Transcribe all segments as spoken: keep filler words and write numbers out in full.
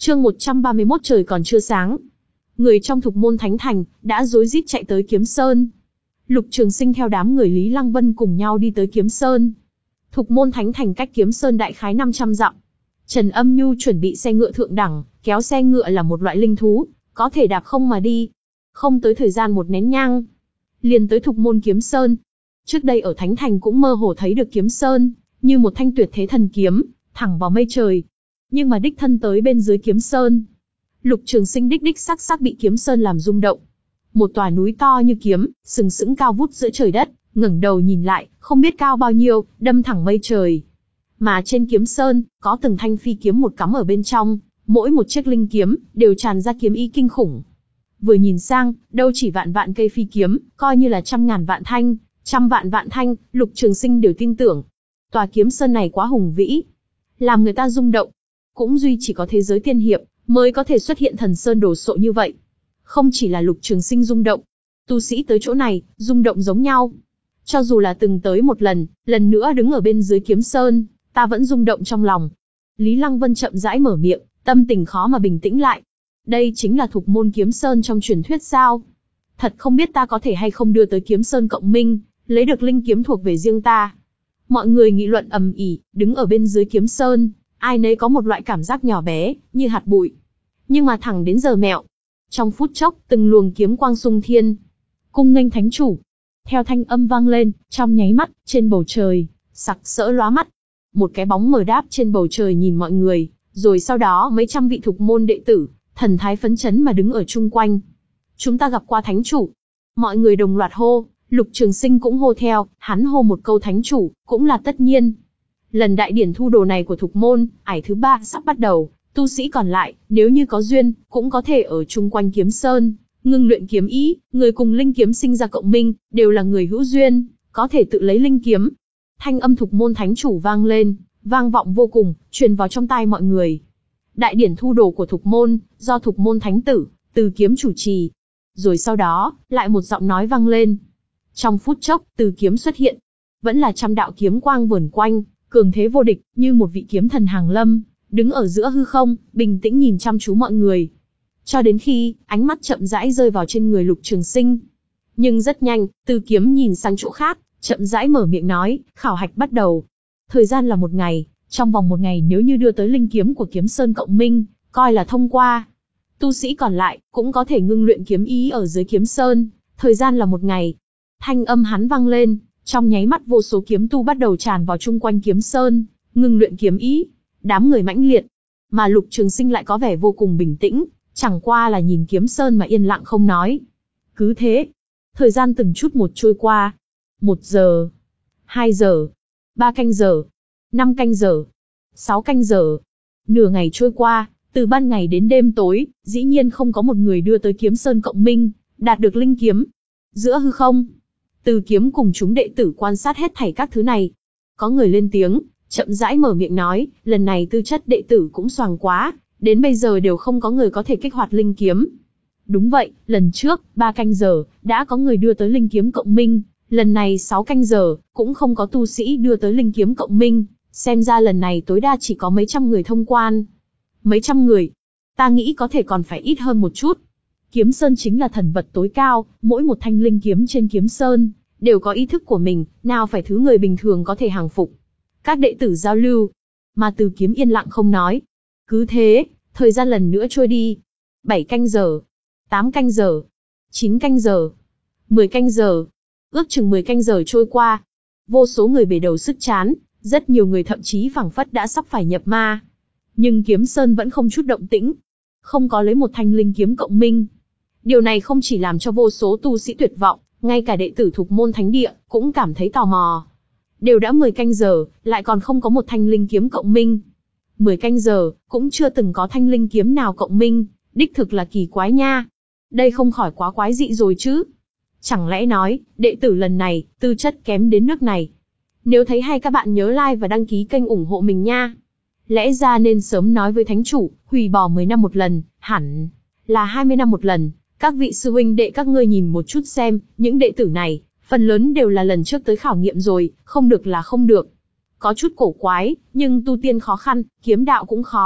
Chương một trăm ba mươi mốt trời còn chưa sáng. Người trong Thục Môn Thánh Thành đã rối rít chạy tới Kiếm Sơn. Lục Trường Sinh theo đám người Lý Lăng Vân cùng nhau đi tới Kiếm Sơn. Thục Môn Thánh Thành cách Kiếm Sơn đại khái năm trăm dặm. Trần Âm Nhu chuẩn bị xe ngựa thượng đẳng, kéo xe ngựa là một loại linh thú, có thể đạp không mà đi. Không tới thời gian một nén nhang, liền tới Thục Môn Kiếm Sơn. Trước đây ở Thánh Thành cũng mơ hồ thấy được Kiếm Sơn, như một thanh tuyệt thế thần kiếm, thẳng vào mây trời. Nhưng mà đích thân tới bên dưới Kiếm Sơn, Lục Trường Sinh đích đích sắc sắc bị Kiếm Sơn làm rung động. Một tòa núi to như kiếm, sừng sững cao vút giữa trời đất, ngẩng đầu nhìn lại, không biết cao bao nhiêu, đâm thẳng mây trời. Mà trên Kiếm Sơn, có từng thanh phi kiếm một cắm ở bên trong, mỗi một chiếc linh kiếm đều tràn ra kiếm ý kinh khủng. Vừa nhìn sang, đâu chỉ vạn vạn cây phi kiếm, coi như là trăm ngàn vạn thanh, trăm vạn vạn thanh, Lục Trường Sinh đều tin tưởng. Tòa Kiếm Sơn này quá hùng vĩ, làm người ta rung động. Cũng duy chỉ có thế giới tiên hiệp mới có thể xuất hiện thần sơn đồ sộ như vậy. Không chỉ là Lục Trường Sinh rung động, tu sĩ tới chỗ này rung động giống nhau. Cho dù là từng tới một lần, lần nữa đứng ở bên dưới Kiếm Sơn, ta vẫn rung động trong lòng. Lý Lăng Vân chậm rãi mở miệng, tâm tình khó mà bình tĩnh lại. Đây chính là Thục Môn Kiếm Sơn trong truyền thuyết sao? Thật không biết ta có thể hay không đưa tới Kiếm Sơn cộng minh, lấy được linh kiếm thuộc về riêng ta. Mọi người nghị luận ầm ĩ, đứng ở bên dưới Kiếm Sơn, ai nấy có một loại cảm giác nhỏ bé, như hạt bụi. Nhưng mà thẳng đến giờ mẹo, trong phút chốc, từng luồng kiếm quang xung thiên. Cung nghênh thánh chủ. Theo thanh âm vang lên, trong nháy mắt, trên bầu trời, sặc sỡ lóa mắt. Một cái bóng mờ đáp trên bầu trời nhìn mọi người, rồi sau đó mấy trăm vị Thục Môn đệ tử, thần thái phấn chấn mà đứng ở chung quanh. Chúng ta gặp qua thánh chủ. Mọi người đồng loạt hô, Lục Trường Sinh cũng hô theo, hắn hô một câu thánh chủ, cũng là tất nhiên. Lần đại điển thu đồ này của Thục Môn, ải thứ ba sắp bắt đầu, tu sĩ còn lại, nếu như có duyên, cũng có thể ở chung quanh Kiếm Sơn, ngưng luyện kiếm ý, người cùng linh kiếm sinh ra cộng minh, đều là người hữu duyên, có thể tự lấy linh kiếm. Thanh âm Thục Môn thánh chủ vang lên, vang vọng vô cùng, truyền vào trong tai mọi người. Đại điển thu đồ của Thục Môn, do Thục Môn thánh tử, Từ Kiếm chủ trì. Rồi sau đó, lại một giọng nói vang lên. Trong phút chốc, Từ Kiếm xuất hiện. Vẫn là trăm đạo kiếm quang vờn quanh, cường thế vô địch, như một vị kiếm thần hàng lâm, đứng ở giữa hư không, bình tĩnh nhìn chăm chú mọi người. Cho đến khi, ánh mắt chậm rãi rơi vào trên người Lục Trường Sinh. Nhưng rất nhanh, Từ Kiếm nhìn sang chỗ khác, chậm rãi mở miệng nói, khảo hạch bắt đầu. Thời gian là một ngày, trong vòng một ngày nếu như đưa tới linh kiếm của Kiếm Sơn cộng minh, coi là thông qua. Tu sĩ còn lại, cũng có thể ngưng luyện kiếm ý ở dưới Kiếm Sơn, thời gian là một ngày. Thanh âm hắn vang lên, trong nháy mắt vô số kiếm tu bắt đầu tràn vào chung quanh Kiếm Sơn, ngưng luyện kiếm ý. Đám người mãnh liệt, mà Lục Trường Sinh lại có vẻ vô cùng bình tĩnh, chẳng qua là nhìn Kiếm Sơn mà yên lặng không nói. Cứ thế, thời gian từng chút một trôi qua. Một giờ, hai giờ, ba canh giờ, năm canh giờ, sáu canh giờ. Nửa ngày trôi qua, từ ban ngày đến đêm tối, dĩ nhiên không có một người đưa tới Kiếm Sơn cộng minh, đạt được linh kiếm. Giữa hư không, Từ Kiếm cùng chúng đệ tử quan sát hết thảy các thứ này. Có người lên tiếng, chậm rãi mở miệng nói, lần này tư chất đệ tử cũng xoàng quá, đến bây giờ đều không có người có thể kích hoạt linh kiếm. Đúng vậy, lần trước, ba canh giờ, đã có người đưa tới linh kiếm cộng minh, lần này sáu canh giờ, cũng không có tu sĩ đưa tới linh kiếm cộng minh, xem ra lần này tối đa chỉ có mấy trăm người thông quan. Mấy trăm người? Ta nghĩ có thể còn phải ít hơn một chút. Kiếm Sơn chính là thần vật tối cao, mỗi một thanh linh kiếm trên Kiếm Sơn, đều có ý thức của mình, nào phải thứ người bình thường có thể hàng phục. Các đệ tử giao lưu, mà Từ Kiếm yên lặng không nói. Cứ thế, thời gian lần nữa trôi đi. Bảy canh giờ, tám canh giờ, chín canh giờ, mười canh giờ. Ước chừng mười canh giờ trôi qua. Vô số người bể đầu sức chán, rất nhiều người thậm chí phảng phất đã sắp phải nhập ma. Nhưng Kiếm Sơn vẫn không chút động tĩnh, không có lấy một thanh linh kiếm cộng minh. Điều này không chỉ làm cho vô số tu sĩ tuyệt vọng, ngay cả đệ tử Thục Môn Thánh Địa cũng cảm thấy tò mò. Đều đã mười canh giờ, lại còn không có một thanh linh kiếm cộng minh. mười canh giờ, cũng chưa từng có thanh linh kiếm nào cộng minh, đích thực là kỳ quái nha. Đây không khỏi quá quái dị rồi chứ. Chẳng lẽ nói, đệ tử lần này, tư chất kém đến nước này. Nếu thấy hay các bạn nhớ like và đăng ký kênh ủng hộ mình nha. Lẽ ra nên sớm nói với thánh chủ, hủy bỏ mười năm một lần, hẳn là hai mươi năm một lần. Các vị sư huynh đệ các ngươi nhìn một chút xem, những đệ tử này, phần lớn đều là lần trước tới khảo nghiệm rồi, không được là không được. Có chút cổ quái, nhưng tu tiên khó khăn, kiếm đạo cũng khó,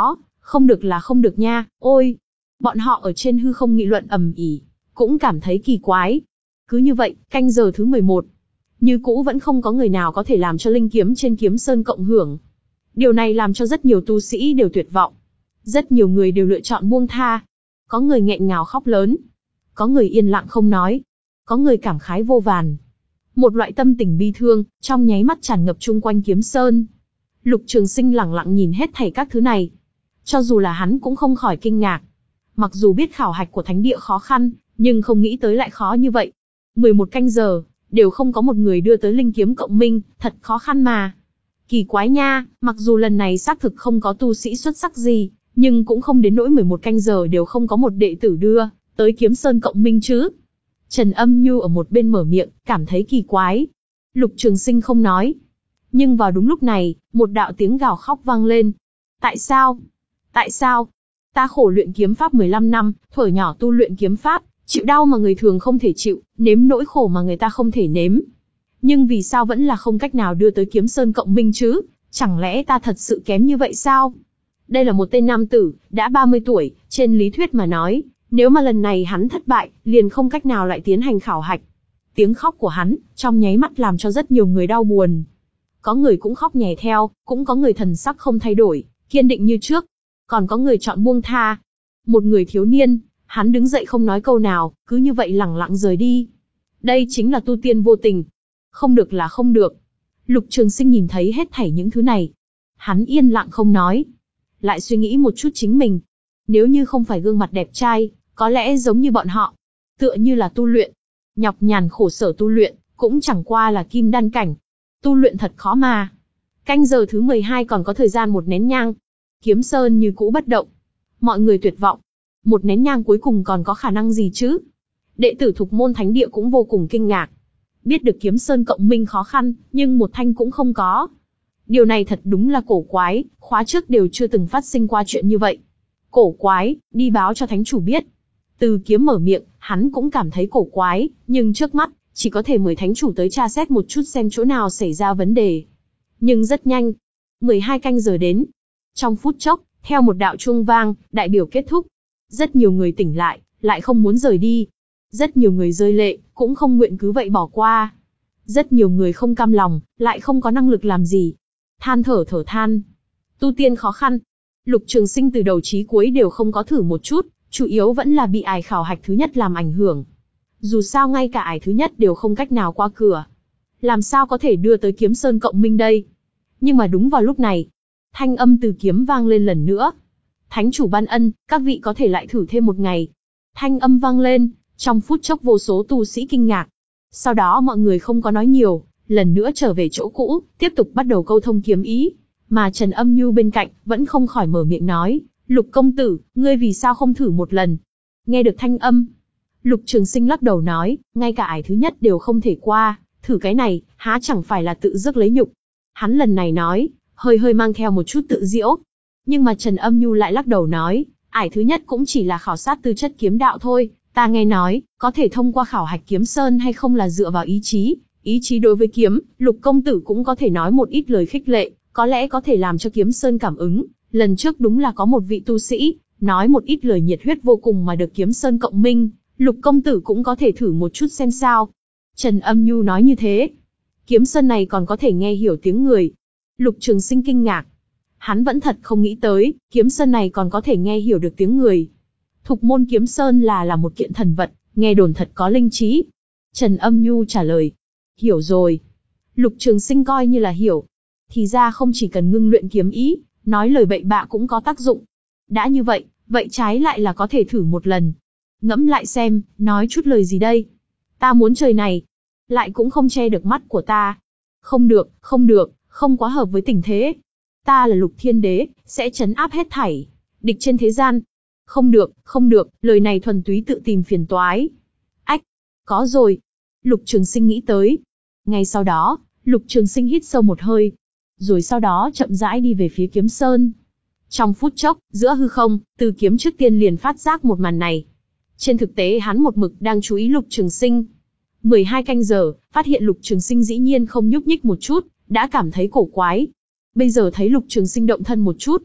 Không được là không được nha, ôi! Bọn họ ở trên hư không nghị luận ầm ĩ, cũng cảm thấy kỳ quái. Cứ như vậy, canh giờ thứ mười một. Như cũ vẫn không có người nào có thể làm cho linh kiếm trên Kiếm Sơn cộng hưởng. Điều này làm cho rất nhiều tu sĩ đều tuyệt vọng. Rất nhiều người đều lựa chọn buông tha. Có người nghẹn ngào khóc lớn. Có người yên lặng không nói. Có người cảm khái vô vàn. Một loại tâm tình bi thương, trong nháy mắt tràn ngập chung quanh Kiếm Sơn. Lục Trường Sinh lẳng lặng nhìn hết thảy các thứ này. Cho dù là hắn cũng không khỏi kinh ngạc. Mặc dù biết khảo hạch của thánh địa khó khăn, nhưng không nghĩ tới lại khó như vậy. mười một canh giờ, đều không có một người đưa tới linh kiếm cộng minh, thật khó khăn mà. Kỳ quái nha, mặc dù lần này xác thực không có tu sĩ xuất sắc gì, nhưng cũng không đến nỗi mười một canh giờ đều không có một đệ tử đưa tới Kiếm Sơn cộng minh chứ. Trần Âm Nhu ở một bên mở miệng, cảm thấy kỳ quái. Lục Trường Sinh không nói. Nhưng vào đúng lúc này, một đạo tiếng gào khóc vang lên. Tại sao? Tại sao? Ta khổ luyện kiếm pháp mười lăm năm, thuở nhỏ tu luyện kiếm pháp, chịu đau mà người thường không thể chịu, nếm nỗi khổ mà người ta không thể nếm. Nhưng vì sao vẫn là không cách nào đưa tới Kiếm Sơn cộng minh chứ? Chẳng lẽ ta thật sự kém như vậy sao? Đây là một tên nam tử, đã ba mươi tuổi, trên lý thuyết mà nói, nếu mà lần này hắn thất bại, liền không cách nào lại tiến hành khảo hạch. Tiếng khóc của hắn, trong nháy mắt làm cho rất nhiều người đau buồn. Có người cũng khóc nhè theo, cũng có người thần sắc không thay đổi, kiên định như trước. Còn có người chọn buông tha. Một người thiếu niên, hắn đứng dậy không nói câu nào, cứ như vậy lẳng lặng rời đi. Đây chính là tu tiên vô tình. Không được là không được. Lục Trường Sinh nhìn thấy hết thảy những thứ này. Hắn yên lặng không nói. Lại suy nghĩ một chút chính mình. Nếu như không phải gương mặt đẹp trai, có lẽ giống như bọn họ. Tựa như là tu luyện. Nhọc nhằn khổ sở tu luyện, cũng chẳng qua là kim đan cảnh. Tu luyện thật khó mà. Canh giờ thứ mười hai còn có thời gian một nén nhang. Kiếm Sơn như cũ bất động. Mọi người tuyệt vọng. Một nén nhang cuối cùng còn có khả năng gì chứ? Đệ tử Thục Môn Thánh Địa cũng vô cùng kinh ngạc. Biết được Kiếm Sơn cộng minh khó khăn, nhưng một thanh cũng không có. Điều này thật đúng là cổ quái, khóa trước đều chưa từng phát sinh qua chuyện như vậy. Cổ quái, đi báo cho thánh chủ biết. Từ Kiếm mở miệng, hắn cũng cảm thấy cổ quái, nhưng trước mắt, chỉ có thể mời thánh chủ tới tra xét một chút xem chỗ nào xảy ra vấn đề. Nhưng rất nhanh, mười hai canh giờ đến. Trong phút chốc, theo một đạo chuông vang, đại biểu kết thúc. Rất nhiều người tỉnh lại, lại không muốn rời đi. Rất nhiều người rơi lệ, cũng không nguyện cứ vậy bỏ qua. Rất nhiều người không cam lòng, lại không có năng lực làm gì. Than thở thở than. Tu tiên khó khăn. Lục Trường Sinh từ đầu chí cuối đều không có thử một chút, chủ yếu vẫn là bị ải khảo hạch thứ nhất làm ảnh hưởng. Dù sao ngay cả ải thứ nhất đều không cách nào qua cửa. Làm sao có thể đưa tới Kiếm Sơn cộng minh đây? Nhưng mà đúng vào lúc này, thanh âm từ kiếm vang lên lần nữa. Thánh chủ ban ân, các vị có thể lại thử thêm một ngày. Thanh âm vang lên, trong phút chốc vô số tu sĩ kinh ngạc. Sau đó mọi người không có nói nhiều, lần nữa trở về chỗ cũ, tiếp tục bắt đầu câu thông kiếm ý. Mà Trần Âm Nhu bên cạnh, vẫn không khỏi mở miệng nói, Lục công tử, ngươi vì sao không thử một lần? Nghe được thanh âm, Lục Trường Sinh lắc đầu nói, ngay cả ải thứ nhất đều không thể qua, thử cái này, há chẳng phải là tự rước lấy nhục. Hắn lần này nói, hơi hơi mang theo một chút tự diễu. Nhưng mà Trần Âm Nhu lại lắc đầu nói, ải thứ nhất cũng chỉ là khảo sát tư chất kiếm đạo thôi, ta nghe nói, có thể thông qua khảo hạch Kiếm Sơn hay không là dựa vào ý chí, ý chí đối với kiếm, Lục công tử cũng có thể nói một ít lời khích lệ, có lẽ có thể làm cho Kiếm Sơn cảm ứng. Lần trước đúng là có một vị tu sĩ, nói một ít lời nhiệt huyết vô cùng mà được Kiếm Sơn cộng minh, Lục công tử cũng có thể thử một chút xem sao. Trần Âm Nhu nói như thế. Kiếm Sơn này còn có thể nghe hiểu tiếng người. Lục Trường Sinh kinh ngạc. Hắn vẫn thật không nghĩ tới, Kiếm Sơn này còn có thể nghe hiểu được tiếng người. Thục môn Kiếm Sơn là là một kiện thần vật, nghe đồn thật có linh trí. Trần Âm Nhu trả lời. Hiểu rồi. Lục Trường Sinh coi như là hiểu. Thì ra không chỉ cần ngưng luyện kiếm ý, nói lời bậy bạ cũng có tác dụng. Đã như vậy, vậy trái lại là có thể thử một lần. Ngẫm lại xem, nói chút lời gì đây? Ta muốn trời này, lại cũng không che được mắt của ta. Không được, không được, không quá hợp với tình thế. Ta là Lục Thiên Đế, sẽ trấn áp hết thảy địch trên thế gian. Không được, không được, lời này thuần túy tự tìm phiền toái. Ách, có rồi. Lục Trường Sinh nghĩ tới. Ngay sau đó, Lục Trường Sinh hít sâu một hơi. Rồi sau đó chậm rãi đi về phía Kiếm Sơn. Trong phút chốc, giữa hư không, Từ Kiếm trước tiên liền phát giác một màn này. Trên thực tế hắn một mực đang chú ý Lục Trường Sinh. mười hai canh giờ, phát hiện Lục Trường Sinh dĩ nhiên không nhúc nhích một chút, đã cảm thấy cổ quái. Bây giờ thấy Lục Trường Sinh động thân một chút,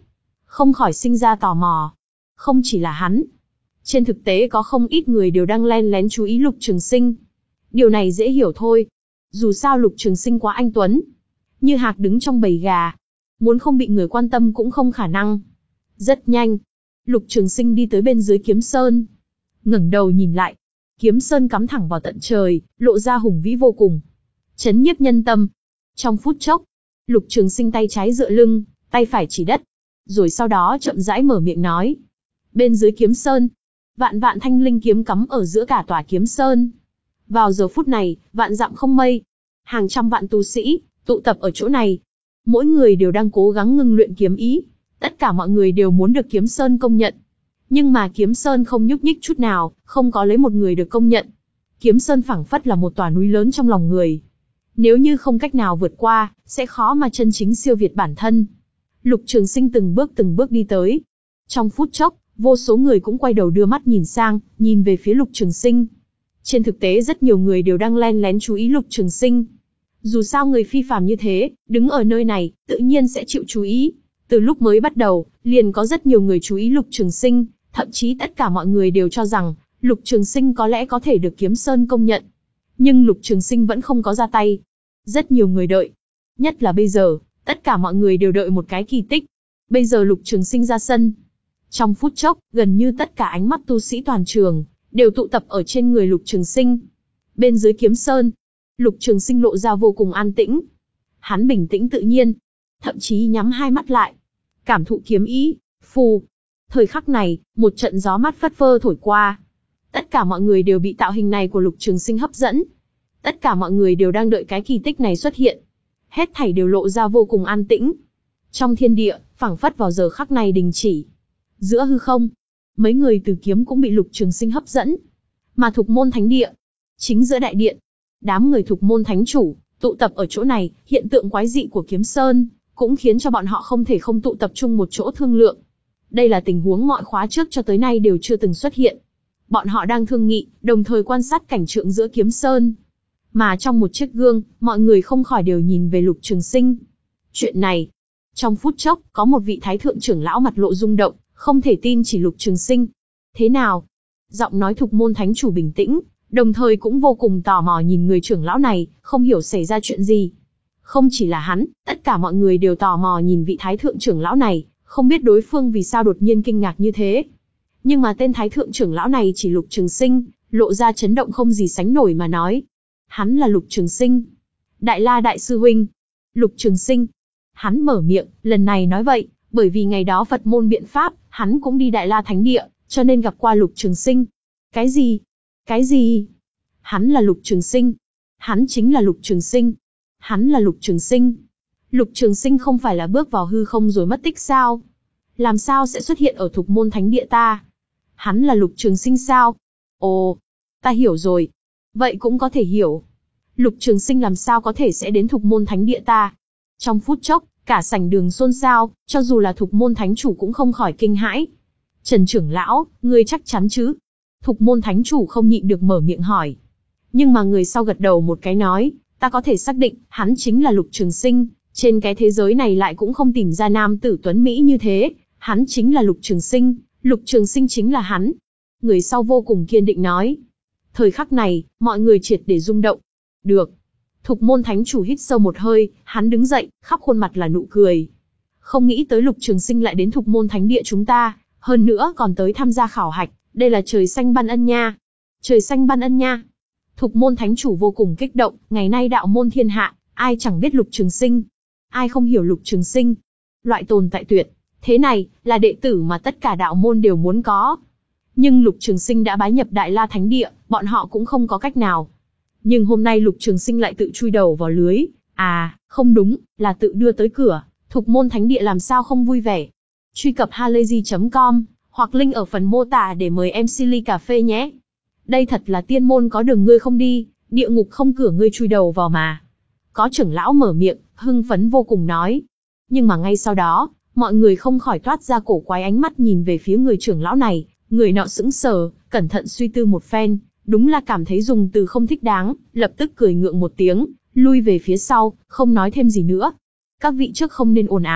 không khỏi sinh ra tò mò. Không chỉ là hắn. Trên thực tế có không ít người đều đang len lén chú ý Lục Trường Sinh. Điều này dễ hiểu thôi. Dù sao Lục Trường Sinh quá anh tuấn. Như hạc đứng trong bầy gà. Muốn không bị người quan tâm cũng không khả năng. Rất nhanh. Lục Trường Sinh đi tới bên dưới Kiếm Sơn. Ngẩng đầu nhìn lại. Kiếm Sơn cắm thẳng vào tận trời, lộ ra hùng vĩ vô cùng. Chấn nhiếp nhân tâm. Trong phút chốc, Lục Trường Sinh tay trái dựa lưng, tay phải chỉ đất. Rồi sau đó chậm rãi mở miệng nói. Bên dưới Kiếm Sơn, vạn vạn thanh linh kiếm cắm ở giữa cả tòa Kiếm Sơn. Vào giờ phút này, vạn dặm không mây. Hàng trăm vạn tu sĩ, tụ tập ở chỗ này. Mỗi người đều đang cố gắng ngưng luyện kiếm ý. Tất cả mọi người đều muốn được Kiếm Sơn công nhận. Nhưng mà Kiếm Sơn không nhúc nhích chút nào, không có lấy một người được công nhận. Kiếm Sơn phảng phất là một tòa núi lớn trong lòng người. Nếu như không cách nào vượt qua, sẽ khó mà chân chính siêu việt bản thân. Lục Trường Sinh từng bước từng bước đi tới. Trong phút chốc, vô số người cũng quay đầu đưa mắt nhìn sang, nhìn về phía Lục Trường Sinh. Trên thực tế rất nhiều người đều đang len lén chú ý Lục Trường Sinh. Dù sao người phi phàm như thế, đứng ở nơi này, tự nhiên sẽ chịu chú ý. Từ lúc mới bắt đầu, liền có rất nhiều người chú ý Lục Trường Sinh, thậm chí tất cả mọi người đều cho rằng, Lục Trường Sinh có lẽ có thể được Kiếm Sơn công nhận. Nhưng Lục Trường Sinh vẫn không có ra tay. Rất nhiều người đợi. Nhất là bây giờ, tất cả mọi người đều đợi một cái kỳ tích. Bây giờ Lục Trường Sinh ra sân. Trong phút chốc, gần như tất cả ánh mắt tu sĩ toàn trường, đều tụ tập ở trên người Lục Trường Sinh. Bên dưới Kiếm Sơn, Lục Trường Sinh lộ ra vô cùng an tĩnh. Hắn bình tĩnh tự nhiên, thậm chí nhắm hai mắt lại. Cảm thụ kiếm ý, phù. Thời khắc này, một trận gió mát phất phơ thổi qua. Tất cả mọi người đều bị tạo hình này của Lục Trường Sinh hấp dẫn. Tất cả mọi người đều đang đợi cái kỳ tích này xuất hiện. Hết thảy đều lộ ra vô cùng an tĩnh. Trong thiên địa, phảng phất vào giờ khắc này đình chỉ. Giữa hư không, mấy người từ kiếm cũng bị Lục Trường Sinh hấp dẫn. Mà Thục Môn Thánh Địa, chính giữa đại điện, đám người Thục Môn Thánh Chủ, tụ tập ở chỗ này, hiện tượng quái dị của Kiếm Sơn, cũng khiến cho bọn họ không thể không tụ tập trung một chỗ thương lượng. Đây là tình huống mọi khóa trước cho tới nay đều chưa từng xuất hiện. Bọn họ đang thương nghị, đồng thời quan sát cảnh tượng giữa Kiếm Sơn. Mà trong một chiếc gương, mọi người không khỏi đều nhìn về Lục Trường Sinh. Chuyện này, trong phút chốc, có một vị thái thượng trưởng lão mặt lộ rung động, không thể tin chỉ Lục Trường Sinh. Thế nào? Giọng nói Thục Môn Thánh Chủ bình tĩnh, đồng thời cũng vô cùng tò mò nhìn người trưởng lão này, không hiểu xảy ra chuyện gì. Không chỉ là hắn, tất cả mọi người đều tò mò nhìn vị thái thượng trưởng lão này, không biết đối phương vì sao đột nhiên kinh ngạc như thế. Nhưng mà tên thái thượng trưởng lão này chỉ Lục Trường Sinh, lộ ra chấn động không gì sánh nổi mà nói. Hắn là Lục Trường Sinh. Đại La Đại Sư Huynh. Lục Trường Sinh. Hắn mở miệng, lần này nói vậy, bởi vì ngày đó Phật môn biện pháp, hắn cũng đi Đại La Thánh Địa, cho nên gặp qua Lục Trường Sinh. Cái gì? Cái gì? Hắn là Lục Trường Sinh. Hắn chính là Lục Trường Sinh. Hắn là Lục Trường Sinh. Lục Trường Sinh không phải là bước vào hư không rồi mất tích sao? Làm sao sẽ xuất hiện ở Thục Môn Thánh Địa ta? Hắn là Lục Trường Sinh sao? Ồ, ta hiểu rồi. Vậy cũng có thể hiểu. Lục Trường Sinh làm sao có thể sẽ đến Thục Môn Thánh Địa ta? Trong phút chốc, cả sảnh đường xôn xao, cho dù là Thục Môn Thánh Chủ cũng không khỏi kinh hãi. Trần trưởng lão, ngươi chắc chắn chứ? Thục Môn Thánh Chủ không nhịn được mở miệng hỏi. Nhưng mà người sau gật đầu một cái nói, ta có thể xác định, hắn chính là Lục Trường Sinh. Trên cái thế giới này lại cũng không tìm ra nam tử tuấn Mỹ như thế. Hắn chính là Lục Trường Sinh, Lục Trường Sinh chính là hắn. Người sau vô cùng kiên định nói. Thời khắc này, mọi người triệt để rung động. Được. Thục Môn Thánh Chủ hít sâu một hơi, hắn đứng dậy, khắp khuôn mặt là nụ cười. Không nghĩ tới Lục Trường Sinh lại đến Thục Môn Thánh Địa chúng ta, hơn nữa còn tới tham gia khảo hạch, đây là trời xanh ban ân nha. Trời xanh ban ân nha. Thục Môn Thánh Chủ vô cùng kích động, ngày nay đạo môn thiên hạ, ai chẳng biết Lục Trường Sinh. Ai không hiểu Lục Trường Sinh. Loại tồn tại tuyệt thế này, là đệ tử mà tất cả đạo môn đều muốn có. Nhưng Lục Trường Sinh đã bái nhập Đại La Thánh Địa, bọn họ cũng không có cách nào. Nhưng hôm nay Lục Trường Sinh lại tự chui đầu vào lưới. À, không đúng, là tự đưa tới cửa. Thục Môn Thánh Địa làm sao không vui vẻ. Truy cập halayzi chấm com, hoặc link ở phần mô tả để mời em xê ly cà phê nhé. Đây thật là tiên môn có đường ngươi không đi, địa ngục không cửa ngươi chui đầu vào mà. Có trưởng lão mở miệng, hưng phấn vô cùng nói. Nhưng mà ngay sau đó, mọi người không khỏi toát ra cổ quái ánh mắt nhìn về phía người trưởng lão này. Người nọ sững sờ, cẩn thận suy tư một phen, đúng là cảm thấy dùng từ không thích đáng, lập tức cười ngượng một tiếng, lui về phía sau, không nói thêm gì nữa. Các vị trước không nên ồn ào,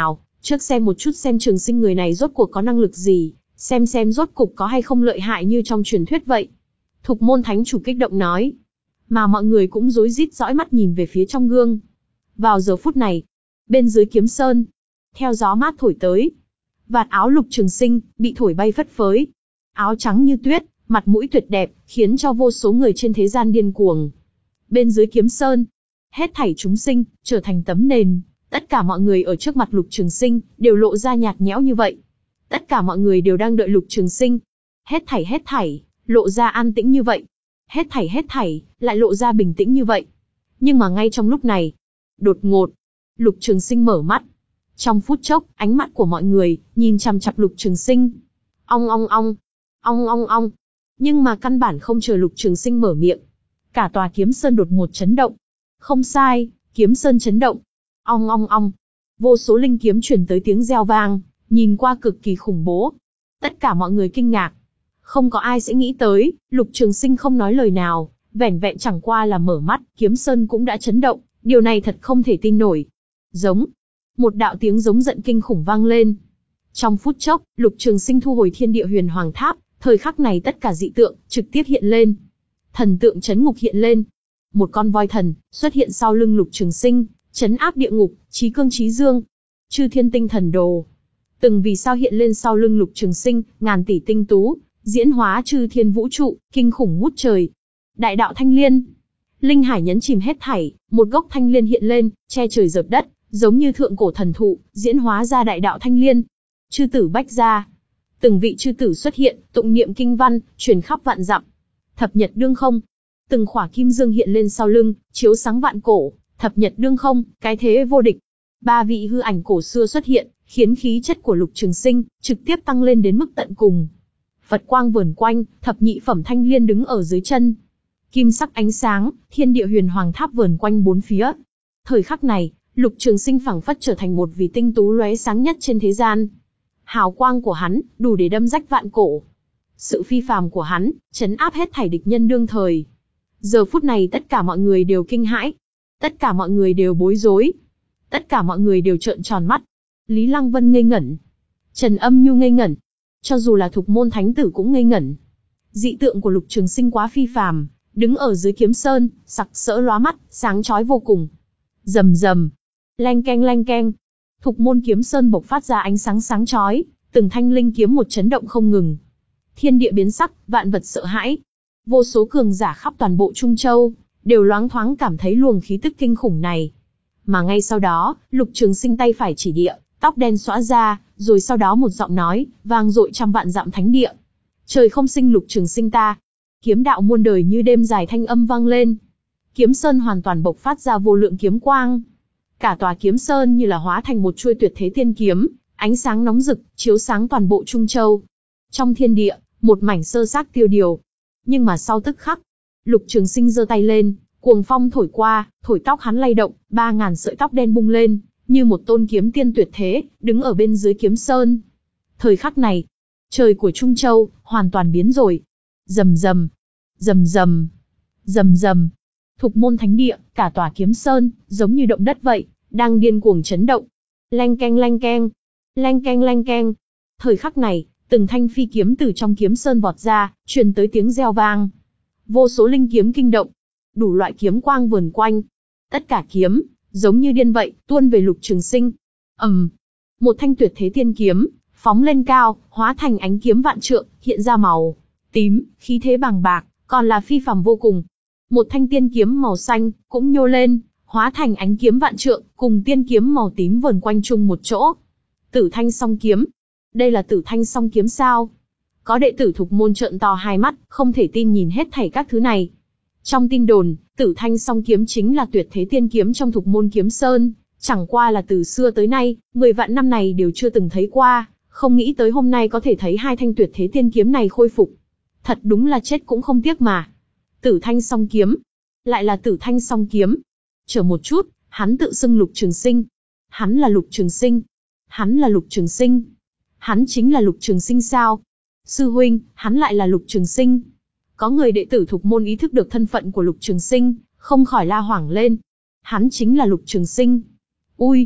Trước xem một chút xem Trường Sinh người này rốt cuộc có năng lực gì, xem xem rốt cục có hay không lợi hại như trong truyền thuyết vậy. Thục môn thánh chủ kích động nói. Mà mọi người cũng rối rít dõi mắt nhìn về phía trong gương. Vào giờ phút này, bên dưới kiếm sơn, theo gió mát thổi tới, vạt áo Lục Trường Sinh bị thổi bay phất phới. Áo trắng như tuyết, mặt mũi tuyệt đẹp, khiến cho vô số người trên thế gian điên cuồng. Bên dưới kiếm sơn, hết thảy chúng sinh trở thành tấm nền, tất cả mọi người ở trước mặt Lục Trường Sinh đều lộ ra nhạt nhẽo như vậy. Tất cả mọi người đều đang đợi Lục Trường Sinh. Hết thảy hết thảy lộ ra an tĩnh như vậy. Hết thảy hết thảy lại lộ ra bình tĩnh như vậy. Nhưng mà ngay trong lúc này, đột ngột, Lục Trường Sinh mở mắt. Trong phút chốc, ánh mắt của mọi người nhìn chằm chằm Lục Trường Sinh. Ong ong ong, ong ong ong. Nhưng mà căn bản không chờ Lục Trường Sinh mở miệng, cả tòa kiếm sơn đột ngột chấn động. Không sai, kiếm sơn chấn động. Ong ong ong. Vô số linh kiếm truyền tới tiếng reo vang, nhìn qua cực kỳ khủng bố. Tất cả mọi người kinh ngạc. Không có ai sẽ nghĩ tới, Lục Trường Sinh không nói lời nào, vẻn vẹn chẳng qua là mở mắt, kiếm sơn cũng đã chấn động, điều này thật không thể tin nổi. Giống. Một đạo tiếng giống giận kinh khủng vang lên. Trong phút chốc, Lục Trường Sinh thu hồi thiên địa huyền hoàng tháp, thời khắc này tất cả dị tượng trực tiếp hiện lên. Thần tượng chấn ngục hiện lên. Một con voi thần xuất hiện sau lưng Lục Trường Sinh, chấn áp địa ngục, chí cương chí dương. Chư thiên tinh thần đồ. Từng vì sao hiện lên sau lưng Lục Trường Sinh, ngàn tỷ tinh tú, diễn hóa chư thiên vũ trụ, kinh khủng ngút trời. Đại đạo thanh liên. Linh hải nhấn chìm hết thảy, một gốc thanh liên hiện lên, che trời dợp đất, giống như thượng cổ thần thụ, diễn hóa ra đại đạo thanh liên. Chư tử bách gia. Từng vị chư tử xuất hiện, tụng niệm kinh văn, truyền khắp vạn dặm. Thập nhật đương không. Từng khỏa kim dương hiện lên sau lưng, chiếu sáng vạn cổ. Thập nhật đương không, cái thế vô địch. Ba vị hư ảnh cổ xưa xuất hiện, khiến khí chất của Lục Trường Sinh trực tiếp tăng lên đến mức tận cùng. Phật quang vờn quanh, thập nhị phẩm thanh liên đứng ở dưới chân. Kim sắc ánh sáng, thiên địa huyền hoàng tháp vờn quanh bốn phía. Thời khắc này, Lục Trường Sinh phảng phất trở thành một vị tinh tú lóe sáng nhất trên thế gian. Hào quang của hắn đủ để đâm rách vạn cổ. Sự phi phàm của hắn chấn áp hết thảy địch nhân đương thời. Giờ phút này tất cả mọi người đều kinh hãi, tất cả mọi người đều bối rối, tất cả mọi người đều trợn tròn mắt. Lý Lăng Vân ngây ngẩn, Trần Âm Nhu ngây ngẩn, cho dù là Thục Môn Thánh Tử cũng ngây ngẩn. Dị tượng của Lục Trường Sinh quá phi phàm, đứng ở dưới kiếm sơn, sặc sỡ lóa mắt, sáng chói vô cùng. Rầm rầm, leng keng leng keng, Thục Môn kiếm sơn bộc phát ra ánh sáng sáng chói, từng thanh linh kiếm một chấn động không ngừng. Thiên địa biến sắc, vạn vật sợ hãi. Vô số cường giả khắp toàn bộ Trung Châu đều loáng thoáng cảm thấy luồng khí tức kinh khủng này. Mà ngay sau đó, Lục Trường Sinh tay phải chỉ địa, tóc đen xõa ra, rồi sau đó một giọng nói vang dội trăm vạn dặm thánh địa. Trời không sinh Lục Trường Sinh ta. Kiếm đạo muôn đời như đêm dài thanh âm vang lên. Kiếm sơn hoàn toàn bộc phát ra vô lượng kiếm quang. Cả tòa kiếm sơn như là hóa thành một chuôi tuyệt thế tiên kiếm, ánh sáng nóng rực, chiếu sáng toàn bộ Trung Châu. Trong thiên địa, một mảnh sơ xác tiêu điều. Nhưng mà sau tức khắc, Lục Trường Sinh giơ tay lên, cuồng phong thổi qua, thổi tóc hắn lay động, ba ngàn sợi tóc đen bung lên, như một tôn kiếm tiên tuyệt thế, đứng ở bên dưới kiếm sơn. Thời khắc này, trời của Trung Châu hoàn toàn biến rồi. Rầm rầm, rầm rầm, rầm rầm. Thục Môn Thánh Địa, cả tòa kiếm sơn giống như động đất vậy, đang điên cuồng chấn động. Leng keng leng keng, leng keng leng keng. Thời khắc này, từng thanh phi kiếm từ trong kiếm sơn vọt ra, truyền tới tiếng reo vang. Vô số linh kiếm kinh động, đủ loại kiếm quang vờn quanh. Tất cả kiếm, giống như điên vậy, tuôn về Lục Trường Sinh. ầm, um, một thanh tuyệt thế tiên kiếm, phóng lên cao, hóa thành ánh kiếm vạn trượng, hiện ra màu tím, khí thế bàng bạc, còn là phi phàm vô cùng. Một thanh tiên kiếm màu xanh, cũng nhô lên, hóa thành ánh kiếm vạn trượng, cùng tiên kiếm màu tím vờn quanh chung một chỗ. Tử Thanh Song Kiếm. Đây là Tử Thanh Song Kiếm sao? Có đệ tử Thục Môn trợn to hai mắt, không thể tin nhìn hết thảy các thứ này. Trong tin đồn, Tử Thanh Song Kiếm chính là tuyệt thế tiên kiếm trong Thục Môn Kiếm Sơn, chẳng qua là từ xưa tới nay, mười vạn năm này đều chưa từng thấy qua, không nghĩ tới hôm nay có thể thấy hai thanh tuyệt thế tiên kiếm này khôi phục. Thật đúng là chết cũng không tiếc mà. Tử Thanh Song Kiếm, lại là Tử Thanh Song Kiếm. Chờ một chút, hắn tự xưng Lục Trường Sinh. Hắn là Lục Trường Sinh. Hắn là Lục Trường Sinh. Hắn chính là Lục Trường Sinh sao? Sư huynh, hắn lại là Lục Trường Sinh. Có người đệ tử Thục Môn ý thức được thân phận của Lục Trường Sinh, không khỏi la hoảng lên. Hắn chính là Lục Trường Sinh. Ui,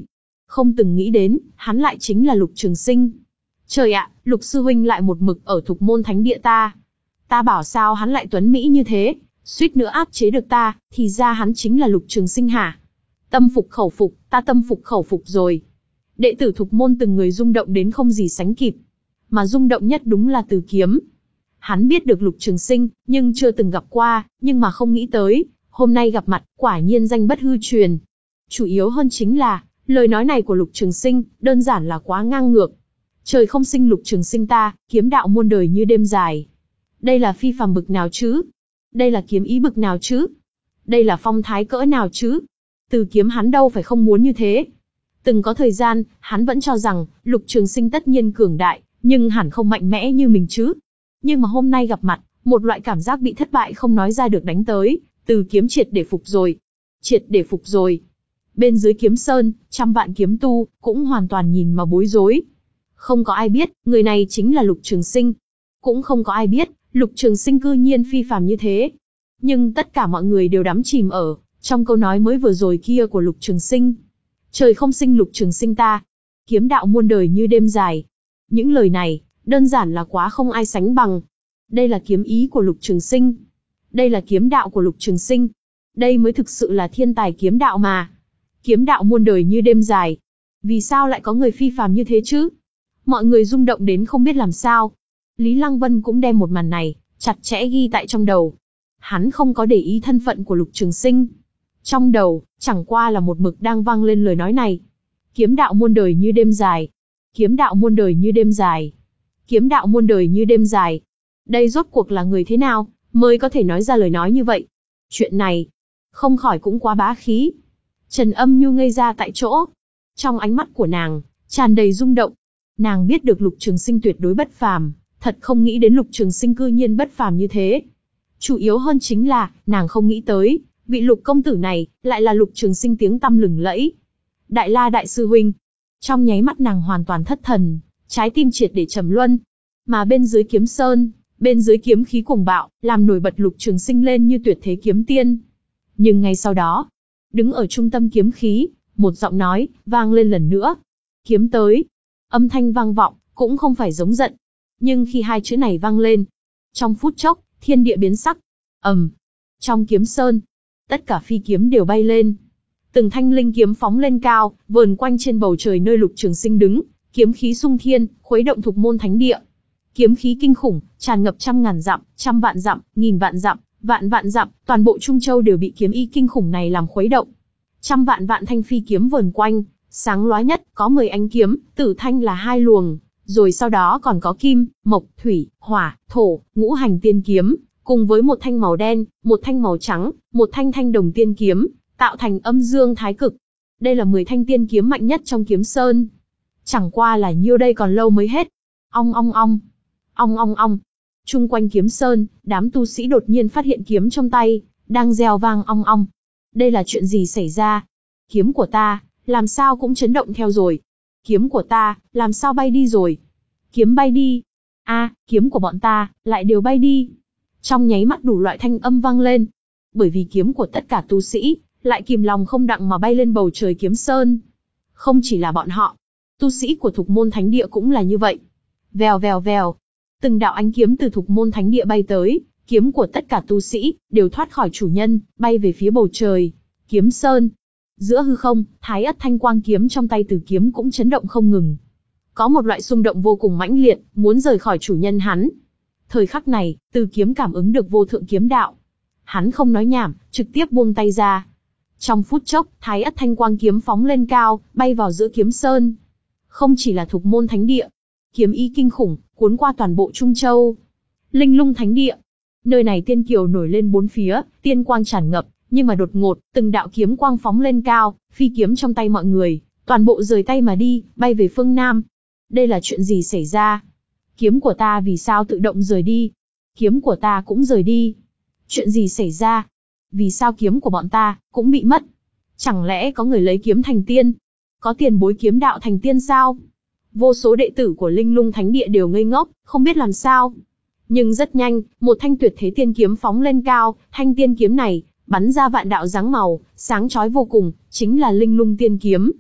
Không từng nghĩ đến, hắn lại chính là Lục Trường Sinh. Trời ạ, Lục sư huynh lại một mực ở Thục Môn Thánh Địa ta. Ta bảo sao hắn lại tuấn mỹ như thế, suýt nữa áp chế được ta, thì ra hắn chính là Lục Trường Sinh hả? Tâm phục khẩu phục, ta tâm phục khẩu phục rồi. Đệ tử Thục Môn từng người rung động đến không gì sánh kịp. Mà rung động nhất đúng là Từ Kiếm. Hắn biết được Lục Trường Sinh, nhưng chưa từng gặp qua, nhưng mà không nghĩ tới, hôm nay gặp mặt, quả nhiên danh bất hư truyền. Chủ yếu hơn chính là, lời nói này của Lục Trường Sinh, đơn giản là quá ngang ngược. Trời không sinh Lục Trường Sinh ta, kiếm đạo muôn đời như đêm dài. Đây là phi phàm bực nào chứ? Đây là kiếm ý bực nào chứ? Đây là phong thái cỡ nào chứ? Từ Kiếm hắn đâu phải không muốn như thế. Từng có thời gian, hắn vẫn cho rằng, Lục Trường Sinh tất nhiên cường đại, nhưng hẳn không mạnh mẽ như mình chứ. Nhưng mà hôm nay gặp mặt, một loại cảm giác bị thất bại không nói ra được đánh tới, Từ Kiếm triệt để phục rồi. Triệt để phục rồi. Bên dưới Kiếm Sơn, trăm vạn kiếm tu, cũng hoàn toàn nhìn mà bối rối. Không có ai biết, người này chính là Lục Trường Sinh. Cũng không có ai biết, Lục Trường Sinh cư nhiên phi phàm như thế. Nhưng tất cả mọi người đều đắm chìm ở trong câu nói mới vừa rồi kia của Lục Trường Sinh. Trời không sinh Lục Trường Sinh ta, kiếm đạo muôn đời như đêm dài. Những lời này, đơn giản là quá không ai sánh bằng. Đây là kiếm ý của Lục Trường Sinh. Đây là kiếm đạo của Lục Trường Sinh. Đây mới thực sự là thiên tài kiếm đạo mà. Kiếm đạo muôn đời như đêm dài. Vì sao lại có người phi phàm như thế chứ? Mọi người rung động đến không biết làm sao. Lý Lăng Vân cũng đem một màn này, chặt chẽ ghi tại trong đầu. Hắn không có để ý thân phận của Lục Trường Sinh. Trong đầu, chẳng qua là một mực đang vang lên lời nói này. Kiếm đạo muôn đời như đêm dài. Kiếm đạo muôn đời như đêm dài. Kiếm đạo muôn đời như đêm dài. Đây rốt cuộc là người thế nào, mới có thể nói ra lời nói như vậy? Chuyện này, không khỏi cũng quá bá khí. Trần Âm Nhu ngây ra tại chỗ. Trong ánh mắt của nàng, tràn đầy rung động. Nàng biết được Lục Trường Sinh tuyệt đối bất phàm, thật không nghĩ đến Lục Trường Sinh cư nhiên bất phàm như thế. Chủ yếu hơn chính là, nàng không nghĩ tới, vị Lục công tử này, lại là Lục Trường Sinh tiếng tăm lừng lẫy. Đại La đại sư huynh. Trong nháy mắt nàng hoàn toàn thất thần, trái tim triệt để trầm luân. Mà bên dưới Kiếm Sơn, bên dưới kiếm khí cuồng bạo, làm nổi bật Lục Trường Sinh lên như tuyệt thế kiếm tiên. Nhưng ngay sau đó, đứng ở trung tâm kiếm khí, một giọng nói, vang lên lần nữa. Kiếm tới. Âm thanh vang vọng, cũng không phải giống giận. Nhưng khi hai chữ này vang lên, trong phút chốc, thiên địa biến sắc. ầm, um, trong Kiếm Sơn, tất cả phi kiếm đều bay lên. Từng thanh linh kiếm phóng lên cao, vờn quanh trên bầu trời nơi Lục Trường Sinh đứng, kiếm khí xung thiên, khuấy động Thục Môn Thánh Địa. Kiếm khí kinh khủng, tràn ngập trăm ngàn dặm, trăm vạn dặm, nghìn vạn dặm, vạn vạn dặm, toàn bộ Trung Châu đều bị kiếm ý kinh khủng này làm khuấy động. Trăm vạn vạn thanh phi kiếm vờn quanh, sáng lóa nhất có mười ánh kiếm, tử thanh là hai luồng, rồi sau đó còn có kim, mộc, thủy, hỏa, thổ, ngũ hành tiên kiếm, cùng với một thanh màu đen, một thanh màu trắng, một thanh thanh đồng tiên kiếm, tạo thành âm dương thái cực. Đây là mười thanh tiên kiếm mạnh nhất trong Kiếm Sơn. Chẳng qua là nhiêu đây còn lâu mới hết. Ong ong ong, ong ong ong. Chung quanh Kiếm Sơn, đám tu sĩ đột nhiên phát hiện kiếm trong tay, đang reo vang ong ong. Đây là chuyện gì xảy ra? Kiếm của ta, làm sao cũng chấn động theo rồi. Kiếm của ta, làm sao bay đi rồi? Kiếm bay đi. A, à, kiếm của bọn ta, lại đều bay đi. Trong nháy mắt đủ loại thanh âm vang lên. Bởi vì kiếm của tất cả tu sĩ, lại kìm lòng không đặng mà bay lên bầu trời Kiếm Sơn. Không chỉ là bọn họ, tu sĩ của Thục Môn Thánh Địa cũng là như vậy. Vèo vèo vèo. Từng đạo ánh kiếm từ Thục Môn Thánh Địa bay tới, kiếm của tất cả tu sĩ, đều thoát khỏi chủ nhân, bay về phía bầu trời Kiếm Sơn. Giữa hư không, Thái Ất thanh quang kiếm trong tay Từ Kiếm cũng chấn động không ngừng. Có một loại xung động vô cùng mãnh liệt, muốn rời khỏi chủ nhân hắn. Thời khắc này, Từ Kiếm cảm ứng được vô thượng kiếm đạo. Hắn không nói nhảm, trực tiếp buông tay ra. Trong phút chốc, Thái Ất thanh quang kiếm phóng lên cao, bay vào giữa Kiếm Sơn. Không chỉ là Thục Môn Thánh Địa, kiếm ý kinh khủng, cuốn qua toàn bộ Trung Châu. Linh Lung Thánh Địa. Nơi này tiên kiều nổi lên bốn phía, tiên quang tràn ngập, nhưng mà đột ngột, từng đạo kiếm quang phóng lên cao, phi kiếm trong tay mọi người, toàn bộ rời tay mà đi, bay về phương Nam. Đây là chuyện gì xảy ra? Kiếm của ta vì sao tự động rời đi? Kiếm của ta cũng rời đi. Chuyện gì xảy ra? Vì sao kiếm của bọn ta cũng bị mất? Chẳng lẽ có người lấy kiếm thành tiên? Có tiền bối kiếm đạo thành tiên sao? Vô số đệ tử của Linh Lung Thánh Địa đều ngây ngốc, không biết làm sao. Nhưng rất nhanh, một thanh tuyệt thế tiên kiếm phóng lên cao, thanh tiên kiếm này bắn ra vạn đạo dáng màu, sáng chói vô cùng, chính là Linh Lung tiên kiếm.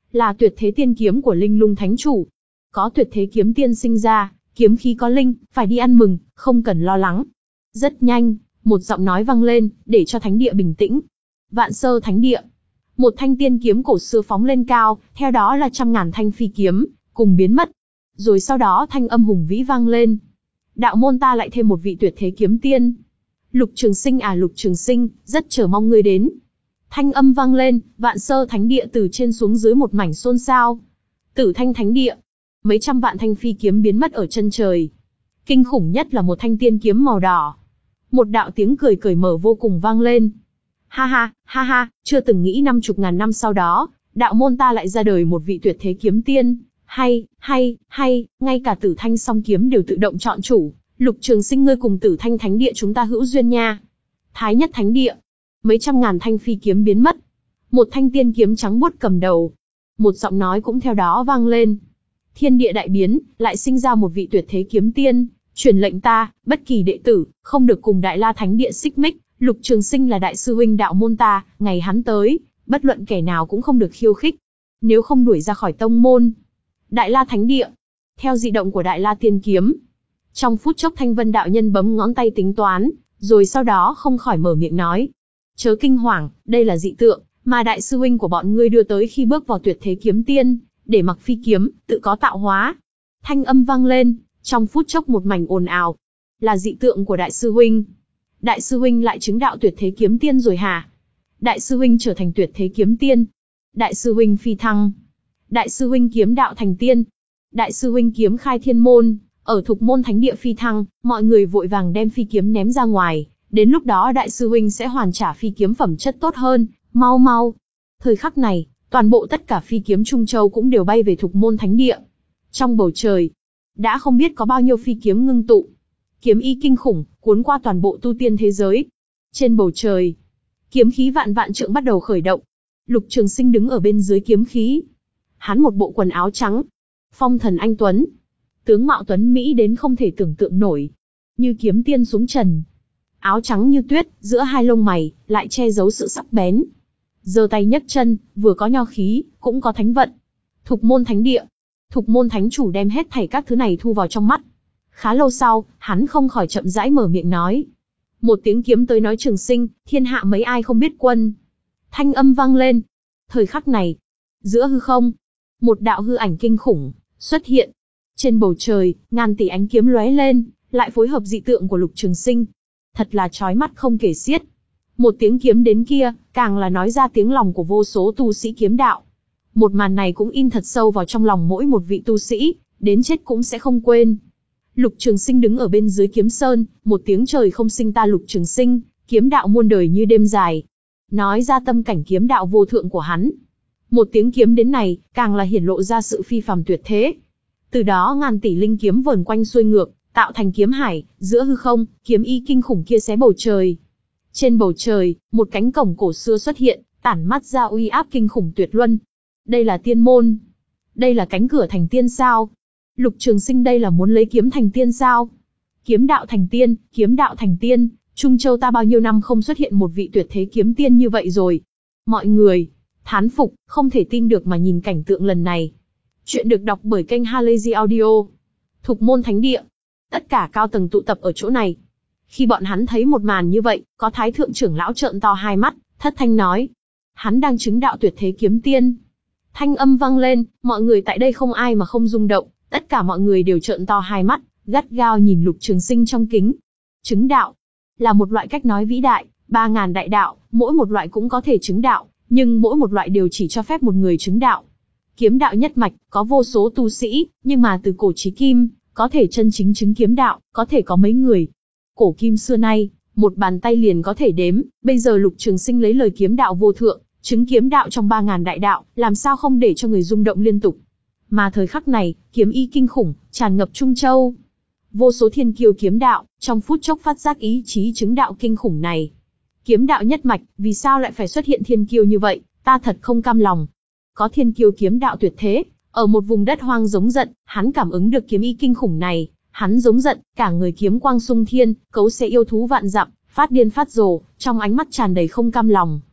là tuyệt thế tiên kiếm của Linh Lung Thánh Chủ. Có tuyệt thế kiếm tiên sinh ra, kiếm khí có linh, phải đi ăn mừng, không cần lo lắng. Rất nhanh, một giọng nói vang lên, để cho thánh địa bình tĩnh. Vạn Sơ Thánh Địa. Một thanh tiên kiếm cổ xưa phóng lên cao, theo đó là trăm ngàn thanh phi kiếm, cùng biến mất. Rồi sau đó thanh âm hùng vĩ vang lên. Đạo môn ta lại thêm một vị tuyệt thế kiếm tiên. Lục Trường Sinh à Lục Trường Sinh, rất chờ mong ngươi đến. Thanh âm vang lên, Vạn Sơ Thánh Địa từ trên xuống dưới một mảnh xôn xao. Tử Thanh Thánh Địa. Mấy trăm vạn thanh phi kiếm biến mất ở chân trời. Kinh khủng nhất là một thanh tiên kiếm màu đỏ. Một đạo tiếng cười cởi mở vô cùng vang lên. Ha ha, ha ha, chưa từng nghĩ năm chục ngàn năm sau đó, đạo môn ta lại ra đời một vị tuyệt thế kiếm tiên. Hay, hay, hay, ngay cả Tử Thanh song kiếm đều tự động chọn chủ. Lục Trường Sinh ngươi cùng Tử Thanh Thánh Địa chúng ta hữu duyên nha. Thái Nhất Thánh Địa. Mấy trăm ngàn thanh phi kiếm biến mất. Một thanh tiên kiếm trắng buốt cầm đầu. Một giọng nói cũng theo đó vang lên. Thiên địa đại biến, lại sinh ra một vị tuyệt thế kiếm tiên. Truyền lệnh ta, bất kỳ đệ tử, không được cùng Đại La Thánh Địa xích mích. Lục Trường Sinh là đại sư huynh đạo môn ta, ngày hắn tới, bất luận kẻ nào cũng không được khiêu khích. Nếu không đuổi ra khỏi tông môn. Đại La Thánh Địa. Theo dị động của Đại La Tiên Kiếm. Trong phút chốc Thanh Vân đạo nhân bấm ngón tay tính toán, rồi sau đó không khỏi mở miệng nói. Chớ kinh hoàng, đây là dị tượng, mà đại sư huynh của bọn ngươi đưa tới khi bước vào tuyệt thế kiếm tiên, để mặc phi kiếm, tự có tạo hóa. Thanh âm vang lên, trong phút chốc một mảnh ồn ào. Là dị tượng của đại sư huynh. Đại sư huynh lại chứng đạo tuyệt thế kiếm tiên rồi hả? Đại sư huynh trở thành tuyệt thế kiếm tiên. Đại sư huynh phi thăng. Đại sư huynh kiếm đạo thành tiên. Đại sư huynh kiếm khai thiên môn, ở Thục Môn Thánh Địa phi thăng, mọi người vội vàng đem phi kiếm ném ra ngoài, đến lúc đó đại sư huynh sẽ hoàn trả phi kiếm phẩm chất tốt hơn, mau mau. Thời khắc này, toàn bộ tất cả phi kiếm Trung Châu cũng đều bay về Thục Môn Thánh Địa. Trong bầu trời, đã không biết có bao nhiêu phi kiếm ngưng tụ. Kiếm ý kinh khủng, cuốn qua toàn bộ tu tiên thế giới. Trên bầu trời, kiếm khí vạn vạn trượng bắt đầu khởi động. Lục Trường Sinh đứng ở bên dưới kiếm khí. Hắn một bộ quần áo trắng, phong thần anh tuấn, tướng mạo tuấn mỹ đến không thể tưởng tượng nổi, như kiếm tiên xuống trần. Áo trắng như tuyết, giữa hai lông mày lại che giấu sự sắc bén. Giơ tay nhấc chân, vừa có nho khí, cũng có thánh vận. Thục Môn Thánh Địa. Thục Môn Thánh Chủ đem hết thảy các thứ này thu vào trong mắt. Khá lâu sau, hắn không khỏi chậm rãi mở miệng nói. Một tiếng kiếm tới nói Trường Sinh, thiên hạ mấy ai không biết quân. Thanh âm vang lên. Thời khắc này, giữa hư không, một đạo hư ảnh kinh khủng xuất hiện. Trên bầu trời, ngàn tỷ ánh kiếm lóe lên, lại phối hợp dị tượng của Lục Trường Sinh. Thật là chói mắt không kể xiết. Một tiếng kiếm đến kia, càng là nói ra tiếng lòng của vô số tu sĩ kiếm đạo. Một màn này cũng in thật sâu vào trong lòng mỗi một vị tu sĩ, đến chết cũng sẽ không quên. Lục Trường Sinh đứng ở bên dưới kiếm sơn, một tiếng trời không sinh ta Lục Trường Sinh, kiếm đạo muôn đời như đêm dài. Nói ra tâm cảnh kiếm đạo vô thượng của hắn. Một tiếng kiếm đến này, càng là hiển lộ ra sự phi phàm tuyệt thế. Từ đó ngàn tỷ linh kiếm vờn quanh xuôi ngược, tạo thành kiếm hải, giữa hư không, kiếm ý kinh khủng kia xé bầu trời. Trên bầu trời, một cánh cổng cổ xưa xuất hiện, tản mắt ra uy áp kinh khủng tuyệt luân. Đây là tiên môn. Đây là cánh cửa thành tiên sao? Lục Trường Sinh đây là muốn lấy kiếm thành tiên sao? Kiếm đạo thành tiên, kiếm đạo thành tiên, Trung Châu ta bao nhiêu năm không xuất hiện một vị tuyệt thế kiếm tiên như vậy rồi. Mọi người thán phục, không thể tin được mà nhìn cảnh tượng lần này. Chuyện được đọc bởi kênh Halazy Audio. Thục Môn Thánh Địa. Tất cả cao tầng tụ tập ở chỗ này. Khi bọn hắn thấy một màn như vậy, có Thái Thượng trưởng lão trợn to hai mắt, thất thanh nói. Hắn đang chứng đạo tuyệt thế kiếm tiên. Thanh âm vang lên, mọi người tại đây không ai mà không rung động, tất cả mọi người đều trợn to hai mắt, gắt gao nhìn Lục Trường Sinh trong kính. Chứng đạo là một loại cách nói vĩ đại, ba ngàn đại đạo, mỗi một loại cũng có thể chứng đạo, nhưng mỗi một loại đều chỉ cho phép một người chứng đạo. Kiếm đạo nhất mạch, có vô số tu sĩ, nhưng mà từ cổ chí kim, có thể chân chính chứng kiếm đạo, có thể có mấy người. Cổ kim xưa nay, một bàn tay liền có thể đếm, bây giờ Lục Trường Sinh lấy lời kiếm đạo vô thượng, chứng kiếm đạo trong ba ngàn đại đạo, làm sao không để cho người rung động liên tục. Mà thời khắc này, kiếm ý kinh khủng, tràn ngập Trung Châu. Vô số thiên kiêu kiếm đạo, trong phút chốc phát giác ý chí chứng đạo kinh khủng này. Kiếm đạo nhất mạch, vì sao lại phải xuất hiện thiên kiêu như vậy, ta thật không cam lòng. Có thiên kiêu kiếm đạo tuyệt thế, ở một vùng đất hoang giống giận, hắn cảm ứng được kiếm ý kinh khủng này, hắn giống giận, cả người kiếm quang sung thiên, cấu xé yêu thú vạn dặm, phát điên phát rồ, trong ánh mắt tràn đầy không cam lòng.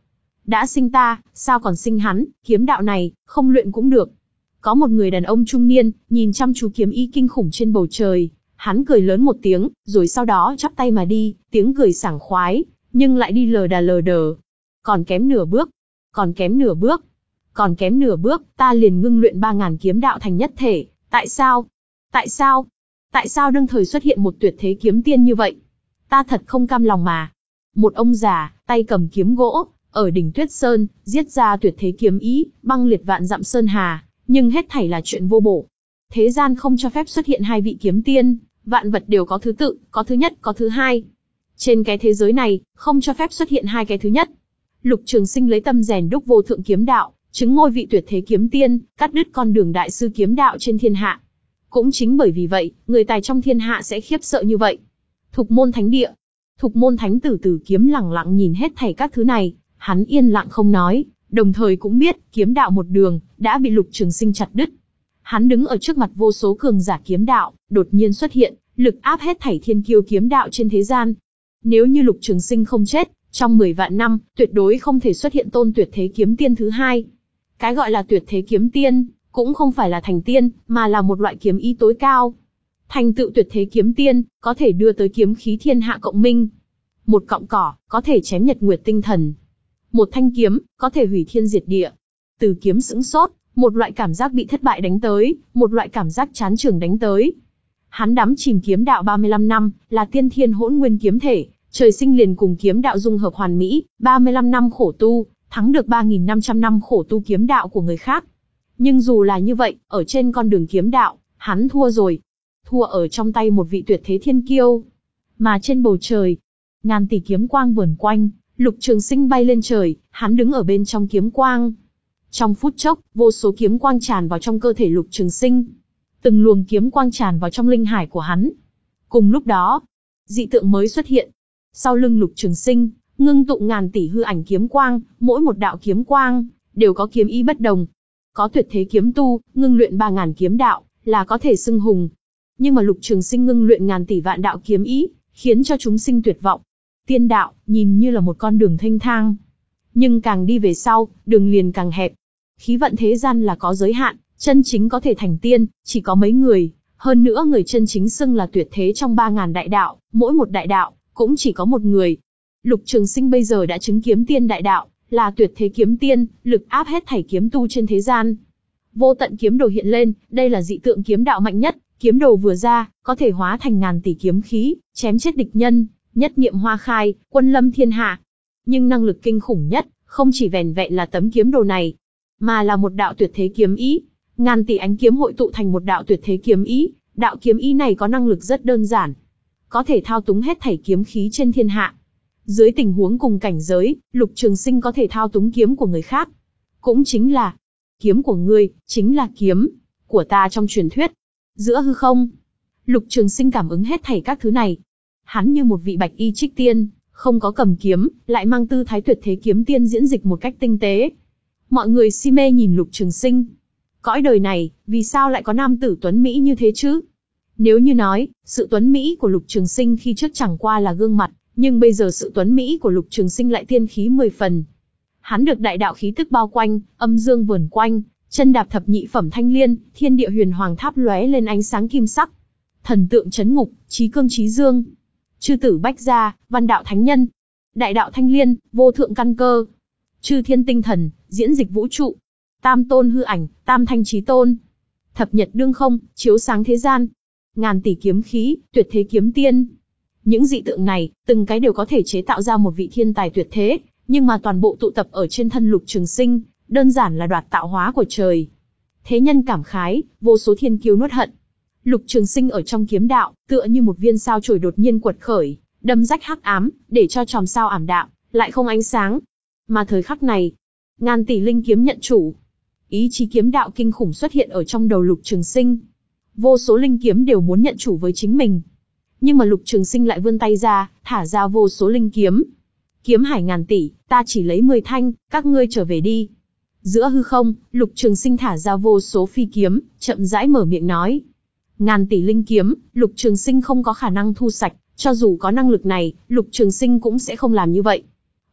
Đã sinh ta, sao còn sinh hắn, kiếm đạo này, không luyện cũng được. Có một người đàn ông trung niên, nhìn chăm chú kiếm ý kinh khủng trên bầu trời. Hắn cười lớn một tiếng, rồi sau đó chắp tay mà đi, tiếng cười sảng khoái, nhưng lại đi lờ đà lờ đờ. Còn kém nửa bước, còn kém nửa bước, còn kém nửa bước, ta liền ngưng luyện ba ngàn kiếm đạo thành nhất thể. Tại sao? Tại sao? Tại sao đương thời xuất hiện một tuyệt thế kiếm tiên như vậy? Ta thật không cam lòng mà. Một ông già, tay cầm kiếm gỗ, ở đỉnh Tuyết Sơn, giết ra tuyệt thế kiếm ý, băng liệt vạn dặm sơn hà, nhưng hết thảy là chuyện vô bổ. Thế gian không cho phép xuất hiện hai vị kiếm tiên, vạn vật đều có thứ tự, có thứ nhất, có thứ hai. Trên cái thế giới này, không cho phép xuất hiện hai cái thứ nhất. Lục Trường Sinh lấy tâm rèn đúc vô thượng kiếm đạo, chứng ngôi vị tuyệt thế kiếm tiên, cắt đứt con đường đại sư kiếm đạo trên thiên hạ. Cũng chính bởi vì vậy, người tài trong thiên hạ sẽ khiếp sợ như vậy. Thục Môn Thánh Địa. Thục Môn Thánh Tử Tử Kiếm lẳng lặng nhìn hết thảy các thứ này, hắn yên lặng không nói, đồng thời cũng biết, kiếm đạo một đường, đã bị Lục Trường Sinh chặt đứt. Hắn đứng ở trước mặt vô số cường giả kiếm đạo, đột nhiên xuất hiện, lực áp hết thảy thiên kiêu kiếm đạo trên thế gian. Nếu như Lục Trường Sinh không chết, trong mười vạn năm, tuyệt đối không thể xuất hiện tôn tuyệt thế kiếm tiên thứ hai. Cái gọi là tuyệt thế kiếm tiên, cũng không phải là thành tiên, mà là một loại kiếm ý tối cao. Thành tựu tuyệt thế kiếm tiên, có thể đưa tới kiếm khí thiên hạ cộng minh. Một cọng cỏ, có thể chém nhật nguyệt tinh thần. Một thanh kiếm, có thể hủy thiên diệt địa. Từ kiếm sững sốt, một loại cảm giác bị thất bại đánh tới, một loại cảm giác chán chường đánh tới. Hắn đắm chìm kiếm đạo ba mươi lăm năm, là tiên thiên hỗn nguyên kiếm thể, trời sinh liền cùng kiếm đạo dung hợp hoàn mỹ, ba mươi lăm năm khổ tu, thắng được ba nghìn năm trăm năm khổ tu kiếm đạo của người khác. Nhưng dù là như vậy, ở trên con đường kiếm đạo, hắn thua rồi. Thua ở trong tay một vị tuyệt thế thiên kiêu. Mà trên bầu trời, ngàn tỷ kiếm quang vờn quanh, Lục Trường Sinh bay lên trời, hắn đứng ở bên trong kiếm quang. Trong phút chốc, vô số kiếm quang tràn vào trong cơ thể Lục Trường Sinh. Từng luồng kiếm quang tràn vào trong linh hải của hắn. Cùng lúc đó, dị tượng mới xuất hiện. Sau lưng Lục Trường Sinh, ngưng tụ ngàn tỷ hư ảnh kiếm quang, mỗi một đạo kiếm quang đều có kiếm ý bất đồng. Có tuyệt thế kiếm tu, ngưng luyện ba ngàn kiếm đạo, là có thể xưng hùng. Nhưng mà Lục Trường Sinh ngưng luyện ngàn tỷ vạn đạo kiếm ý, khiến cho chúng sinh tuyệt vọng. Tiên đạo, nhìn như là một con đường thênh thang. Nhưng càng đi về sau, đường liền càng hẹp. Khí vận thế gian là có giới hạn, chân chính có thể thành tiên, chỉ có mấy người. Hơn nữa người chân chính xưng là tuyệt thế trong ba ngàn đại đạo, mỗi một đại đạo, cũng chỉ có một người. Lục Trường Sinh bây giờ đã chứng kiếm tiên đại đạo, là tuyệt thế kiếm tiên, lực áp hết thảy kiếm tu trên thế gian. Vô tận kiếm đồ hiện lên, đây là dị tượng kiếm đạo mạnh nhất, kiếm đồ vừa ra, có thể hóa thành ngàn tỷ kiếm khí, chém chết địch nhân, nhất niệm hoa khai, quân lâm thiên hạ. Nhưng năng lực kinh khủng nhất, không chỉ vẻn vẹn là tấm kiếm đồ này, mà là một đạo tuyệt thế kiếm ý. Ngàn tỷ ánh kiếm hội tụ thành một đạo tuyệt thế kiếm ý, đạo kiếm ý này có năng lực rất đơn giản, có thể thao túng hết thảy kiếm khí trên thiên hạ. Dưới tình huống cùng cảnh giới, Lục Trường Sinh có thể thao túng kiếm của người khác. Cũng chính là, kiếm của ngươi, chính là kiếm của ta trong truyền thuyết. Giữa hư không, Lục Trường Sinh cảm ứng hết thảy các thứ này. Hắn như một vị bạch y trích tiên, không có cầm kiếm, lại mang tư thái tuyệt thế kiếm tiên diễn dịch một cách tinh tế. Mọi người si mê nhìn Lục Trường Sinh. Cõi đời này, vì sao lại có nam tử tuấn Mỹ như thế chứ? Nếu như nói, sự tuấn Mỹ của Lục Trường Sinh khi trước chẳng qua là gương mặt, nhưng bây giờ sự tuấn Mỹ của Lục Trường Sinh lại tiên khí mười phần. Hắn được đại đạo khí tức bao quanh, âm dương vờn quanh, chân đạp thập nhị phẩm thanh liên, thiên địa huyền hoàng tháp lóe lên ánh sáng kim sắc. Thần tượng chấn ngục, chí cương chí dương. Chư tử bách gia, văn đạo thánh nhân. Đại đạo thanh liên, vô thượng căn cơ. Chư thiên tinh thần, diễn dịch vũ trụ. Tam tôn hư ảnh, tam thanh chí tôn. Thập nhật đương không, chiếu sáng thế gian. Ngàn tỷ kiếm khí, tuyệt thế kiếm tiên. Những dị tượng này, từng cái đều có thể chế tạo ra một vị thiên tài tuyệt thế, nhưng mà toàn bộ tụ tập ở trên thân Lục Trường Sinh, đơn giản là đoạt tạo hóa của trời. Thế nhân cảm khái, vô số thiên kiêu nuốt hận. Lục Trường Sinh ở trong kiếm đạo, tựa như một viên sao chổi đột nhiên quật khởi, đâm rách hắc ám, để cho chòm sao ảm đạm, lại không ánh sáng. Mà thời khắc này, ngàn tỷ linh kiếm nhận chủ. Ý chí kiếm đạo kinh khủng xuất hiện ở trong đầu Lục Trường Sinh. Vô số linh kiếm đều muốn nhận chủ với chính mình. Nhưng mà Lục Trường Sinh lại vươn tay ra, thả ra vô số linh kiếm. Kiếm hải ngàn tỷ, ta chỉ lấy mười thanh, các ngươi trở về đi. Giữa hư không, Lục Trường Sinh thả ra vô số phi kiếm, chậm rãi mở miệng nói. Ngàn tỷ linh kiếm, Lục Trường Sinh không có khả năng thu sạch, cho dù có năng lực này, Lục Trường Sinh cũng sẽ không làm như vậy.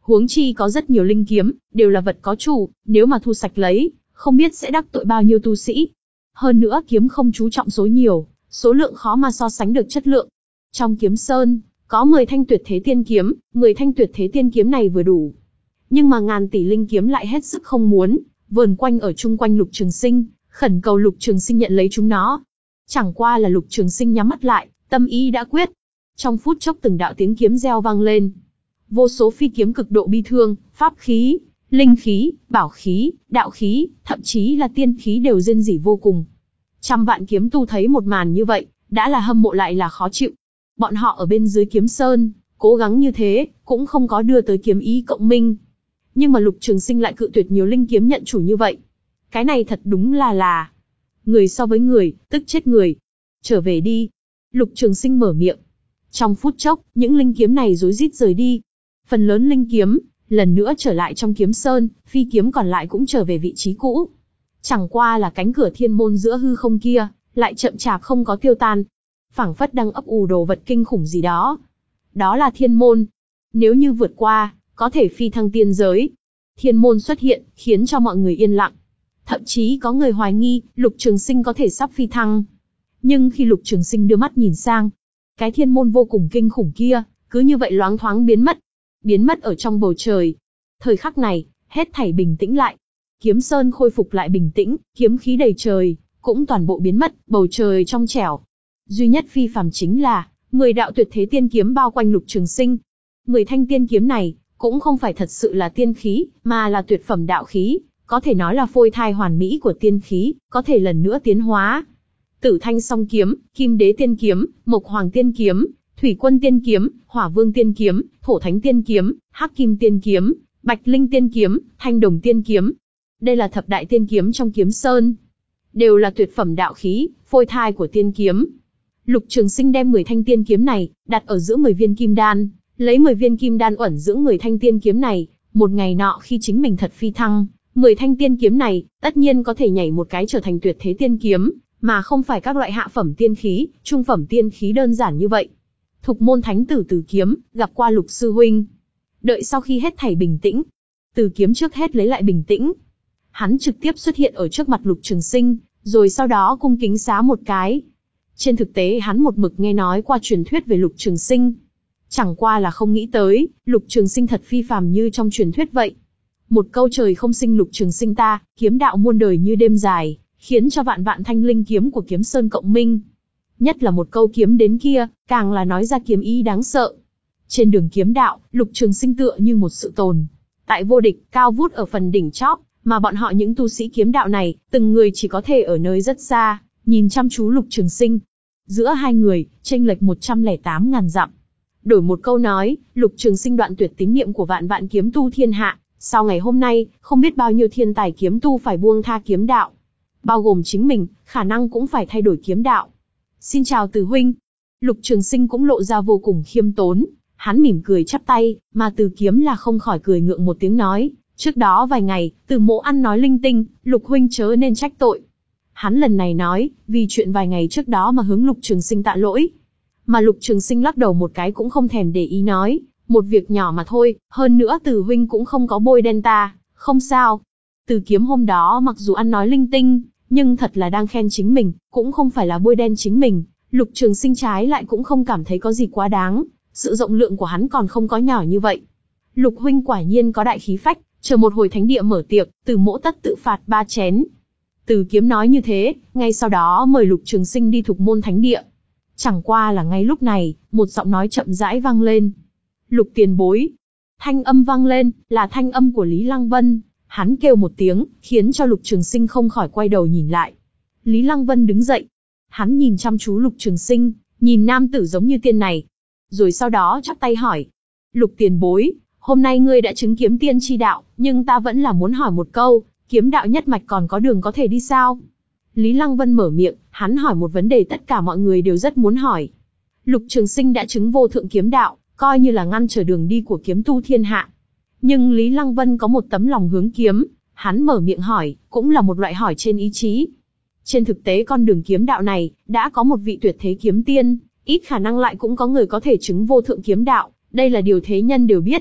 Huống chi có rất nhiều linh kiếm, đều là vật có chủ, nếu mà thu sạch lấy, không biết sẽ đắc tội bao nhiêu tu sĩ. Hơn nữa kiếm không chú trọng số nhiều, số lượng khó mà so sánh được chất lượng. Trong kiếm sơn, có mười thanh tuyệt thế tiên kiếm, mười thanh tuyệt thế tiên kiếm này vừa đủ. Nhưng mà ngàn tỷ linh kiếm lại hết sức không muốn, vờn quanh ở chung quanh Lục Trường Sinh, khẩn cầu Lục Trường Sinh nhận lấy chúng nó. Chẳng qua là Lục Trường Sinh nhắm mắt lại, tâm ý đã quyết. Trong phút chốc từng đạo tiếng kiếm reo vang lên. Vô số phi kiếm cực độ bi thương, pháp khí, linh khí, bảo khí, đạo khí, thậm chí là tiên khí đều rên rỉ vô cùng. Trăm vạn kiếm tu thấy một màn như vậy, đã là hâm mộ lại là khó chịu. Bọn họ ở bên dưới kiếm sơn, cố gắng như thế, cũng không có đưa tới kiếm ý cộng minh. Nhưng mà Lục Trường Sinh lại cự tuyệt nhiều linh kiếm nhận chủ như vậy. Cái này thật đúng là là người so với người, tức chết người. Trở về đi. Lục Trường Sinh mở miệng. Trong phút chốc, những linh kiếm này rối rít rời đi. Phần lớn linh kiếm, lần nữa trở lại trong kiếm sơn, phi kiếm còn lại cũng trở về vị trí cũ. Chẳng qua là cánh cửa thiên môn giữa hư không kia, lại chậm chạp không có tiêu tan. Phảng phất đang ấp ủ đồ vật kinh khủng gì đó. Đó là thiên môn. Nếu như vượt qua, có thể phi thăng tiên giới. Thiên môn xuất hiện, khiến cho mọi người yên lặng. Thậm chí có người hoài nghi, Lục Trường Sinh có thể sắp phi thăng. Nhưng khi Lục Trường Sinh đưa mắt nhìn sang, cái thiên môn vô cùng kinh khủng kia, cứ như vậy loáng thoáng biến mất. Biến mất ở trong bầu trời. Thời khắc này, hết thảy bình tĩnh lại. Kiếm sơn khôi phục lại bình tĩnh, kiếm khí đầy trời, cũng toàn bộ biến mất, bầu trời trong trẻo. Duy nhất phi phàm chính là, mười đạo tuyệt thế tiên kiếm bao quanh Lục Trường Sinh. Mười thanh tiên kiếm này, cũng không phải thật sự là tiên khí, mà là tuyệt phẩm đạo khí, có thể nói là phôi thai hoàn mỹ của tiên khí, có thể lần nữa tiến hóa. Tử Thanh Song Kiếm, Kim Đế Tiên Kiếm, Mộc Hoàng Tiên Kiếm, Thủy Quân Tiên Kiếm, Hỏa Vương Tiên Kiếm, Thổ Thánh Tiên Kiếm, Hắc Kim Tiên Kiếm, Bạch Linh Tiên Kiếm, Thanh Đồng Tiên Kiếm. Đây là thập đại tiên kiếm trong kiếm sơn. Đều là tuyệt phẩm đạo khí, phôi thai của tiên kiếm. Lục Trường Sinh đem mười thanh tiên kiếm này, đặt ở giữa mười viên kim đan, lấy mười viên kim đan uẩn dưỡng mười thanh tiên kiếm này. Một ngày nọ khi chính mình thật phi thăng, mười thanh tiên kiếm này, tất nhiên có thể nhảy một cái trở thành tuyệt thế tiên kiếm, mà không phải các loại hạ phẩm tiên khí, trung phẩm tiên khí đơn giản như vậy. Thục môn thánh tử Từ Kiếm, gặp qua Lục sư huynh. Đợi sau khi hết thảy bình tĩnh, Từ Kiếm trước hết lấy lại bình tĩnh. Hắn trực tiếp xuất hiện ở trước mặt Lục Trường Sinh, rồi sau đó cung kính xá một cái. Trên thực tế hắn một mực nghe nói qua truyền thuyết về Lục Trường Sinh. Chẳng qua là không nghĩ tới, Lục Trường Sinh thật phi phàm như trong truyền thuyết vậy. Một câu trời không sinh Lục Trường Sinh ta, kiếm đạo muôn đời như đêm dài, khiến cho vạn vạn thanh linh kiếm của kiếm sơn cộng minh. Nhất là một câu kiếm đến kia, càng là nói ra kiếm ý đáng sợ. Trên đường kiếm đạo, Lục Trường Sinh tựa như một sự tồn tại vô địch, cao vút ở phần đỉnh chóp, mà bọn họ những tu sĩ kiếm đạo này, từng người chỉ có thể ở nơi rất xa, nhìn chăm chú Lục Trường Sinh. Giữa hai người, chênh lệch một trăm lẻ tám ngàn dặm. Đổi một câu nói, Lục Trường Sinh đoạn tuyệt tín niệm của vạn vạn kiếm tu thiên hạ, sau ngày hôm nay, không biết bao nhiêu thiên tài kiếm tu phải buông tha kiếm đạo. Bao gồm chính mình, khả năng cũng phải thay đổi kiếm đạo. Xin chào Từ huynh. Lục Trường Sinh cũng lộ ra vô cùng khiêm tốn, hắn mỉm cười chắp tay, mà Từ Kiếm là không khỏi cười ngượng một tiếng nói, trước đó vài ngày, Từ mỗ ăn nói linh tinh, Lục huynh chớ nên trách tội. Hắn lần này nói, vì chuyện vài ngày trước đó mà hướng Lục Trường Sinh tạ lỗi. Mà Lục Trường Sinh lắc đầu một cái cũng không thèm để ý nói, một việc nhỏ mà thôi, hơn nữa Từ huynh cũng không có bôi đen ta, không sao. Từ Kiếm hôm đó mặc dù ăn nói linh tinh, nhưng thật là đang khen chính mình, cũng không phải là bôi đen chính mình. Lục Trường Sinh trái lại cũng không cảm thấy có gì quá đáng, sự rộng lượng của hắn còn không có nhỏ như vậy. Lục huynh quả nhiên có đại khí phách, chờ một hồi thánh địa mở tiệc, Từ mỗ tất tự phạt ba chén. Từ Kiếm nói như thế, ngay sau đó mời Lục Trường Sinh đi Thục môn thánh địa. Chẳng qua là ngay lúc này, một giọng nói chậm rãi vang lên. Lục tiền bối. Thanh âm vang lên, là thanh âm của Lý Lăng Vân. Hắn kêu một tiếng, khiến cho Lục Trường Sinh không khỏi quay đầu nhìn lại. Lý Lăng Vân đứng dậy. Hắn nhìn chăm chú Lục Trường Sinh, nhìn nam tử giống như tiên này. Rồi sau đó chắp tay hỏi. Lục tiền bối, hôm nay ngươi đã chứng kiếm tiên chi đạo, nhưng ta vẫn là muốn hỏi một câu, kiếm đạo nhất mạch còn có đường có thể đi sao? Lý Lăng Vân mở miệng, hắn hỏi một vấn đề tất cả mọi người đều rất muốn hỏi. Lục Trường Sinh đã chứng vô thượng kiếm đạo, coi như là ngăn trở đường đi của kiếm tu thiên hạ. Nhưng Lý Lăng Vân có một tấm lòng hướng kiếm, hắn mở miệng hỏi, cũng là một loại hỏi trên ý chí. Trên thực tế con đường kiếm đạo này, đã có một vị tuyệt thế kiếm tiên, ít khả năng lại cũng có người có thể chứng vô thượng kiếm đạo, đây là điều thế nhân đều biết.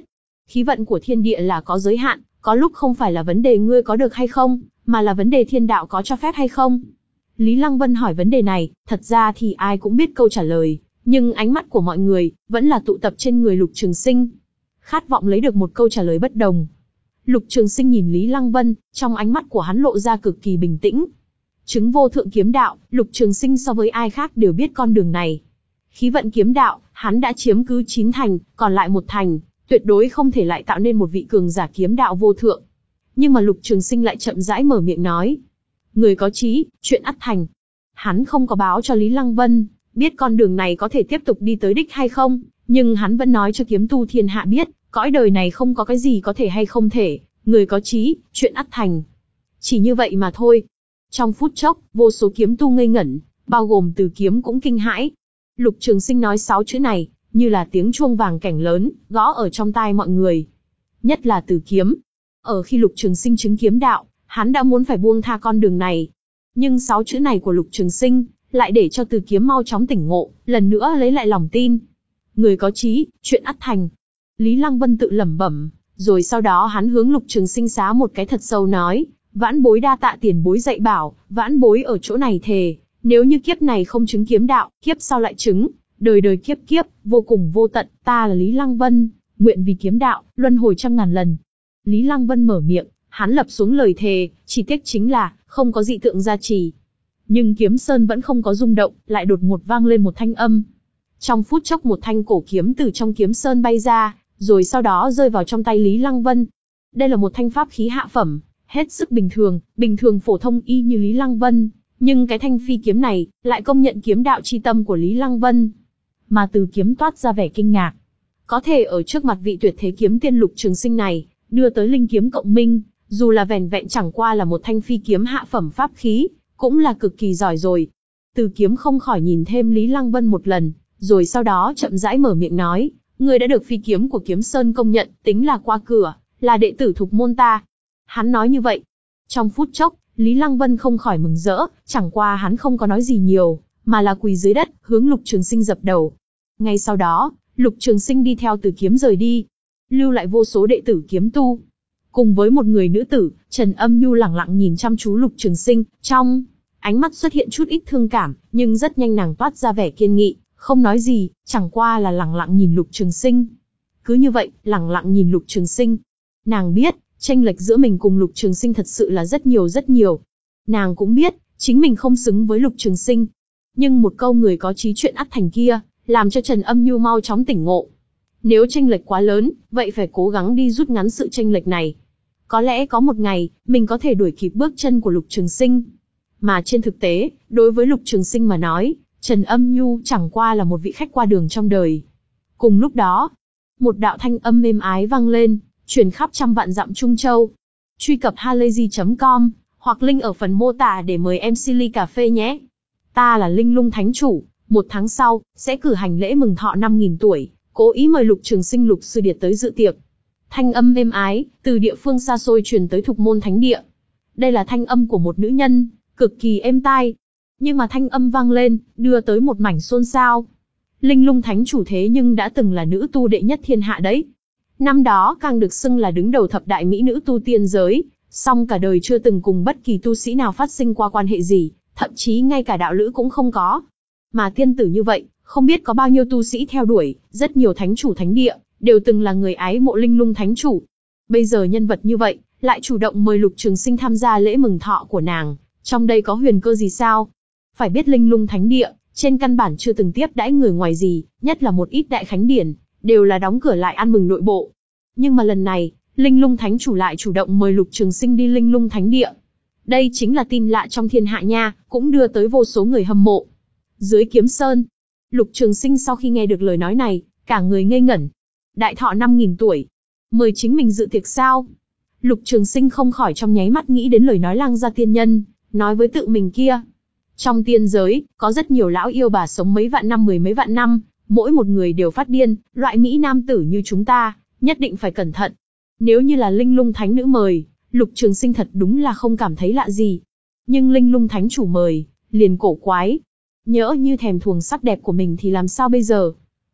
Khí vận của thiên địa là có giới hạn, có lúc không phải là vấn đề ngươi có được hay không, mà là vấn đề thiên đạo có cho phép hay không. Lý Lăng Vân hỏi vấn đề này, thật ra thì ai cũng biết câu trả lời, nhưng ánh mắt của mọi người vẫn là tụ tập trên người Lục Trường Sinh, khát vọng lấy được một câu trả lời bất đồng. Lục Trường Sinh nhìn Lý Lăng Vân, trong ánh mắt của hắn lộ ra cực kỳ bình tĩnh. Chứng vô thượng kiếm đạo, Lục Trường Sinh so với ai khác đều biết con đường này. Khí vận kiếm đạo, hắn đã chiếm cứ chín thành, còn lại một thành, tuyệt đối không thể lại tạo nên một vị cường giả kiếm đạo vô thượng. Nhưng mà Lục Trường Sinh lại chậm rãi mở miệng nói. Người có chí, chuyện ắt thành. Hắn không có báo cho Lý Lăng Vân, biết con đường này có thể tiếp tục đi tới đích hay không, nhưng hắn vẫn nói cho kiếm tu thiên hạ biết, cõi đời này không có cái gì có thể hay không thể, người có chí, chuyện ắt thành. Chỉ như vậy mà thôi. Trong phút chốc, vô số kiếm tu ngây ngẩn, bao gồm Từ Kiếm cũng kinh hãi. Lục Trường Sinh nói sáu chữ này, như là tiếng chuông vàng cảnh lớn, gõ ở trong tai mọi người. Nhất là Từ Kiếm. Ở khi Lục Trường Sinh chứng kiếm đạo, hắn đã muốn phải buông tha con đường này. Nhưng sáu chữ này của Lục Trường Sinh, lại để cho Từ Kiếm mau chóng tỉnh ngộ, lần nữa lấy lại lòng tin. Người có chí, chuyện ắt thành. Lý Lăng Vân tự lẩm bẩm, rồi sau đó hắn hướng Lục Trường Sinh xá một cái thật sâu nói, vãn bối đa tạ tiền bối dạy bảo, vãn bối ở chỗ này thề, nếu như kiếp này không chứng kiếm đạo, kiếp sau lại chứng, đời đời kiếp kiếp, vô cùng vô tận, ta là Lý Lăng Vân, nguyện vì kiếm đạo, luân hồi trăm ngàn lần. Lý Lăng Vân mở miệng, hắn lập xuống lời thề, chỉ tiếc chính là, không có dị tượng gia trì. Nhưng kiếm sơn vẫn không có rung động, lại đột ngột vang lên một thanh âm. Trong phút chốc một thanh cổ kiếm từ trong kiếm sơn bay ra, rồi sau đó rơi vào trong tay Lý Lăng Vân. Đây là một thanh pháp khí hạ phẩm, hết sức bình thường, bình thường phổ thông y như Lý Lăng Vân, nhưng cái thanh phi kiếm này lại công nhận kiếm đạo chi tâm của Lý Lăng Vân. Mà Từ Kiếm toát ra vẻ kinh ngạc, có thể ở trước mặt vị tuyệt thế kiếm tiên Lục Trường Sinh này, đưa tới linh kiếm cộng minh, dù là vẻn vẹn chẳng qua là một thanh phi kiếm hạ phẩm pháp khí, cũng là cực kỳ giỏi rồi. Từ Kiếm không khỏi nhìn thêm Lý Lăng Vân một lần, rồi sau đó chậm rãi mở miệng nói, người đã được phi kiếm của Kiếm Sơn công nhận, tính là qua cửa, là đệ tử thục môn ta. Hắn nói như vậy. Trong phút chốc, Lý Lăng Vân không khỏi mừng rỡ, chẳng qua hắn không có nói gì nhiều, mà là quỳ dưới đất, hướng Lục Trường Sinh dập đầu. Ngay sau đó, Lục Trường Sinh đi theo Từ Kiếm rời đi, lưu lại vô số đệ tử kiếm tu. Cùng với một người nữ tử, Trần Âm Nhu lẳng lặng nhìn chăm chú Lục Trường Sinh, trong ánh mắt xuất hiện chút ít thương cảm, nhưng rất nhanh nàng toát ra vẻ kiên nghị, không nói gì, chẳng qua là lẳng lặng nhìn Lục Trường Sinh. Cứ như vậy, lẳng lặng nhìn Lục Trường Sinh. Nàng biết, chênh lệch giữa mình cùng Lục Trường Sinh thật sự là rất nhiều rất nhiều. Nàng cũng biết, chính mình không xứng với Lục Trường Sinh. Nhưng một câu người có chí chuyện ắt thành kia, làm cho Trần Âm Nhu mau chóng tỉnh ngộ. Nếu chênh lệch quá lớn, vậy phải cố gắng đi rút ngắn sự chênh lệch này. Có lẽ có một ngày, mình có thể đuổi kịp bước chân của Lục Trường Sinh. Mà trên thực tế, đối với Lục Trường Sinh mà nói, Trần Âm Nhu chẳng qua là một vị khách qua đường trong đời. Cùng lúc đó, một đạo thanh âm êm ái vang lên, truyền khắp trăm vạn dặm Trung Châu. Truy cập halayzi chấm com, hoặc link ở phần mô tả để mời em xê ly cà phê nhé. Ta là Linh Lung Thánh Chủ, một tháng sau, sẽ cử hành lễ mừng thọ năm nghìn tuổi, cố ý mời Lục Trường Sinh Lục Sư Điệt tới dự tiệc. Thanh âm êm ái, từ địa phương xa xôi truyền tới Thục Môn Thánh Địa. Đây là thanh âm của một nữ nhân, cực kỳ êm tai. Nhưng mà thanh âm vang lên, đưa tới một mảnh xôn xao. Linh Lung Thánh Chủ thế nhưng đã từng là nữ tu đệ nhất thiên hạ đấy. Năm đó càng được xưng là đứng đầu thập đại mỹ nữ tu tiên giới, song cả đời chưa từng cùng bất kỳ tu sĩ nào phát sinh qua quan hệ gì, thậm chí ngay cả đạo lữ cũng không có. Mà tiên tử như vậy, không biết có bao nhiêu tu sĩ theo đuổi, rất nhiều thánh chủ thánh địa, đều từng là người ái mộ Linh Lung Thánh Chủ. Bây giờ nhân vật như vậy, lại chủ động mời Lục Trường Sinh tham gia lễ mừng thọ của nàng, trong đây có huyền cơ gì sao? Phải biết Linh Lung Thánh Địa, trên căn bản chưa từng tiếp đãi người ngoài gì, nhất là một ít đại khánh điển, đều là đóng cửa lại ăn mừng nội bộ. Nhưng mà lần này, Linh Lung Thánh Chủ lại chủ động mời Lục Trường Sinh đi Linh Lung Thánh Địa. Đây chính là tin lạ trong thiên hạ nha, cũng đưa tới vô số người hâm mộ. Dưới Kiếm Sơn, Lục Trường Sinh sau khi nghe được lời nói này, cả người ngây ngẩn. Đại thọ năm nghìn tuổi, mời chính mình dự tiệc sao? Lục Trường Sinh không khỏi trong nháy mắt nghĩ đến lời nói Lăng Gia tiên nhân, nói với tự mình kia. Trong tiên giới, có rất nhiều lão yêu bà sống mấy vạn năm mười mấy vạn năm, mỗi một người đều phát điên, loại mỹ nam tử như chúng ta, nhất định phải cẩn thận. Nếu như là Linh Lung Thánh Nữ mời, Lục Trường Sinh thật đúng là không cảm thấy lạ gì. Nhưng Linh Lung Thánh Chủ mời, liền cổ quái. Nhỡ như thèm thuồng sắc đẹp của mình thì làm sao bây giờ?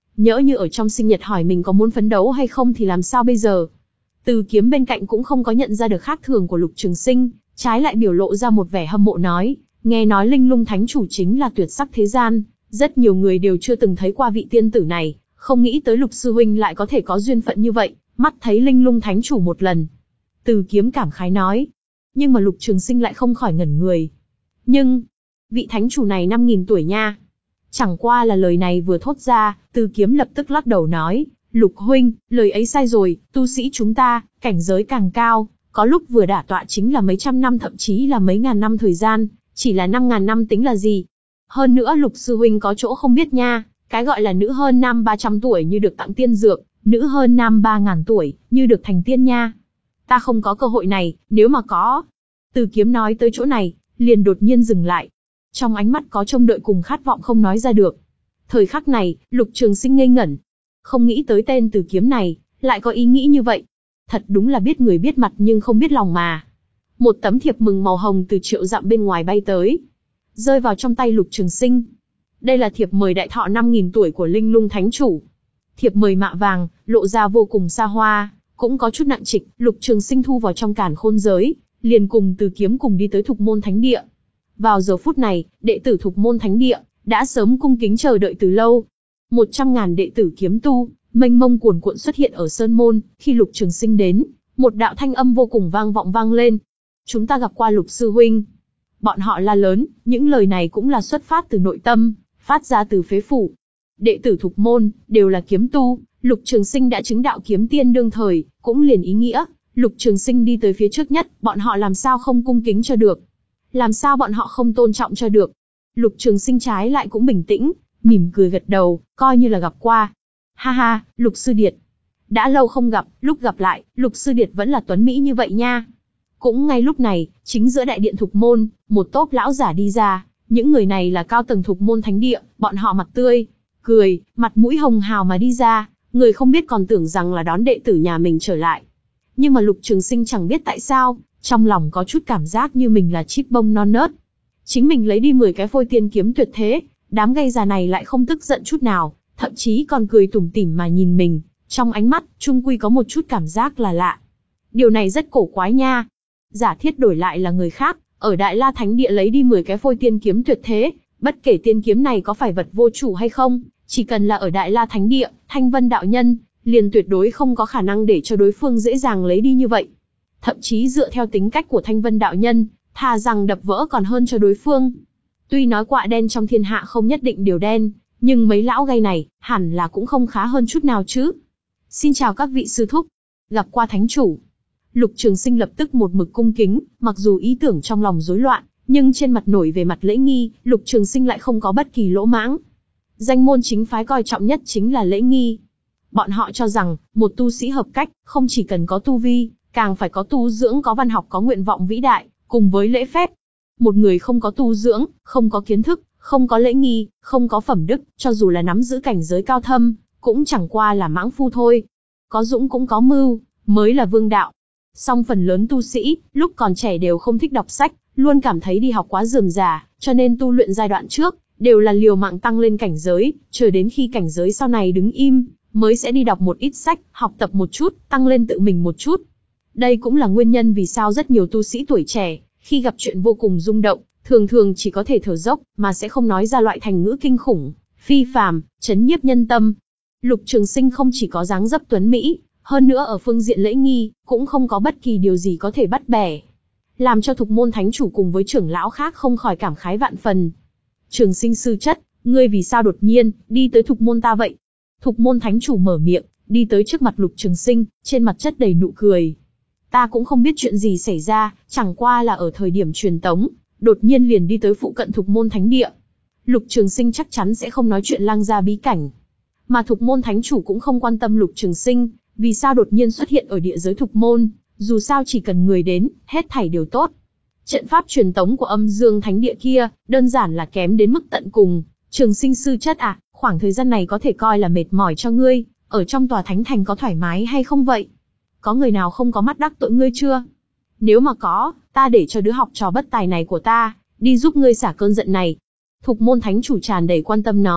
nhỡ như ở trong sinh nhật hỏi mình có muốn phấn đấu hay không thì làm sao bây giờ? Từ Kiếm bên cạnh cũng không có nhận ra được khác thường của Lục Trường Sinh, trái lại biểu lộ ra một vẻ hâm mộ nói, nghe nói Linh Lung Thánh Chủ chính là tuyệt sắc thế gian, rất nhiều người đều chưa từng thấy qua vị tiên tử này, không nghĩ tới Lục sư huynh lại có thể có duyên phận như vậy, mắt thấy Linh Lung Thánh Chủ một lần. Từ Kiếm cảm khái nói, nhưng mà Lục Trường Sinh lại không khỏi ngẩn người. Nhưng, vị Thánh Chủ này năm nghìn tuổi nha. Chẳng qua là lời này vừa thốt ra, Từ Kiếm lập tức lắc đầu nói, Lục huynh, lời ấy sai rồi, tu sĩ chúng ta, cảnh giới càng cao, có lúc vừa đả tọa chính là mấy trăm năm thậm chí là mấy ngàn năm thời gian, chỉ là năm ngàn năm tính là gì. Hơn nữa Lục sư huynh có chỗ không biết nha, cái gọi là nữ hơn nam ba trăm tuổi như được tặng tiên dược, nữ hơn nam ba ngàn tuổi, như được thành tiên nha. Ta không có cơ hội này, nếu mà có. Từ Kiếm nói tới chỗ này, liền đột nhiên dừng lại. Trong ánh mắt có trông đợi cùng khát vọng không nói ra được. Thời khắc này, Lục Trường Sinh ngây ngẩn. Không nghĩ tới tên Từ Kiếm này, lại có ý nghĩ như vậy. Thật đúng là biết người biết mặt nhưng không biết lòng mà. Một tấm thiệp mừng màu hồng từ triệu dặm bên ngoài bay tới, rơi vào trong tay Lục Trường Sinh. Đây là thiệp mời đại thọ năm nghìn tuổi của Linh Lung Thánh Chủ. Thiệp mời mạ vàng, lộ ra vô cùng xa hoa, cũng có chút nặng trịch. Lục Trường Sinh thu vào trong càn khôn giới, liền cùng Từ Kiếm cùng đi tới Thục Môn Thánh Địa. Vào giờ phút này, đệ tử Thục Môn Thánh Địa đã sớm cung kính chờ đợi từ lâu. Một trăm ngàn đệ tử kiếm tu, mênh mông cuồn cuộn xuất hiện ở sơn môn. Khi Lục Trường Sinh đến, một đạo thanh âm vô cùng vang vọng vang lên. Chúng ta gặp qua Lục sư huynh. Bọn họ la lớn, những lời này cũng là xuất phát từ nội tâm, phát ra từ phế phủ. Đệ tử Thục Môn đều là kiếm tu, Lục Trường Sinh đã chứng đạo kiếm tiên đương thời, cũng liền ý nghĩa, Lục Trường Sinh đi tới phía trước nhất, bọn họ làm sao không cung kính cho được? Làm sao bọn họ không tôn trọng cho được? Lục Trường Sinh trái lại cũng bình tĩnh, mỉm cười gật đầu, coi như là gặp qua. Ha ha, Lục sư điệt. Đã lâu không gặp, lúc gặp lại, Lục sư điệt vẫn là tuấn mỹ như vậy nha. Cũng ngay lúc này, chính giữa đại điện Thục Môn, một tốp lão giả đi ra, những người này là cao tầng Thục Môn Thánh Địa, bọn họ mặt tươi, cười, mặt mũi hồng hào mà đi ra, người không biết còn tưởng rằng là đón đệ tử nhà mình trở lại. Nhưng mà Lục Trường Sinh chẳng biết tại sao, trong lòng có chút cảm giác như mình là chip bông non nớt. Chính mình lấy đi mười cái phôi tiên kiếm tuyệt thế, đám gây già này lại không tức giận chút nào, thậm chí còn cười tủm tỉm mà nhìn mình, trong ánh mắt, trung quy có một chút cảm giác là lạ. Điều này rất cổ quái nha. Giả thiết đổi lại là người khác, ở Đại La Thánh Địa lấy đi mười cái phôi tiên kiếm tuyệt thế, bất kể tiên kiếm này có phải vật vô chủ hay không, chỉ cần là ở Đại La Thánh Địa, Thanh Vân đạo nhân, liền tuyệt đối không có khả năng để cho đối phương dễ dàng lấy đi như vậy. Thậm chí dựa theo tính cách của Thanh Vân đạo nhân, thà rằng đập vỡ còn hơn cho đối phương. Tuy nói quạ đen trong thiên hạ không nhất định đều đen, nhưng mấy lão gay này, hẳn là cũng không khá hơn chút nào chứ. Xin chào các vị sư thúc. Gặp qua thánh chủ. Lục Trường Sinh lập tức một mực cung kính, mặc dù ý tưởng trong lòng rối loạn, nhưng trên mặt nổi về mặt lễ nghi, Lục Trường Sinh lại không có bất kỳ lỗ mãng. Danh môn chính phái coi trọng nhất chính là lễ nghi. Bọn họ cho rằng, một tu sĩ hợp cách, không chỉ cần có tu vi, càng phải có tu dưỡng, có văn học, có nguyện vọng vĩ đại, cùng với lễ phép. Một người không có tu dưỡng, không có kiến thức, không có lễ nghi, không có phẩm đức, cho dù là nắm giữ cảnh giới cao thâm, cũng chẳng qua là mãng phu thôi. Có dũng cũng có mưu, mới là vương đạo. Song phần lớn tu sĩ, lúc còn trẻ đều không thích đọc sách, luôn cảm thấy đi học quá rườm rà, cho nên tu luyện giai đoạn trước, đều là liều mạng tăng lên cảnh giới, chờ đến khi cảnh giới sau này đứng im, mới sẽ đi đọc một ít sách, học tập một chút, tăng lên tự mình một chút. Đây cũng là nguyên nhân vì sao rất nhiều tu sĩ tuổi trẻ, khi gặp chuyện vô cùng rung động, thường thường chỉ có thể thở dốc, mà sẽ không nói ra loại thành ngữ kinh khủng, phi phàm, chấn nhiếp nhân tâm. Lục Trường Sinh không chỉ có dáng dấp tuấn mỹ, hơn nữa ở phương diện lễ nghi, cũng không có bất kỳ điều gì có thể bắt bẻ. Làm cho Thục Môn Thánh Chủ cùng với trưởng lão khác không khỏi cảm khái vạn phần. Trường Sinh sư chất, ngươi vì sao đột nhiên, đi tới Thục Môn ta vậy? Thục Môn Thánh Chủ mở miệng, đi tới trước mặt Lục Trường Sinh, trên mặt chất đầy nụ cười. Ta cũng không biết chuyện gì xảy ra, chẳng qua là ở thời điểm truyền tống, đột nhiên liền đi tới phụ cận Thục Môn Thánh Địa. Lục Trường Sinh chắc chắn sẽ không nói chuyện lang gia bí cảnh. Mà Thục Môn Thánh Chủ cũng không quan tâm Lục Trường Sinh, vì sao đột nhiên xuất hiện ở địa giới Thục Môn, dù sao chỉ cần người đến, hết thảy đều tốt. Trận pháp truyền tống của Âm Dương Thánh Địa kia, đơn giản là kém đến mức tận cùng. Trường Sinh sư chất à, khoảng thời gian này có thể coi là mệt mỏi cho ngươi, ở trong tòa Thánh Thành có thoải mái hay không vậy? Có người nào không có mắt đắc tội ngươi chưa? Nếu mà có, ta để cho đứa học trò bất tài này của ta, đi giúp ngươi xả cơn giận này. Thục Môn Thánh Chủ tràn đầy quan tâm nói,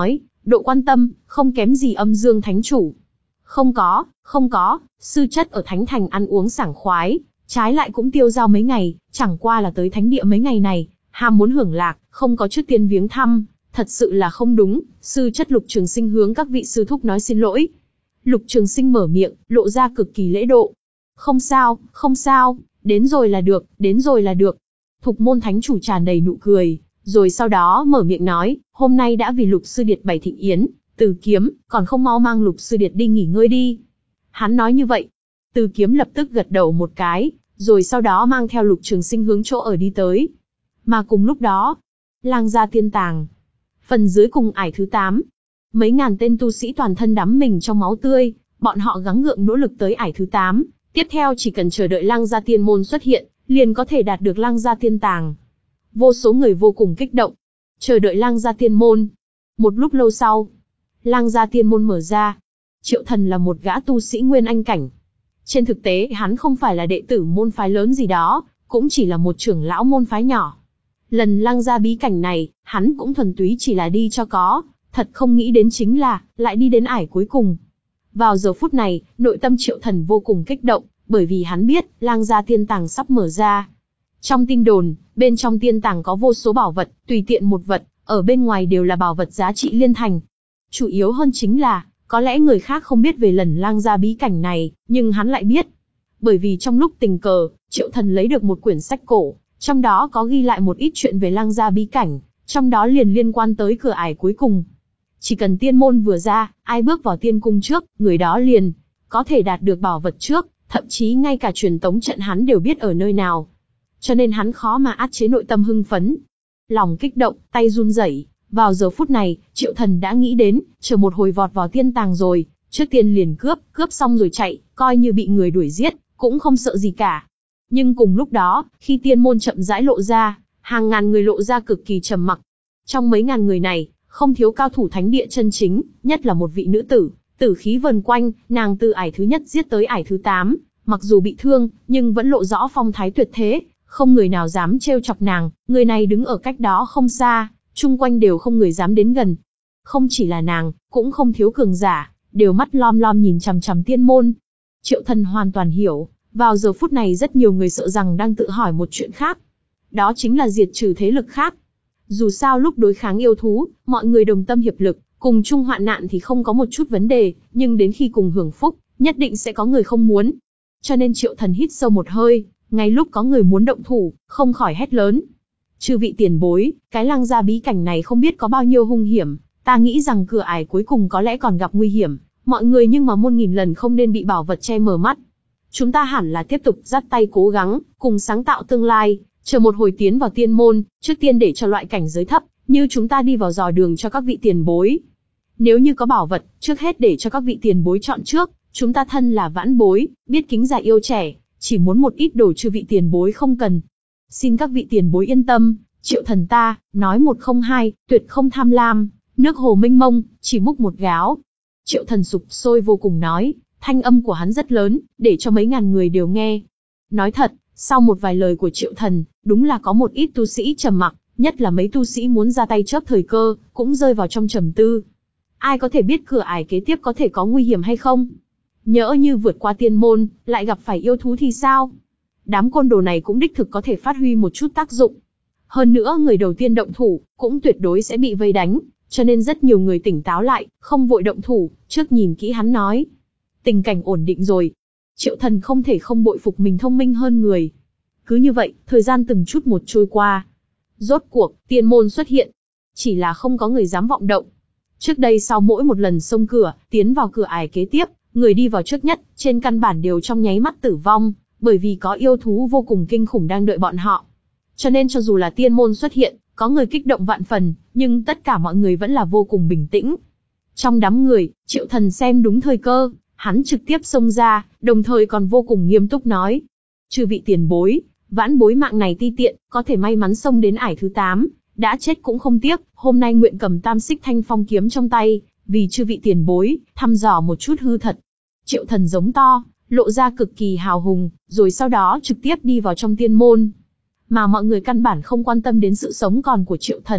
độ quan tâm, không kém gì âm dương thánh chủ. Không có, không có, sư chất ở thánh thành ăn uống sảng khoái, trái lại cũng tiêu dao mấy ngày, chẳng qua là tới thánh địa mấy ngày này, ham muốn hưởng lạc, không có trước tiên viếng thăm, thật sự là không đúng, sư chất Lục Trường Sinh hướng các vị sư thúc nói xin lỗi. Lục Trường Sinh mở miệng, lộ ra cực kỳ lễ độ. Không sao, không sao, đến rồi là được, đến rồi là được. Thục môn thánh chủ tràn đầy nụ cười, rồi sau đó mở miệng nói, hôm nay đã vì Lục sư điệt bày thịnh yến, Từ Kiếm, còn không mau mang Lục sư điệt đi nghỉ ngơi đi. Hắn nói như vậy, Từ Kiếm lập tức gật đầu một cái, rồi sau đó mang theo Lục Trường Sinh hướng chỗ ở đi tới. Mà cùng lúc đó, Lang gia tiên tàng, phần dưới cùng ải thứ tám, mấy ngàn tên tu sĩ toàn thân đắm mình trong máu tươi, bọn họ gắng gượng nỗ lực tới ải thứ tám, tiếp theo chỉ cần chờ đợi Lang gia tiên môn xuất hiện, liền có thể đạt được Lang gia tiên tàng. Vô số người vô cùng kích động, chờ đợi Lang gia tiên môn. Một lúc lâu sau, Lang gia tiên môn mở ra. Triệu Thần là một gã tu sĩ nguyên anh cảnh. Trên thực tế hắn không phải là đệ tử môn phái lớn gì đó, cũng chỉ là một trưởng lão môn phái nhỏ. Lần Lang gia bí cảnh này, hắn cũng thuần túy chỉ là đi cho có, thật không nghĩ đến chính là, lại đi đến ải cuối cùng. Vào giờ phút này, nội tâm Triệu Thần vô cùng kích động, bởi vì hắn biết, Lang gia tiên tàng sắp mở ra. Trong tin đồn, bên trong tiên tàng có vô số bảo vật, tùy tiện một vật, ở bên ngoài đều là bảo vật giá trị liên thành. Chủ yếu hơn chính là, có lẽ người khác không biết về lần Lang gia bí cảnh này, nhưng hắn lại biết. Bởi vì trong lúc tình cờ, Triệu Thần lấy được một quyển sách cổ, trong đó có ghi lại một ít chuyện về Lang gia bí cảnh, trong đó liền liên quan tới cửa ải cuối cùng. Chỉ cần tiên môn vừa ra, ai bước vào tiên cung trước, người đó liền có thể đạt được bảo vật trước, thậm chí ngay cả truyền tống trận hắn đều biết ở nơi nào. Cho nên hắn khó mà át chế nội tâm hưng phấn. Lòng kích động, tay run rẩy. Vào giờ phút này, Triệu Thần đã nghĩ đến, chờ một hồi vọt vào tiên tàng rồi, trước tiên liền cướp, cướp xong rồi chạy, coi như bị người đuổi giết, cũng không sợ gì cả. Nhưng cùng lúc đó, khi tiên môn chậm rãi lộ ra, hàng ngàn người lộ ra cực kỳ trầm mặc. Trong mấy ngàn người này, không thiếu cao thủ thánh địa chân chính, nhất là một vị nữ tử, tử khí vần quanh, nàng từ ải thứ nhất giết tới ải thứ tám, mặc dù bị thương, nhưng vẫn lộ rõ phong thái tuyệt thế, không người nào dám trêu chọc nàng, người này đứng ở cách đó không xa, chung quanh đều không người dám đến gần. Không chỉ là nàng, cũng không thiếu cường giả, đều mắt lom lom nhìn chằm chằm tiên môn. Triệu Thần hoàn toàn hiểu, vào giờ phút này rất nhiều người sợ rằng đang tự hỏi một chuyện khác. Đó chính là diệt trừ thế lực khác. Dù sao lúc đối kháng yêu thú, mọi người đồng tâm hiệp lực, cùng chung hoạn nạn thì không có một chút vấn đề, nhưng đến khi cùng hưởng phúc, nhất định sẽ có người không muốn. Cho nên Triệu Thần hít sâu một hơi, ngay lúc có người muốn động thủ, không khỏi hét lớn. Chư vị tiền bối, cái Lang gia bí cảnh này không biết có bao nhiêu hung hiểm, ta nghĩ rằng cửa ải cuối cùng có lẽ còn gặp nguy hiểm, mọi người nhưng mà muôn nghìn lần không nên bị bảo vật che mờ mắt. Chúng ta hẳn là tiếp tục dắt tay cố gắng, cùng sáng tạo tương lai, chờ một hồi tiến vào tiên môn, trước tiên để cho loại cảnh giới thấp, như chúng ta đi vào dò đường cho các vị tiền bối. Nếu như có bảo vật, trước hết để cho các vị tiền bối chọn trước, chúng ta thân là vãn bối, biết kính già yêu trẻ, chỉ muốn một ít đồ chư vị tiền bối không cần. Xin các vị tiền bối yên tâm, Triệu Thần ta, nói một không hai, tuyệt không tham lam, nước hồ mênh mông, chỉ múc một gáo. Triệu Thần sục sôi vô cùng nói, thanh âm của hắn rất lớn, để cho mấy ngàn người đều nghe. Nói thật, sau một vài lời của Triệu Thần, đúng là có một ít tu sĩ trầm mặc, nhất là mấy tu sĩ muốn ra tay chớp thời cơ, cũng rơi vào trong trầm tư. Ai có thể biết cửa ải kế tiếp có thể có nguy hiểm hay không? Nhỡ như vượt qua tiên môn, lại gặp phải yêu thú thì sao? Đám côn đồ này cũng đích thực có thể phát huy một chút tác dụng. Hơn nữa người đầu tiên động thủ, cũng tuyệt đối sẽ bị vây đánh, cho nên rất nhiều người tỉnh táo lại, không vội động thủ, trước nhìn kỹ hắn nói. Tình cảnh ổn định rồi. Triệu Thần không thể không bội phục mình thông minh hơn người. Cứ như vậy, thời gian từng chút một trôi qua. Rốt cuộc, tiên môn xuất hiện. Chỉ là không có người dám vọng động. Trước đây sau mỗi một lần xông cửa, tiến vào cửa ải kế tiếp, người đi vào trước nhất, trên căn bản đều trong nháy mắt tử vong, bởi vì có yêu thú vô cùng kinh khủng đang đợi bọn họ. Cho nên cho dù là tiên môn xuất hiện, có người kích động vạn phần, nhưng tất cả mọi người vẫn là vô cùng bình tĩnh. Trong đám người, Triệu Thần xem đúng thời cơ, hắn trực tiếp xông ra, đồng thời còn vô cùng nghiêm túc nói. Chư vị tiền bối, vãn bối mạng này ti tiện, có thể may mắn xông đến ải thứ tám, đã chết cũng không tiếc, hôm nay nguyện cầm tam xích thanh phong kiếm trong tay, vì chư vị tiền bối, thăm dò một chút hư thật. Triệu Thần giống to, lộ ra cực kỳ hào hùng, rồi sau đó trực tiếp đi vào trong tiên môn. Mà mọi người căn bản không quan tâm đến sự sống còn của Triệu Thần,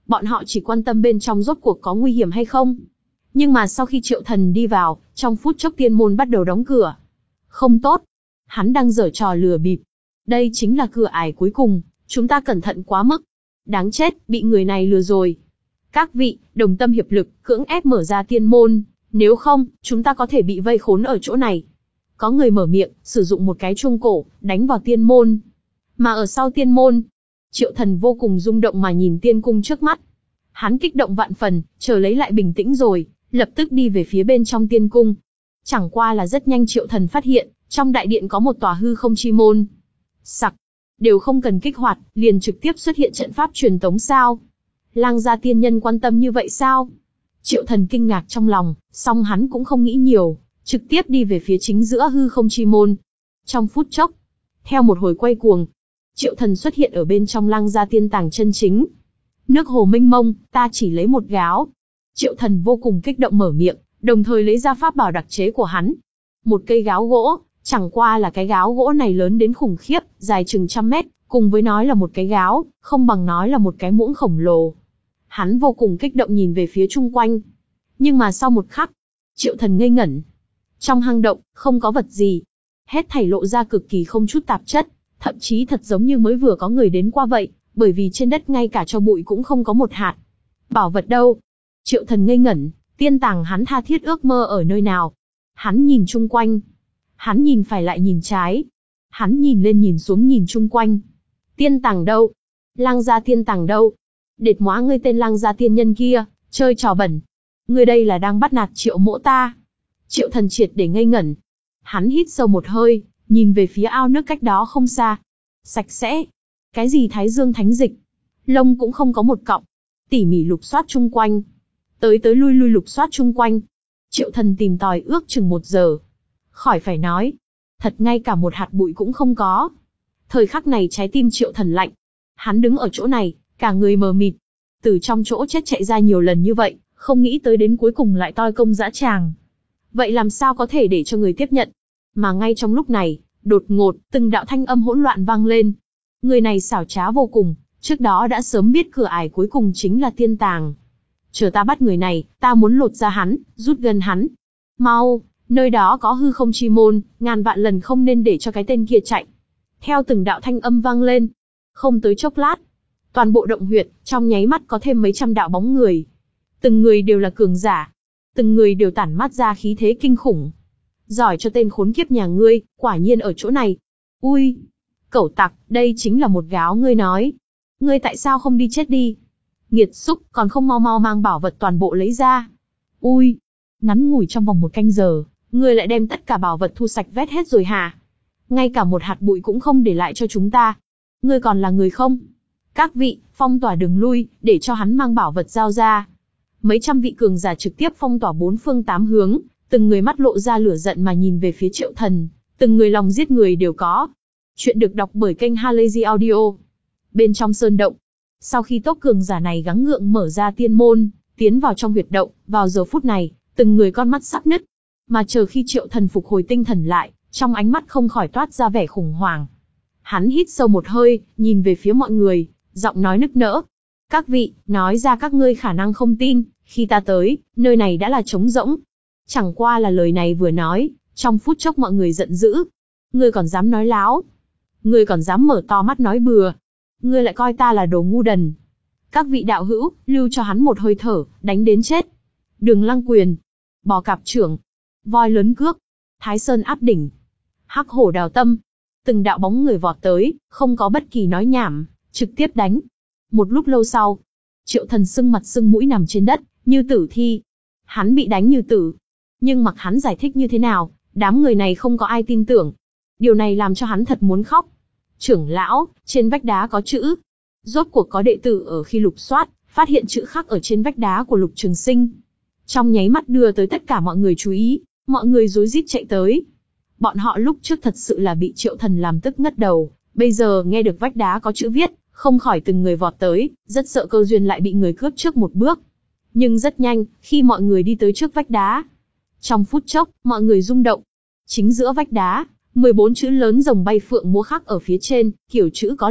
Bọn họ chỉ quan tâm bên trong rốt cuộc có nguy hiểm hay không. Nhưng mà sau khi Triệu Thần đi vào, trong phút chốc tiên môn bắt đầu đóng cửa. Không tốt. Hắn đang giở trò lừa bịp. Đây chính là cửa ải cuối cùng, chúng ta cẩn thận quá mức. Đáng chết, bị người này lừa rồi. Các vị, đồng tâm hiệp lực, cưỡng ép mở ra tiên môn. Nếu không, chúng ta có thể bị vây khốn ở chỗ này. Có người mở miệng, sử dụng một cái chuông cổ, đánh vào tiên môn. Mà ở sau tiên môn, Triệu Thần vô cùng rung động mà nhìn tiên cung trước mắt. Hắn kích động vạn phần, chờ lấy lại bình tĩnh rồi, lập tức đi về phía bên trong tiên cung. Chẳng qua là rất nhanh Triệu Thần phát hiện, trong đại điện có một tòa hư không chi môn. Sặc, đều không cần kích hoạt, liền trực tiếp xuất hiện trận pháp truyền tống sao? Lang gia tiên nhân quan tâm như vậy sao? Triệu Thần kinh ngạc trong lòng, song hắn cũng không nghĩ nhiều, trực tiếp đi về phía chính giữa hư không chi môn. Trong phút chốc, theo một hồi quay cuồng, Triệu Thần xuất hiện ở bên trong Lang gia tiên tàng chân chính. Nước hồ mênh mông, ta chỉ lấy một gáo. Triệu Thần vô cùng kích động mở miệng, đồng thời lấy ra pháp bảo đặc chế của hắn. Một cây gáo gỗ, chẳng qua là cái gáo gỗ này lớn đến khủng khiếp, dài chừng trăm mét, cùng với nói là một cái gáo, không bằng nói là một cái muỗng khổng lồ. Hắn vô cùng kích động nhìn về phía chung quanh. Nhưng mà sau một khắc, Triệu Thần ngây ngẩn. Trong hang động, không có vật gì. Hết thảy lộ ra cực kỳ không chút tạp chất, thậm chí thật giống như mới vừa có người đến qua vậy, bởi vì trên đất ngay cả cho bụi cũng không có một hạt. Bảo vật đâu? Triệu Thần ngây ngẩn, tiên tàng hắn tha thiết ước mơ ở nơi nào? Hắn nhìn chung quanh. Hắn nhìn phải lại nhìn trái. Hắn nhìn lên nhìn xuống nhìn chung quanh. Tiên tàng đâu? Lang gia tiên tàng đâu? Đệt móa ngươi tên Lang gia tiên nhân kia, chơi trò bẩn. Ngươi đây là đang bắt nạt Triệu mỗ ta. Triệu Thần triệt để ngây ngẩn. Hắn hít sâu một hơi, nhìn về phía ao nước cách đó không xa. Sạch sẽ. Cái gì Thái Dương thánh dịch? Lông cũng không có một cọng. Tỉ mỉ lục soát chung quanh. Tới tới lui lui lục soát chung quanh. Triệu Thần tìm tòi ước chừng một giờ. Khỏi phải nói. Thật ngay cả một hạt bụi cũng không có. Thời khắc này trái tim Triệu Thần lạnh. Hắn đứng ở chỗ này, cả người mờ mịt. Từ trong chỗ chết chạy ra nhiều lần như vậy, không nghĩ tới đến cuối cùng lại toi công dã tràng. Vậy làm sao có thể để cho người tiếp nhận? Mà ngay trong lúc này, đột ngột, từng đạo thanh âm hỗn loạn vang lên. Người này xảo trá vô cùng, trước đó đã sớm biết cửa ải cuối cùng chính là tiên tàng. Chờ ta bắt người này, ta muốn lột ra hắn, rút gân hắn. Mau, nơi đó có hư không chi môn, ngàn vạn lần không nên để cho cái tên kia chạy. Theo từng đạo thanh âm vang lên, không tới chốc lát, toàn bộ động huyệt, trong nháy mắt có thêm mấy trăm đạo bóng người. Từng người đều là cường giả, từng người đều tản mát ra khí thế kinh khủng. Giỏi cho tên khốn kiếp nhà ngươi, quả nhiên ở chỗ này. Ui, cẩu tặc, đây chính là một gáo ngươi nói. Ngươi tại sao không đi chết đi? Nghiệt xúc, còn không mau mau mang bảo vật toàn bộ lấy ra. Ui, ngắn ngủi trong vòng một canh giờ, ngươi lại đem tất cả bảo vật thu sạch vét hết rồi hả? Ngay cả một hạt bụi cũng không để lại cho chúng ta. Ngươi còn là người không? Các vị, phong tỏa đường lui, để cho hắn mang bảo vật giao ra. Mấy trăm vị cường giả trực tiếp phong tỏa bốn phương tám hướng, từng người mắt lộ ra lửa giận mà nhìn về phía Triệu Thần, từng người lòng giết người đều có. Chuyện được đọc bởi kênh Halazy Audio. Bên trong sơn động, sau khi tốc cường giả này gắng gượng mở ra tiên môn, tiến vào trong huyệt động, vào giờ phút này, từng người con mắt sắp nứt. Mà chờ khi Triệu Thần phục hồi tinh thần lại, trong ánh mắt không khỏi toát ra vẻ khủng hoảng. Hắn hít sâu một hơi, nhìn về phía mọi người, giọng nói nức nở. Các vị, nói ra các ngươi khả năng không tin, khi ta tới, nơi này đã là trống rỗng. Chẳng qua là lời này vừa nói, trong phút chốc mọi người giận dữ. Ngươi còn dám nói láo? Ngươi còn dám mở to mắt nói bừa? Ngươi lại coi ta là đồ ngu đần? Các vị đạo hữu, lưu cho hắn một hơi thở, đánh đến chết. Đường Lăng quyền, bò cạp trưởng, voi lớn cước, Thái Sơn áp đỉnh, hắc hổ đào tâm. Từng đạo bóng người vọt tới, không có bất kỳ nói nhảm, trực tiếp đánh. Một lúc lâu sau, Triệu Thần sưng mặt sưng mũi nằm trên đất, như tử thi. Hắn bị đánh như tử. Nhưng mặc hắn giải thích như thế nào, đám người này không có ai tin tưởng. Điều này làm cho hắn thật muốn khóc. Trưởng lão, trên vách đá có chữ. Rốt cuộc có đệ tử ở khi lục soát, phát hiện chữ khắc ở trên vách đá của Lục Trường Sinh. Trong nháy mắt đưa tới tất cả mọi người chú ý, mọi người rối rít chạy tới. Bọn họ lúc trước thật sự là bị Triệu Thần làm tức ngất đầu, bây giờ nghe được vách đá có chữ viết, không khỏi từng người vọt tới, rất sợ cơ duyên lại bị người cướp trước một bước. Nhưng rất nhanh, khi mọi người đi tới trước vách đá, trong phút chốc, mọi người rung động. Chính giữa vách đá, mười bốn chữ lớn rồng bay phượng múa khắc ở phía trên, kiểu chữ có lực,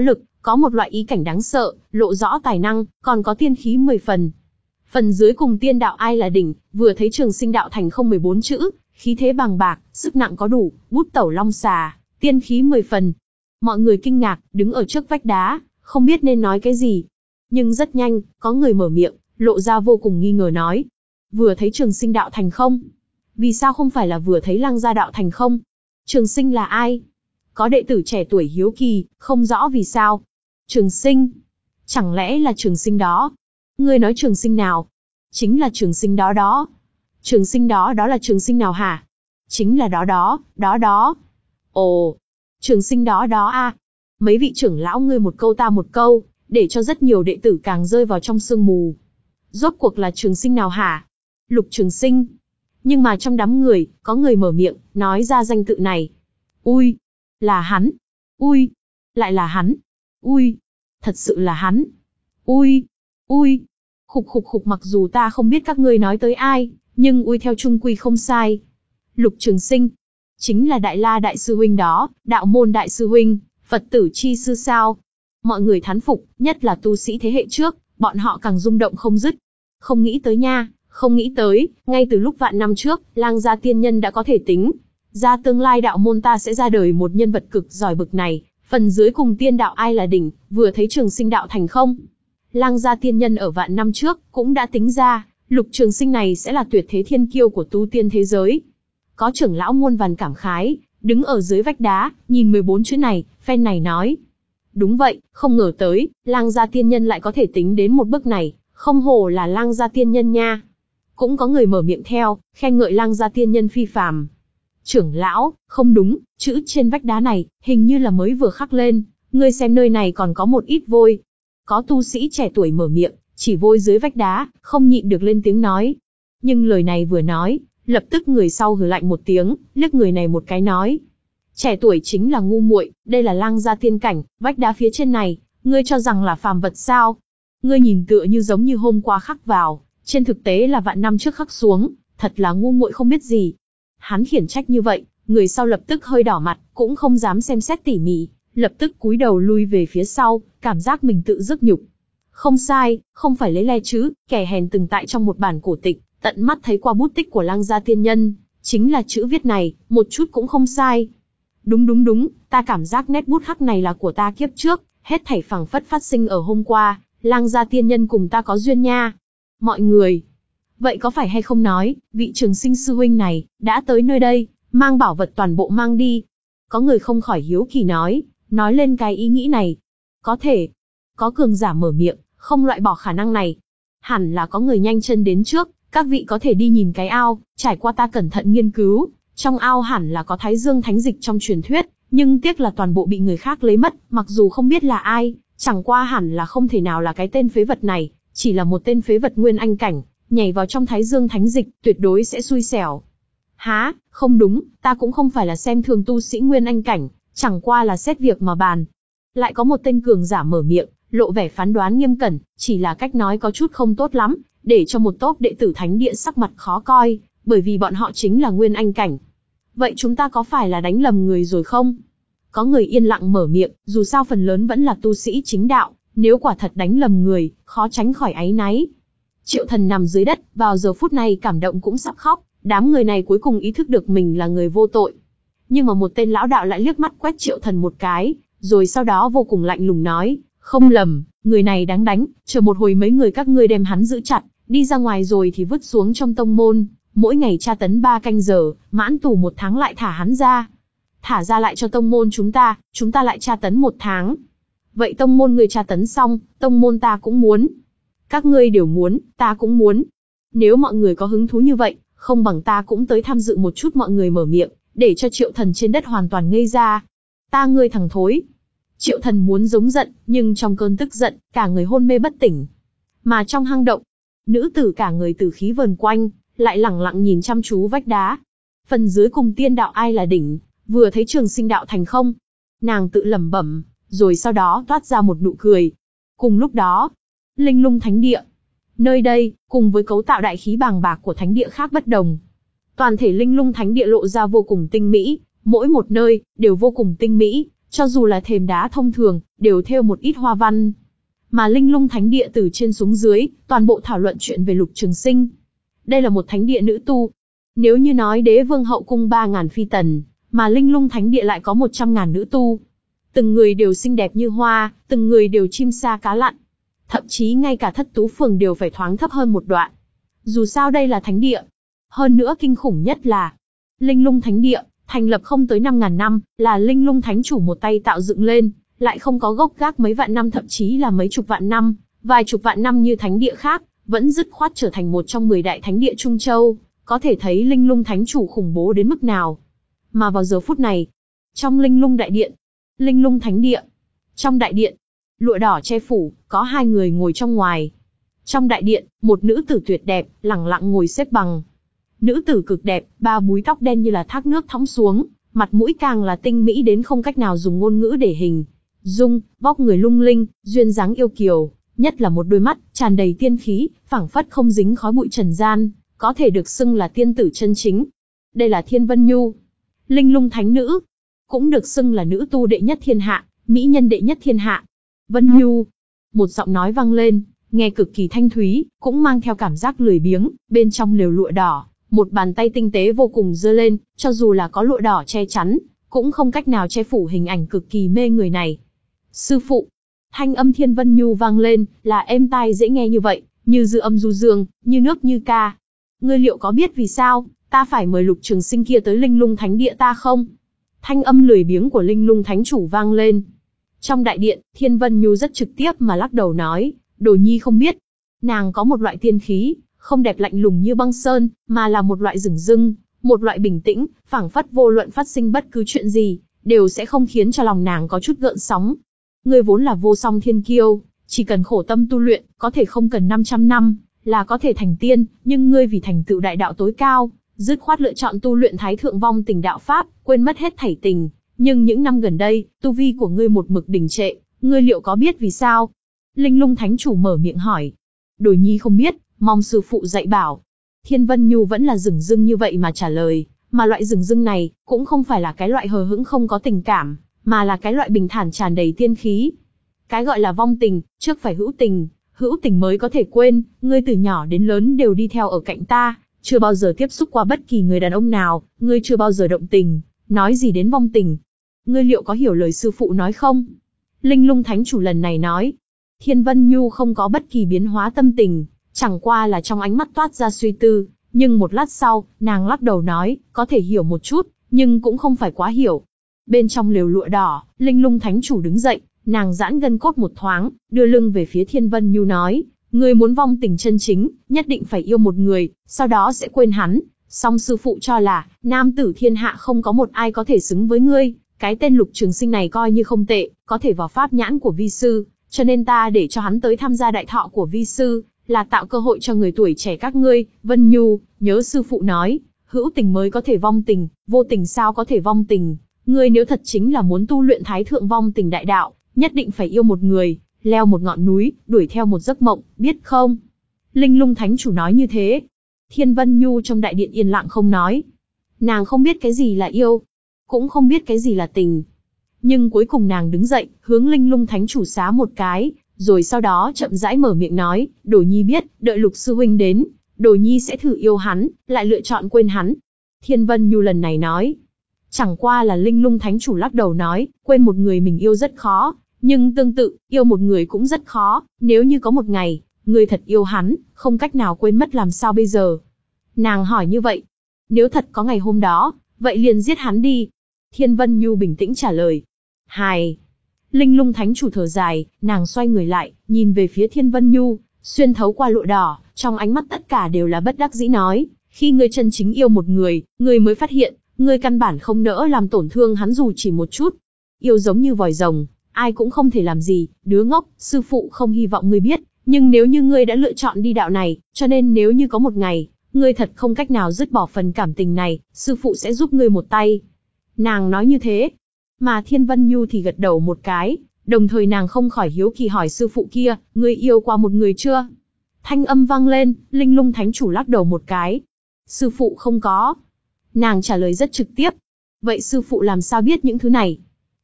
có một loại ý cảnh đáng sợ, lộ rõ tài năng, còn có tiên khí mười phần. Phần dưới cùng tiên đạo ai là đỉnh, vừa thấy Trường Sinh đạo thành không mười bốn chữ, khí thế bằng bạc, sức nặng có đủ, bút tẩu long xà, tiên khí mười phần. Mọi người kinh ngạc, đứng ở trước vách đá, không biết nên nói cái gì. Nhưng rất nhanh, có người mở miệng, lộ ra vô cùng nghi ngờ nói. Vừa thấy Trường Sinh đạo thành không? Vì sao không phải là vừa thấy Lăng gia đạo thành không? Trường Sinh là ai? Có đệ tử trẻ tuổi hiếu kỳ, không rõ vì sao. Trường Sinh? Chẳng lẽ là Trường Sinh đó? Ngươi nói Trường Sinh nào? Chính là Trường Sinh đó đó. Trường Sinh đó đó là Trường Sinh nào hả? Chính là đó đó, đó đó. Ồ, Trường Sinh đó đó a. À. Mấy vị trưởng lão ngươi một câu ta một câu, để cho rất nhiều đệ tử càng rơi vào trong sương mù. Rốt cuộc là Trường Sinh nào hả? Lục Trường Sinh. Nhưng mà trong đám người, có người mở miệng, nói ra danh tự này. Ui, là hắn. Ui, lại là hắn. Ui, thật sự là hắn. Ui, ui. Khục khục khục, mặc dù ta không biết các ngươi nói tới ai, nhưng ui theo chung quy không sai. Lục Trường Sinh, chính là Đại La Đại Sư Huynh đó, Đạo Môn Đại Sư Huynh, Phật tử chi sư sao. Mọi người thán phục, nhất là tu sĩ thế hệ trước, bọn họ càng rung động không dứt. Không nghĩ tới nha, không nghĩ tới, ngay từ lúc vạn năm trước, Lang gia tiên nhân đã có thể tính ra tương lai đạo môn ta sẽ ra đời một nhân vật cực giỏi bực này. Phần dưới cùng tiên đạo ai là đỉnh, vừa thấy Trường Sinh đạo thành không? Lang gia tiên nhân ở vạn năm trước, cũng đã tính ra, Lục Trường Sinh này sẽ là tuyệt thế thiên kiêu của tu tiên thế giới. Có trưởng lão muôn vàn cảm khái, đứng ở dưới vách đá, nhìn mười bốn chữ này, phen này nói. Đúng vậy, không ngờ tới, Lang gia tiên nhân lại có thể tính đến một bước này, không hổ là Lang gia tiên nhân nha. Cũng có người mở miệng theo, khen ngợi Lang gia tiên nhân phi phàm. Trưởng lão, không đúng, chữ trên vách đá này, hình như là mới vừa khắc lên, ngươi xem nơi này còn có một ít vôi. Có tu sĩ trẻ tuổi mở miệng, chỉ vôi dưới vách đá, không nhịn được lên tiếng nói. Nhưng lời này vừa nói, lập tức người sau hừ lạnh một tiếng, liếc người này một cái nói. Trẻ tuổi chính là ngu muội, đây là Lang gia tiên cảnh, vách đá phía trên này, ngươi cho rằng là phàm vật sao? Ngươi nhìn tựa như giống như hôm qua khắc vào, trên thực tế là vạn năm trước khắc xuống, thật là ngu muội không biết gì. Hắn khiển trách như vậy, người sau lập tức hơi đỏ mặt, cũng không dám xem xét tỉ mỉ, lập tức cúi đầu lui về phía sau, cảm giác mình tự dứt nhục. Không sai, không phải lấy le chứ, kẻ hèn từng tại trong một bản cổ tịch, tận mắt thấy qua bút tích của Lang gia tiên nhân, chính là chữ viết này, một chút cũng không sai. Đúng đúng đúng, ta cảm giác nét bút khắc này là của ta kiếp trước, hết thảy phảng phất phát sinh ở hôm qua, Lang gia tiên nhân cùng ta có duyên nha. Mọi người, vậy có phải hay không nói, vị Trường Sinh sư huynh này, đã tới nơi đây, mang bảo vật toàn bộ mang đi. Có người không khỏi hiếu kỳ nói, nói lên cái ý nghĩ này. Có thể, có cường giả mở miệng, không loại bỏ khả năng này. Hẳn là có người nhanh chân đến trước, các vị có thể đi nhìn cái ao, trải qua ta cẩn thận nghiên cứu, trong ao hẳn là có Thái Dương Thánh Dịch trong truyền thuyết, nhưng tiếc là toàn bộ bị người khác lấy mất, mặc dù không biết là ai, chẳng qua hẳn là không thể nào là cái tên phế vật này, chỉ là một tên phế vật nguyên anh cảnh, nhảy vào trong Thái Dương Thánh Dịch, tuyệt đối sẽ xui xẻo. Há, không đúng, ta cũng không phải là xem thường tu sĩ nguyên anh cảnh, chẳng qua là xét việc mà bàn. Lại có một tên cường giả mở miệng, lộ vẻ phán đoán nghiêm cẩn, chỉ là cách nói có chút không tốt lắm, để cho một tốp đệ tử thánh địa sắc mặt khó coi, bởi vì bọn họ chính là nguyên anh cảnh. Vậy chúng ta có phải là đánh lầm người rồi không? Có người yên lặng mở miệng, dù sao phần lớn vẫn là tu sĩ chính đạo, nếu quả thật đánh lầm người, khó tránh khỏi áy náy. Triệu Thần nằm dưới đất, vào giờ phút này cảm động cũng sắp khóc, đám người này cuối cùng ý thức được mình là người vô tội. Nhưng mà một tên lão đạo lại liếc mắt quét Triệu Thần một cái, rồi sau đó vô cùng lạnh lùng nói, không lầm, người này đáng đánh, chờ một hồi mấy người các ngươi đem hắn giữ chặt, đi ra ngoài rồi thì vứt xuống trong tông môn, mỗi ngày tra tấn ba canh giờ, mãn tù một tháng lại thả hắn ra. Thả ra lại cho tông môn chúng ta, chúng ta lại tra tấn một tháng. Vậy tông môn người tra tấn xong, tông môn ta cũng muốn. Các ngươi đều muốn, ta cũng muốn. Nếu mọi người có hứng thú như vậy, không bằng ta cũng tới tham dự một chút. Mọi người mở miệng, để cho Triệu Thần trên đất hoàn toàn ngây ra. Ta ngươi thằng thối. Triệu Thần muốn giống giận, nhưng trong cơn tức giận, cả người hôn mê bất tỉnh. Mà trong hang động, nữ tử cả người tử khí vờn quanh, lại lẳng lặng nhìn chăm chú vách đá. Phần dưới cùng tiên đạo ai là đỉnh, vừa thấy Trường Sinh đạo thành không. Nàng tự lẩm bẩm, rồi sau đó toát ra một nụ cười. Cùng lúc đó, Linh Lung Thánh Địa. Nơi đây, cùng với cấu tạo đại khí bàng bạc của thánh địa khác bất đồng. Toàn thể Linh Lung Thánh Địa lộ ra vô cùng tinh mỹ, mỗi một nơi, đều vô cùng tinh mỹ, cho dù là thềm đá thông thường, đều thêu một ít hoa văn. Mà Linh Lung Thánh Địa từ trên xuống dưới, toàn bộ thảo luận chuyện về Lục Trường Sinh. Đây là một thánh địa nữ tu. Nếu như nói Đế Vương hậu cung ba ngàn phi tần, mà Linh Lung Thánh Địa lại có một trăm ngàn nữ tu. Từng người đều xinh đẹp như hoa, từng người đều chim sa cá lặn. Thậm chí ngay cả Thất Tú Phường đều phải thoáng thấp hơn một đoạn. Dù sao đây là thánh địa. Hơn nữa kinh khủng nhất là Linh Lung Thánh Địa, thành lập không tới năm ngàn năm, là Linh Lung Thánh Chủ một tay tạo dựng lên, lại không có gốc gác mấy vạn năm thậm chí là mấy chục vạn năm, vài chục vạn năm như thánh địa khác, vẫn dứt khoát trở thành một trong mười đại thánh địa Trung Châu, có thể thấy Linh Lung Thánh Chủ khủng bố đến mức nào. Mà vào giờ phút này, trong Linh Lung Đại Điện, Linh Lung Thánh Địa, trong đại điện, lụa đỏ che phủ, có hai người ngồi trong ngoài. Trong đại điện, một nữ tử tuyệt đẹp, lẳng lặng ngồi xếp bằng. Nữ tử cực đẹp, ba búi tóc đen như là thác nước thõng xuống, mặt mũi càng là tinh mỹ đến không cách nào dùng ngôn ngữ để hình dung, vóc người lung linh, duyên dáng yêu kiều, nhất là một đôi mắt tràn đầy tiên khí, phảng phất không dính khói bụi trần gian, có thể được xưng là tiên tử chân chính. Đây là Thiên Vân Nhu, Linh Lung Thánh Nữ, cũng được xưng là nữ tu đệ nhất thiên hạ, mỹ nhân đệ nhất thiên hạ. Vân Nhu, một giọng nói vang lên, nghe cực kỳ thanh thúy, cũng mang theo cảm giác lười biếng. Bên trong lều lụa đỏ, một bàn tay tinh tế vô cùng giơ lên, cho dù là có lụa đỏ che chắn, cũng không cách nào che phủ hình ảnh cực kỳ mê người này. Sư phụ, thanh âm Thiên Vân Nhu vang lên, là êm tai dễ nghe như vậy, như dư âm du dương, như nước như ca. Ngươi liệu có biết vì sao ta phải mời Lục Trường Sinh kia tới Linh Lung Thánh Địa ta không? Thanh âm lười biếng của Linh Lung Thánh Chủ vang lên. Trong đại điện, Thiên Vân Nhu rất trực tiếp mà lắc đầu nói, Đồ Nhi không biết. Nàng có một loại tiên khí, không đẹp lạnh lùng như băng sơn, mà là một loại rừng rưng, một loại bình tĩnh, phảng phất vô luận phát sinh bất cứ chuyện gì, đều sẽ không khiến cho lòng nàng có chút gợn sóng. Ngươi vốn là vô song thiên kiêu, chỉ cần khổ tâm tu luyện, có thể không cần năm trăm năm, là có thể thành tiên, nhưng ngươi vì thành tựu đại đạo tối cao, dứt khoát lựa chọn tu luyện Thái Thượng Vong Tình đạo pháp, quên mất hết thảy tình. Nhưng những năm gần đây, tu vi của ngươi một mực đình trệ, ngươi liệu có biết vì sao? Linh Lung Thánh Chủ mở miệng hỏi. Đồ Nhi không biết, mong sư phụ dạy bảo. Thiên Vân Nhu vẫn là dửng dưng như vậy mà trả lời, mà loại dửng dưng này, cũng không phải là cái loại hờ hững không có tình cảm, mà là cái loại bình thản tràn đầy tiên khí. Cái gọi là vong tình, trước phải hữu tình, hữu tình mới có thể quên, ngươi từ nhỏ đến lớn đều đi theo ở cạnh ta, chưa bao giờ tiếp xúc qua bất kỳ người đàn ông nào, ngươi chưa bao giờ động tình, nói gì đến vong tình. Ngươi liệu có hiểu lời sư phụ nói không? Linh Lung Thánh Chủ lần này nói. Thiên Vân Nhu không có bất kỳ biến hóa tâm tình, chẳng qua là trong ánh mắt toát ra suy tư, nhưng một lát sau, nàng lắc đầu nói, có thể hiểu một chút, nhưng cũng không phải quá hiểu. Bên trong lều lụa đỏ, Linh Lung Thánh Chủ đứng dậy, nàng giãn gân cốt một thoáng, đưa lưng về phía Thiên Vân Nhu nói, ngươi muốn vong tình chân chính, nhất định phải yêu một người, sau đó sẽ quên hắn. Song sư phụ cho là, nam tử thiên hạ không có một ai có thể xứng với ngươi, cái tên Lục Trường Sinh này coi như không tệ, có thể vào pháp nhãn của vi sư, cho nên ta để cho hắn tới tham gia đại thọ của vi sư, là tạo cơ hội cho người tuổi trẻ các ngươi. Vân Nhu, nhớ sư phụ nói, hữu tình mới có thể vong tình, vô tình sao có thể vong tình. Ngươi nếu thật chính là muốn tu luyện Thái Thượng Vong Tình đại đạo, nhất định phải yêu một người, leo một ngọn núi, đuổi theo một giấc mộng, biết không? Linh Lung Thánh Chủ nói như thế. Thiên Vân Nhu trong đại điện yên lặng không nói. Nàng không biết cái gì là yêu, cũng không biết cái gì là tình. Nhưng cuối cùng nàng đứng dậy, hướng Linh Lung Thánh Chủ xá một cái, rồi sau đó chậm rãi mở miệng nói, Đồ Nhi biết, đợi Lục sư huynh đến, Đồ Nhi sẽ thử yêu hắn, lại lựa chọn quên hắn. Thiên Vân Nhu lần này nói. Chẳng qua là Linh Lung Thánh Chủ lắc đầu nói, quên một người mình yêu rất khó, nhưng tương tự, yêu một người cũng rất khó, nếu như có một ngày, người thật yêu hắn, không cách nào quên mất làm sao bây giờ? Nàng hỏi như vậy. Nếu thật có ngày hôm đó, vậy liền giết hắn đi. Thiên Vân Nhu bình tĩnh trả lời. Hài. Linh Lung Thánh Chủ thở dài, nàng xoay người lại, nhìn về phía Thiên Vân Nhu, xuyên thấu qua lụa đỏ, trong ánh mắt tất cả đều là bất đắc dĩ nói, khi ngươi chân chính yêu một người, ngươi mới phát hiện, ngươi căn bản không nỡ làm tổn thương hắn dù chỉ một chút. Yêu giống như vòi rồng, ai cũng không thể làm gì, đứa ngốc, sư phụ không hy vọng ngươi biết, nhưng nếu như ngươi đã lựa chọn đi đạo này, cho nên nếu như có một ngày, ngươi thật không cách nào dứt bỏ phần cảm tình này, sư phụ sẽ giúp ngươi một tay. Nàng nói như thế, mà Thiên Vân Nhu thì gật đầu một cái, đồng thời nàng không khỏi hiếu kỳ hỏi sư phụ kia, ngươi yêu qua một người chưa? Thanh âm vang lên, Linh Lung Thánh Chủ lắc đầu một cái. Sư phụ không có. Nàng trả lời rất trực tiếp. Vậy sư phụ làm sao biết những thứ này?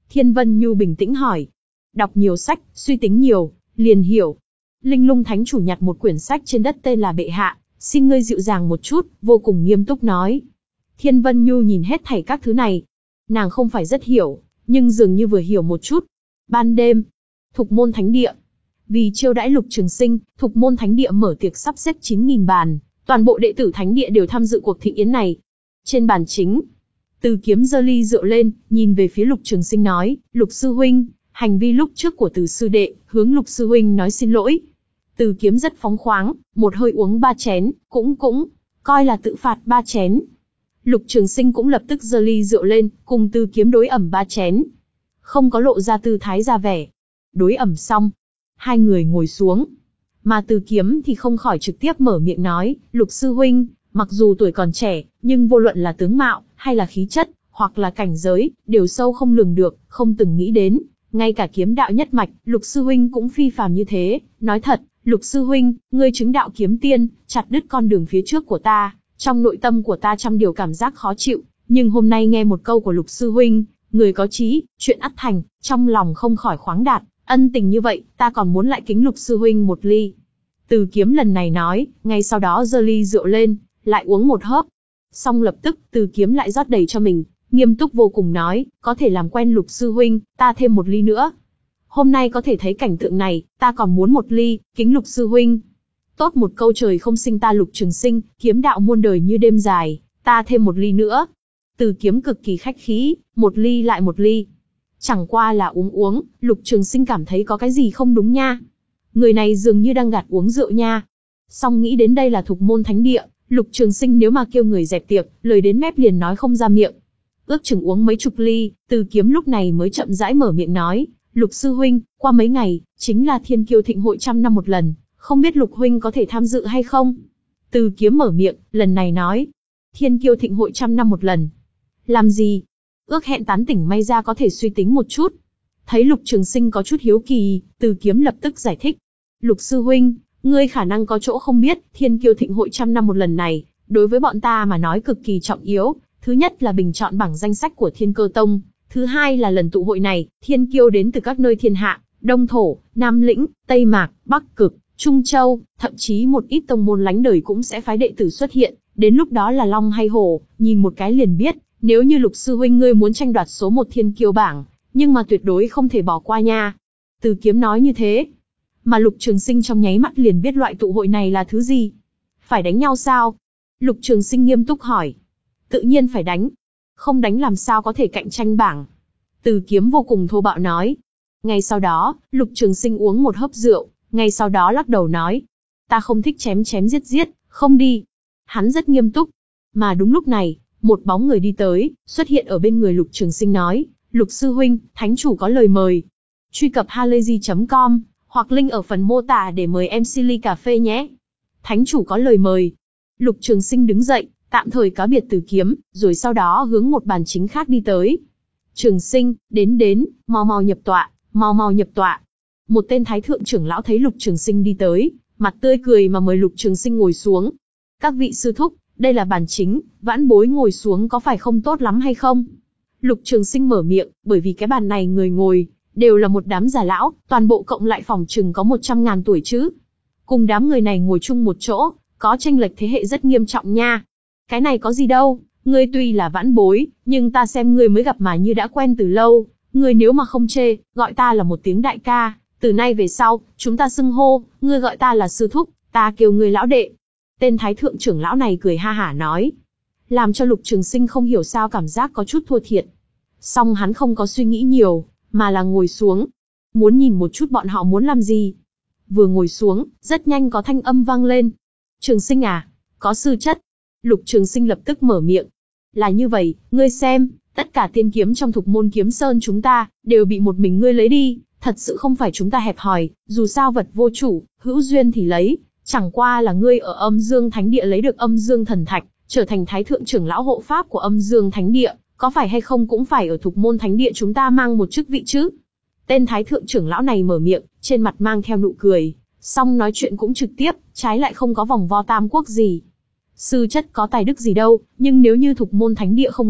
Thiên Vân Nhu bình tĩnh hỏi. Đọc nhiều sách, suy tính nhiều, liền hiểu. Linh Lung Thánh Chủ nhặt một quyển sách trên đất tên là Bệ Hạ, xin ngươi dịu dàng một chút, vô cùng nghiêm túc nói. Thiên Vân Nhu nhìn hết thảy các thứ này. Nàng không phải rất hiểu, nhưng dường như vừa hiểu một chút. Ban đêm, Thục Môn Thánh Địa. Vì chiêu đãi Lục Trường Sinh, Thục Môn Thánh Địa mở tiệc sắp xếp chín nghìn bàn, toàn bộ đệ tử Thánh Địa đều tham dự cuộc thịnh yến này. Trên bàn chính, Từ Kiếm giơ ly rượu lên, nhìn về phía Lục Trường Sinh nói, Lục Sư Huynh, hành vi lúc trước của Từ Sư Đệ, hướng Lục Sư Huynh nói xin lỗi. Từ Kiếm rất phóng khoáng, một hơi uống ba chén, cũng cũng, coi là tự phạt ba chén. Lục Trường Sinh cũng lập tức giơ ly rượu lên, cùng Từ Kiếm đối ẩm ba chén. Không có lộ ra tư thái ra vẻ. Đối ẩm xong, hai người ngồi xuống. Mà Từ Kiếm thì không khỏi trực tiếp mở miệng nói, Lục Sư Huynh, mặc dù tuổi còn trẻ, nhưng vô luận là tướng mạo, hay là khí chất, hoặc là cảnh giới, đều sâu không lường được, không từng nghĩ đến. Ngay cả kiếm đạo nhất mạch, Lục Sư Huynh cũng phi phàm như thế. Nói thật, Lục Sư Huynh, ngươi chứng đạo kiếm tiên, chặt đứt con đường phía trước của ta. Trong nội tâm của ta trăm điều cảm giác khó chịu, nhưng hôm nay nghe một câu của Lục Sư Huynh, người có trí, chuyện ắt thành, trong lòng không khỏi khoáng đạt, ân tình như vậy, ta còn muốn lại kính Lục Sư Huynh một ly. Từ Kiếm lần này nói, ngay sau đó giơ ly rượu lên, lại uống một hớp. Xong lập tức, Từ Kiếm lại rót đầy cho mình, nghiêm túc vô cùng nói, có thể làm quen Lục Sư Huynh, ta thêm một ly nữa. Hôm nay có thể thấy cảnh tượng này, ta còn muốn một ly, kính Lục Sư Huynh. Tốt một câu trời không sinh ta Lục Trường Sinh, kiếm đạo muôn đời như đêm dài, ta thêm một ly nữa. Từ Kiếm cực kỳ khách khí, một ly lại một ly. Chẳng qua là uống uống, Lục Trường Sinh cảm thấy có cái gì không đúng nha. Người này dường như đang gạt uống rượu nha. Song nghĩ đến đây là Thục Môn Thánh Địa, Lục Trường Sinh nếu mà kêu người dẹp tiệc, lời đến mép liền nói không ra miệng. Ước chừng uống mấy chục ly, Từ Kiếm lúc này mới chậm rãi mở miệng nói, Lục Sư Huynh, qua mấy ngày, chính là Thiên Kiêu Thịnh Hội trăm năm một lần, không biết Lục Huynh có thể tham dự hay không? Từ Kiếm mở miệng, lần này nói, Thiên Kiêu Thịnh Hội trăm năm một lần. Làm gì? Ước hẹn tán tỉnh may ra có thể suy tính một chút. Thấy Lục Trường Sinh có chút hiếu kỳ, Từ Kiếm lập tức giải thích. Lục Sư Huynh, ngươi khả năng có chỗ không biết, Thiên Kiêu Thịnh Hội trăm năm một lần này, đối với bọn ta mà nói cực kỳ trọng yếu. Thứ nhất là bình chọn bảng danh sách của Thiên Cơ Tông. Thứ hai là lần tụ hội này, Thiên Kiêu đến từ các nơi thiên hạ, Đông Thổ, Nam Lĩnh, Tây Mạc, Bắc Cực, Trung Châu, thậm chí một ít tông môn lánh đời cũng sẽ phái đệ tử xuất hiện. Đến lúc đó là long hay hổ, nhìn một cái liền biết. Nếu như Lục Sư Huynh ngươi muốn tranh đoạt số một Thiên Kiêu bảng, nhưng mà tuyệt đối không thể bỏ qua nha. Từ Kiếm nói như thế. Mà Lục Trường Sinh trong nháy mắt liền biết loại tụ hội này là thứ gì. Phải đánh nhau sao? Lục Trường Sinh nghiêm túc hỏi. Tự nhiên phải đánh. Không đánh làm sao có thể cạnh tranh bảng. Từ Kiếm vô cùng thô bạo nói. Ngay sau đó, Lục Trường Sinh uống một hớp rượu, ngay sau đó lắc đầu nói. Ta không thích chém chém giết giết, không đi. Hắn rất nghiêm túc. Mà đúng lúc này, một bóng người đi tới, xuất hiện ở bên người Lục Trường Sinh nói. Lục Sư Huynh, Thánh Chủ có lời mời. Truy cập halayzi chấm com, hoặc link ở phần mô tả để mời em xê ly cà phê nhé. Thánh Chủ có lời mời. Lục Trường Sinh đứng dậy, tạm thời cáo biệt Từ Kiếm, rồi sau đó hướng một bàn chính khác đi tới. Trường Sinh, đến đến, mau mau nhập tọa, mau mau nhập tọa. Một tên thái thượng trưởng lão thấy Lục Trường Sinh đi tới, mặt tươi cười mà mời Lục Trường Sinh ngồi xuống. Các vị sư thúc, đây là bàn chính, vãn bối ngồi xuống có phải không tốt lắm hay không? Lục Trường Sinh mở miệng, bởi vì cái bàn này người ngồi, đều là một đám già lão, toàn bộ cộng lại phòng chừng có một trăm ngàn tuổi chứ. Cùng đám người này ngồi chung một chỗ, có chênh lệch thế hệ rất nghiêm trọng nha. Cái này có gì đâu, ngươi tuy là vãn bối, nhưng ta xem ngươi mới gặp mà như đã quen từ lâu. Ngươi nếu mà không chê, gọi ta là một tiếng đại ca, từ nay về sau, chúng ta xưng hô, ngươi gọi ta là sư thúc, ta kêu ngươi lão đệ. Tên thái thượng trưởng lão này cười ha hả nói. Làm cho Lục Trường Sinh không hiểu sao cảm giác có chút thua thiệt. Song hắn không có suy nghĩ nhiều, mà là ngồi xuống. Muốn nhìn một chút bọn họ muốn làm gì. Vừa ngồi xuống, rất nhanh có thanh âm vang lên. Trường Sinh à, có sư chất. Lục Trường Sinh lập tức mở miệng. Là như vậy, ngươi xem, tất cả tiên kiếm trong Thục Môn Kiếm Sơn chúng ta, đều bị một mình ngươi lấy đi. Thật sự không phải chúng ta hẹp hòi, dù sao vật vô chủ, hữu duyên thì lấy. Chẳng qua là ngươi ở Âm Dương Thánh Địa lấy được Âm Dương Thần Thạch, trở thành thái thượng trưởng lão hộ pháp của Âm Dương Thánh Địa, có phải hay không cũng phải ở Thục Môn Thánh Địa chúng ta mang một chức vị chứ. Tên thái thượng trưởng lão này mở miệng, trên mặt mang theo nụ cười, song nói chuyện cũng trực tiếp, trái lại không có vòng vo tam quốc gì. Sư chất có tài đức gì đâu, nhưng nếu như Thục Môn Thánh Địa không ngại,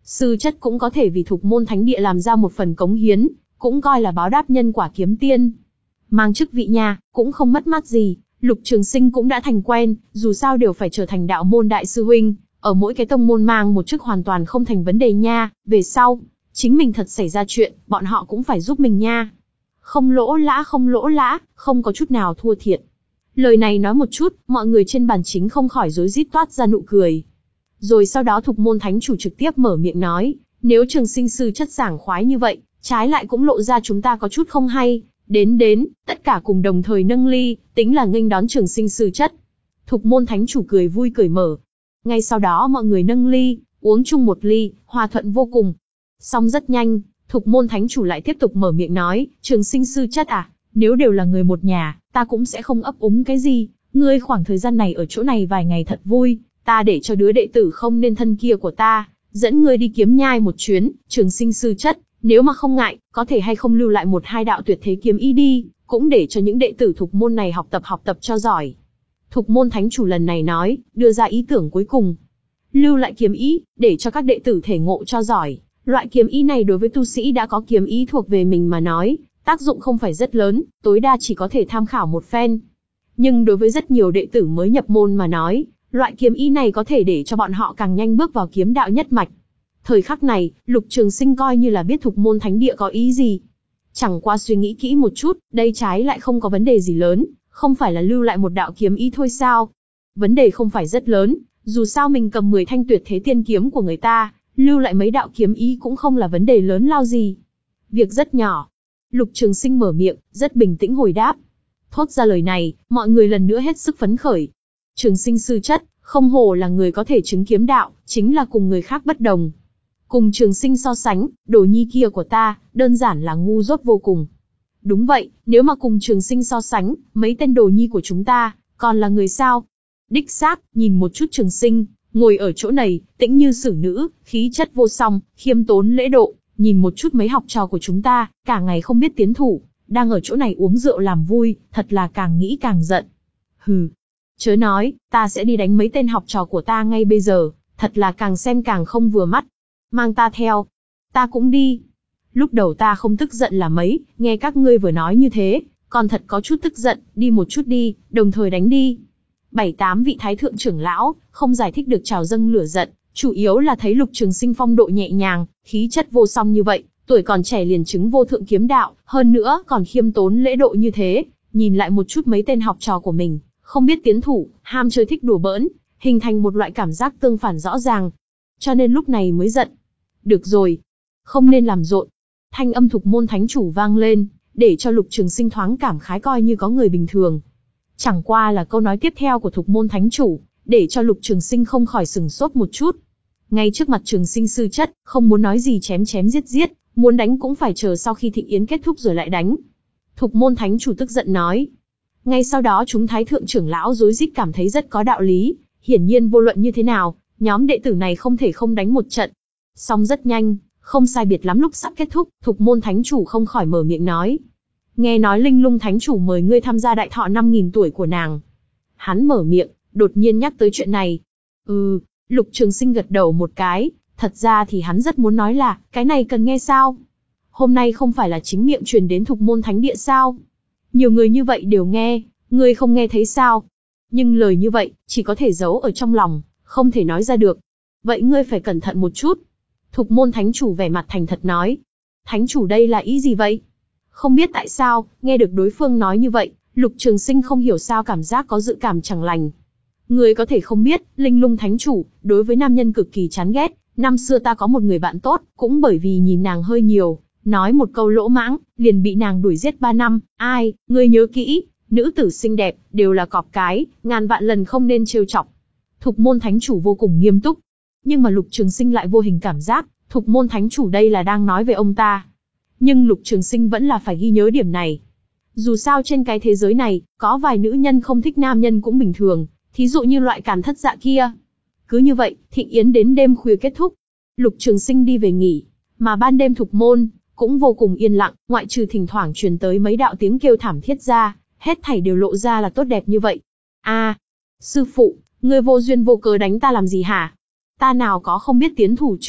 sư chất cũng có thể vì Thục Môn Thánh Địa làm ra một phần cống hiến, cũng coi là báo đáp nhân quả kiếm tiên. Mang chức vị nha, cũng không mất mát gì, Lục Trường Sinh cũng đã thành quen, dù sao đều phải trở thành đạo môn đại sư huynh, ở mỗi cái tông môn mang một chức hoàn toàn không thành vấn đề nha, về sau, chính mình thật xảy ra chuyện, bọn họ cũng phải giúp mình nha. Không lỗ lã không lỗ lã, không có chút nào thua thiệt. Lời này nói một chút, mọi người trên bàn chính không khỏi rối rít toát ra nụ cười. Rồi sau đó Thục Môn Thánh Chủ trực tiếp mở miệng nói, nếu Trường Sinh sư chất sảng khoái như vậy, trái lại cũng lộ ra chúng ta có chút không hay. Đến đến, tất cả cùng đồng thời nâng ly, tính là nghênh đón Trường Sinh sư chất. Thục Môn Thánh Chủ cười vui cười mở. Ngay sau đó mọi người nâng ly, uống chung một ly, hòa thuận vô cùng. Xong rất nhanh, Thục Môn Thánh Chủ lại tiếp tục mở miệng nói, Trường Sinh sư chất à, nếu đều là người một nhà, ta cũng sẽ không ấp úng cái gì, ngươi khoảng thời gian này ở chỗ này vài ngày thật vui, ta để cho đứa đệ tử không nên thân kia của ta, dẫn ngươi đi kiếm nhai một chuyến, Trường Sinh sư chất, nếu mà không ngại, có thể hay không lưu lại một hai đạo tuyệt thế kiếm ý đi, cũng để cho những đệ tử Thục Môn này học tập học tập cho giỏi. Thục Môn Thánh Chủ lần này nói, đưa ra ý tưởng cuối cùng. Lưu lại kiếm ý, để cho các đệ tử thể ngộ cho giỏi. Loại kiếm ý này đối với tu sĩ đã có kiếm ý thuộc về mình mà nói, tác dụng không phải rất lớn, tối đa chỉ có thể tham khảo một phen. Nhưng đối với rất nhiều đệ tử mới nhập môn mà nói, loại kiếm ý này có thể để cho bọn họ càng nhanh bước vào kiếm đạo nhất mạch. Thời khắc này, Lục Trường Sinh coi như là biết Thục Môn Thánh Địa có ý gì. Chẳng qua suy nghĩ kỹ một chút, đây trái lại không có vấn đề gì lớn, không phải là lưu lại một đạo kiếm ý thôi sao? Vấn đề không phải rất lớn, dù sao mình cầm mười thanh tuyệt thế tiên kiếm của người ta, lưu lại mấy đạo kiếm ý cũng không là vấn đề lớn lao gì. Việc rất nhỏ. Lục Trường Sinh mở miệng, rất bình tĩnh hồi đáp. Thốt ra lời này, mọi người lần nữa hết sức phấn khởi. Trường Sinh sư chất, không hổ là người có thể chứng kiếm đạo, chính là cùng người khác bất đồng. Cùng Trường Sinh so sánh, đồ nhi kia của ta, đơn giản là ngu dốt vô cùng. Đúng vậy, nếu mà cùng Trường Sinh so sánh, mấy tên đồ nhi của chúng ta, còn là người sao? Đích xác, nhìn một chút Trường Sinh, ngồi ở chỗ này, tĩnh như xử nữ, khí chất vô song, khiêm tốn lễ độ, nhìn một chút mấy học trò của chúng ta, cả ngày không biết tiến thủ, đang ở chỗ này uống rượu làm vui, thật là càng nghĩ càng giận. Hừ, chớ nói, ta sẽ đi đánh mấy tên học trò của ta ngay bây giờ, thật là càng xem càng không vừa mắt. Mang ta theo. Ta cũng đi. Lúc đầu ta không tức giận là mấy, nghe các ngươi vừa nói như thế, còn thật có chút tức giận, đi một chút đi, đồng thời đánh đi. Bảy tám vị thái thượng trưởng lão, không giải thích được trào dâng lửa giận, chủ yếu là thấy Lục Trường Sinh phong độ nhẹ nhàng, khí chất vô song như vậy, tuổi còn trẻ liền chứng vô thượng kiếm đạo, hơn nữa còn khiêm tốn lễ độ như thế, nhìn lại một chút mấy tên học trò của mình, không biết tiến thủ, ham chơi thích đùa bỡn, hình thành một loại cảm giác tương phản rõ ràng. Cho nên lúc này mới giận. Được rồi, không nên làm rộn. Thanh âm Thục Môn Thánh Chủ vang lên, để cho Lục Trường Sinh thoáng cảm khái coi như có người bình thường. Chẳng qua là câu nói tiếp theo của Thục Môn Thánh Chủ, để cho Lục Trường Sinh không khỏi sừng sốt một chút. Ngay trước mặt Trường Sinh sư chất, không muốn nói gì chém chém giết giết, muốn đánh cũng phải chờ sau khi thịnh yến kết thúc rồi lại đánh. Thục Môn Thánh Chủ tức giận nói. Ngay sau đó chúng thái thượng trưởng lão rối rít cảm thấy rất có đạo lý, hiển nhiên vô luận như thế nào, nhóm đệ tử này không thể không đánh một trận. Xong rất nhanh, không sai biệt lắm lúc sắp kết thúc, Thục Môn Thánh Chủ không khỏi mở miệng nói. Nghe nói Linh Lung Thánh Chủ mời ngươi tham gia đại thọ năm nghìn tuổi của nàng. Hắn mở miệng, đột nhiên nhắc tới chuyện này. Ừ, Lục Trường Sinh gật đầu một cái, thật ra thì hắn rất muốn nói là, cái này cần nghe sao? Hôm nay không phải là chính miệng truyền đến Thục Môn Thánh Địa sao? Nhiều người như vậy đều nghe, ngươi không nghe thấy sao? Nhưng lời như vậy, chỉ có thể giấu ở trong lòng, không thể nói ra được. Vậy ngươi phải cẩn thận một chút. Thục Môn Thánh Chủ vẻ mặt thành thật nói. Thánh Chủ đây là ý gì vậy? Không biết tại sao, nghe được đối phương nói như vậy, Lục Trường Sinh không hiểu sao cảm giác có dự cảm chẳng lành. Người có thể không biết, Linh Lung Thánh Chủ, đối với nam nhân cực kỳ chán ghét. Năm xưa ta có một người bạn tốt, cũng bởi vì nhìn nàng hơi nhiều, nói một câu lỗ mãng, liền bị nàng đuổi giết ba năm. Ai, ngươi nhớ kỹ, nữ tử xinh đẹp, đều là cọp cái, ngàn vạn lần không nên trêu chọc. Thục Môn Thánh Chủ vô cùng nghiêm túc. Nhưng mà Lục Trường Sinh lại vô hình cảm giác, Thục Môn Thánh Chủ đây là đang nói về ông ta. Nhưng Lục Trường Sinh vẫn là phải ghi nhớ điểm này. Dù sao trên cái thế giới này, có vài nữ nhân không thích nam nhân cũng bình thường, thí dụ như loại Càn Thất Dạ kia. Cứ như vậy, thịnh yến đến đêm khuya kết thúc. Lục Trường Sinh đi về nghỉ, mà ban đêm Thục Môn cũng vô cùng yên lặng, ngoại trừ thỉnh thoảng truyền tới mấy đạo tiếng kêu thảm thiết ra, hết thảy đều lộ ra là tốt đẹp như vậy. A, à, sư phụ, ngươi vô duyên vô cớ đánh ta làm gì hả? Ta nào có không biết tiến thủ chứ,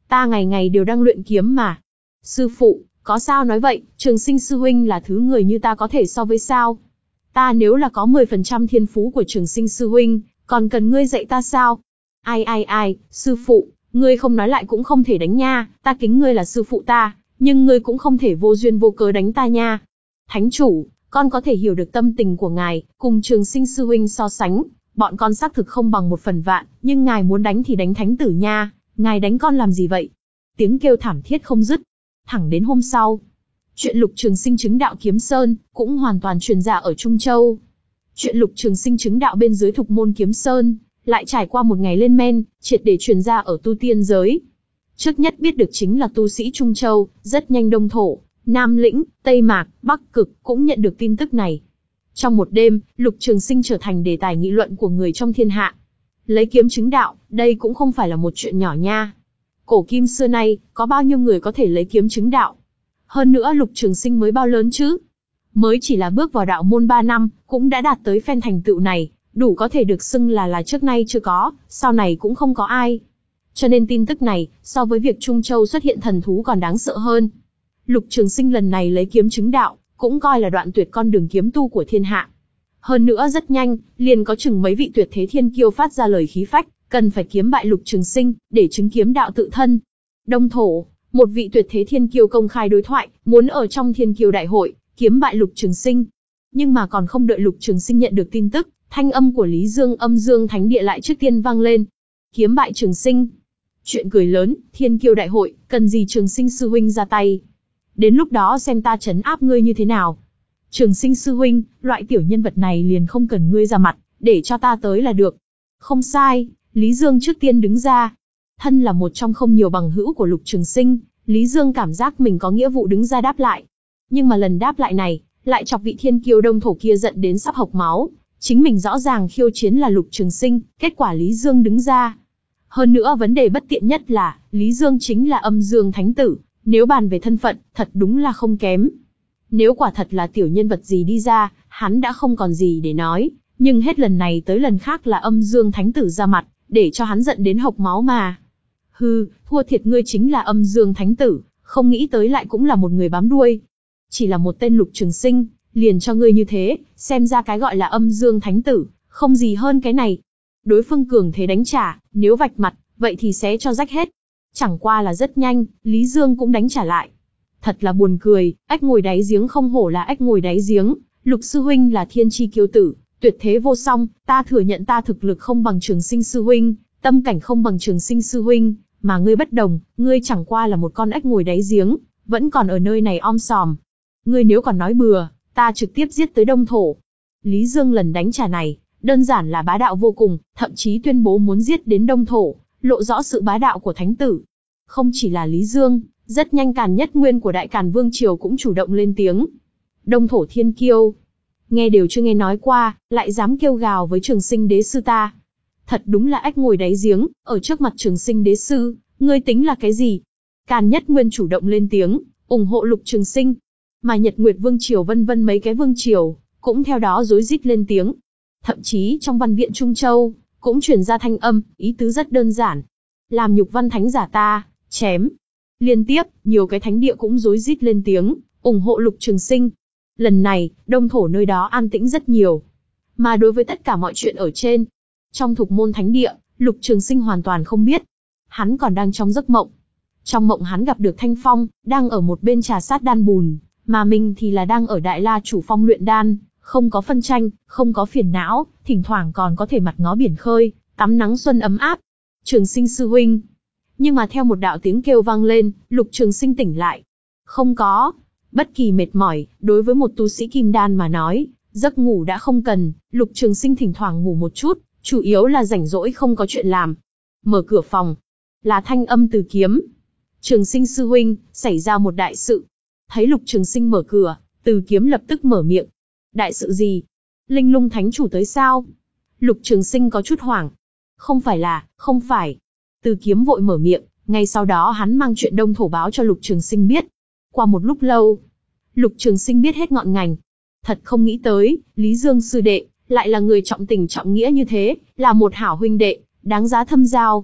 Ta ngày ngày đều đang luyện kiếm mà. Sư phụ, có sao nói vậy, Trường Sinh sư huynh là thứ người như ta có thể so với sao? Ta nếu là có mười phần trăm thiên phú của Trường Sinh sư huynh, còn cần ngươi dạy ta sao? Ai ai ai, sư phụ, ngươi không nói lại cũng không thể đánh nha, ta kính ngươi là sư phụ ta, nhưng ngươi cũng không thể vô duyên vô cớ đánh ta nha. Thánh chủ, con có thể hiểu được tâm tình của ngài, cùng Trường Sinh sư huynh so sánh, bọn con xác thực không bằng một phần vạn, nhưng ngài muốn đánh thì đánh thánh tử nha, ngài đánh con làm gì vậy? Tiếng kêu thảm thiết không dứt. Thẳng đến hôm sau, chuyện Lục Trường Sinh chứng đạo Kiếm Sơn cũng hoàn toàn truyền ra ở Trung Châu. Chuyện Lục Trường Sinh chứng đạo bên dưới Thục Môn Kiếm Sơn lại trải qua một ngày lên men, triệt để truyền ra ở tu tiên giới. Trước nhất biết được chính là tu sĩ Trung Châu, rất nhanh Đông Thổ, Nam Lĩnh, Tây Mạc, Bắc Cực cũng nhận được tin tức này. Trong một đêm, Lục Trường Sinh trở thành đề tài nghị luận của người trong thiên hạ. Lấy kiếm chứng đạo, đây cũng không phải là một chuyện nhỏ nha. Cổ kim xưa nay, có bao nhiêu người có thể lấy kiếm chứng đạo? Hơn nữa Lục Trường Sinh mới bao lớn chứ? Mới chỉ là bước vào đạo môn ba năm, cũng đã đạt tới phen thành tựu này, đủ có thể được xưng là là trước nay chưa có, sau này cũng không có ai. Cho nên tin tức này, so với việc Trung Châu xuất hiện thần thú còn đáng sợ hơn. Lục Trường Sinh lần này lấy kiếm chứng đạo, cũng coi là đoạn tuyệt con đường kiếm tu của thiên hạ. Hơn nữa rất nhanh, liền có chừng mấy vị tuyệt thế thiên kiêu phát ra lời khí phách, cần phải kiếm bại Lục Trường Sinh, để chứng kiếm đạo tự thân. Đông Thổ, một vị tuyệt thế thiên kiêu công khai đối thoại, muốn ở trong thiên kiêu đại hội, kiếm bại Lục Trường Sinh. Nhưng mà còn không đợi Lục Trường Sinh nhận được tin tức, thanh âm của Lý Dương Âm Dương Thánh Địa lại trước tiên vang lên. Kiếm bại Trường Sinh. Chuyện cười lớn, thiên kiêu đại hội, cần gì Trường Sinh sư huynh ra tay. Đến lúc đó xem ta trấn áp ngươi như thế nào. Trường Sinh sư huynh, loại tiểu nhân vật này liền không cần ngươi ra mặt, để cho ta tới là được. Không sai, Lý Dương trước tiên đứng ra. Thân là một trong không nhiều bằng hữu của Lục Trường Sinh, Lý Dương cảm giác mình có nghĩa vụ đứng ra đáp lại. Nhưng mà lần đáp lại này, lại chọc vị thiên kiêu Đông Thổ kia giận đến sắp hộc máu. Chính mình rõ ràng khiêu chiến là Lục Trường Sinh, kết quả Lý Dương đứng ra. Hơn nữa vấn đề bất tiện nhất là, Lý Dương chính là Âm Dương Thánh Tử, nếu bàn về thân phận, thật đúng là không kém. Nếu quả thật là tiểu nhân vật gì đi ra, hắn đã không còn gì để nói, nhưng hết lần này tới lần khác là Âm Dương Thánh Tử ra mặt, để cho hắn giận đến hộc máu mà. Hừ, thua thiệt ngươi chính là Âm Dương Thánh Tử, không nghĩ tới lại cũng là một người bám đuôi. Chỉ là một tên Lục Trường Sinh, liền cho ngươi như thế, xem ra cái gọi là Âm Dương Thánh Tử, không gì hơn cái này. Đối phương cường thế đánh trả, nếu vạch mặt, vậy thì sẽ cho rách hết. Chẳng qua là rất nhanh, Lý Dương cũng đánh trả lại. Thật là buồn cười, ếch ngồi đáy giếng không hổ là ếch ngồi đáy giếng, Lục sư huynh là thiên chi kiêu tử, tuyệt thế vô song, ta thừa nhận ta thực lực không bằng Trường Sinh sư huynh, tâm cảnh không bằng Trường Sinh sư huynh, mà ngươi bất đồng, ngươi chẳng qua là một con ếch ngồi đáy giếng, vẫn còn ở nơi này om sòm. Ngươi nếu còn nói bừa, ta trực tiếp giết tới Đông Thổ. Lý Dương lần đánh trả này, đơn giản là bá đạo vô cùng, thậm chí tuyên bố muốn giết đến Đông Thổ, lộ rõ sự bá đạo của thánh tử. Không chỉ là Lý Dương, rất nhanh Càn Nhất Nguyên của Đại Càn Vương Triều cũng chủ động lên tiếng. Đông Thổ thiên kiêu, nghe đều chưa nghe nói qua, lại dám kêu gào với Trường Sinh đế sư ta. Thật đúng là ếch ngồi đáy giếng, ở trước mặt Trường Sinh đế sư, ngươi tính là cái gì? Càn Nhất Nguyên chủ động lên tiếng, ủng hộ Lục Trường Sinh. Mà Nhật Nguyệt Vương Triều vân vân mấy cái vương triều, cũng theo đó rối rít lên tiếng. Thậm chí trong văn viện Trung Châu, cũng truyền ra thanh âm, ý tứ rất đơn giản. Làm nhục văn thánh giả ta, chém. Liên tiếp, nhiều cái thánh địa cũng rối rít lên tiếng, ủng hộ Lục Trường Sinh. Lần này, Đông Thổ nơi đó an tĩnh rất nhiều. Mà đối với tất cả mọi chuyện ở trên, trong Thục Môn Thánh Địa, Lục Trường Sinh hoàn toàn không biết. Hắn còn đang trong giấc mộng. Trong mộng hắn gặp được Thanh Phong, đang ở một bên trà sát đan bùn, mà mình thì là đang ở Đại La Chủ Phong luyện đan, không có phân tranh, không có phiền não, thỉnh thoảng còn có thể mặt ngó biển khơi, tắm nắng xuân ấm áp. Trường Sinh sư huynh. Nhưng mà theo một đạo tiếng kêu vang lên, Lục Trường Sinh tỉnh lại. Không có bất kỳ mệt mỏi, đối với một tu sĩ kim đan mà nói, giấc ngủ đã không cần, Lục Trường Sinh thỉnh thoảng ngủ một chút, chủ yếu là rảnh rỗi không có chuyện làm. Mở cửa phòng, là thanh âm Từ Kiếm. Trường Sinh sư huynh, xảy ra một đại sự. Thấy Lục Trường Sinh mở cửa, Từ Kiếm lập tức mở miệng. Đại sự gì? Linh Lung Thánh Chủ tới sao? Lục Trường Sinh có chút hoảng. Không phải là, không phải. Từ Kiếm vội mở miệng, ngay sau đó hắn mang chuyện Đông Thổ báo cho Lục Trường Sinh biết. Qua một lúc lâu, Lục Trường Sinh biết hết ngọn ngành. Thật không nghĩ tới, Lý Dương sư đệ, lại là người trọng tình trọng nghĩa như thế, là một hảo huynh đệ, đáng giá thâm giao.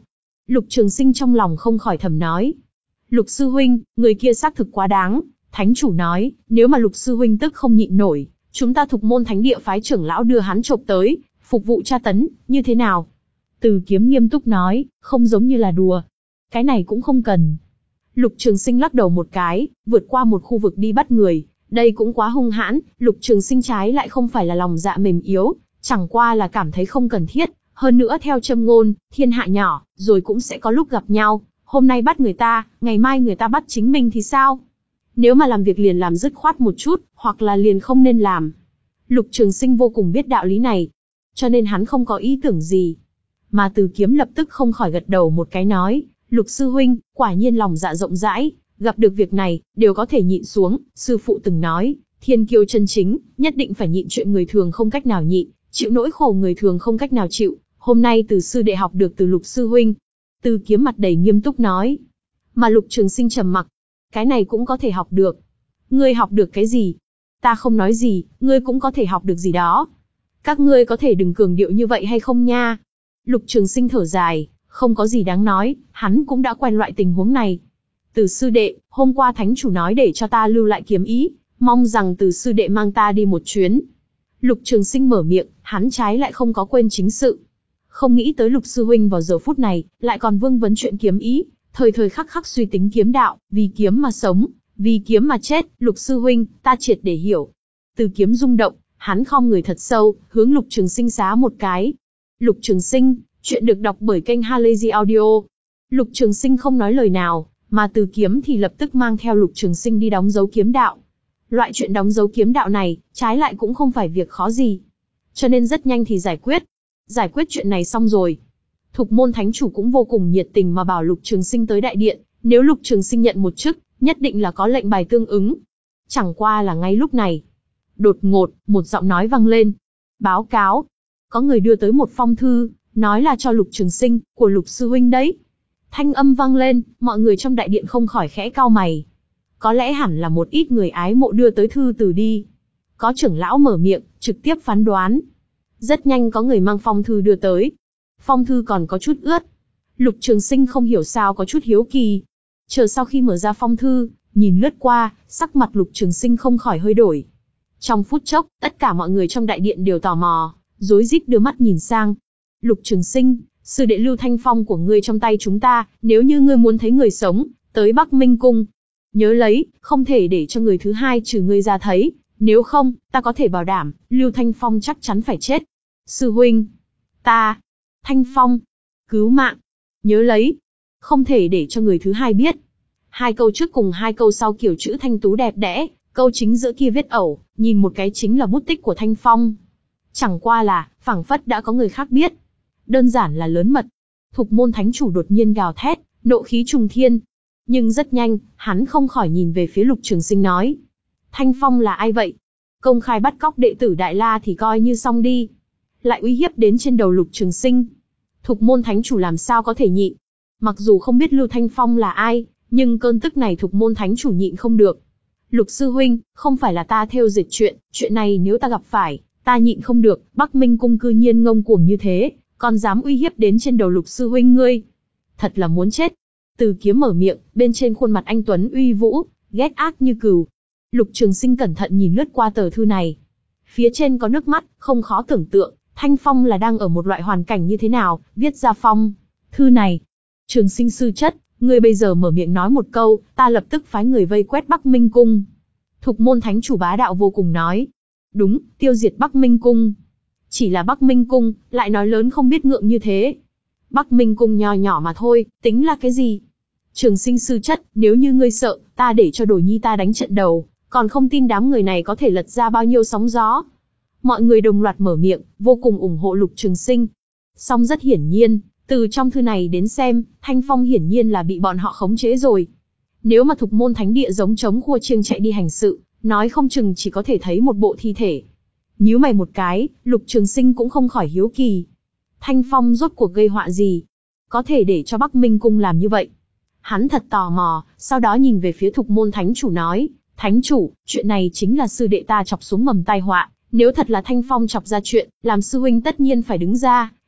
Lục Trường Sinh trong lòng không khỏi thầm nói. Lục sư huynh, người kia xác thực quá đáng. Thánh chủ nói, nếu mà Lục sư huynh tức không nhịn nổi, chúng ta Thục Môn Thánh Địa phái trưởng lão đưa hắn chộp tới, phục vụ tra tấn, như thế nào? Từ Kiếm nghiêm túc nói, không giống như là đùa. Cái này cũng không cần. Lục Trường Sinh lắc đầu một cái, vượt qua một khu vực đi bắt người, đây cũng quá hung hãn. Lục Trường Sinh trái lại không phải là lòng dạ mềm yếu, chẳng qua là cảm thấy không cần thiết. Hơn nữa theo châm ngôn, thiên hạ nhỏ, rồi cũng sẽ có lúc gặp nhau. Hôm nay bắt người ta, ngày mai người ta bắt chính mình thì sao? Nếu mà làm việc liền làm dứt khoát một chút, hoặc là liền không nên làm. Lục Trường Sinh vô cùng biết đạo lý này, cho nên hắn không có ý tưởng gì. Mà Từ Kiếm lập tức không khỏi gật đầu một cái nói, Lục sư huynh, quả nhiên lòng dạ rộng rãi, gặp được việc này, đều có thể nhịn xuống. Sư phụ từng nói, thiên kiêu chân chính, nhất định phải nhịn chuyện người thường không cách nào nhịn, chịu nỗi khổ người thường không cách nào chịu. Hôm nay Từ sư đệ học được từ Lục sư huynh. Từ Kiếm mặt đầy nghiêm túc nói. Mà Lục Trường Sinh trầm mặc. Cái này cũng có thể học được. Ngươi học được cái gì? Ta không nói gì, ngươi cũng có thể học được gì đó. Các ngươi có thể đừng cường điệu như vậy hay không nha? Lục Trường Sinh thở dài, không có gì đáng nói, hắn cũng đã quen loại tình huống này. Từ sư đệ, hôm qua thánh chủ nói để cho ta lưu lại kiếm ý, mong rằng Từ sư đệ mang ta đi một chuyến. Lục Trường Sinh mở miệng, hắn trái lại không có quên chính sự. Không nghĩ tới Lục sư huynh vào giờ phút này, lại còn vương vấn chuyện kiếm ý, thời thời khắc khắc suy tính kiếm đạo, vì kiếm mà sống, vì kiếm mà chết. Lục sư huynh, ta triệt để hiểu. Từ Kiếm rung động, hắn khom người thật sâu, hướng Lục Trường Sinh xá một cái. Lục Trường Sinh, chuyện được đọc bởi kênh Halazy Audio. Lục Trường Sinh không nói lời nào, mà Từ Kiếm thì lập tức mang theo Lục Trường Sinh đi đóng dấu kiếm đạo. Loại chuyện đóng dấu kiếm đạo này, trái lại cũng không phải việc khó gì. Cho nên rất nhanh thì giải quyết. Giải quyết chuyện này xong rồi. Thục Môn Thánh Chủ cũng vô cùng nhiệt tình mà bảo Lục Trường Sinh tới đại điện, nếu Lục Trường Sinh nhận một chức, nhất định là có lệnh bài tương ứng. Chẳng qua là ngay lúc này, đột ngột, một giọng nói vang lên. Báo cáo, có người đưa tới một phong thư, nói là cho Lục Trường Sinh, của Lục sư huynh đấy. Thanh âm vang lên, mọi người trong đại điện không khỏi khẽ cau mày. Có lẽ hẳn là một ít người ái mộ đưa tới thư từ đi. Có trưởng lão mở miệng, trực tiếp phán đoán. Rất nhanh có người mang phong thư đưa tới. Phong thư còn có chút ướt. Lục Trường Sinh không hiểu sao có chút hiếu kỳ. Chờ sau khi mở ra phong thư, nhìn lướt qua, sắc mặt Lục Trường Sinh không khỏi hơi đổi. Trong phút chốc, tất cả mọi người trong đại điện đều tò mò, rối rít đưa mắt nhìn sang. Lục Trường Sinh, sư đệ Lưu Thanh Phong của ngươi trong tay chúng ta, nếu như ngươi muốn thấy người sống, tới Bắc Minh Cung. Nhớ lấy, không thể để cho người thứ hai trừ ngươi ra thấy, nếu không, ta có thể bảo đảm, Lưu Thanh Phong chắc chắn phải chết. Sư huynh, ta, Thanh Phong, cứu mạng, nhớ lấy, không thể để cho người thứ hai biết. Hai câu trước cùng hai câu sau kiểu chữ thanh tú đẹp đẽ, câu chính giữa kia viết ẩu, nhìn một cái chính là bút tích của Thanh Phong. Chẳng qua là, phảng phất đã có người khác biết. Đơn giản là lớn mật. Thục Môn Thánh Chủ đột nhiên gào thét, nộ khí trùng thiên. Nhưng rất nhanh, hắn không khỏi nhìn về phía Lục Trường Sinh nói. Thanh Phong là ai vậy? Công khai bắt cóc đệ tử Đại La thì coi như xong đi. Lại uy hiếp đến trên đầu Lục Trường Sinh. Thục Môn Thánh Chủ làm sao có thể nhịn? Mặc dù không biết Lưu Thanh Phong là ai, nhưng cơn tức này Thục Môn Thánh Chủ nhịn không được. Lục sư huynh, không phải là ta theo dệt chuyện, chuyện này nếu ta gặp phải, ta nhịn không được. Bắc Minh Cung cư nhiên ngông cuồng như thế, còn dám uy hiếp đến trên đầu Lục sư huynh ngươi. Thật là muốn chết. Từ Kiếm mở miệng, bên trên khuôn mặt anh tuấn uy vũ, ghét ác như cừu. Lục Trường Sinh cẩn thận nhìn lướt qua tờ thư này. Phía trên có nước mắt, không khó tưởng tượng, Thanh Phong là đang ở một loại hoàn cảnh như thế nào, viết ra phong thư này. Trường Sinh sư chất, ngươi bây giờ mở miệng nói một câu, ta lập tức phái người vây quét Bắc Minh Cung. Thục Môn Thánh Chủ bá đạo vô cùng nói. Đúng, tiêu diệt Bắc Minh Cung. Chỉ là Bắc Minh Cung, lại nói lớn không biết ngượng như thế. Bắc Minh Cung nho nhỏ mà thôi, tính là cái gì? Trường Sinh sư chất, nếu như ngươi sợ, ta để cho Đồ Nhi ta đánh trận đầu, còn không tin đám người này có thể lật ra bao nhiêu sóng gió. Mọi người đồng loạt mở miệng, vô cùng ủng hộ Lục Trường Sinh. Song rất hiển nhiên, từ trong thư này đến xem, Thanh Phong hiển nhiên là bị bọn họ khống chế rồi. Nếu mà Thục Môn Thánh Địa giống trống khua chiêng chạy đi hành sự, nói không chừng chỉ có thể thấy một bộ thi thể. Nhíu mày một cái, Lục Trường Sinh cũng không khỏi hiếu kỳ. Thanh Phong rốt cuộc gây họa gì? Có thể để cho Bắc Minh Cung làm như vậy? Hắn thật tò mò, sau đó nhìn về phía Thục Môn Thánh Chủ nói, Thánh Chủ, chuyện này chính là sư đệ ta chọc xuống mầm tai họa, nếu thật là Thanh Phong chọc ra chuyện, làm sư huynh tất nhiên phải đứng ra,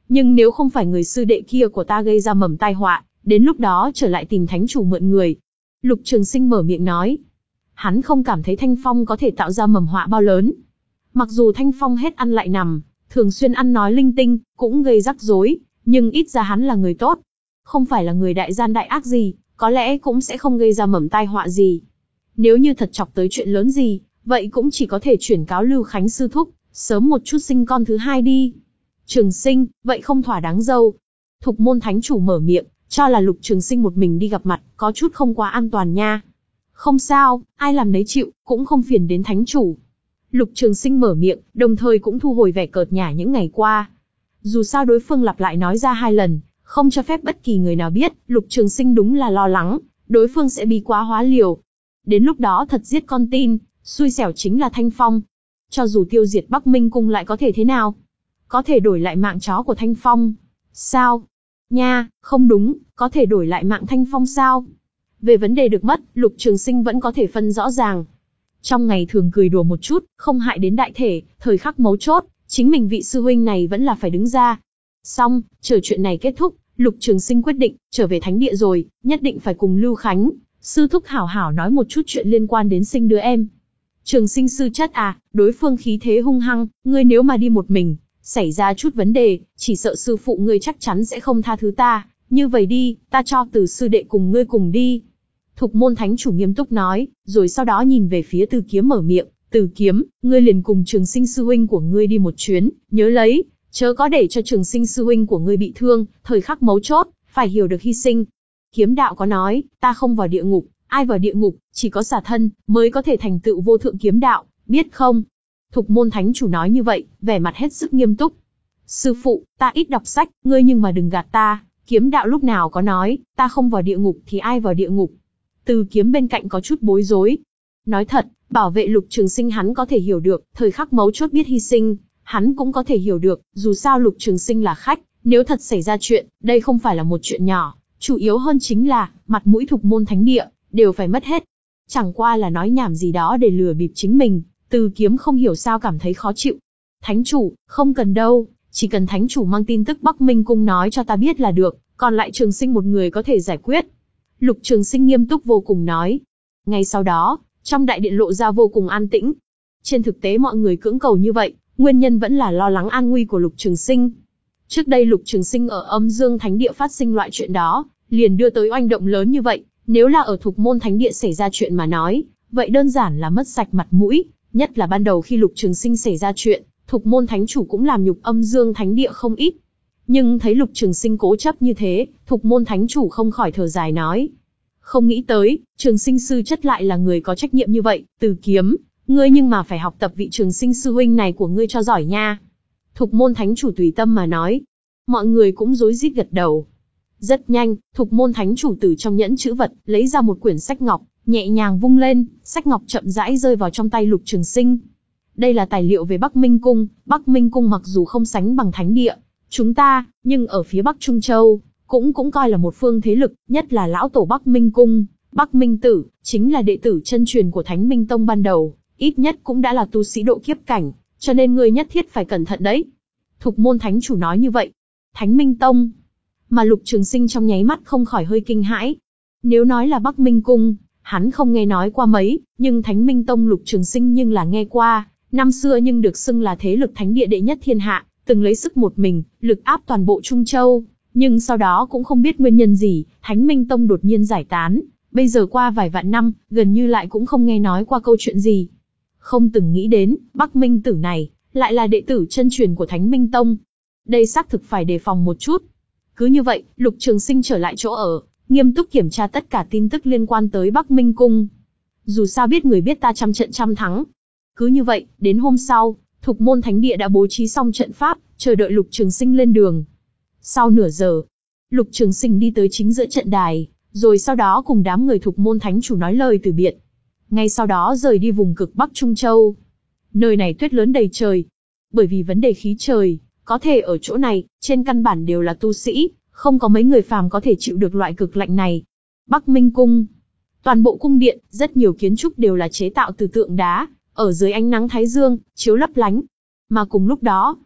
Nhưng nếu không phải người sư đệ kia của ta gây ra mầm tai họa, đến lúc đó trở lại tìm thánh chủ mượn người. Lục Trường Sinh mở miệng nói. Hắn không cảm thấy Thanh Phong có thể tạo ra mầm họa bao lớn. Mặc dù Thanh Phong hết ăn lại nằm, thường xuyên ăn nói linh tinh, cũng gây rắc rối, nhưng ít ra hắn là người tốt. Không phải là người đại gian đại ác gì, có lẽ cũng sẽ không gây ra mầm tai họa gì. Nếu như thật chọc tới chuyện lớn gì, vậy cũng chỉ có thể chuyển cáo Lưu Khánh sư thúc, sớm một chút sinh con thứ hai đi. Trường Sinh, vậy không thỏa đáng dâu. Thục môn thánh chủ mở miệng, cho là Lục Trường Sinh một mình đi gặp mặt, có chút không quá an toàn nha. Không sao, ai làm nấy chịu, cũng không phiền đến thánh chủ. Lục Trường Sinh mở miệng, đồng thời cũng thu hồi vẻ cợt nhả những ngày qua. Dù sao đối phương lặp lại nói ra hai lần, không cho phép bất kỳ người nào biết, Lục Trường Sinh đúng là lo lắng, đối phương sẽ bị quá hóa liều. Đến lúc đó thật giết con tin, xui xẻo chính là Thanh Phong. Cho dù tiêu diệt Bắc Minh Cung lại có thể thế nào? Có thể đổi lại mạng chó của Thanh Phong. Sao? Nha, không đúng, có thể đổi lại mạng Thanh Phong sao? Về vấn đề được mất, Lục Trường Sinh vẫn có thể phân rõ ràng. Trong ngày thường cười đùa một chút, không hại đến đại thể, thời khắc mấu chốt, chính mình vị sư huynh này vẫn là phải đứng ra. Xong, chờ chuyện này kết thúc, Lục Trường Sinh quyết định, trở về thánh địa rồi, nhất định phải cùng Lưu Khánh sư thúc hảo hảo nói một chút chuyện liên quan đến sinh đứa em. Trường Sinh sư chất à, đối phương khí thế hung hăng, ngươi nếu mà đi một mình, xảy ra chút vấn đề, chỉ sợ sư phụ ngươi chắc chắn sẽ không tha thứ ta, như vậy đi, ta cho Từ sư đệ cùng ngươi cùng đi. Thục môn thánh chủ nghiêm túc nói, rồi sau đó nhìn về phía Từ Kiếm mở miệng, Từ Kiếm, ngươi liền cùng Trường Sinh sư huynh của ngươi đi một chuyến, nhớ lấy, chớ có để cho Trường Sinh sư huynh của ngươi bị thương, thời khắc mấu chốt, phải hiểu được hy sinh. Kiếm đạo có nói, ta không vào địa ngục, ai vào địa ngục, chỉ có xả thân, mới có thể thành tựu vô thượng kiếm đạo, biết không? Thục môn thánh chủ nói như vậy, vẻ mặt hết sức nghiêm túc. Sư phụ, ta ít đọc sách, ngươi nhưng mà đừng gạt ta, kiếm đạo lúc nào có nói, ta không vào địa ngục thì ai vào địa ngục? Từ Kiếm bên cạnh có chút bối rối. Nói thật, bảo vệ Lục Trường Sinh hắn có thể hiểu được, thời khắc mấu chốt biết hy sinh, hắn cũng có thể hiểu được, dù sao Lục Trường Sinh là khách, nếu thật xảy ra chuyện, đây không phải là một chuyện nhỏ, chủ yếu hơn chính là, mặt mũi Thục môn thánh địa, đều phải mất hết. Chẳng qua là nói nhảm gì đó để lừa bịp chính mình, Từ Kiếm không hiểu sao cảm thấy khó chịu. Thánh chủ, không cần đâu, chỉ cần thánh chủ mang tin tức Bắc Minh Cung nói cho ta biết là được, còn lại Trường Sinh một người có thể giải quyết. Lục Trường Sinh nghiêm túc vô cùng nói. Ngay sau đó, trong đại điện lộ ra vô cùng an tĩnh. Trên thực tế mọi người cưỡng cầu như vậy, nguyên nhân vẫn là lo lắng an nguy của Lục Trường Sinh. Trước đây Lục Trường Sinh ở Âm Dương Thánh Địa phát sinh loại chuyện đó, liền đưa tới oanh động lớn như vậy. Nếu là ở Thục Môn Thánh Địa xảy ra chuyện mà nói, vậy đơn giản là mất sạch mặt mũi. Nhất là ban đầu khi Lục Trường Sinh xảy ra chuyện, Thục Môn Thánh Chủ cũng làm nhục Âm Dương Thánh Địa không ít. Nhưng thấy Lục Trường Sinh cố chấp như thế, Thục Môn Thánh Chủ không khỏi thở dài nói. Không nghĩ tới, Trường Sinh sư chất lại là người có trách nhiệm như vậy, Từ Kiếm, ngươi nhưng mà phải học tập vị Trường Sinh sư huynh này của ngươi cho giỏi nha. Thục Môn Thánh Chủ tùy tâm mà nói. Mọi người cũng rối rít gật đầu. Rất nhanh, Thục Môn Thánh Chủ từ trong nhẫn chữ vật, lấy ra một quyển sách ngọc, nhẹ nhàng vung lên, sách ngọc chậm rãi rơi vào trong tay Lục Trường Sinh. Đây là tài liệu về Bắc Minh Cung, Bắc Minh Cung mặc dù không sánh bằng thánh địa chúng ta, nhưng ở phía Bắc Trung Châu, cũng cũng coi là một phương thế lực, nhất là lão tổ Bắc Minh Cung, Bắc Minh Tử, chính là đệ tử chân truyền của Thánh Minh Tông ban đầu, ít nhất cũng đã là tu sĩ độ kiếp cảnh, cho nên ngươi nhất thiết phải cẩn thận đấy. Thục Môn Thánh Chủ nói như vậy. Thánh Minh Tông, mà Lục Trường Sinh trong nháy mắt không khỏi hơi kinh hãi. Nếu nói là Bắc Minh Cung, hắn không nghe nói qua mấy, nhưng Thánh Minh Tông Lục Trường Sinh nhưng là nghe qua, năm xưa nhưng được xưng là thế lực thánh địa đệ nhất thiên hạ, từng lấy sức một mình, lực áp toàn bộ Trung Châu, nhưng sau đó cũng không biết nguyên nhân gì, Thánh Minh Tông đột nhiên giải tán, bây giờ qua vài vạn năm, gần như lại cũng không nghe nói qua câu chuyện gì. Không từng nghĩ đến, Bắc Minh Tử này, lại là đệ tử chân truyền của Thánh Minh Tông. Đây xác thực phải đề phòng một chút. Cứ như vậy, Lục Trường Sinh trở lại chỗ ở, nghiêm túc kiểm tra tất cả tin tức liên quan tới Bắc Minh Cung. Dù sao biết người biết ta trăm trận trăm thắng. Cứ như vậy, đến hôm sau, Thục Môn Thánh Địa đã bố trí xong trận pháp, chờ đợi Lục Trường Sinh lên đường. Sau nửa giờ, Lục Trường Sinh đi tới chính giữa trận đài, rồi sau đó cùng đám người Thục Môn Thánh Chủ nói lời từ biệt. Ngay sau đó rời đi vùng cực Bắc Trung Châu. Nơi này tuyết lớn đầy trời. Bởi vì vấn đề khí trời, có thể ở chỗ này, trên căn bản đều là tu sĩ, không có mấy người phàm có thể chịu được loại cực lạnh này. Bắc Minh Cung. Toàn bộ cung điện, rất nhiều kiến trúc đều là chế tạo từ tượng đá, ở dưới ánh nắng thái dương, chiếu lấp lánh. Mà cùng lúc đó,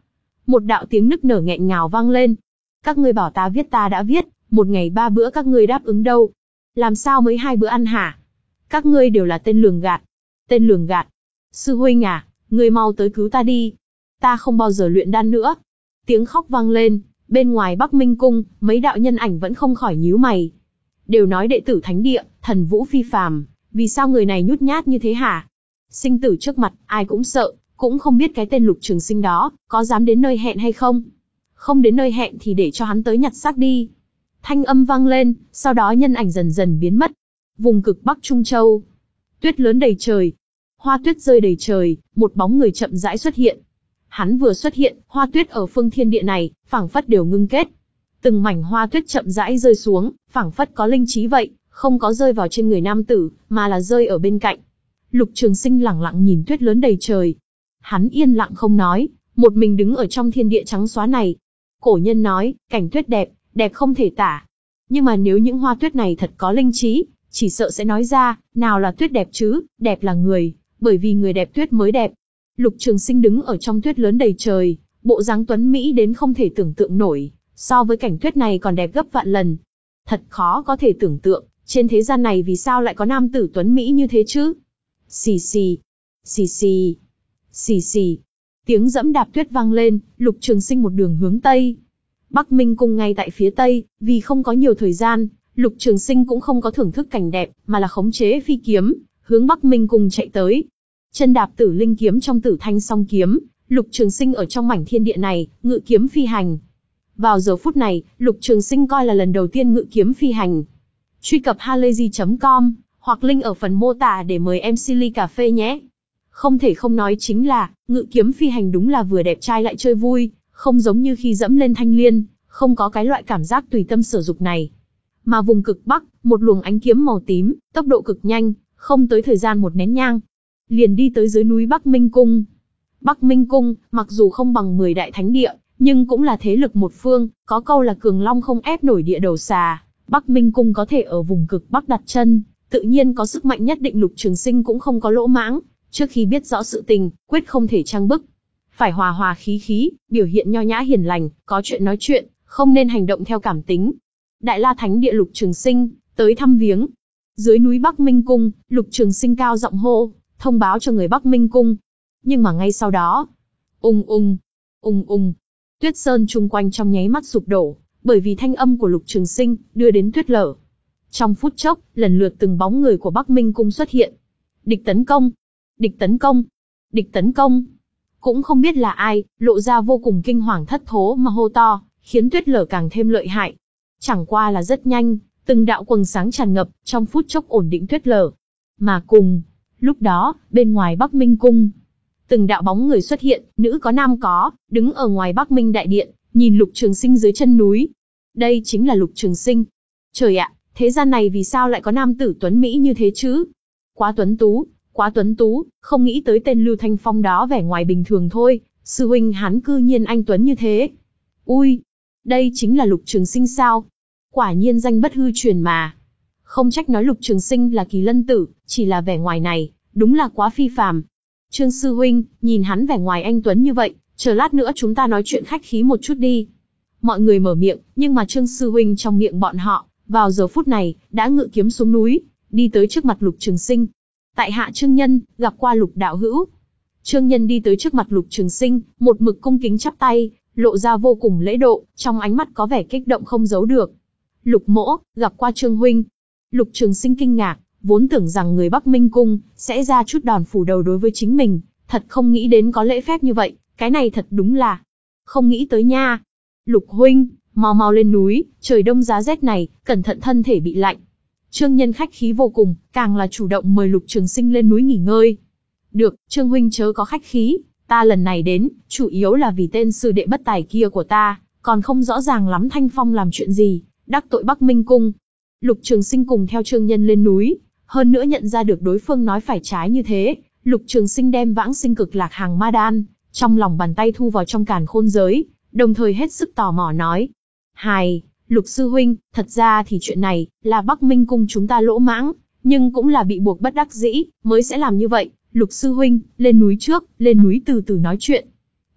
một đạo tiếng nức nở nghẹn ngào vang lên. Các ngươi bảo ta viết ta đã viết, một ngày ba bữa các ngươi đáp ứng đâu? Làm sao mới hai bữa ăn hả? Các ngươi đều là tên lường gạt. Tên lường gạt. Sư huynh à, ngươi mau tới cứu ta đi. Ta không bao giờ luyện đan nữa. Tiếng khóc vang lên, bên ngoài Bắc Minh Cung, mấy đạo nhân ảnh vẫn không khỏi nhíu mày. Đều nói đệ tử thánh địa, thần vũ phi phàm, vì sao người này nhút nhát như thế hả? Sinh tử trước mặt, ai cũng sợ, cũng không biết cái tên Lục Trường Sinh đó, có dám đến nơi hẹn hay không? Không đến nơi hẹn thì để cho hắn tới nhặt xác đi. Thanh âm vang lên, sau đó nhân ảnh dần dần biến mất. Vùng cực Bắc Trung Châu. Tuyết lớn đầy trời. Hoa tuyết rơi đầy trời, một bóng người chậm rãi xuất hiện. Hắn vừa xuất hiện, hoa tuyết ở phương thiên địa này, phảng phất đều ngưng kết. Từng mảnh hoa tuyết chậm rãi rơi xuống, phảng phất có linh trí vậy, không có rơi vào trên người nam tử, mà là rơi ở bên cạnh. Lục Trường Sinh lẳng lặng nhìn tuyết lớn đầy trời. Hắn yên lặng không nói, một mình đứng ở trong thiên địa trắng xóa này. Cổ nhân nói, cảnh tuyết đẹp, đẹp không thể tả. Nhưng mà nếu những hoa tuyết này thật có linh trí, chỉ sợ sẽ nói ra, nào là tuyết đẹp chứ, đẹp là người, bởi vì người đẹp tuyết mới đẹp. Lục Trường Sinh đứng ở trong tuyết lớn đầy trời, bộ dáng tuấn mỹ đến không thể tưởng tượng nổi, so với cảnh tuyết này còn đẹp gấp vạn lần. Thật khó có thể tưởng tượng, trên thế gian này vì sao lại có nam tử tuấn mỹ như thế chứ? Xì xì, xì xì, xì xì. Tiếng dẫm đạp tuyết vang lên, Lục Trường Sinh một đường hướng tây. Bắc Minh Cung ngay tại phía tây, vì không có nhiều thời gian, Lục Trường Sinh cũng không có thưởng thức cảnh đẹp, mà là khống chế phi kiếm, hướng Bắc Minh Cung chạy tới. Chân đạp Tử Linh kiếm trong Tử Thanh Song kiếm, Lục Trường Sinh ở trong mảnh thiên địa này, ngự kiếm phi hành. Vào giờ phút này, Lục Trường Sinh coi là lần đầu tiên ngự kiếm phi hành. Truy cập halayzi chấm com, hoặc link ở phần mô tả để mời em xê ly cà phê nhé. Không thể không nói chính là, ngự kiếm phi hành đúng là vừa đẹp trai lại chơi vui, không giống như khi dẫm lên thanh liên, không có cái loại cảm giác tùy tâm sở dục này. Mà vùng cực Bắc, một luồng ánh kiếm màu tím, tốc độ cực nhanh, không tới thời gian một nén nhang, liền đi tới dưới núi Bắc Minh Cung. Bắc Minh Cung, mặc dù không bằng mười đại thánh địa, nhưng cũng là thế lực một phương, có câu là cường long không ép nổi địa đầu xà. Bắc Minh Cung có thể ở vùng cực Bắc đặt chân, tự nhiên có sức mạnh nhất định. Lục Trường Sinh cũng không có lỗ mãng, trước khi biết rõ sự tình, quyết không thể trang bức. Phải hòa hòa khí khí, biểu hiện nho nhã hiền lành, có chuyện nói chuyện, không nên hành động theo cảm tính. Đại La Thánh Địa Lục Trường Sinh, tới thăm viếng. Dưới núi Bắc Minh Cung, Lục Trường Sinh cao giọng hô, thông báo cho người Bắc Minh Cung. Nhưng mà ngay sau đó, ung ung, ung ung, tuyết sơn chung quanh trong nháy mắt sụp đổ, bởi vì thanh âm của Lục Trường Sinh đưa đến tuyết lở. Trong phút chốc, lần lượt từng bóng người của Bắc Minh Cung xuất hiện. Địch tấn công, địch tấn công, địch tấn công. Cũng không biết là ai, lộ ra vô cùng kinh hoàng thất thố mà hô to, khiến tuyết lở càng thêm lợi hại. Chẳng qua là rất nhanh, từng đạo quầng sáng tràn ngập, trong phút chốc ổn định tuyết lở. Mà cùng lúc đó, bên ngoài Bắc Minh Cung, từng đạo bóng người xuất hiện, nữ có nam có, đứng ở ngoài Bắc Minh Đại Điện, nhìn Lục Trường Sinh dưới chân núi. Đây chính là Lục Trường Sinh. Trời ạ, thế gian này vì sao lại có nam tử tuấn mỹ như thế chứ? Quá tuấn tú, quá tuấn tú, không nghĩ tới tên Lưu Thanh Phong đó vẻ ngoài bình thường thôi, sư huynh hắn cư nhiên anh tuấn như thế. Ui, đây chính là Lục Trường Sinh sao? Quả nhiên danh bất hư truyền mà. Không trách nói Lục Trường Sinh là kỳ lân tử, chỉ là vẻ ngoài này, đúng là quá phi phàm. Trương sư huynh, nhìn hắn vẻ ngoài anh tuấn như vậy, chờ lát nữa chúng ta nói chuyện khách khí một chút đi. Mọi người mở miệng, nhưng mà Trương sư huynh trong miệng bọn họ, vào giờ phút này, đã ngự kiếm xuống núi, đi tới trước mặt Lục Trường Sinh. Tại hạ Trương Nhân, gặp qua Lục đạo hữu. Trương Nhân đi tới trước mặt Lục Trường Sinh, một mực cung kính chắp tay, lộ ra vô cùng lễ độ, trong ánh mắt có vẻ kích động không giấu được. Lục mỗ, gặp qua Trương huynh. Lục Trường Sinh kinh ngạc, vốn tưởng rằng người Bắc Minh Cung sẽ ra chút đòn phủ đầu đối với chính mình, thật không nghĩ đến có lễ phép như vậy, cái này thật đúng là không nghĩ tới nha. Lục huynh, mau mau lên núi, trời đông giá rét này, cẩn thận thân thể bị lạnh. Trương Nhân khách khí vô cùng, càng là chủ động mời Lục Trường Sinh lên núi nghỉ ngơi. Được, Trương huynh chớ có khách khí, ta lần này đến, chủ yếu là vì tên sư đệ bất tài kia của ta, còn không rõ ràng lắm Thanh Phong làm chuyện gì, đắc tội Bắc Minh Cung. Lục Trường Sinh cùng theo Trương Nhân lên núi, hơn nữa nhận ra được đối phương nói phải trái như thế, Lục Trường Sinh đem Vãng Sinh Cực Lạc Hàng Ma Đan trong lòng bàn tay thu vào trong càn khôn giới, đồng thời hết sức tò mò nói: "Hài, Lục sư huynh, thật ra thì chuyện này là Bắc Minh Cung chúng ta lỗ mãng, nhưng cũng là bị buộc bất đắc dĩ mới sẽ làm như vậy. Lục sư huynh, lên núi trước, lên núi từ từ nói chuyện."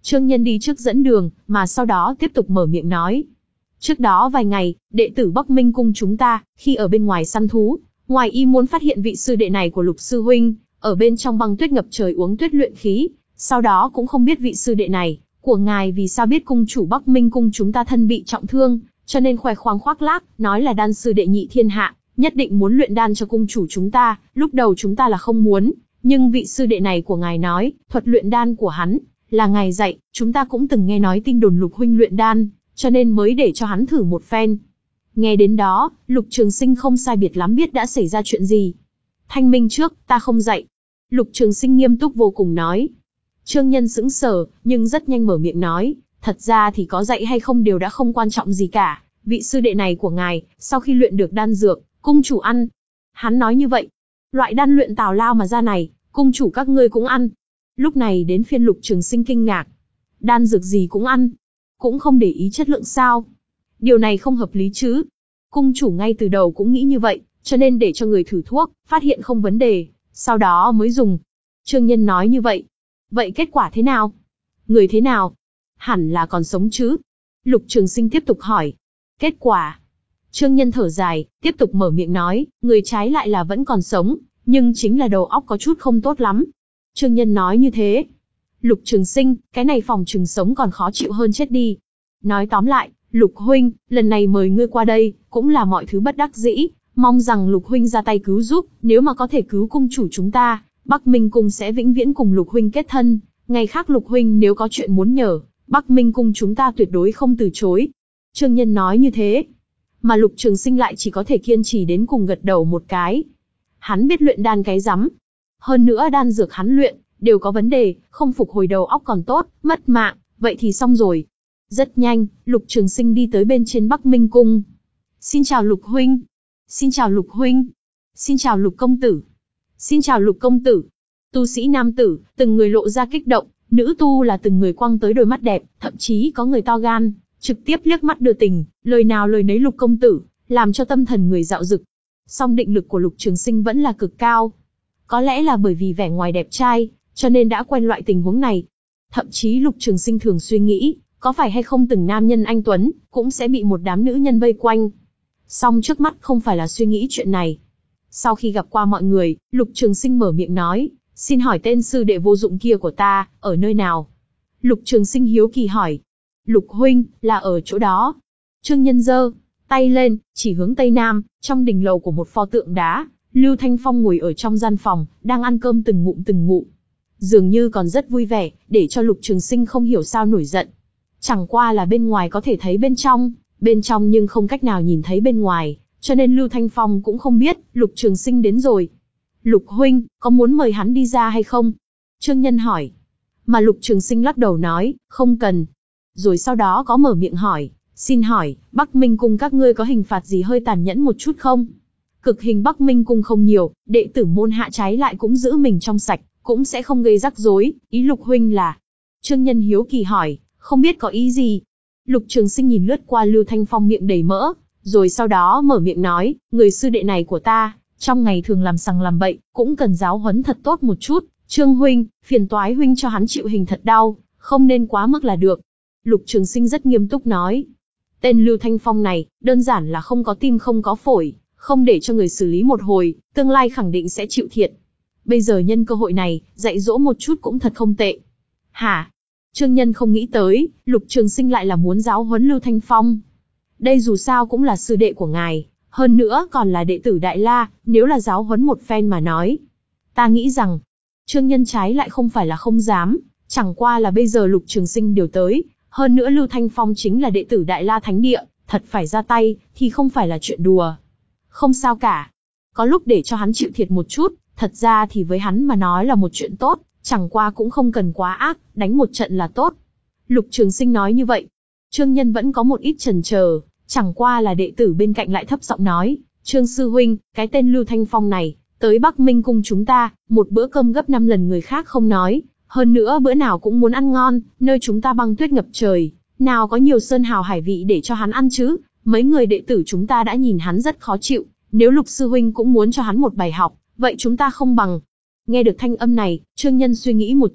Trương Nhân đi trước dẫn đường, mà sau đó tiếp tục mở miệng nói. Trước đó vài ngày, đệ tử Bắc Minh cung chúng ta, khi ở bên ngoài săn thú, ngoài ý muốn phát hiện vị sư đệ này của Lục sư huynh, ở bên trong băng tuyết ngập trời uống tuyết luyện khí, sau đó cũng không biết vị sư đệ này của ngài vì sao biết cung chủ Bắc Minh cung chúng ta thân bị trọng thương, cho nên khoe khoang khoác lác, nói là đan sư đệ nhị thiên hạ, nhất định muốn luyện đan cho cung chủ chúng ta, lúc đầu chúng ta là không muốn, nhưng vị sư đệ này của ngài nói, thuật luyện đan của hắn là ngài dạy, chúng ta cũng từng nghe nói tin đồn Lục huynh luyện đan, cho nên mới để cho hắn thử một phen. Nghe đến đó, Lục Trường Sinh không sai biệt lắm biết đã xảy ra chuyện gì. Thanh minh trước, ta không dạy. Lục Trường Sinh nghiêm túc vô cùng nói. Trương Nhân sững sờ, nhưng rất nhanh mở miệng nói, thật ra thì có dạy hay không đều đã không quan trọng gì cả. Vị sư đệ này của ngài, sau khi luyện được đan dược, cung chủ ăn. Hắn nói như vậy, loại đan luyện tào lao mà ra này, cung chủ các ngươi cũng ăn. Lúc này đến phiên Lục Trường Sinh kinh ngạc. Đan dược gì cũng ăn, cũng không để ý chất lượng sao? Điều này không hợp lý chứ. Cung chủ ngay từ đầu cũng nghĩ như vậy, cho nên để cho người thử thuốc, phát hiện không vấn đề, sau đó mới dùng. Trương Nhân nói như vậy. Vậy kết quả thế nào? Người thế nào? Hẳn là còn sống chứ? Lục Trường Sinh tiếp tục hỏi. Kết quả? Trương Nhân thở dài, tiếp tục mở miệng nói, người trái lại là vẫn còn sống, nhưng chính là đầu óc có chút không tốt lắm. Trương Nhân nói như thế. Lục Trường Sinh, cái này phòng chừng sống còn khó chịu hơn chết đi. Nói tóm lại, Lục huynh, lần này mời ngươi qua đây, cũng là mọi thứ bất đắc dĩ, mong rằng Lục huynh ra tay cứu giúp, nếu mà có thể cứu cung chủ chúng ta, Bắc Minh cung sẽ vĩnh viễn cùng Lục huynh kết thân, ngày khác Lục huynh nếu có chuyện muốn nhờ, Bắc Minh cung chúng ta tuyệt đối không từ chối. Trương Nhân nói như thế, mà Lục Trường Sinh lại chỉ có thể kiên trì đến cùng gật đầu một cái. Hắn biết luyện đan cái rắm, hơn nữa đan dược hắn luyện đều có vấn đề, không phục hồi đầu óc còn tốt, mất mạng, vậy thì xong rồi. Rất nhanh, Lục Trường Sinh đi tới bên trên Bắc Minh cung. Xin chào Lục huynh. Xin chào Lục huynh. Xin chào Lục công tử. Xin chào Lục công tử. Tu sĩ nam tử, từng người lộ ra kích động, nữ tu là từng người quăng tới đôi mắt đẹp, thậm chí có người to gan, trực tiếp liếc mắt đưa tình, lời nào lời nấy Lục công tử, làm cho tâm thần người dạo dực. Song định lực của Lục Trường Sinh vẫn là cực cao. Có lẽ là bởi vì vẻ ngoài đẹp trai, cho nên đã quen loại tình huống này. Thậm chí Lục Trường Sinh thường suy nghĩ, có phải hay không từng nam nhân anh tuấn, cũng sẽ bị một đám nữ nhân vây quanh. Song trước mắt không phải là suy nghĩ chuyện này. Sau khi gặp qua mọi người, Lục Trường Sinh mở miệng nói, xin hỏi tên sư đệ vô dụng kia của ta, ở nơi nào? Lục Trường Sinh hiếu kỳ hỏi. Lục huynh, là ở chỗ đó. Trương Nhân giơ tay lên, chỉ hướng tây nam, trong đình lầu của một pho tượng đá, Lưu Thanh Phong ngồi ở trong gian phòng, đang ăn cơm từng ngụm từng ngụm. Dường như còn rất vui vẻ, để cho Lục Trường Sinh không hiểu sao nổi giận. Chẳng qua là bên ngoài có thể thấy bên trong, bên trong nhưng không cách nào nhìn thấy bên ngoài, cho nên Lưu Thanh Phong cũng không biết, Lục Trường Sinh đến rồi. Lục huynh, có muốn mời hắn đi ra hay không? Trương Nhân hỏi. Mà Lục Trường Sinh lắc đầu nói, không cần. Rồi sau đó có mở miệng hỏi, xin hỏi, Bắc Minh cung các ngươi có hình phạt gì hơi tàn nhẫn một chút không? Cực hình Bắc Minh cung không nhiều, đệ tử môn hạ trái lại cũng giữ mình trong sạch, cũng sẽ không gây rắc rối, ý Lục huynh là? Trương Nhân hiếu kỳ hỏi, không biết có ý gì? Lục Trường Sinh nhìn lướt qua Lưu Thanh Phong miệng đầy mỡ, rồi sau đó mở miệng nói, người sư đệ này của ta, trong ngày thường làm sằng làm bậy, cũng cần giáo huấn thật tốt một chút. Trương huynh, phiền toái huynh cho hắn chịu hình thật đau, không nên quá mức là được. Lục Trường Sinh rất nghiêm túc nói. Tên Lưu Thanh Phong này, đơn giản là không có tim không có phổi, không để cho người xử lý một hồi, tương lai khẳng định sẽ chịu thiệt. Bây giờ nhân cơ hội này, dạy dỗ một chút cũng thật không tệ. Hả? Trương Nhân không nghĩ tới, Lục Trường Sinh lại là muốn giáo huấn Lưu Thanh Phong. Đây dù sao cũng là sư đệ của ngài, hơn nữa còn là đệ tử Đại La, nếu là giáo huấn một phen mà nói. Ta nghĩ rằng, Trương Nhân trái lại không phải là không dám, chẳng qua là bây giờ Lục Trường Sinh đều tới, hơn nữa Lưu Thanh Phong chính là đệ tử Đại La Thánh Địa, thật phải ra tay, thì không phải là chuyện đùa. Không sao cả. Có lúc để cho hắn chịu thiệt một chút, thật ra thì với hắn mà nói là một chuyện tốt, chẳng qua cũng không cần quá ác, đánh một trận là tốt. Lục Trường Sinh nói như vậy. Trương Nhân vẫn có một ít chần chờ, chẳng qua là đệ tử bên cạnh lại thấp giọng nói, Trương Sư Huynh, cái tên Lưu Thanh Phong này, tới Bắc Minh cung chúng ta, một bữa cơm gấp năm lần người khác không nói, hơn nữa bữa nào cũng muốn ăn ngon, nơi chúng ta băng tuyết ngập trời, nào có nhiều sơn hào hải vị để cho hắn ăn chứ, mấy người đệ tử chúng ta đã nhìn hắn rất khó chịu, nếu Lục Sư Huynh cũng muốn cho hắn một bài học, vậy chúng ta không bằng. Nghe được thanh âm này, Trương Nhân suy nghĩ một chút,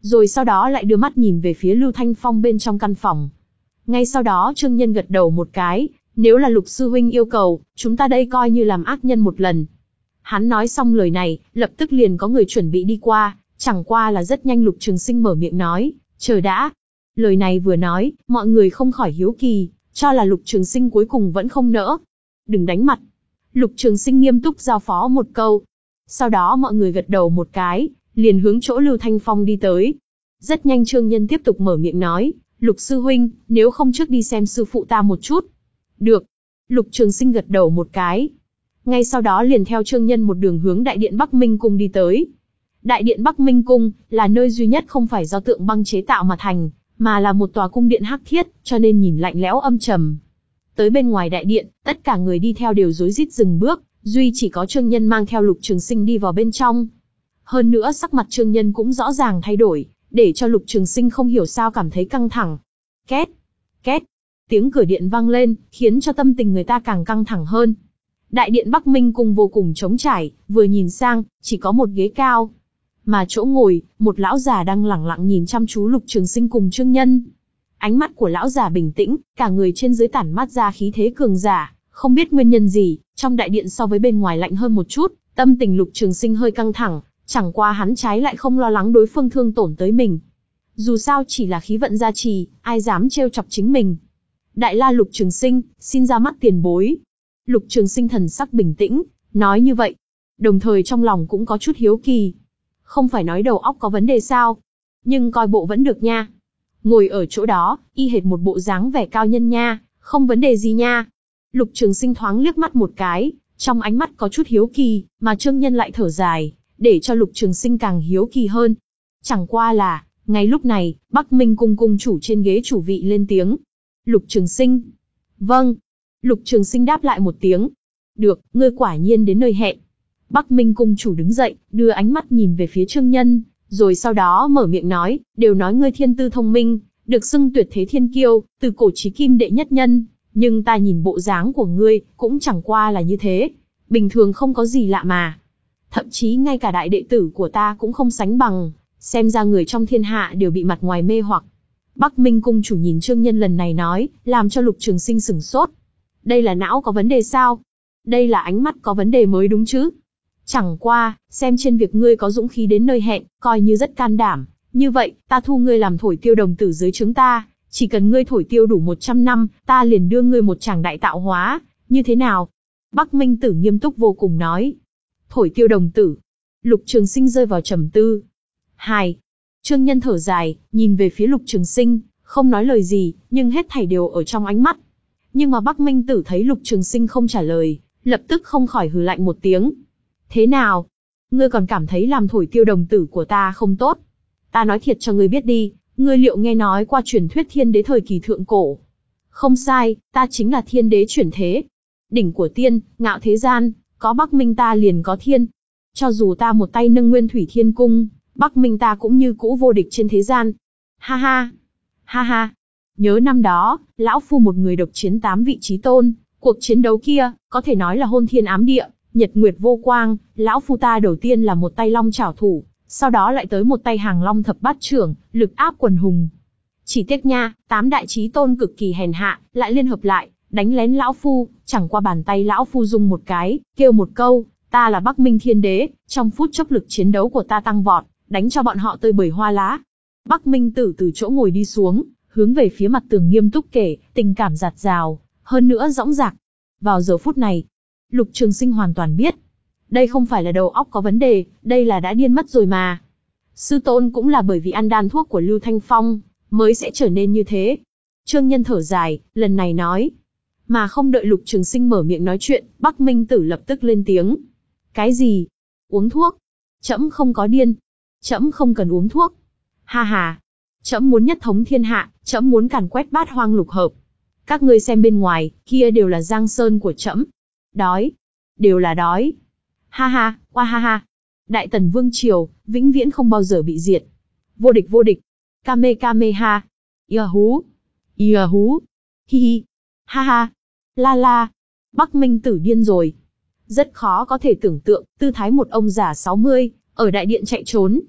rồi sau đó lại đưa mắt nhìn về phía Lưu Thanh Phong bên trong căn phòng. Ngay sau đó Trương Nhân gật đầu một cái, nếu là Lục sư huynh yêu cầu, chúng ta đây coi như làm ác nhân một lần. Hắn nói xong lời này, lập tức liền có người chuẩn bị đi qua, chẳng qua là rất nhanh Lục Trường Sinh mở miệng nói, chờ đã. Lời này vừa nói, mọi người không khỏi hiếu kỳ, cho là Lục Trường Sinh cuối cùng vẫn không nỡ. Đừng đánh mặt. Lục Trường Sinh nghiêm túc giao phó một câu. Sau đó mọi người gật đầu một cái, liền hướng chỗ Lưu Thanh Phong đi tới. Rất nhanh Trương Nhân tiếp tục mở miệng nói, Lục sư huynh, nếu không trước đi xem sư phụ ta một chút. Được. Lục Trường Sinh gật đầu một cái. Ngay sau đó liền theo Trương Nhân một đường hướng Đại điện Bắc Minh Cung đi tới. Đại điện Bắc Minh Cung là nơi duy nhất không phải do tượng băng chế tạo mà thành, mà là một tòa cung điện hắc thiết, cho nên nhìn lạnh lẽo âm trầm. Tới bên ngoài đại điện, tất cả người đi theo đều rối rít dừng bước, duy chỉ có Trương Nhân mang theo Lục Trường Sinh đi vào bên trong. Hơn nữa sắc mặt Trương Nhân cũng rõ ràng thay đổi, để cho Lục Trường Sinh không hiểu sao cảm thấy căng thẳng. Két, két, tiếng cửa điện vang lên, khiến cho tâm tình người ta càng căng thẳng hơn. Đại điện Bắc Minh Cung vô cùng trống trải, vừa nhìn sang, chỉ có một ghế cao. Mà chỗ ngồi, một lão già đang lẳng lặng nhìn chăm chú Lục Trường Sinh cùng Trương Nhân. Ánh mắt của lão già bình tĩnh, cả người trên dưới tản mát ra khí thế cường giả, không biết nguyên nhân gì, trong đại điện so với bên ngoài lạnh hơn một chút, tâm tình Lục Trường Sinh hơi căng thẳng, chẳng qua hắn trái lại không lo lắng đối phương thương tổn tới mình. Dù sao chỉ là khí vận gia trì, ai dám trêu chọc chính mình. Đại la Lục Trường Sinh, xin ra mắt tiền bối. Lục Trường Sinh thần sắc bình tĩnh, nói như vậy. Đồng thời trong lòng cũng có chút hiếu kỳ. Không phải nói đầu óc có vấn đề sao? Nhưng coi bộ vẫn được nha. Ngồi ở chỗ đó, y hệt một bộ dáng vẻ cao nhân nha, không vấn đề gì nha. Lục Trường Sinh thoáng liếc mắt một cái, trong ánh mắt có chút hiếu kỳ, mà Trương Nhân lại thở dài, để cho Lục Trường Sinh càng hiếu kỳ hơn. Chẳng qua là, ngay lúc này, Bắc Minh Cung cung chủ trên ghế chủ vị lên tiếng. Lục Trường Sinh. Vâng. Lục Trường Sinh đáp lại một tiếng. Được, ngươi quả nhiên đến nơi hẹn. Bắc Minh cung chủ đứng dậy, đưa ánh mắt nhìn về phía Trương Nhân, rồi sau đó mở miệng nói, đều nói ngươi thiên tư thông minh, được xưng tuyệt thế thiên kiêu, từ cổ chí kim đệ nhất nhân, nhưng ta nhìn bộ dáng của ngươi, cũng chẳng qua là như thế, bình thường không có gì lạ mà. Thậm chí ngay cả đại đệ tử của ta cũng không sánh bằng, xem ra người trong thiên hạ đều bị mặt ngoài mê hoặc. Bắc Minh cung chủ nhìn Trương Nhân lần này nói, làm cho Lục Trường Sinh sửng sốt. Đây là não có vấn đề sao? Đây là ánh mắt có vấn đề mới đúng chứ? Chẳng qua, xem trên việc ngươi có dũng khí đến nơi hẹn, coi như rất can đảm. Như vậy, ta thu ngươi làm thổi tiêu đồng tử dưới trướng ta, chỉ cần ngươi thổi tiêu đủ một trăm năm, ta liền đưa ngươi một tràng đại tạo hóa, như thế nào? Bắc Minh Tử nghiêm túc vô cùng nói. Thổi tiêu đồng tử. Lục Trường Sinh rơi vào trầm tư. Hai. Trương Nhân thở dài, nhìn về phía Lục Trường Sinh, không nói lời gì, nhưng hết thảy đều ở trong ánh mắt. Nhưng mà Bắc Minh Tử thấy Lục Trường Sinh không trả lời, lập tức không khỏi hừ lạnh một tiếng. Thế nào? Ngươi còn cảm thấy làm thổi tiêu đồng tử của ta không tốt? Ta nói thiệt cho ngươi biết đi, ngươi liệu nghe nói qua truyền thuyết thiên đế thời kỳ thượng cổ? Không sai, ta chính là thiên đế chuyển thế. Đỉnh của tiên, ngạo thế gian, có Bắc Minh ta liền có thiên. Cho dù ta một tay nâng nguyên thủy thiên cung, Bắc Minh ta cũng như cũ vô địch trên thế gian. Ha ha, ha ha. Nhớ năm đó, lão phu một người độc chiến tám vị chí tôn, cuộc chiến đấu kia, có thể nói là hôn thiên ám địa, nhật nguyệt vô quang, lão phu ta đầu tiên là một tay long chảo thủ, sau đó lại tới một tay hàng long thập bát trưởng, lực áp quần hùng. Chỉ tiếc nha, tám đại chí tôn cực kỳ hèn hạ, lại liên hợp lại, đánh lén lão phu, chẳng qua bàn tay lão phu dùng một cái, kêu một câu, ta là Bắc Minh thiên đế, trong phút chốc lực chiến đấu của ta tăng vọt, đánh cho bọn họ tơi bời hoa lá. Bắc Minh Tử từ chỗ ngồi đi xuống, hướng về phía mặt tường nghiêm túc kể, tình cảm dạt dào, hơn nữa dõng dạc. Vào giờ phút này, Lục Trường Sinh hoàn toàn biết, đây không phải là đầu óc có vấn đề, đây là đã điên mất rồi mà. Sư tôn cũng là bởi vì ăn đan thuốc của Lưu Thanh Phong, mới sẽ trở nên như thế. Trương Nhân thở dài, lần này nói. Mà không đợi Lục Trường Sinh mở miệng nói chuyện, Bắc Minh Tử lập tức lên tiếng. Cái gì? Uống thuốc? Trẫm không có điên. Trẫm không cần uống thuốc. Ha ha. Trẫm muốn nhất thống thiên hạ, trẫm muốn càn quét bát hoang lục hợp. Các ngươi xem bên ngoài, kia đều là giang sơn của trẫm. Đói. Đều là đói. Ha ha, qua ha ha. Đại Tần Vương Triều, vĩnh viễn không bao giờ bị diệt. Vô địch vô địch. Kame kame ha. Ia hú. Ia hú. Hi hi. Ha ha. La la. Bắc Minh Tử điên rồi. Rất khó có thể tưởng tượng, tư thái một ông già sáu mươi, ở đại điện chạy trốn.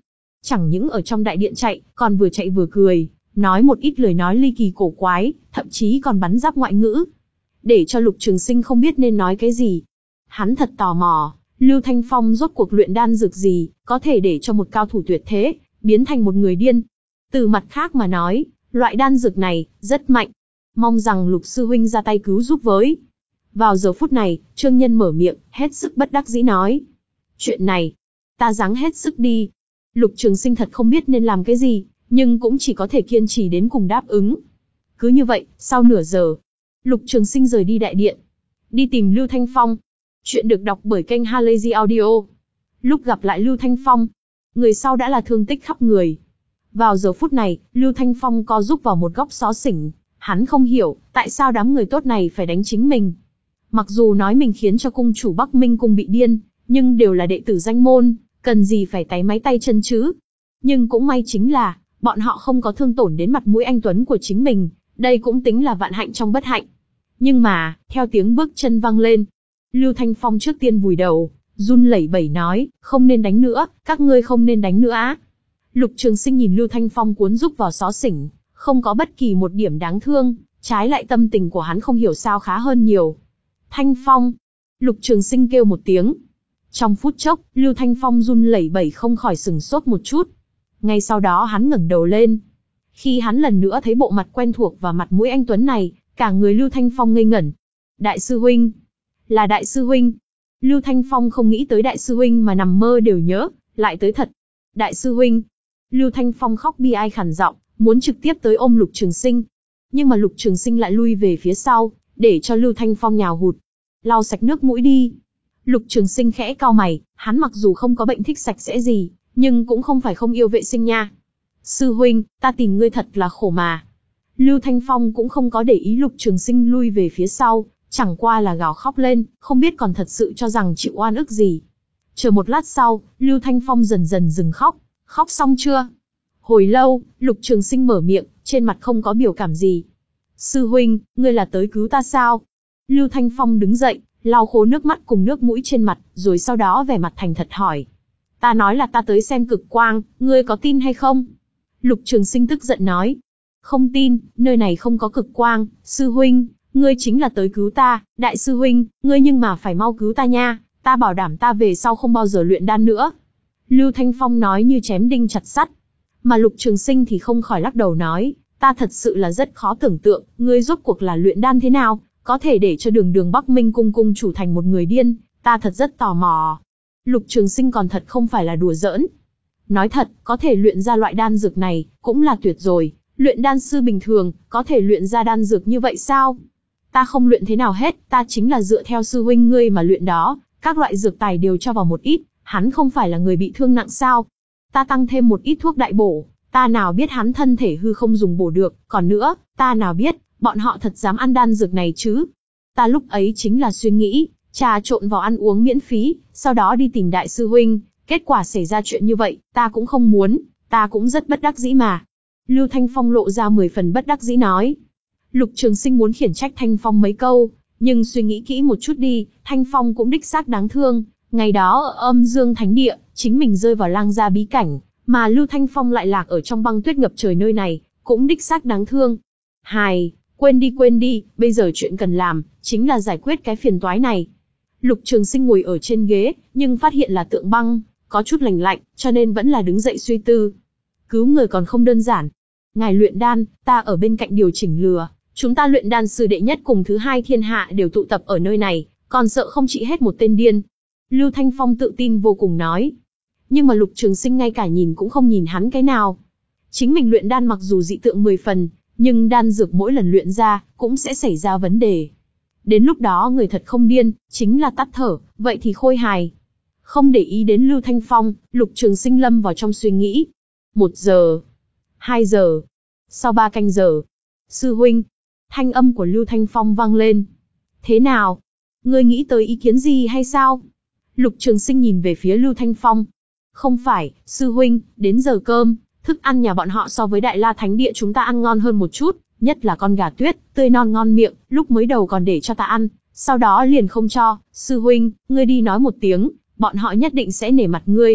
Chẳng những ở trong đại điện chạy, còn vừa chạy vừa cười, nói một ít lời nói ly kỳ cổ quái, thậm chí còn bắn giáp ngoại ngữ. Để cho Lục Trường Sinh không biết nên nói cái gì. Hắn thật tò mò, Lưu Thanh Phong rốt cuộc luyện đan dược gì, có thể để cho một cao thủ tuyệt thế, biến thành một người điên. Từ mặt khác mà nói, loại đan dược này, rất mạnh. Mong rằng Lục Sư Huynh ra tay cứu giúp với. Vào giờ phút này, Trương Nhân mở miệng, hết sức bất đắc dĩ nói. Chuyện này, ta ráng hết sức đi. Lục Trường Sinh thật không biết nên làm cái gì, nhưng cũng chỉ có thể kiên trì đến cùng đáp ứng. Cứ như vậy, sau nửa giờ, Lục Trường Sinh rời đi đại điện, đi tìm Lưu Thanh Phong. Chuyện được đọc bởi kênh Halazy Audio. Lúc gặp lại Lưu Thanh Phong, người sau đã là thương tích khắp người. Vào giờ phút này, Lưu Thanh Phong co rúc vào một góc xó xỉnh. Hắn không hiểu, tại sao đám người tốt này phải đánh chính mình. Mặc dù nói mình khiến cho cung chủ Bắc Minh cung bị điên, nhưng đều là đệ tử danh môn, cần gì phải táy máy tay chân chứ. Nhưng cũng may chính là, bọn họ không có thương tổn đến mặt mũi anh tuấn của chính mình, đây cũng tính là vạn hạnh trong bất hạnh. Nhưng mà, theo tiếng bước chân vang lên, Lưu Thanh Phong trước tiên vùi đầu, run lẩy bẩy nói, không nên đánh nữa, các ngươi không nên đánh nữa á. Lục Trường Sinh nhìn Lưu Thanh Phong cuốn rúc vào xó xỉnh, không có bất kỳ một điểm đáng thương, trái lại tâm tình của hắn không hiểu sao khá hơn nhiều. Thanh Phong! Lục Trường Sinh kêu một tiếng. Trong phút chốc, Lưu Thanh Phong run lẩy bẩy không khỏi sừng sốt một chút. Ngay sau đó hắn ngẩng đầu lên. Khi hắn lần nữa thấy bộ mặt quen thuộc và mặt mũi anh tuấn này, cả người Lưu Thanh Phong ngây ngẩn. Đại sư huynh! Là đại sư huynh! Lưu Thanh Phong không nghĩ tới đại sư huynh mà nằm mơ đều nhớ, lại tới thật. Đại sư huynh! Lưu Thanh Phong khóc bi ai khàn giọng, muốn trực tiếp tới ôm Lục Trường Sinh. Nhưng mà Lục Trường Sinh lại lui về phía sau, để cho Lưu Thanh Phong nhào hụt. Lau sạch nước mũi đi. Lục Trường Sinh khẽ cau mày, hắn mặc dù không có bệnh thích sạch sẽ gì, nhưng cũng không phải không yêu vệ sinh nha. Sư huynh, ta tìm ngươi thật là khổ mà. Lưu Thanh Phong cũng không có để ý Lục Trường Sinh lui về phía sau, chẳng qua là gào khóc lên, không biết còn thật sự cho rằng chịu oan ức gì. Chờ một lát sau, Lưu Thanh Phong dần dần dừng khóc. Khóc xong chưa? Hồi lâu, Lục Trường Sinh mở miệng, trên mặt không có biểu cảm gì. Sư huynh, ngươi là tới cứu ta sao? Lưu Thanh Phong đứng dậy, lau khô nước mắt cùng nước mũi trên mặt, rồi sau đó vẻ mặt thành thật hỏi. Ta nói là ta tới xem cực quang, ngươi có tin hay không? Lục Trường Sinh tức giận nói. Không tin, nơi này không có cực quang, sư huynh, ngươi chính là tới cứu ta, đại sư huynh, ngươi nhưng mà phải mau cứu ta nha, ta bảo đảm ta về sau không bao giờ luyện đan nữa. Lưu Thanh Phong nói như chém đinh chặt sắt. Mà Lục Trường Sinh thì không khỏi lắc đầu nói, ta thật sự là rất khó tưởng tượng, ngươi rốt cuộc là luyện đan thế nào, có thể để cho đường đường Bắc Minh cung cung chủ thành một người điên, ta thật rất tò mò. Lục Trường Sinh còn thật không phải là đùa giỡn. Nói thật, có thể luyện ra loại đan dược này, cũng là tuyệt rồi, luyện đan sư bình thường, có thể luyện ra đan dược như vậy sao? Ta không luyện thế nào hết, ta chính là dựa theo sư huynh ngươi mà luyện đó, các loại dược tài đều cho vào một ít, hắn không phải là người bị thương nặng sao? Ta tăng thêm một ít thuốc đại bổ, ta nào biết hắn thân thể hư không dùng bổ được, còn nữa, ta nào biết, bọn họ thật dám ăn đan dược này chứ? Ta lúc ấy chính là suy nghĩ, trà trộn vào ăn uống miễn phí, sau đó đi tìm đại sư huynh, kết quả xảy ra chuyện như vậy, ta cũng không muốn, ta cũng rất bất đắc dĩ mà. Lưu Thanh Phong lộ ra mười phần bất đắc dĩ nói. Lục Trường Sinh muốn khiển trách Thanh Phong mấy câu, nhưng suy nghĩ kỹ một chút đi, Thanh Phong cũng đích xác đáng thương. Ngày đó ở Âm Dương Thánh Địa, chính mình rơi vào lang gia bí cảnh, mà Lưu Thanh Phong lại lạc ở trong băng tuyết ngập trời nơi này, cũng đích xác đáng thương. Hài, quên đi quên đi, bây giờ chuyện cần làm, chính là giải quyết cái phiền toái này. Lục Trường Sinh ngồi ở trên ghế, nhưng phát hiện là tượng băng, có chút lạnh lạnh, cho nên vẫn là đứng dậy suy tư. Cứu người còn không đơn giản. Ngài luyện đan, ta ở bên cạnh điều chỉnh lừa, chúng ta luyện đan sư đệ nhất cùng thứ hai thiên hạ đều tụ tập ở nơi này, còn sợ không trị hết một tên điên. Lưu Thanh Phong tự tin vô cùng nói. Nhưng mà Lục Trường Sinh ngay cả nhìn cũng không nhìn hắn cái nào. Chính mình luyện đan mặc dù dị tượng mười phần, nhưng đan dược mỗi lần luyện ra, cũng sẽ xảy ra vấn đề. Đến lúc đó người thật không điên, chính là tắt thở, vậy thì khôi hài. Không để ý đến Lưu Thanh Phong, Lục Trường Sinh lâm vào trong suy nghĩ. Một giờ, hai giờ, sau ba canh giờ. Sư huynh, thanh âm của Lưu Thanh Phong vang lên. Thế nào? Ngươi nghĩ tới ý kiến gì hay sao? Lục Trường Sinh nhìn về phía Lưu Thanh Phong. Không phải, sư huynh, đến giờ cơm, thức ăn nhà bọn họ so với Đại La Thánh Địa chúng ta ăn ngon hơn một chút, nhất là con gà tuyết, tươi non ngon miệng, lúc mới đầu còn để cho ta ăn, sau đó liền không cho. Sư huynh, ngươi đi nói một tiếng, bọn họ nhất định sẽ nể mặt ngươi.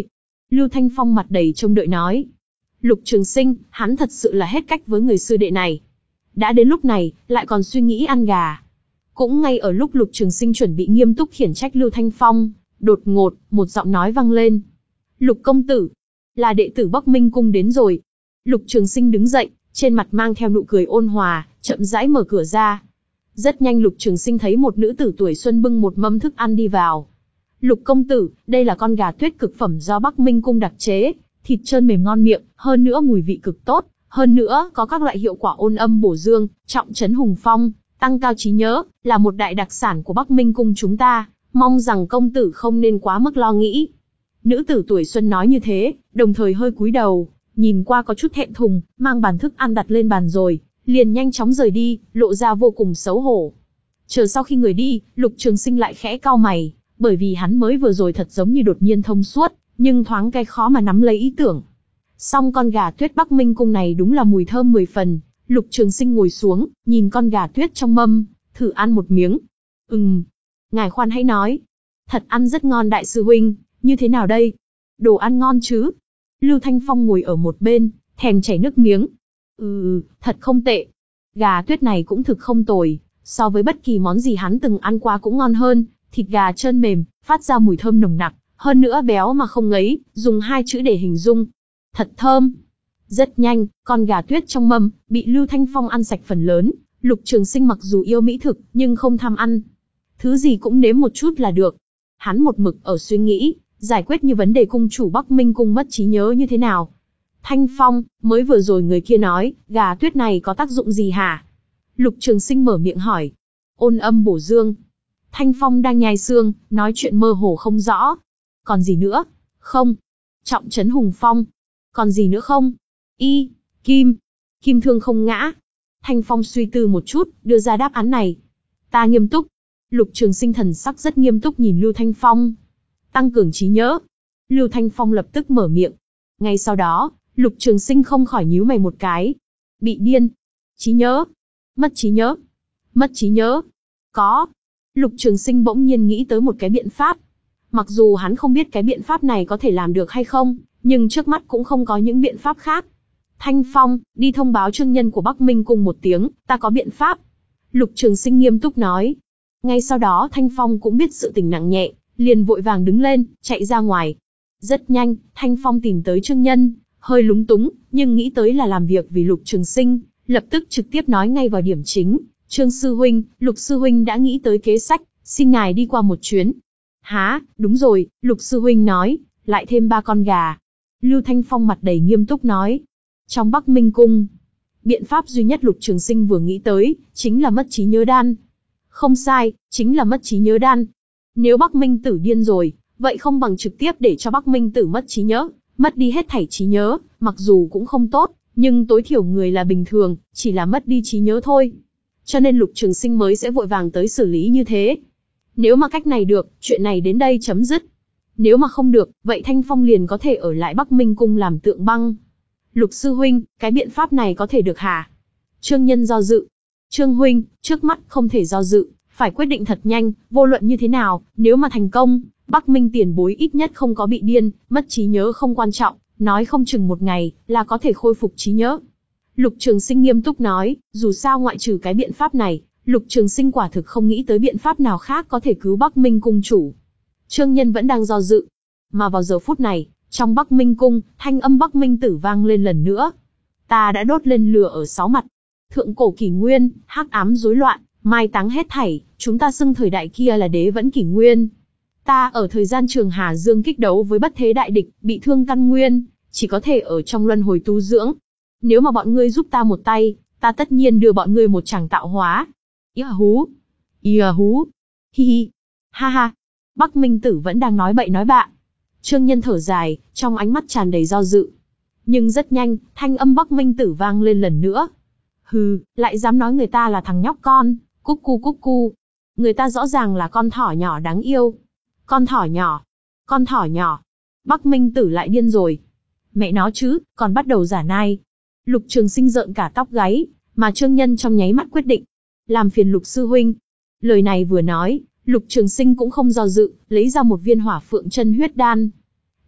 Lưu Thanh Phong mặt đầy trông đợi nói. Lục Trường Sinh, hắn thật sự là hết cách với người sư đệ này. Đã đến lúc này, lại còn suy nghĩ ăn gà. Cũng ngay ở lúc Lục Trường Sinh chuẩn bị nghiêm túc khiển trách Lưu Thanh Phong, đột ngột, một giọng nói vang lên. Lục công tử, là đệ tử Bắc Minh Cung đến rồi. Lục Trường Sinh đứng dậy, trên mặt mang theo nụ cười ôn hòa, chậm rãi mở cửa ra. Rất nhanh Lục Trường Sinh thấy một nữ tử tuổi xuân bưng một mâm thức ăn đi vào. Lục công tử, đây là con gà tuyết cực phẩm do Bắc Minh Cung đặc chế, thịt trơn mềm ngon miệng, hơn nữa mùi vị cực tốt, hơn nữa có các loại hiệu quả ôn âm bổ dương, trọng trấn hùng phong, tăng cao trí nhớ, là một đại đặc sản của Bắc Minh Cung chúng ta, mong rằng công tử không nên quá mức lo nghĩ. Nữ tử tuổi xuân nói như thế, đồng thời hơi cúi đầu, nhìn qua có chút thẹn thùng, mang bàn thức ăn đặt lên bàn rồi, liền nhanh chóng rời đi, lộ ra vô cùng xấu hổ. Chờ sau khi người đi, Lục Trường Sinh lại khẽ cau mày, bởi vì hắn mới vừa rồi thật giống như đột nhiên thông suốt, nhưng thoáng cái khó mà nắm lấy ý tưởng. Song con gà tuyết Bắc Minh Cung này đúng là mùi thơm mười phần. Lục Trường Sinh ngồi xuống, nhìn con gà tuyết trong mâm, thử ăn một miếng. Ừm, ngài khoan hãy nói. Thật ăn rất ngon đại sư huynh, như thế nào đây? Đồ ăn ngon chứ? Lưu Thanh Phong ngồi ở một bên, thèm chảy nước miếng. Ừ, thật không tệ. Gà tuyết này cũng thực không tồi, so với bất kỳ món gì hắn từng ăn qua cũng ngon hơn. Thịt gà trơn mềm, phát ra mùi thơm nồng nặc, hơn nữa béo mà không ngấy, dùng hai chữ để hình dung. Thật thơm. Rất nhanh, con gà tuyết trong mâm, bị Lưu Thanh Phong ăn sạch phần lớn. Lục Trường Sinh mặc dù yêu mỹ thực, nhưng không tham ăn. Thứ gì cũng nếm một chút là được. Hắn một mực ở suy nghĩ, giải quyết như vấn đề cung chủ Bắc Minh Cung mất trí nhớ như thế nào. Thanh Phong, mới vừa rồi người kia nói, gà tuyết này có tác dụng gì hả? Lục Trường Sinh mở miệng hỏi. Ôn âm bổ dương. Thanh Phong đang nhai xương, nói chuyện mơ hồ không rõ. Còn gì nữa? Không. Trọng trấn hùng phong. Còn gì nữa không? Y, kim, kim thương không ngã. Thanh Phong suy tư một chút, đưa ra đáp án này. Ta nghiêm túc. Lục Trường Sinh thần sắc rất nghiêm túc nhìn Lưu Thanh Phong. Tăng cường trí nhớ. Lưu Thanh Phong lập tức mở miệng. Ngay sau đó, Lục Trường Sinh không khỏi nhíu mày một cái. Bị điên. Trí nhớ. Mất trí nhớ. Mất trí nhớ. Có. Lục Trường Sinh bỗng nhiên nghĩ tới một cái biện pháp. Mặc dù hắn không biết cái biện pháp này có thể làm được hay không, nhưng trước mắt cũng không có những biện pháp khác. Thanh Phong, đi thông báo trương nhân của Bắc Minh Cung một tiếng, ta có biện pháp. Lục Trường Sinh nghiêm túc nói. Ngay sau đó Thanh Phong cũng biết sự tình nặng nhẹ, liền vội vàng đứng lên, chạy ra ngoài. Rất nhanh, Thanh Phong tìm tới trương nhân, hơi lúng túng, nhưng nghĩ tới là làm việc vì Lục Trường Sinh, lập tức trực tiếp nói ngay vào điểm chính. Trương sư huynh, Lục sư huynh đã nghĩ tới kế sách, xin ngài đi qua một chuyến. Hả, đúng rồi, Lục sư huynh nói, lại thêm ba con gà. Lưu Thanh Phong mặt đầy nghiêm túc nói. Trong Bắc Minh Cung, biện pháp duy nhất Lục Trường Sinh vừa nghĩ tới, chính là mất trí nhớ đan. Không sai, chính là mất trí nhớ đan. Nếu Bắc Minh Tử điên rồi, vậy không bằng trực tiếp để cho Bắc Minh Tử mất trí nhớ, mất đi hết thảy trí nhớ, mặc dù cũng không tốt, nhưng tối thiểu người là bình thường, chỉ là mất đi trí nhớ thôi. Cho nên Lục Trường Sinh mới sẽ vội vàng tới xử lý như thế. Nếu mà cách này được, chuyện này đến đây chấm dứt. Nếu mà không được, vậy Thanh Phong liền có thể ở lại Bắc Minh Cung làm tượng băng. Lục sư huynh, cái biện pháp này có thể được hả? Trương Nhân do dự. Trương huynh, trước mắt không thể do dự, phải quyết định thật nhanh, vô luận như thế nào, nếu mà thành công, Bắc Minh tiền bối ít nhất không có bị điên, mất trí nhớ không quan trọng, nói không chừng một ngày, là có thể khôi phục trí nhớ. Lục Trường Sinh nghiêm túc nói, dù sao ngoại trừ cái biện pháp này, Lục Trường Sinh quả thực không nghĩ tới biện pháp nào khác có thể cứu Bắc Minh Cung chủ. Trương Nhân vẫn đang do dự. Mà vào giờ phút này, trong Bắc Minh Cung, thanh âm Bắc Minh Tử vang lên lần nữa. Ta đã đốt lên lửa ở sáu mặt. Thượng cổ kỷ nguyên, hắc ám rối loạn, mai táng hết thảy, chúng ta xưng thời đại kia là đế vẫn kỷ nguyên. Ta ở thời gian Trường Hà Dương kích đấu với bất thế đại địch, bị thương căn nguyên, chỉ có thể ở trong luân hồi tu dưỡng. Nếu mà bọn ngươi giúp ta một tay, ta tất nhiên đưa bọn ngươi một tràng tạo hóa. Ý à hú, ý à hú, hi hi, ha ha. Bắc Minh Tử vẫn đang nói bậy nói bạ. Trương Nhân thở dài, trong ánh mắt tràn đầy do dự. Nhưng rất nhanh, thanh âm Bắc Minh Tử vang lên lần nữa. Hừ, lại dám nói người ta là thằng nhóc con, cúc cu cúc cu. Người ta rõ ràng là con thỏ nhỏ đáng yêu. Con thỏ nhỏ, con thỏ nhỏ. Bắc Minh Tử lại điên rồi. Mẹ nó chứ, còn bắt đầu giả nai. Lục Trường Sinh rợn cả tóc gáy, mà Trương Nhân trong nháy mắt quyết định. Làm phiền Lục sư huynh. Lời này vừa nói, Lục Trường Sinh cũng không do dự, lấy ra một viên hỏa phượng chân huyết đan.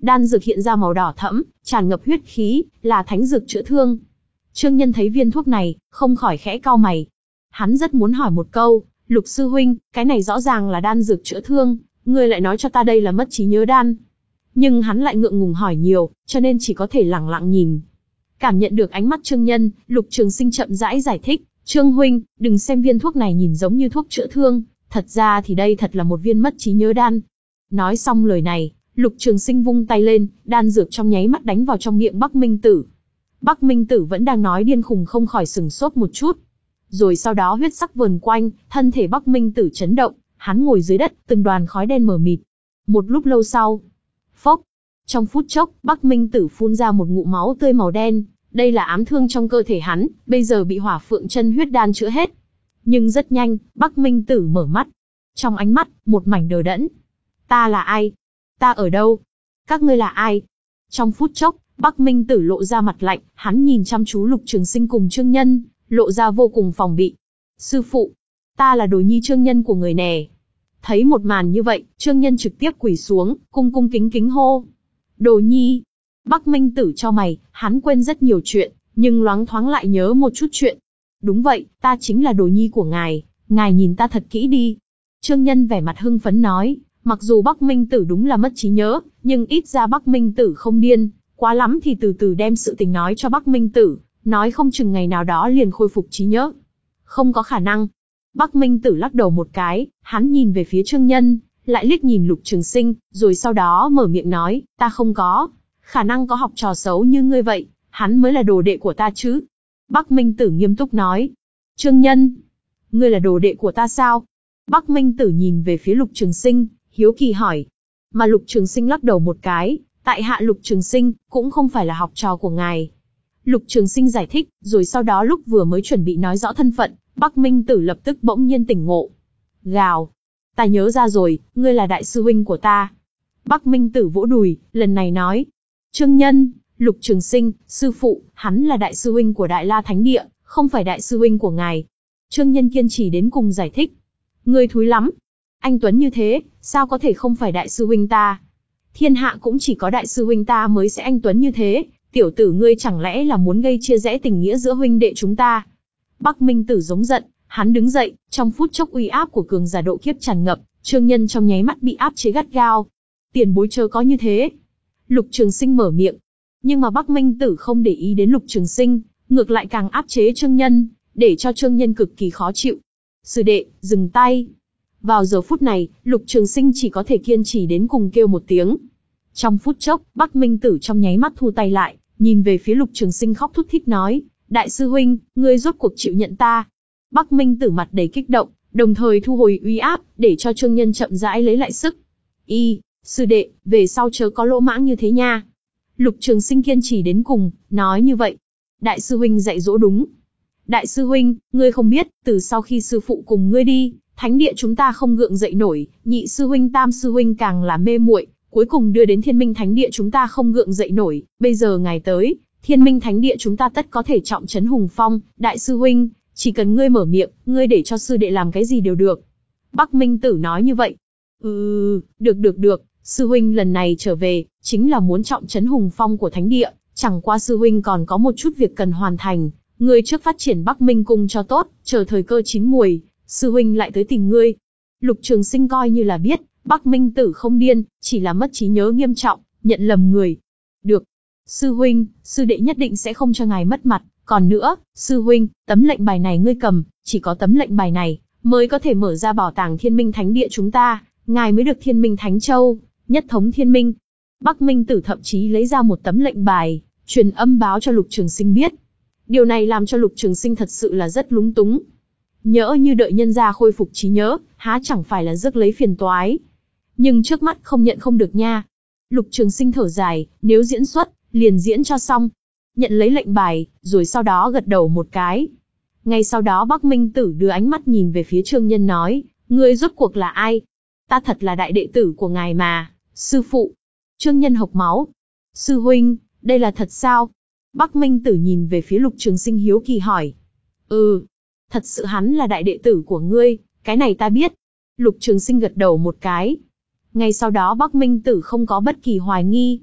Đan dược hiện ra màu đỏ thẫm, tràn ngập huyết khí, là thánh dược chữa thương. Trương Nhân thấy viên thuốc này, không khỏi khẽ cau mày. Hắn rất muốn hỏi một câu, Lục sư huynh, cái này rõ ràng là đan dược chữa thương, ngươi lại nói cho ta đây là mất trí nhớ đan. Nhưng hắn lại ngượng ngùng hỏi nhiều, cho nên chỉ có thể lẳng lặng nhìn. Cảm nhận được ánh mắt Trương Nhân, Lục Trường Sinh chậm rãi giải thích, Trương huynh, đừng xem viên thuốc này nhìn giống như thuốc chữa thương, thật ra thì đây thật là một viên mất trí nhớ đan. Nói xong lời này, Lục Trường Sinh vung tay lên, đan dược trong nháy mắt đánh vào trong miệng Bắc Minh Tử. Bắc Minh Tử vẫn đang nói điên khùng không khỏi sừng sốt một chút. Rồi sau đó huyết sắc vờn quanh, thân thể Bắc Minh Tử chấn động, hắn ngồi dưới đất, từng đoàn khói đen mờ mịt. Một lúc lâu sau, phốc, trong phút chốc, Bắc Minh Tử phun ra một ngụm máu tươi màu đen. Đây là ám thương trong cơ thể hắn, bây giờ bị Hỏa Phượng Chân Huyết Đan chữa hết. Nhưng rất nhanh, Bắc Minh Tử mở mắt. Trong ánh mắt, một mảnh đờ đẫn. Ta là ai? Ta ở đâu? Các ngươi là ai? Trong phút chốc, Bắc Minh Tử lộ ra mặt lạnh, hắn nhìn chăm chú Lục Trường Sinh cùng Trương Nhân, lộ ra vô cùng phòng bị. Sư phụ, ta là đồ nhi Trương Nhân của người nè. Thấy một màn như vậy, Trương Nhân trực tiếp quỳ xuống, cung cung kính kính hô. Đồ nhi. Bắc Minh Tử cho mày, hắn quên rất nhiều chuyện, nhưng loáng thoáng lại nhớ một chút chuyện. Đúng vậy, ta chính là đồ nhi của ngài, ngài nhìn ta thật kỹ đi. Trương Nhân vẻ mặt hưng phấn nói, mặc dù Bắc Minh Tử đúng là mất trí nhớ, nhưng ít ra Bắc Minh Tử không điên, quá lắm thì từ từ đem sự tình nói cho Bắc Minh Tử, nói không chừng ngày nào đó liền khôi phục trí nhớ. Không có khả năng. Bắc Minh Tử lắc đầu một cái, hắn nhìn về phía Trương Nhân, lại liếc nhìn Lục Trường Sinh, rồi sau đó mở miệng nói, ta không có khả năng có học trò xấu như ngươi vậy, hắn mới là đồ đệ của ta chứ. Bắc Minh Tử nghiêm túc nói. Trương Nhân, ngươi là đồ đệ của ta sao? Bắc Minh Tử nhìn về phía Lục Trường Sinh, hiếu kỳ hỏi. Mà Lục Trường Sinh lắc đầu một cái, tại hạ Lục Trường Sinh, cũng không phải là học trò của ngài. Lục Trường Sinh giải thích, rồi sau đó lúc vừa mới chuẩn bị nói rõ thân phận, Bắc Minh Tử lập tức bỗng nhiên tỉnh ngộ. Gào, ta nhớ ra rồi, ngươi là đại sư huynh của ta. Bắc Minh Tử vỗ đùi, lần này nói. Trương Nhân, Lục Trường Sinh, sư phụ, hắn là đại sư huynh của Đại La Thánh Địa, không phải đại sư huynh của ngài. Trương Nhân kiên trì đến cùng giải thích. Ngươi thúi lắm. Anh Tuấn như thế, sao có thể không phải đại sư huynh ta? Thiên hạ cũng chỉ có đại sư huynh ta mới sẽ anh Tuấn như thế, tiểu tử ngươi chẳng lẽ là muốn gây chia rẽ tình nghĩa giữa huynh đệ chúng ta? Bắc Minh Tử giống giận, hắn đứng dậy, trong phút chốc uy áp của cường giả độ kiếp tràn ngập, Trương Nhân trong nháy mắt bị áp chế gắt gao. Tiền bối chớ có như thế. Lục Trường Sinh mở miệng, nhưng mà Bắc Minh Tử không để ý đến Lục Trường Sinh, ngược lại càng áp chế Trương Nhân, để cho Trương Nhân cực kỳ khó chịu. Sư đệ, dừng tay. Vào giờ phút này, Lục Trường Sinh chỉ có thể kiên trì đến cùng kêu một tiếng. Trong phút chốc, Bắc Minh Tử trong nháy mắt thu tay lại, nhìn về phía Lục Trường Sinh khóc thút thít nói, đại sư huynh, ngươi rốt cuộc chịu nhận ta. Bắc Minh Tử mặt đầy kích động, đồng thời thu hồi uy áp, để cho Trương Nhân chậm rãi lấy lại sức. Y, sư đệ, về sau chớ có lỗ mãng như thế nha. Lục Trường Sinh kiên trì đến cùng, nói như vậy. Đại sư huynh dạy dỗ đúng. Đại sư huynh, ngươi không biết, từ sau khi sư phụ cùng ngươi đi, thánh địa chúng ta không gượng dậy nổi, nhị sư huynh tam sư huynh càng là mê muội, cuối cùng đưa đến Thiên Minh Thánh Địa chúng ta không gượng dậy nổi, bây giờ ngài tới, Thiên Minh Thánh Địa chúng ta tất có thể trọng trấn hùng phong, đại sư huynh, chỉ cần ngươi mở miệng, ngươi để cho sư đệ làm cái gì đều được. Bắc Minh Tử nói như vậy. Ừ, được được được, sư huynh lần này trở về, chính là muốn trọng trấn hùng phong của Thánh Địa, chẳng qua sư huynh còn có một chút việc cần hoàn thành, ngươi trước phát triển Bắc Minh Cung cho tốt, chờ thời cơ chín muồi, sư huynh lại tới tìm ngươi. Lục Trường Sinh coi như là biết, Bắc Minh Tử không điên, chỉ là mất trí nhớ nghiêm trọng, nhận lầm người. Được. Sư huynh, sư đệ nhất định sẽ không cho ngài mất mặt. Còn nữa, sư huynh, tấm lệnh bài này ngươi cầm, chỉ có tấm lệnh bài này, mới có thể mở ra bảo tàng Thiên Minh Thánh Địa chúng ta, ngài mới được Thiên Minh Thánh Châu, nhất thống thiên minh. Bắc Minh Tử thậm chí lấy ra một tấm lệnh bài, truyền âm báo cho Lục Trường Sinh biết. Điều này làm cho Lục Trường Sinh thật sự là rất lúng túng. Nhỡ như đợi nhân gia khôi phục trí nhớ, há chẳng phải là rước lấy phiền toái. Nhưng trước mắt không nhận không được nha. Lục Trường Sinh thở dài, nếu diễn xuất, liền diễn cho xong. Nhận lấy lệnh bài, rồi sau đó gật đầu một cái. Ngay sau đó Bắc Minh Tử đưa ánh mắt nhìn về phía Trương Nhân nói, ngươi rốt cuộc là ai? Ta thật là đại đệ tử của ngài mà, sư phụ. Trương Nhân hộc máu. Sư huynh, đây là thật sao? Bắc Minh Tử nhìn về phía Lục Trường Sinh hiếu kỳ hỏi. Ừ, thật sự hắn là đại đệ tử của ngươi, cái này ta biết. Lục Trường Sinh gật đầu một cái. Ngay sau đó Bắc Minh Tử không có bất kỳ hoài nghi.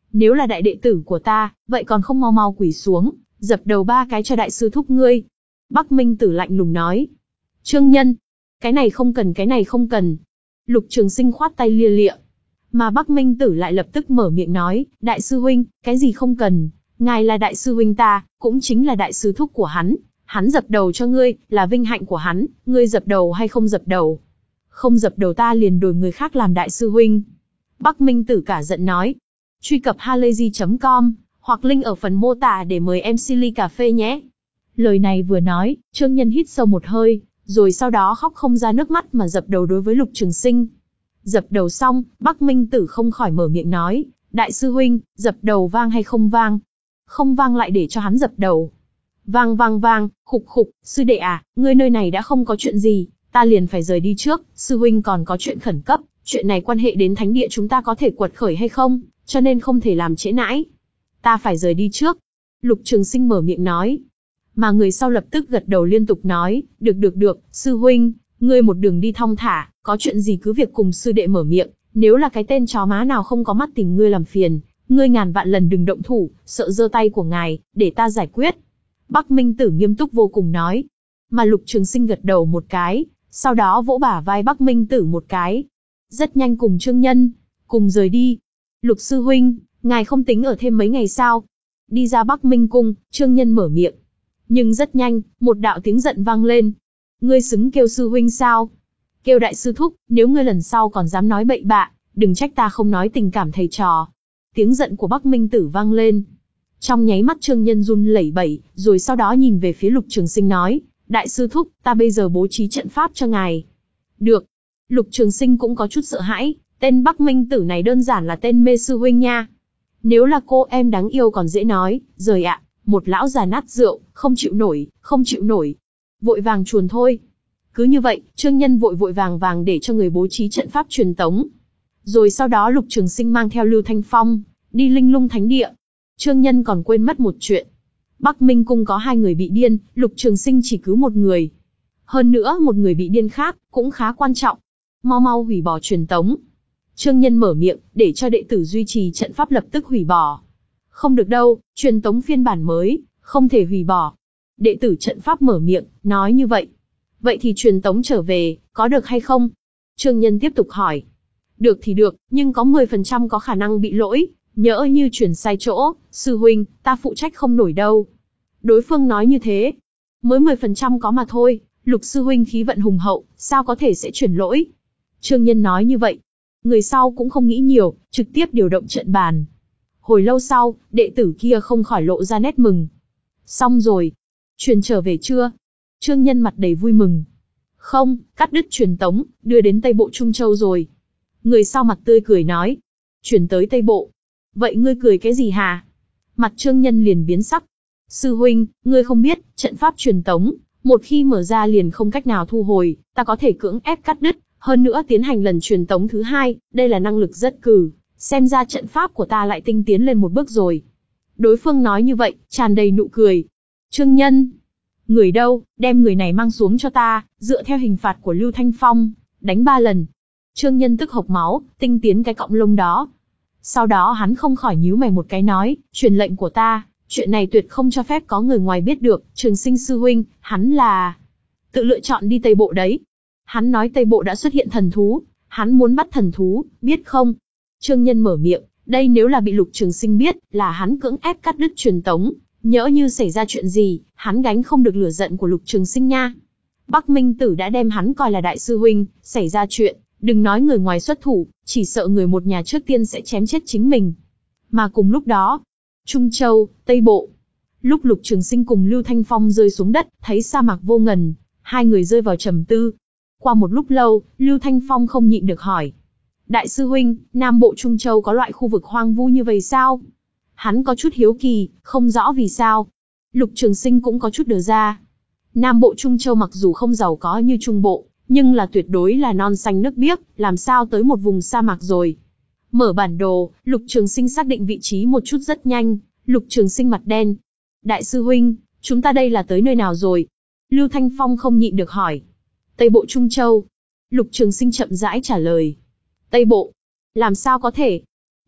Nếu là đại đệ tử của ta, vậy còn không mau mau quỳ xuống, dập đầu ba cái cho đại sư thúc ngươi. Bắc Minh Tử lạnh lùng nói. Trương Nhân, cái này không cần, cái này không cần. Lục Trường Sinh khoát tay lia lịa. Mà Bắc Minh Tử lại lập tức mở miệng nói, đại sư huynh, cái gì không cần, ngài là đại sư huynh ta, cũng chính là đại sư thúc của hắn, hắn dập đầu cho ngươi, là vinh hạnh của hắn, ngươi dập đầu hay không dập đầu? Không dập đầu ta liền đổi người khác làm đại sư huynh. Bắc Minh Tử cả giận nói. Truy cập halayzi chấm com, hoặc link ở phần mô tả để mời em xê ly cà phê nhé. Lời này vừa nói, Trương Nhân hít sâu một hơi, rồi sau đó khóc không ra nước mắt mà dập đầu đối với Lục Trường Sinh. Dập đầu xong, Bắc Minh Tử không khỏi mở miệng nói, đại sư huynh, dập đầu vang hay không vang? Không vang lại để cho hắn dập đầu. Vang vang vang, khục khục, sư đệ à, ngươi nơi này đã không có chuyện gì, ta liền phải rời đi trước, sư huynh còn có chuyện khẩn cấp, chuyện này quan hệ đến thánh địa chúng ta có thể quật khởi hay không, cho nên không thể làm trễ nãi. Ta phải rời đi trước. Lục Trường Sinh mở miệng nói. Mà người sau lập tức gật đầu liên tục nói, được được được, sư huynh, ngươi một đường đi thong thả, có chuyện gì cứ việc cùng sư đệ mở miệng, nếu là cái tên chó má nào không có mắt tìm ngươi làm phiền, ngươi ngàn vạn lần đừng động thủ, sợ giơ tay của ngài, để ta giải quyết. Bắc Minh Tử nghiêm túc vô cùng nói. Mà Lục Trường Sinh gật đầu một cái, sau đó vỗ bả vai Bắc Minh Tử một cái. Rất nhanh cùng Trương Nhân, cùng rời đi. Lục sư huynh, ngài không tính ở thêm mấy ngày sao? Đi ra Bắc Minh Cung, Trương Nhân mở miệng. Nhưng rất nhanh, một đạo tiếng giận vang lên. Ngươi xứng kêu sư huynh sao? Kêu đại sư thúc, nếu ngươi lần sau còn dám nói bậy bạ, đừng trách ta không nói tình cảm thầy trò. Tiếng giận của Bắc Minh Tử vang lên. Trong nháy mắt Trương Nhân run lẩy bẩy, rồi sau đó nhìn về phía Lục Trường Sinh nói, đại sư thúc, ta bây giờ bố trí trận pháp cho ngài. Được. Lục Trường Sinh cũng có chút sợ hãi, tên Bắc Minh Tử này đơn giản là tên mê sư huynh nha. Nếu là cô em đáng yêu còn dễ nói, rời ạ, một lão già nát rượu, không chịu nổi, không chịu nổi. Vội vàng chuồn thôi. Cứ như vậy, Trương Nhân vội vội vàng vàng để cho người bố trí trận pháp truyền tống. Rồi sau đó Lục Trường Sinh mang theo Lưu Thanh Phong, đi Linh Lung Thánh Địa. Trương Nhân còn quên mất một chuyện. Bắc Minh Cung có hai người bị điên, Lục Trường Sinh chỉ cứu một người. Hơn nữa một người bị điên khác, cũng khá quan trọng. Mau mau hủy bỏ truyền tống. Trương Nhân mở miệng, để cho đệ tử duy trì trận pháp lập tức hủy bỏ. Không được đâu, truyền tống phiên bản mới, không thể hủy bỏ. Đệ tử trận pháp mở miệng, nói như vậy. Vậy thì truyền tống trở về, có được hay không? Trương Nhân tiếp tục hỏi. Được thì được, nhưng có mười phần trăm có khả năng bị lỗi, nhỡ như chuyển sai chỗ, sư huynh, ta phụ trách không nổi đâu. Đối phương nói như thế. Mới mười phần trăm có mà thôi, Lục sư huynh khí vận hùng hậu, sao có thể sẽ chuyển lỗi? Trương Nhân nói như vậy. Người sau cũng không nghĩ nhiều, trực tiếp điều động trận bàn. Hồi lâu sau, đệ tử kia không khỏi lộ ra nét mừng. Xong rồi. Truyền trở về chưa? Trương Nhân mặt đầy vui mừng. Không, cắt đứt truyền tống, đưa đến Tây Bộ Trung Châu rồi. Người sau mặt tươi cười nói. Chuyển tới Tây Bộ. Vậy ngươi cười cái gì hả? Mặt Trương Nhân liền biến sắc. Sư huynh, ngươi không biết, trận pháp truyền tống, một khi mở ra liền không cách nào thu hồi, ta có thể cưỡng ép cắt đứt, hơn nữa tiến hành lần truyền tống thứ hai, đây là năng lực rất cừ, xem ra trận pháp của ta lại tinh tiến lên một bước rồi. Đối phương nói như vậy, tràn đầy nụ cười. Trương Nhân, người đâu, đem người này mang xuống cho ta, dựa theo hình phạt của Lưu Thanh Phong, đánh ba lần. Trương Nhân tức hộc máu, tinh tiến cái cọng lông đó. Sau đó hắn không khỏi nhíu mày một cái nói, truyền lệnh của ta, chuyện này tuyệt không cho phép có người ngoài biết được, Trường Sinh sư huynh, hắn là tự lựa chọn đi Tây Bộ đấy. Hắn nói Tây Bộ đã xuất hiện thần thú, hắn muốn bắt thần thú, biết không? Trương Nhân mở miệng, đây nếu là bị Lục Trường Sinh biết, là hắn cưỡng ép cắt đứt truyền tống, nhỡ như xảy ra chuyện gì, hắn gánh không được lửa giận của Lục Trường Sinh nha. Bắc Minh Tử đã đem hắn coi là đại sư huynh, xảy ra chuyện, đừng nói người ngoài xuất thủ, chỉ sợ người một nhà trước tiên sẽ chém chết chính mình. Mà cùng lúc đó, Trung Châu, Tây Bộ. Lúc Lục Trường Sinh cùng Lưu Thanh Phong rơi xuống đất, thấy sa mạc vô ngần, hai người rơi vào trầm tư. Qua một lúc lâu, Lưu Thanh Phong không nhịn được hỏi. Đại sư huynh, Nam Bộ Trung Châu có loại khu vực hoang vu như vậy sao? Hắn có chút hiếu kỳ, không rõ vì sao. Lục Trường Sinh cũng có chút đờ ra. Nam Bộ Trung Châu mặc dù không giàu có như Trung Bộ, nhưng là tuyệt đối là non xanh nước biếc, làm sao tới một vùng sa mạc rồi. Mở bản đồ, Lục Trường Sinh xác định vị trí một chút rất nhanh, Lục Trường Sinh mặt đen. Đại sư huynh, chúng ta đây là tới nơi nào rồi? Lưu Thanh Phong không nhịn được hỏi. Tây Bộ Trung Châu. Lục Trường Sinh chậm rãi trả lời. Tây Bộ? Làm sao có thể?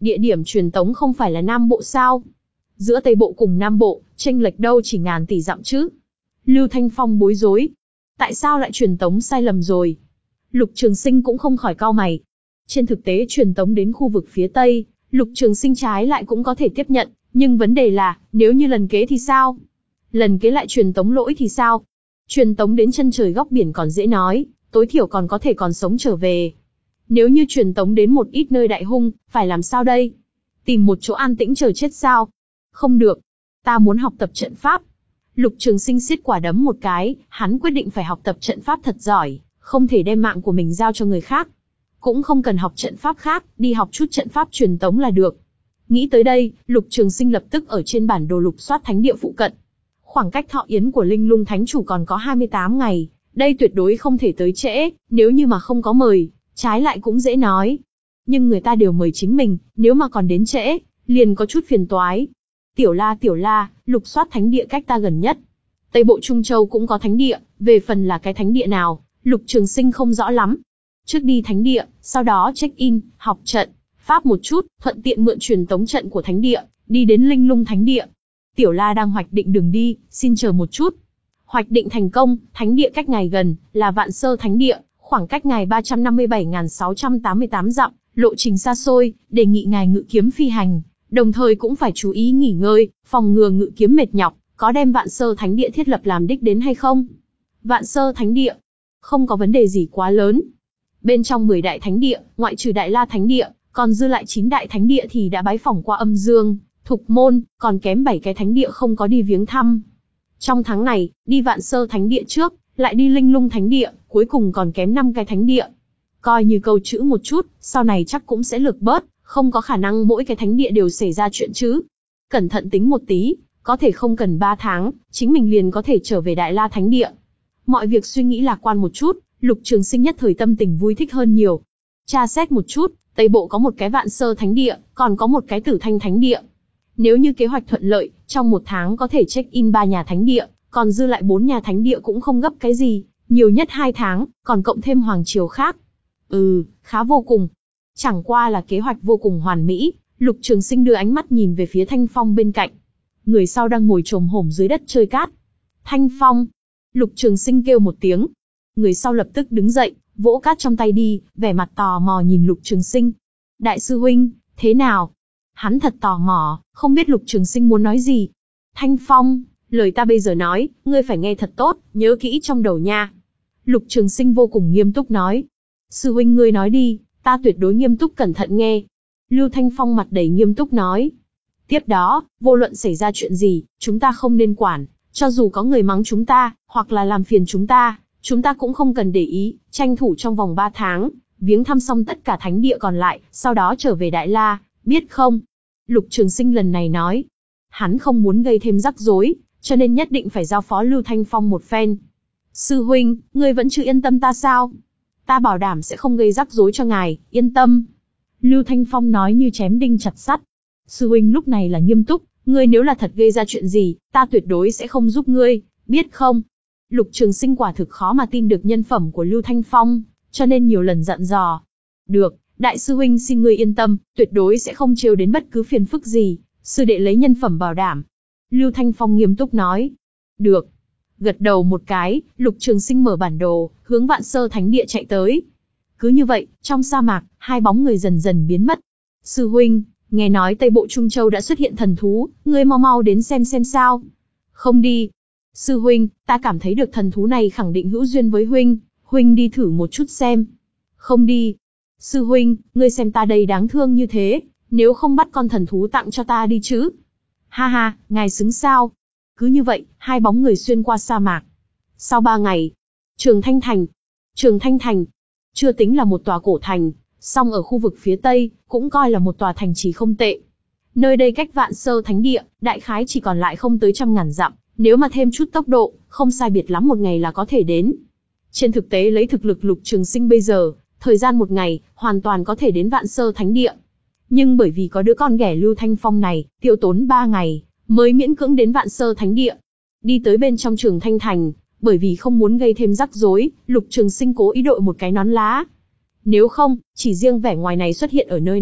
Địa điểm truyền tống không phải là Nam Bộ sao? Giữa Tây Bộ cùng Nam Bộ, chênh lệch đâu chỉ ngàn tỷ dặm chứ? Lưu Thanh Phong bối rối. Tại sao lại truyền tống sai lầm rồi? Lục Trường Sinh cũng không khỏi cau mày. Trên thực tế truyền tống đến khu vực phía Tây, Lục Trường Sinh trái lại cũng có thể tiếp nhận, nhưng vấn đề là, nếu như lần kế thì sao? Lần kế lại truyền tống lỗi thì sao? Truyền tống đến chân trời góc biển còn dễ nói, tối thiểu còn có thể còn sống trở về. Nếu như truyền tống đến một ít nơi đại hung, phải làm sao đây? Tìm một chỗ an tĩnh chờ chết sao? Không được. Ta muốn học tập trận pháp. Lục Trường Sinh siết quả đấm một cái, hắn quyết định phải học tập trận pháp thật giỏi, không thể đem mạng của mình giao cho người khác. Cũng không cần học trận pháp khác, đi học chút trận pháp truyền tống là được. Nghĩ tới đây, Lục Trường Sinh lập tức ở trên bản đồ lục soát thánh địa phụ cận. Khoảng cách thọ yến của Linh Lung Thánh Chủ còn có hai mươi tám ngày, đây tuyệt đối không thể tới trễ, nếu như mà không có mời, trái lại cũng dễ nói. Nhưng người ta đều mời chính mình, nếu mà còn đến trễ, liền có chút phiền toái. Tiểu La tiểu La, lục soát thánh địa cách ta gần nhất. Tây Bộ Trung Châu cũng có thánh địa, về phần là cái thánh địa nào, Lục Trường Sinh không rõ lắm. Trước đi thánh địa, sau đó check-in, học trận, pháp một chút, thuận tiện mượn truyền tống trận của thánh địa, đi đến Linh Lung Thánh địa. Tiểu La đang hoạch định đường đi, xin chờ một chút. Hoạch định thành công, thánh địa cách ngài gần, là Vạn Sơ Thánh địa, khoảng cách ngài ba trăm năm mươi bảy nghìn sáu trăm tám mươi tám dặm, lộ trình xa xôi, đề nghị ngài ngự kiếm phi hành, đồng thời cũng phải chú ý nghỉ ngơi, phòng ngừa ngự kiếm mệt nhọc, có đem Vạn Sơ Thánh địa thiết lập làm đích đến hay không? Vạn Sơ Thánh địa, không có vấn đề gì quá lớn. Bên trong mười đại thánh địa, ngoại trừ Đại La Thánh địa, còn dư lại chín đại thánh địa thì đã bái phỏng qua Âm Dương, Thục Môn, còn kém bảy cái thánh địa không có đi viếng thăm. Trong tháng này, đi Vạn Sơ Thánh địa trước, lại đi Linh Lung Thánh địa, cuối cùng còn kém năm cái thánh địa. Coi như câu chữ một chút, sau này chắc cũng sẽ lược bớt, không có khả năng mỗi cái thánh địa đều xảy ra chuyện chứ. Cẩn thận tính một tí, có thể không cần ba tháng, chính mình liền có thể trở về Đại La Thánh địa. Mọi việc suy nghĩ lạc quan một chút, Lục Trường Sinh nhất thời tâm tình vui thích hơn nhiều. Tra xét một chút, Tây Bộ có một cái Vạn Sơ Thánh địa, còn có một cái Tử Thanh Thánh địa. Nếu như kế hoạch thuận lợi, trong một tháng có thể check-in ba nhà thánh địa, còn dư lại bốn nhà thánh địa cũng không gấp cái gì, nhiều nhất hai tháng, còn cộng thêm hoàng triều khác. Ừ, khá vô cùng. Chẳng qua là kế hoạch vô cùng hoàn mỹ, Lục Trường Sinh đưa ánh mắt nhìn về phía Thanh Phong bên cạnh. Người sau đang ngồi chồm hổm dưới đất chơi cát. Thanh Phong! Lục Trường Sinh kêu một tiếng. Người sau lập tức đứng dậy, vỗ cát trong tay đi, vẻ mặt tò mò nhìn Lục Trường Sinh. Đại sư huynh, thế nào? Hắn thật tò mò, không biết Lục Trường Sinh muốn nói gì. Thanh Phong, lời ta bây giờ nói, ngươi phải nghe thật tốt, nhớ kỹ trong đầu nha. Lục Trường Sinh vô cùng nghiêm túc nói. Sư huynh ngươi nói đi, ta tuyệt đối nghiêm túc cẩn thận nghe. Lưu Thanh Phong mặt đầy nghiêm túc nói. Tiếp đó, vô luận xảy ra chuyện gì, chúng ta không nên quản, cho dù có người mắng chúng ta, hoặc là làm phiền chúng ta, chúng ta cũng không cần để ý, tranh thủ trong vòng ba tháng, viếng thăm xong tất cả thánh địa còn lại, sau đó trở về Đại La, biết không? Lục Trường Sinh lần này nói. Hắn không muốn gây thêm rắc rối, cho nên nhất định phải giao phó Lưu Thanh Phong một phen. Sư huynh, ngươi vẫn chưa yên tâm ta sao? Ta bảo đảm sẽ không gây rắc rối cho ngài, yên tâm. Lưu Thanh Phong nói như chém đinh chặt sắt. Sư huynh lúc này là nghiêm túc, ngươi nếu là thật gây ra chuyện gì, ta tuyệt đối sẽ không giúp ngươi, biết không? Lục Trường Sinh quả thực khó mà tin được nhân phẩm của Lưu Thanh Phong, cho nên nhiều lần dặn dò. Được, đại sư huynh xin ngươi yên tâm, tuyệt đối sẽ không trêu đến bất cứ phiền phức gì, sư đệ lấy nhân phẩm bảo đảm. Lưu Thanh Phong nghiêm túc nói. Được. Gật đầu một cái, Lục Trường Sinh mở bản đồ, hướng Vạn Sơ Thánh địa chạy tới. Cứ như vậy, trong sa mạc, hai bóng người dần dần biến mất. Sư huynh, nghe nói Tây Bộ Trung Châu đã xuất hiện thần thú, ngươi mau mau đến xem xem sao. Không đi. Sư huynh, ta cảm thấy được thần thú này khẳng định hữu duyên với huynh, huynh đi thử một chút xem. Không đi. Sư huynh, ngươi xem ta đây đáng thương như thế, nếu không bắt con thần thú tặng cho ta đi chứ. Ha ha, ngài xứng sao. Cứ như vậy, hai bóng người xuyên qua sa mạc. Sau ba ngày, Trường Thanh Thành. Trường Thanh Thành, chưa tính là một tòa cổ thành, song ở khu vực phía Tây, cũng coi là một tòa thành trì không tệ. Nơi đây cách Vạn Sơ Thánh địa, đại khái chỉ còn lại không tới trăm ngàn dặm, nếu mà thêm chút tốc độ, không sai biệt lắm một ngày là có thể đến. Trên thực tế lấy thực lực Lục Trường Sinh bây giờ, thời gian một ngày, hoàn toàn có thể đến Vạn Sơ Thánh địa. Nhưng bởi vì có đứa con ghẻ Lưu Thanh Phong này, tiêu tốn ba ngày, mới miễn cưỡng đến Vạn Sơ Thánh địa. Đi tới bên trong Trường Thanh Thành, bởi vì không muốn gây thêm rắc rối, Lục Trường Sinh cố ý đội một cái nón lá. Nếu không, chỉ riêng vẻ ngoài này xuất hiện ở nơi này,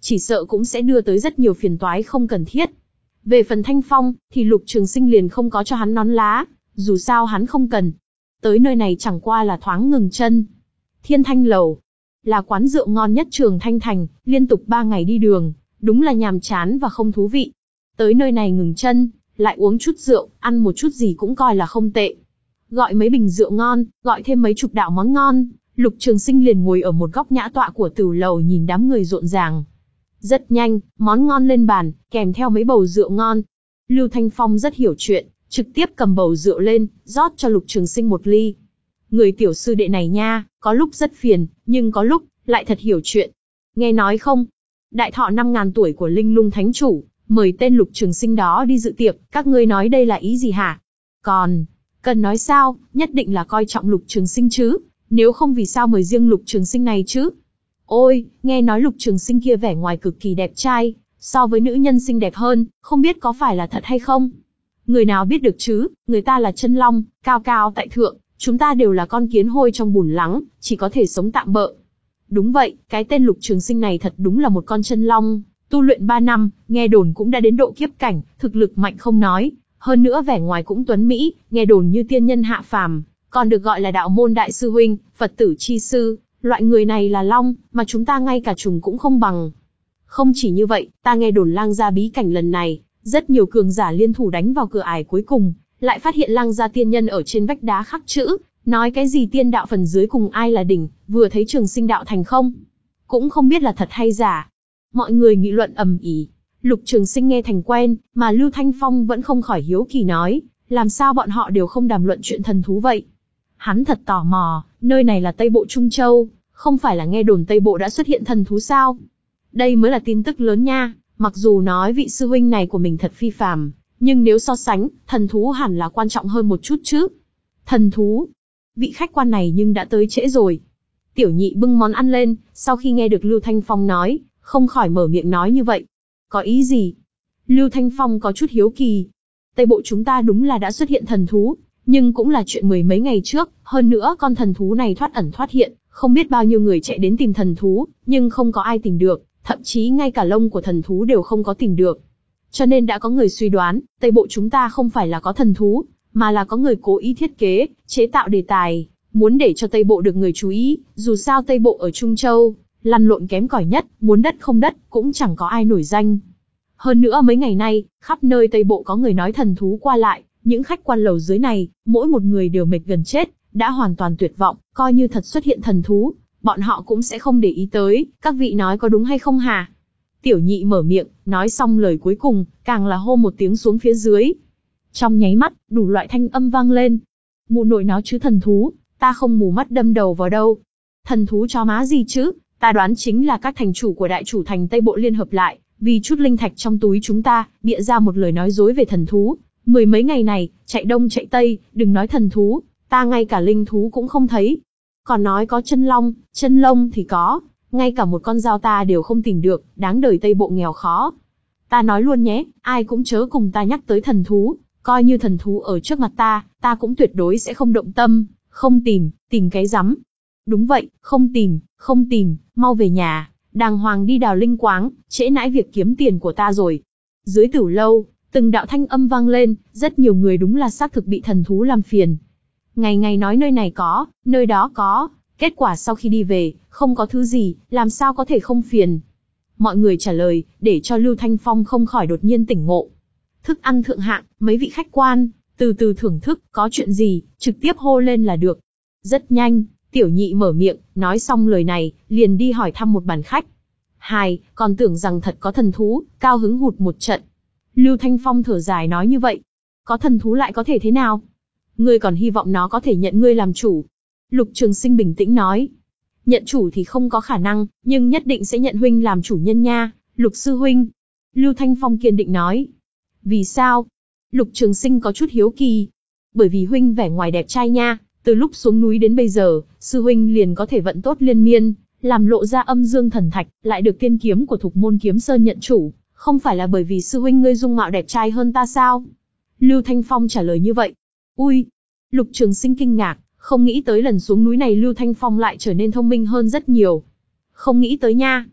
chỉ sợ cũng sẽ đưa tới rất nhiều phiền toái không cần thiết. Về phần Thanh Phong, thì Lục Trường Sinh liền không có cho hắn nón lá, dù sao hắn không cần. Tới nơi này chẳng qua là thoáng ngừng chân. Thiên Thanh Lầu là quán rượu ngon nhất Trường Thanh Thành, liên tục ba ngày đi đường, đúng là nhàm chán và không thú vị. Tới nơi này ngừng chân, lại uống chút rượu, ăn một chút gì cũng coi là không tệ. Gọi mấy bình rượu ngon, gọi thêm mấy chục đạo món ngon, Lục Trường Sinh liền ngồi ở một góc nhã tọa của tửu lầu nhìn đám người rộn ràng. Rất nhanh, món ngon lên bàn, kèm theo mấy bầu rượu ngon. Lưu Thanh Phong rất hiểu chuyện, trực tiếp cầm bầu rượu lên, rót cho Lục Trường Sinh một ly. Người tiểu sư đệ này nha, có lúc rất phiền, nhưng có lúc lại thật hiểu chuyện. Nghe nói không? Đại thọ năm ngàn tuổi của Linh Lung Thánh Chủ, mời tên Lục Trường Sinh đó đi dự tiệc, các ngươi nói đây là ý gì hả? Còn, cần nói sao, nhất định là coi trọng Lục Trường Sinh chứ, nếu không vì sao mời riêng Lục Trường Sinh này chứ? Ôi, nghe nói Lục Trường Sinh kia vẻ ngoài cực kỳ đẹp trai, so với nữ nhân xinh đẹp hơn, không biết có phải là thật hay không? Người nào biết được chứ, người ta là chân long, cao cao tại thượng, chúng ta đều là con kiến hôi trong bùn lắng, chỉ có thể sống tạm bợ. Đúng vậy, cái tên Lục Trường Sinh này thật đúng là một con chân long, tu luyện ba năm, nghe đồn cũng đã đến độ kiếp cảnh, thực lực mạnh không nói, hơn nữa vẻ ngoài cũng tuấn mỹ, nghe đồn như tiên nhân hạ phàm, còn được gọi là đạo môn đại sư huynh, Phật tử chi sư, loại người này là long, mà chúng ta ngay cả trùng cũng không bằng. Không chỉ như vậy, ta nghe đồn Lang gia bí cảnh lần này, rất nhiều cường giả liên thủ đánh vào cửa ải cuối cùng, lại phát hiện Lang gia tiên nhân ở trên vách đá khắc chữ, nói cái gì tiên đạo phần dưới cùng ai là đỉnh, vừa thấy Trường Sinh đạo thành không, cũng không biết là thật hay giả. Mọi người nghị luận ầm ĩ. Lục Trường Sinh nghe thành quen, mà Lưu Thanh Phong vẫn không khỏi hiếu kỳ nói, làm sao bọn họ đều không đàm luận chuyện thần thú vậy? Hắn thật tò mò, nơi này là Tây Bộ Trung Châu, không phải là nghe đồn Tây Bộ đã xuất hiện thần thú sao? Đây mới là tin tức lớn nha, mặc dù nói vị sư huynh này của mình thật phi phàm, nhưng nếu so sánh, thần thú hẳn là quan trọng hơn một chút chứ. Thần thú? Vị khách quan này nhưng đã tới trễ rồi. Tiểu Nhị bưng món ăn lên, sau khi nghe được Lưu Thanh Phong nói, không khỏi mở miệng nói như vậy. Có ý gì? Lưu Thanh Phong có chút hiếu kỳ. Tây Bộ chúng ta đúng là đã xuất hiện thần thú, nhưng cũng là chuyện mười mấy ngày trước, hơn nữa con thần thú này thoát ẩn thoát hiện, không biết bao nhiêu người chạy đến tìm thần thú, nhưng không có ai tìm được, thậm chí ngay cả lông của thần thú đều không có tìm được. Cho nên đã có người suy đoán, Tây Bộ chúng ta không phải là có thần thú, mà là có người cố ý thiết kế, chế tạo đề tài, muốn để cho Tây Bộ được người chú ý, dù sao Tây Bộ ở Trung Châu, lăn lộn kém cỏi nhất, muốn đất không đất, cũng chẳng có ai nổi danh. Hơn nữa mấy ngày nay, khắp nơi Tây Bộ có người nói thần thú qua lại, những khách quan lầu dưới này, mỗi một người đều mệt gần chết, đã hoàn toàn tuyệt vọng, coi như thật xuất hiện thần thú, bọn họ cũng sẽ không để ý tới, các vị nói có đúng hay không hả? Tiểu Nhị mở miệng, nói xong lời cuối cùng, càng là hô một tiếng xuống phía dưới. Trong nháy mắt, đủ loại thanh âm vang lên. Mụ nội nó chứ thần thú, ta không mù mắt đâm đầu vào đâu. Thần thú cho má gì chứ, ta đoán chính là các thành chủ của đại chủ thành Tây Bộ liên hợp lại, vì chút linh thạch trong túi chúng ta, bịa ra một lời nói dối về thần thú. Mười mấy ngày này, chạy đông chạy tây, đừng nói thần thú, ta ngay cả linh thú cũng không thấy. Còn nói có chân long, chân lông thì có, ngay cả một con dao ta đều không tìm được, đáng đời Tây Bộ nghèo khó. Ta nói luôn nhé, ai cũng chớ cùng ta nhắc tới thần thú, coi như thần thú ở trước mặt ta, ta cũng tuyệt đối sẽ không động tâm, không tìm, tìm cái rắm. Đúng vậy, không tìm, không tìm, mau về nhà, đàng hoàng đi đào linh quáng, trễ nãi việc kiếm tiền của ta rồi. Dưới tửu lâu, từng đạo thanh âm vang lên, rất nhiều người đúng là xác thực bị thần thú làm phiền. Ngày ngày nói nơi này có, nơi đó có, kết quả sau khi đi về, không có thứ gì, làm sao có thể không phiền. Mọi người trả lời, để cho Lưu Thanh Phong không khỏi đột nhiên tỉnh ngộ. Thức ăn thượng hạng, mấy vị khách quan, từ từ thưởng thức, có chuyện gì, trực tiếp hô lên là được. Rất nhanh, Tiểu Nhị mở miệng, nói xong lời này, liền đi hỏi thăm một bàn khách. Hài, còn tưởng rằng thật có thần thú, cao hứng hụt một trận. Lưu Thanh Phong thở dài nói như vậy. Có thần thú lại có thể thế nào? Ngươi còn hy vọng nó có thể nhận ngươi làm chủ. Lục Trường Sinh bình tĩnh nói. Nhận chủ thì không có khả năng, nhưng nhất định sẽ nhận huynh làm chủ nhân nha, Lục sư huynh. Lưu Thanh Phong kiên định nói. Vì sao? Lục Trường Sinh có chút hiếu kỳ. Bởi vì huynh vẻ ngoài đẹp trai nha, từ lúc xuống núi đến bây giờ, sư huynh liền có thể vận tốt liên miên, làm lộ ra âm dương thần thạch, lại được tiên kiếm của Thục Môn Kiếm Sơn nhận chủ, không phải là bởi vì sư huynh ngươi dung mạo đẹp trai hơn ta sao? Lưu Thanh Phong trả lời như vậy. Ui! Lục Trường Sinh kinh ngạc, không nghĩ tới lần xuống núi này Lưu Thanh Phong lại trở nên thông minh hơn rất nhiều. Không nghĩ tới nha.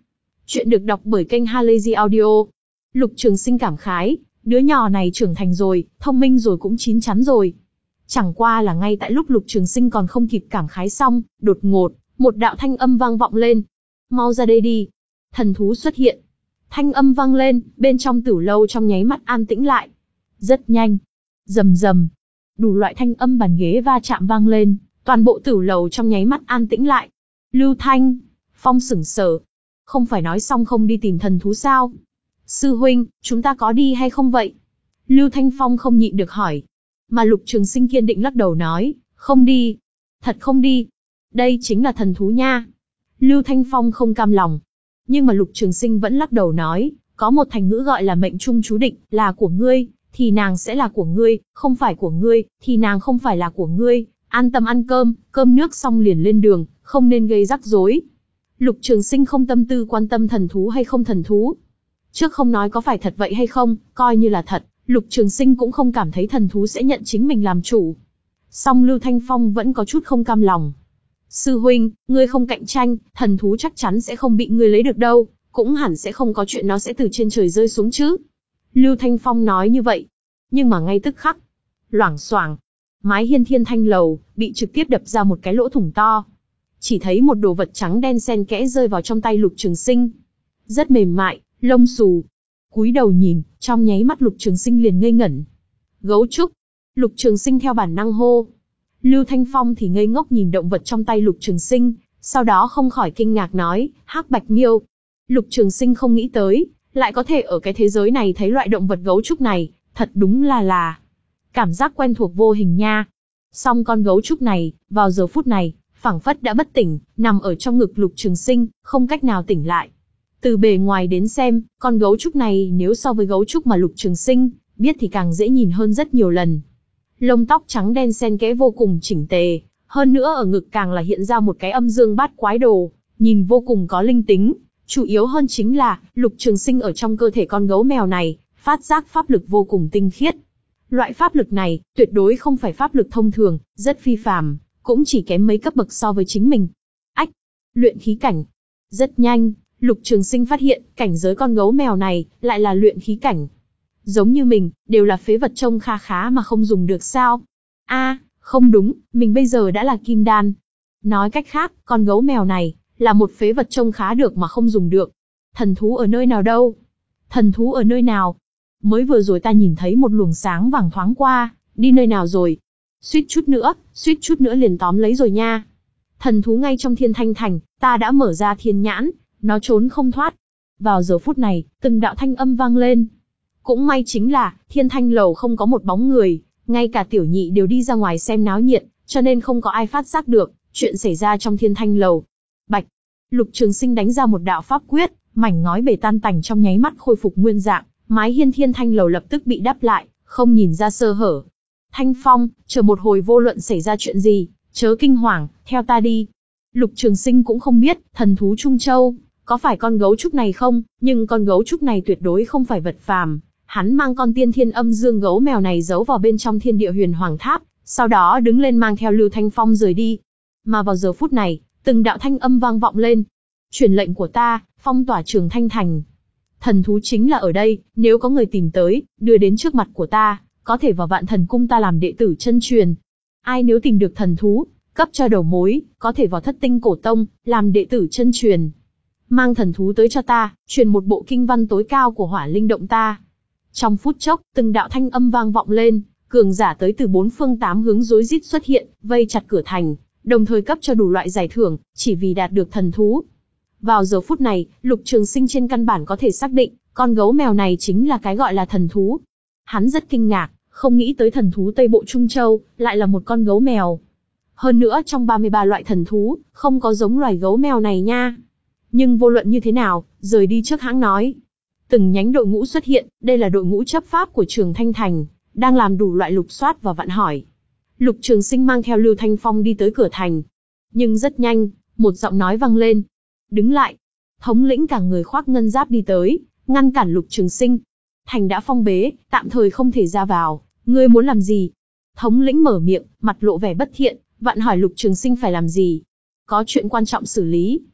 Chuyện được đọc bởi kênh Halazy Audio. Lục Trường Sinh cảm khái, đứa nhỏ này trưởng thành rồi, thông minh rồi cũng chín chắn rồi. Chẳng qua là ngay tại lúc Lục Trường Sinh còn không kịp cảm khái xong, đột ngột, một đạo thanh âm vang vọng lên. Mau ra đây đi. Thần thú xuất hiện. Thanh âm vang lên, bên trong tử lâu trong nháy mắt an tĩnh lại. Rất nhanh. Rầm rầm. Đủ loại thanh âm bàn ghế va chạm vang lên, toàn bộ tử lầu trong nháy mắt an tĩnh lại. Lưu Thanh, Phong sững sờ. Không phải nói xong không đi tìm thần thú sao? Sư huynh, chúng ta có đi hay không vậy? Lưu Thanh Phong không nhịn được hỏi. Mà Lục Trường Sinh kiên định lắc đầu nói, không đi. Thật không đi. Đây chính là thần thú nha. Lưu Thanh Phong không cam lòng. Nhưng mà Lục Trường Sinh vẫn lắc đầu nói, có một thành ngữ gọi là mệnh trung chú định, là của ngươi, thì nàng sẽ là của ngươi, không phải của ngươi, thì nàng không phải là của ngươi. An tâm ăn cơm, cơm nước xong liền lên đường, không nên gây rắc rối. Lục Trường Sinh không tâm tư quan tâm thần thú hay không thần thú. Trước không nói có phải thật vậy hay không, coi như là thật, Lục Trường Sinh cũng không cảm thấy thần thú sẽ nhận chính mình làm chủ. Song Lưu Thanh Phong vẫn có chút không cam lòng. Sư huynh, ngươi không cạnh tranh, thần thú chắc chắn sẽ không bị ngươi lấy được đâu, cũng hẳn sẽ không có chuyện nó sẽ từ trên trời rơi xuống chứ. Lưu Thanh Phong nói như vậy. Nhưng mà ngay tức khắc, loảng xoảng, mái hiên thiên thanh lầu, bị trực tiếp đập ra một cái lỗ thủng to. Chỉ thấy một đồ vật trắng đen xen kẽ rơi vào trong tay Lục Trường Sinh. Rất mềm mại, lông xù. Cúi đầu nhìn, trong nháy mắt Lục Trường Sinh liền ngây ngẩn. Gấu trúc. Lục Trường Sinh theo bản năng hô. Lưu Thanh Phong thì ngây ngốc nhìn động vật trong tay Lục Trường Sinh, sau đó không khỏi kinh ngạc nói, hắc bạch miêu. Lục Trường Sinh không nghĩ tới, lại có thể ở cái thế giới này thấy loại động vật gấu trúc này, thật đúng là là cảm giác quen thuộc vô hình nha. Song con gấu trúc này, vào giờ phút này, phảng phất đã bất tỉnh, nằm ở trong ngực Lục Trường Sinh, không cách nào tỉnh lại. Từ bề ngoài đến xem, con gấu trúc này nếu so với gấu trúc mà Lục Trường Sinh biết thì càng dễ nhìn hơn rất nhiều lần. Lông tóc trắng đen xen kẽ vô cùng chỉnh tề, hơn nữa ở ngực càng là hiện ra một cái âm dương bát quái đồ, nhìn vô cùng có linh tính. Chủ yếu hơn chính là, Lục Trường Sinh ở trong cơ thể con gấu mèo này, phát giác pháp lực vô cùng tinh khiết. Loại pháp lực này, tuyệt đối không phải pháp lực thông thường, rất phi phàm, cũng chỉ kém mấy cấp bậc so với chính mình. Ách, luyện khí cảnh. Rất nhanh, Lục Trường Sinh phát hiện, cảnh giới con gấu mèo này, lại là luyện khí cảnh. Giống như mình, đều là phế vật trông kha khá mà không dùng được sao? A, à, không đúng, mình bây giờ đã là kim đan. Nói cách khác, con gấu mèo này, là một phế vật trông khá được mà không dùng được. Thần thú ở nơi nào đâu? Thần thú ở nơi nào? Mới vừa rồi ta nhìn thấy một luồng sáng vàng thoáng qua, đi nơi nào rồi? Suýt chút nữa, suýt chút nữa liền tóm lấy rồi nha. Thần thú ngay trong Thiên Thanh Thành, ta đã mở ra thiên nhãn, nó trốn không thoát. Vào giờ phút này, từng đạo thanh âm vang lên. Cũng may chính là, Thiên Thanh Lầu không có một bóng người, ngay cả tiểu nhị đều đi ra ngoài xem náo nhiệt, cho nên không có ai phát giác được chuyện xảy ra trong Thiên Thanh Lầu. Bạch, Lục Trường Sinh đánh ra một đạo pháp quyết, mảnh ngói bể tan tành trong nháy mắt khôi phục nguyên dạng, mái hiên Thiên Thanh Lầu lập tức bị đắp lại, không nhìn ra sơ hở. Thanh Phong, chờ một hồi vô luận xảy ra chuyện gì, chớ kinh hoàng, theo ta đi. Lục Trường Sinh cũng không biết, thần thú Trung Châu, có phải con gấu trúc này không, nhưng con gấu trúc này tuyệt đối không phải vật phàm. Hắn mang con tiên thiên âm dương gấu mèo này giấu vào bên trong thiên địa huyền hoàng tháp, sau đó đứng lên mang theo Lưu Thanh Phong rời đi. Mà vào giờ phút này, từng đạo thanh âm vang vọng lên. Truyền lệnh của ta, phong tỏa Trường Thanh Thành. Thần thú chính là ở đây, nếu có người tìm tới, đưa đến trước mặt của ta, có thể vào Vạn Thần Cung ta làm đệ tử chân truyền. Ai nếu tìm được thần thú, cấp cho đầu mối, có thể vào Thất Tinh Cổ Tông, làm đệ tử chân truyền. Mang thần thú tới cho ta, truyền một bộ kinh văn tối cao của Hỏa Linh Động ta. Trong phút chốc, từng đạo thanh âm vang vọng lên, cường giả tới từ bốn phương tám hướng rối rít xuất hiện, vây chặt cửa thành, đồng thời cấp cho đủ loại giải thưởng, chỉ vì đạt được thần thú. Vào giờ phút này, Lục Trường Sinh trên căn bản có thể xác định, con gấu mèo này chính là cái gọi là thần thú. Hắn rất kinh ngạc, không nghĩ tới thần thú Tây Bộ Trung Châu, lại là một con gấu mèo. Hơn nữa trong ba mươi ba loại thần thú, không có giống loài gấu mèo này nha. Nhưng vô luận như thế nào, rời đi trước hãng nói. Từng nhánh đội ngũ xuất hiện, đây là đội ngũ chấp pháp của Trường Thanh Thành, đang làm đủ loại lục soát và vặn hỏi. Lục Trường Sinh mang theo Lưu Thanh Phong đi tới cửa thành. Nhưng rất nhanh, một giọng nói vang lên. Đứng lại. Thống lĩnh cả người khoác ngân giáp đi tới, ngăn cản Lục Trường Sinh. Thành đã phong bế, tạm thời không thể ra vào, ngươi muốn làm gì? Thống lĩnh mở miệng, mặt lộ vẻ bất thiện, vặn hỏi Lục Trường Sinh phải làm gì? Có chuyện quan trọng xử lý.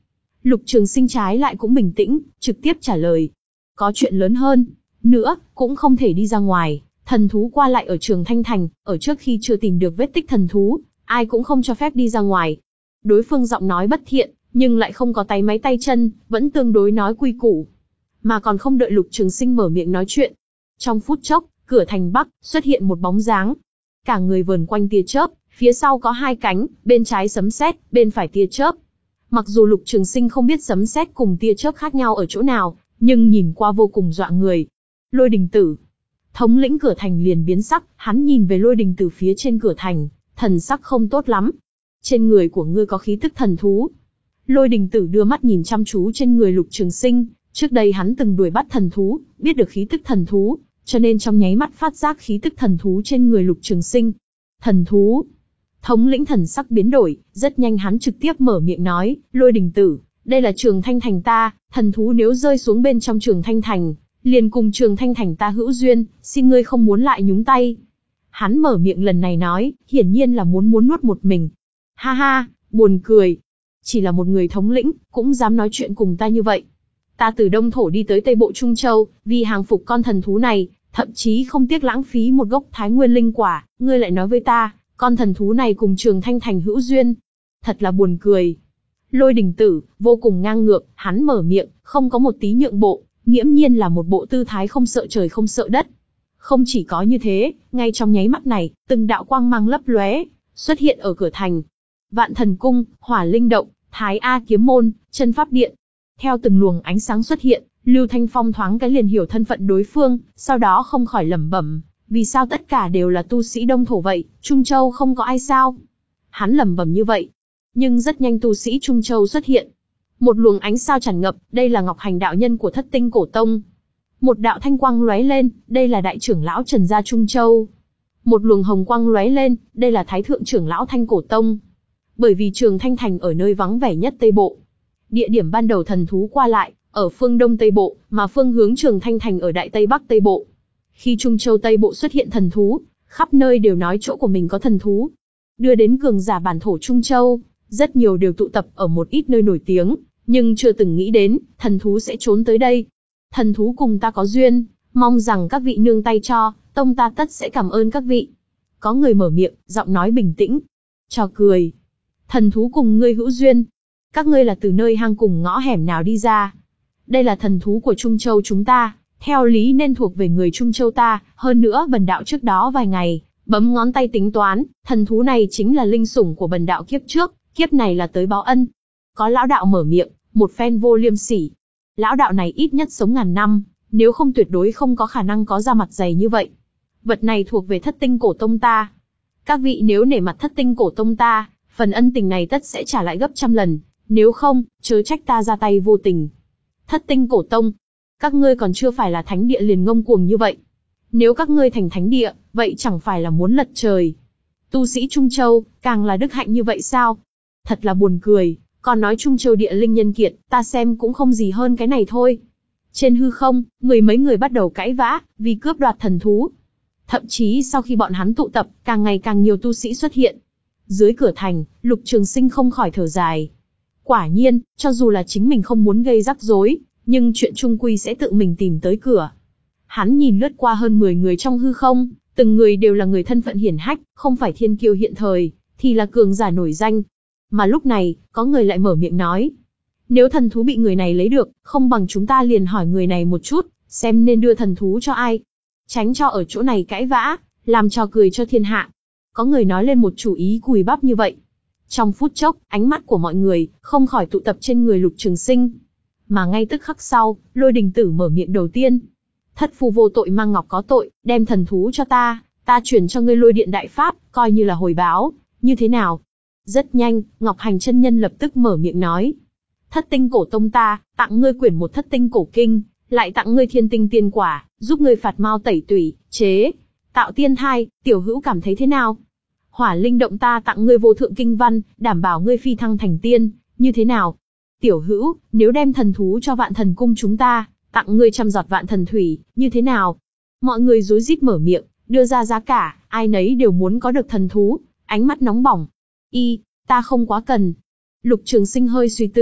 Lục Trường Sinh trái lại cũng bình tĩnh, trực tiếp trả lời. Có chuyện lớn hơn. Nữa, cũng không thể đi ra ngoài. Thần thú qua lại ở Trường Thanh Thành, ở trước khi chưa tìm được vết tích thần thú, ai cũng không cho phép đi ra ngoài. Đối phương giọng nói bất thiện, nhưng lại không có tay máy tay chân, vẫn tương đối nói quy củ. Mà còn không đợi Lục Trường Sinh mở miệng nói chuyện. Trong phút chốc, cửa thành Bắc xuất hiện một bóng dáng. Cả người vờn quanh tia chớp, phía sau có hai cánh, bên trái sấm sét, bên phải tia chớp. Mặc dù Lục Trường Sinh không biết sấm sét cùng tia chớp khác nhau ở chỗ nào, nhưng nhìn qua vô cùng dọa người. Lôi Đình Tử. Thống lĩnh cửa thành liền biến sắc, hắn nhìn về Lôi Đình Tử phía trên cửa thành, thần sắc không tốt lắm. Trên người của ngươi có khí tức thần thú. Lôi Đình Tử đưa mắt nhìn chăm chú trên người Lục Trường Sinh, trước đây hắn từng đuổi bắt thần thú, biết được khí tức thần thú, cho nên trong nháy mắt phát giác khí tức thần thú trên người Lục Trường Sinh. Thần thú. Thống lĩnh thần sắc biến đổi, rất nhanh hắn trực tiếp mở miệng nói, Lôi Đình Tử, đây là Trường Thanh Thành ta, thần thú nếu rơi xuống bên trong Trường Thanh Thành, liền cùng Trường Thanh Thành ta hữu duyên, xin ngươi không muốn lại nhúng tay. Hắn mở miệng lần này nói, hiển nhiên là muốn muốn nuốt một mình. Ha ha, buồn cười. Chỉ là một người thống lĩnh, cũng dám nói chuyện cùng ta như vậy. Ta từ Đông Thổ đi tới Tây Bộ Trung Châu, vì hàng phục con thần thú này, thậm chí không tiếc lãng phí một gốc Thái Nguyên linh quả, ngươi lại nói với ta, con thần thú này cùng Trường Thanh Thành hữu duyên. Thật là buồn cười. Lôi Đình Tử, vô cùng ngang ngược, hắn mở miệng, không có một tí nhượng bộ, nghiễm nhiên là một bộ tư thái không sợ trời không sợ đất. Không chỉ có như thế, ngay trong nháy mắt này, từng đạo quang mang lấp lóe, xuất hiện ở cửa thành. Vạn Thần Cung, Hỏa Linh Động, Thái A Kiếm Môn, Chân Pháp Điện. Theo từng luồng ánh sáng xuất hiện, Lưu Thanh Phong thoáng cái liền hiểu thân phận đối phương, sau đó không khỏi lẩm bẩm, vì sao tất cả đều là tu sĩ Đông Thổ vậy, Trung Châu không có ai sao? Hắn lẩm bẩm như vậy, nhưng rất nhanh tu sĩ Trung Châu xuất hiện. Một luồng ánh sao tràn ngập, đây là Ngọc Hành đạo nhân của Thất Tinh Cổ Tông. Một đạo thanh quang lóe lên, đây là đại trưởng lão Trần gia Trung Châu. Một luồng hồng quang lóe lên, đây là Thái thượng trưởng lão Thanh Cổ Tông. Bởi vì Trường Thanh Thành ở nơi vắng vẻ nhất Tây Bộ. Địa điểm ban đầu thần thú qua lại, ở phương Đông Tây Bộ, mà phương hướng Trường Thanh Thành ở Đại Tây Bắc Tây Bộ. Khi Trung Châu Tây Bộ xuất hiện thần thú, khắp nơi đều nói chỗ của mình có thần thú. Đưa đến cường giả bản thổ Trung Châu, rất nhiều đều tụ tập ở một ít nơi nổi tiếng, nhưng chưa từng nghĩ đến, thần thú sẽ trốn tới đây. Thần thú cùng ta có duyên, mong rằng các vị nương tay cho, tông ta tất sẽ cảm ơn các vị. Có người mở miệng, giọng nói bình tĩnh. Trò cười. Thần thú cùng ngươi hữu duyên. Các ngươi là từ nơi hang cùng ngõ hẻm nào đi ra? Đây là thần thú của Trung Châu chúng ta, theo lý nên thuộc về người Trung Châu ta, hơn nữa bần đạo trước đó vài ngày, bấm ngón tay tính toán, thần thú này chính là linh sủng của bần đạo kiếp trước, kiếp này là tới báo ân. Có lão đạo mở miệng, một phen vô liêm sỉ. Lão đạo này ít nhất sống ngàn năm, nếu không tuyệt đối không có khả năng có da mặt dày như vậy. Vật này thuộc về Thất Tinh Cổ Tông ta. Các vị nếu nể mặt Thất Tinh Cổ Tông ta, phần ân tình này tất sẽ trả lại gấp trăm lần, nếu không, chớ trách ta ra tay vô tình. Thất Tinh Cổ Tông, các ngươi còn chưa phải là thánh địa liền ngông cuồng như vậy. Nếu các ngươi thành thánh địa, vậy chẳng phải là muốn lật trời. Tu sĩ Trung Châu, càng là đức hạnh như vậy sao? Thật là buồn cười, còn nói Trung Châu địa linh nhân kiệt, ta xem cũng không gì hơn cái này thôi. Trên hư không, mười mấy người bắt đầu cãi vã, vì cướp đoạt thần thú. Thậm chí sau khi bọn hắn tụ tập, càng ngày càng nhiều tu sĩ xuất hiện. Dưới cửa thành, Lục Trường Sinh không khỏi thở dài. Quả nhiên, cho dù là chính mình không muốn gây rắc rối, nhưng chuyện chung quy sẽ tự mình tìm tới cửa. Hắn nhìn lướt qua hơn mười người trong hư không, từng người đều là người thân phận hiển hách, không phải thiên kiêu hiện thời, thì là cường giả nổi danh. Mà lúc này, có người lại mở miệng nói. Nếu thần thú bị người này lấy được, không bằng chúng ta liền hỏi người này một chút, xem nên đưa thần thú cho ai. Tránh cho ở chỗ này cãi vã, làm trò cười cho thiên hạ. Có người nói lên một chủ ý cùi bắp như vậy. Trong phút chốc, ánh mắt của mọi người, không khỏi tụ tập trên người Lục Trường Sinh. Mà ngay tức khắc sau, Lôi Đình Tử mở miệng đầu tiên. Thất phu vô tội mang ngọc có tội, đem thần thú cho ta, ta chuyển cho ngươi Lôi Điện Đại Pháp, coi như là hồi báo, như thế nào? Rất nhanh, Ngọc Hành chân nhân lập tức mở miệng nói. Thất Tinh Cổ Tông ta, tặng ngươi quyển một Thất Tinh Cổ Kinh, lại tặng ngươi Thiên Tinh Tiên Quả, giúp ngươi phạt mao tẩy tủy, chế, tạo tiên thai, tiểu hữu cảm thấy thế nào? Hỏa Linh Động ta tặng ngươi vô thượng kinh văn, đảm bảo ngươi phi thăng thành tiên, như thế nào? Tiểu hữu, nếu đem thần thú cho Vạn Thần Cung chúng ta, tặng ngươi trăm giọt Vạn Thần Thủy, như thế nào? Mọi người rối rít mở miệng, đưa ra giá cả, ai nấy đều muốn có được thần thú, ánh mắt nóng bỏng. Y, ta không quá cần. Lục Trường Sinh hơi suy tư,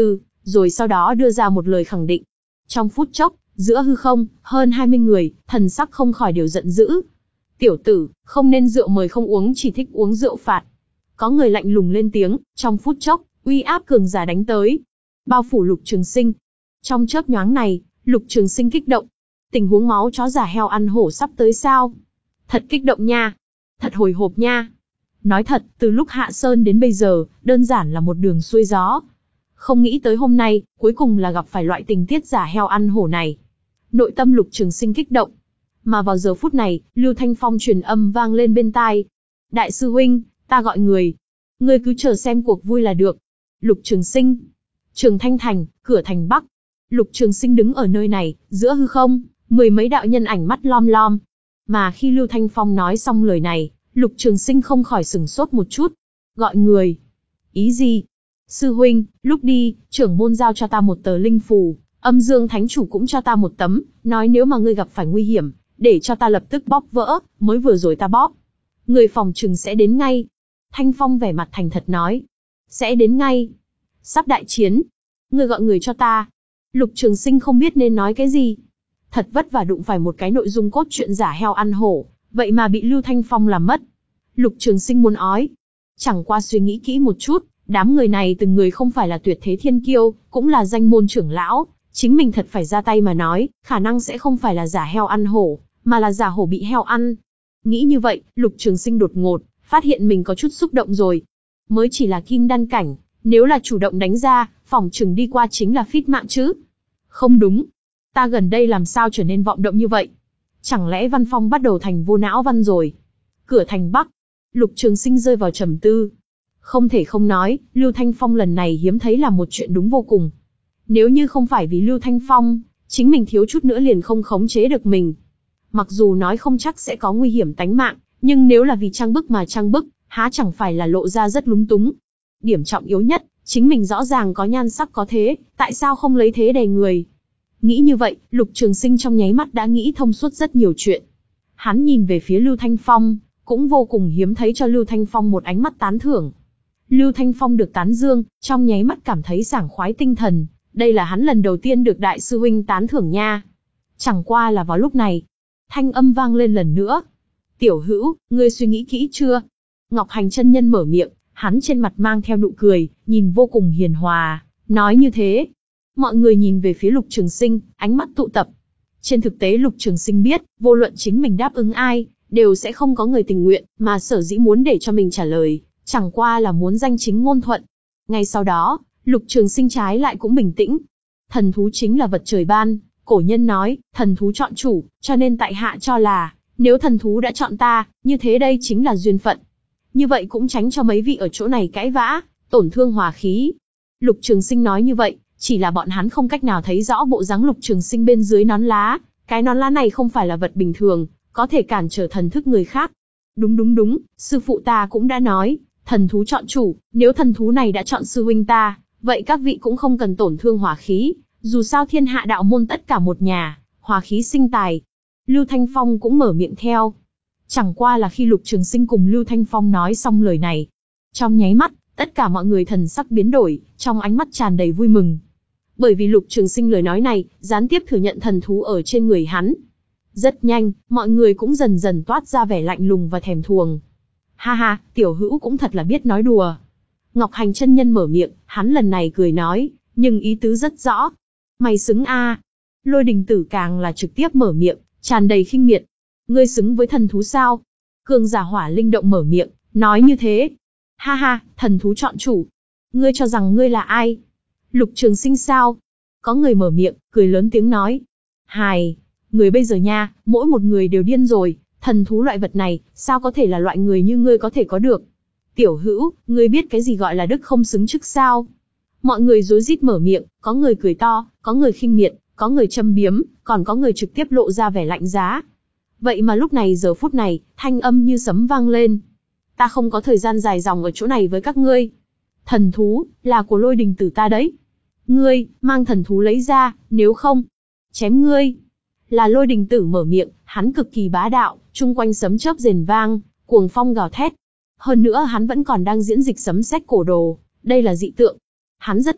rồi sau đó đưa ra một lời khẳng định. Trong phút chốc, giữa hư không, hơn hai mươi người, thần sắc không khỏi đều giận dữ. Tiểu tử, không nên rượu mời không uống, chỉ thích uống rượu phạt. Có người lạnh lùng lên tiếng, trong phút chốc, uy áp cường giả đánh tới, bao phủ Lục Trường Sinh. Trong chớp nhoáng này, Lục Trường Sinh kích động. Tình huống máu chó giả heo ăn hổ sắp tới sao? Thật kích động nha. Thật hồi hộp nha. Nói thật, từ lúc Hạ Sơn đến bây giờ, đơn giản là một đường xuôi gió. Không nghĩ tới hôm nay, cuối cùng là gặp phải loại tình tiết giả heo ăn hổ này. Nội tâm Lục Trường Sinh kích động. Mà vào giờ phút này, Lưu Thanh Phong truyền âm vang lên bên tai. Đại sư huynh, ta gọi người. Ngươi cứ chờ xem cuộc vui là được. Lục Trường Sinh. Trường Thanh Thành, cửa thành Bắc. Lục Trường Sinh đứng ở nơi này, giữa hư không, mười mấy đạo nhân ảnh mắt lom lom. Mà khi Lưu Thanh Phong nói xong lời này, Lục Trường Sinh không khỏi sửng sốt một chút. Gọi người. Ý gì? Sư huynh, lúc đi, trưởng môn giao cho ta một tờ linh phù, Âm Dương Thánh Chủ cũng cho ta một tấm, nói nếu mà ngươi gặp phải nguy hiểm, để cho ta lập tức bóp vỡ, mới vừa rồi ta bóp. Người phòng trừng sẽ đến ngay. Thanh Phong vẻ mặt thành thật nói. Sẽ đến ngay. Sắp đại chiến. Ngươi gọi người cho ta. Lục Trường Sinh không biết nên nói cái gì. Thật vất vả đụng phải một cái nội dung cốt truyện giả heo ăn hổ, vậy mà bị Lưu Thanh Phong làm mất. Lục Trường Sinh muốn ói. Chẳng qua suy nghĩ kỹ một chút, đám người này từng người không phải là tuyệt thế thiên kiêu, cũng là danh môn trưởng lão, chính mình thật phải ra tay mà nói, khả năng sẽ không phải là giả heo ăn hổ, mà là giả hổ bị heo ăn. Nghĩ như vậy, Lục Trường Sinh đột ngột phát hiện mình có chút xúc động rồi. Mới chỉ là kim đan cảnh, nếu là chủ động đánh ra, phỏng chừng đi qua chính là phít mạng chứ. Không đúng, ta gần đây làm sao trở nên vọng động như vậy? Chẳng lẽ văn phong bắt đầu thành vô não văn rồi? Cửa thành Bắc, Lục Trường Sinh rơi vào trầm tư. Không thể không nói, Lưu Thanh Phong lần này hiếm thấy là một chuyện đúng vô cùng. Nếu như không phải vì Lưu Thanh Phong, chính mình thiếu chút nữa liền không khống chế được mình. Mặc dù nói không chắc sẽ có nguy hiểm tánh mạng, nhưng nếu là vì trang bức mà trang bức, há chẳng phải là lộ ra rất lúng túng. Điểm trọng yếu nhất, chính mình rõ ràng có nhan sắc có thế, tại sao không lấy thế đè người? Nghĩ như vậy, Lục Trường Sinh trong nháy mắt đã nghĩ thông suốt rất nhiều chuyện. Hắn nhìn về phía Lưu Thanh Phong, cũng vô cùng hiếm thấy cho Lưu Thanh Phong một ánh mắt tán thưởng. Lưu Thanh Phong được tán dương, trong nháy mắt cảm thấy sảng khoái tinh thần, đây là hắn lần đầu tiên được đại sư huynh tán thưởng nha. Chẳng qua là vào lúc này, thanh âm vang lên lần nữa. Tiểu hữu, ngươi suy nghĩ kỹ chưa? Ngọc Hành chân nhân mở miệng, hắn trên mặt mang theo nụ cười, nhìn vô cùng hiền hòa, nói như thế. Mọi người nhìn về phía Lục Trường Sinh, ánh mắt tụ tập. Trên thực tế Lục Trường Sinh biết, vô luận chính mình đáp ứng ai, đều sẽ không có người tình nguyện, mà sở dĩ muốn để cho mình trả lời, chẳng qua là muốn danh chính ngôn thuận. Ngay sau đó, Lục Trường Sinh trái lại cũng bình tĩnh. Thần thú chính là vật trời ban, cổ nhân nói, thần thú chọn chủ, cho nên tại hạ cho là, nếu thần thú đã chọn ta, như thế đây chính là duyên phận. Như vậy cũng tránh cho mấy vị ở chỗ này cãi vã, tổn thương hòa khí. Lục Trường Sinh nói như vậy, chỉ là bọn hắn không cách nào thấy rõ bộ dáng Lục Trường Sinh bên dưới nón lá. Cái nón lá này không phải là vật bình thường, có thể cản trở thần thức người khác. Đúng đúng đúng, sư phụ ta cũng đã nói, thần thú chọn chủ, nếu thần thú này đã chọn sư huynh ta, vậy các vị cũng không cần tổn thương hòa khí, dù sao thiên hạ đạo môn tất cả một nhà, hòa khí sinh tài. Lưu Thanh Phong cũng mở miệng theo. Chẳng qua là khi Lục Trường Sinh cùng Lưu Thanh Phong nói xong lời này, trong nháy mắt, tất cả mọi người thần sắc biến đổi, trong ánh mắt tràn đầy vui mừng. Bởi vì Lục Trường Sinh lời nói này, gián tiếp thừa nhận thần thú ở trên người hắn. Rất nhanh, mọi người cũng dần dần toát ra vẻ lạnh lùng và thèm thuồng. Ha ha, tiểu hữu cũng thật là biết nói đùa. Ngọc Hành chân nhân mở miệng, hắn lần này cười nói, nhưng ý tứ rất rõ. Mày xứng a. Lôi Đình Tử càng là trực tiếp mở miệng, tràn đầy khinh miệt. Ngươi xứng với thần thú sao? Cường giả Hỏa Linh Động mở miệng, nói như thế. Ha ha, thần thú chọn chủ. Ngươi cho rằng ngươi là ai? Lục Trường Sinh sao? Có người mở miệng, cười lớn tiếng nói. Hài, người bây giờ nha, mỗi một người đều điên rồi, thần thú loại vật này, sao có thể là loại người như ngươi có thể có được? Tiểu hữu, ngươi biết cái gì gọi là đức không xứng chức sao? Mọi người rối rít mở miệng, có người cười to, có người khinh miệt, có người châm biếm, còn có người trực tiếp lộ ra vẻ lạnh giá. Vậy mà lúc này giờ phút này, thanh âm như sấm vang lên. Ta không có thời gian dài dòng ở chỗ này với các ngươi. Thần thú, là của Lôi Đình Tử ta đấy. Ngươi, mang thần thú lấy ra, nếu không, chém ngươi. Là Lôi Đình Tử mở miệng, hắn cực kỳ bá đạo, chung quanh sấm chớp rền vang, cuồng phong gào thét. Hơn nữa hắn vẫn còn đang diễn dịch sấm sét cổ đồ, đây là dị tượng. Hắn rất mạnh,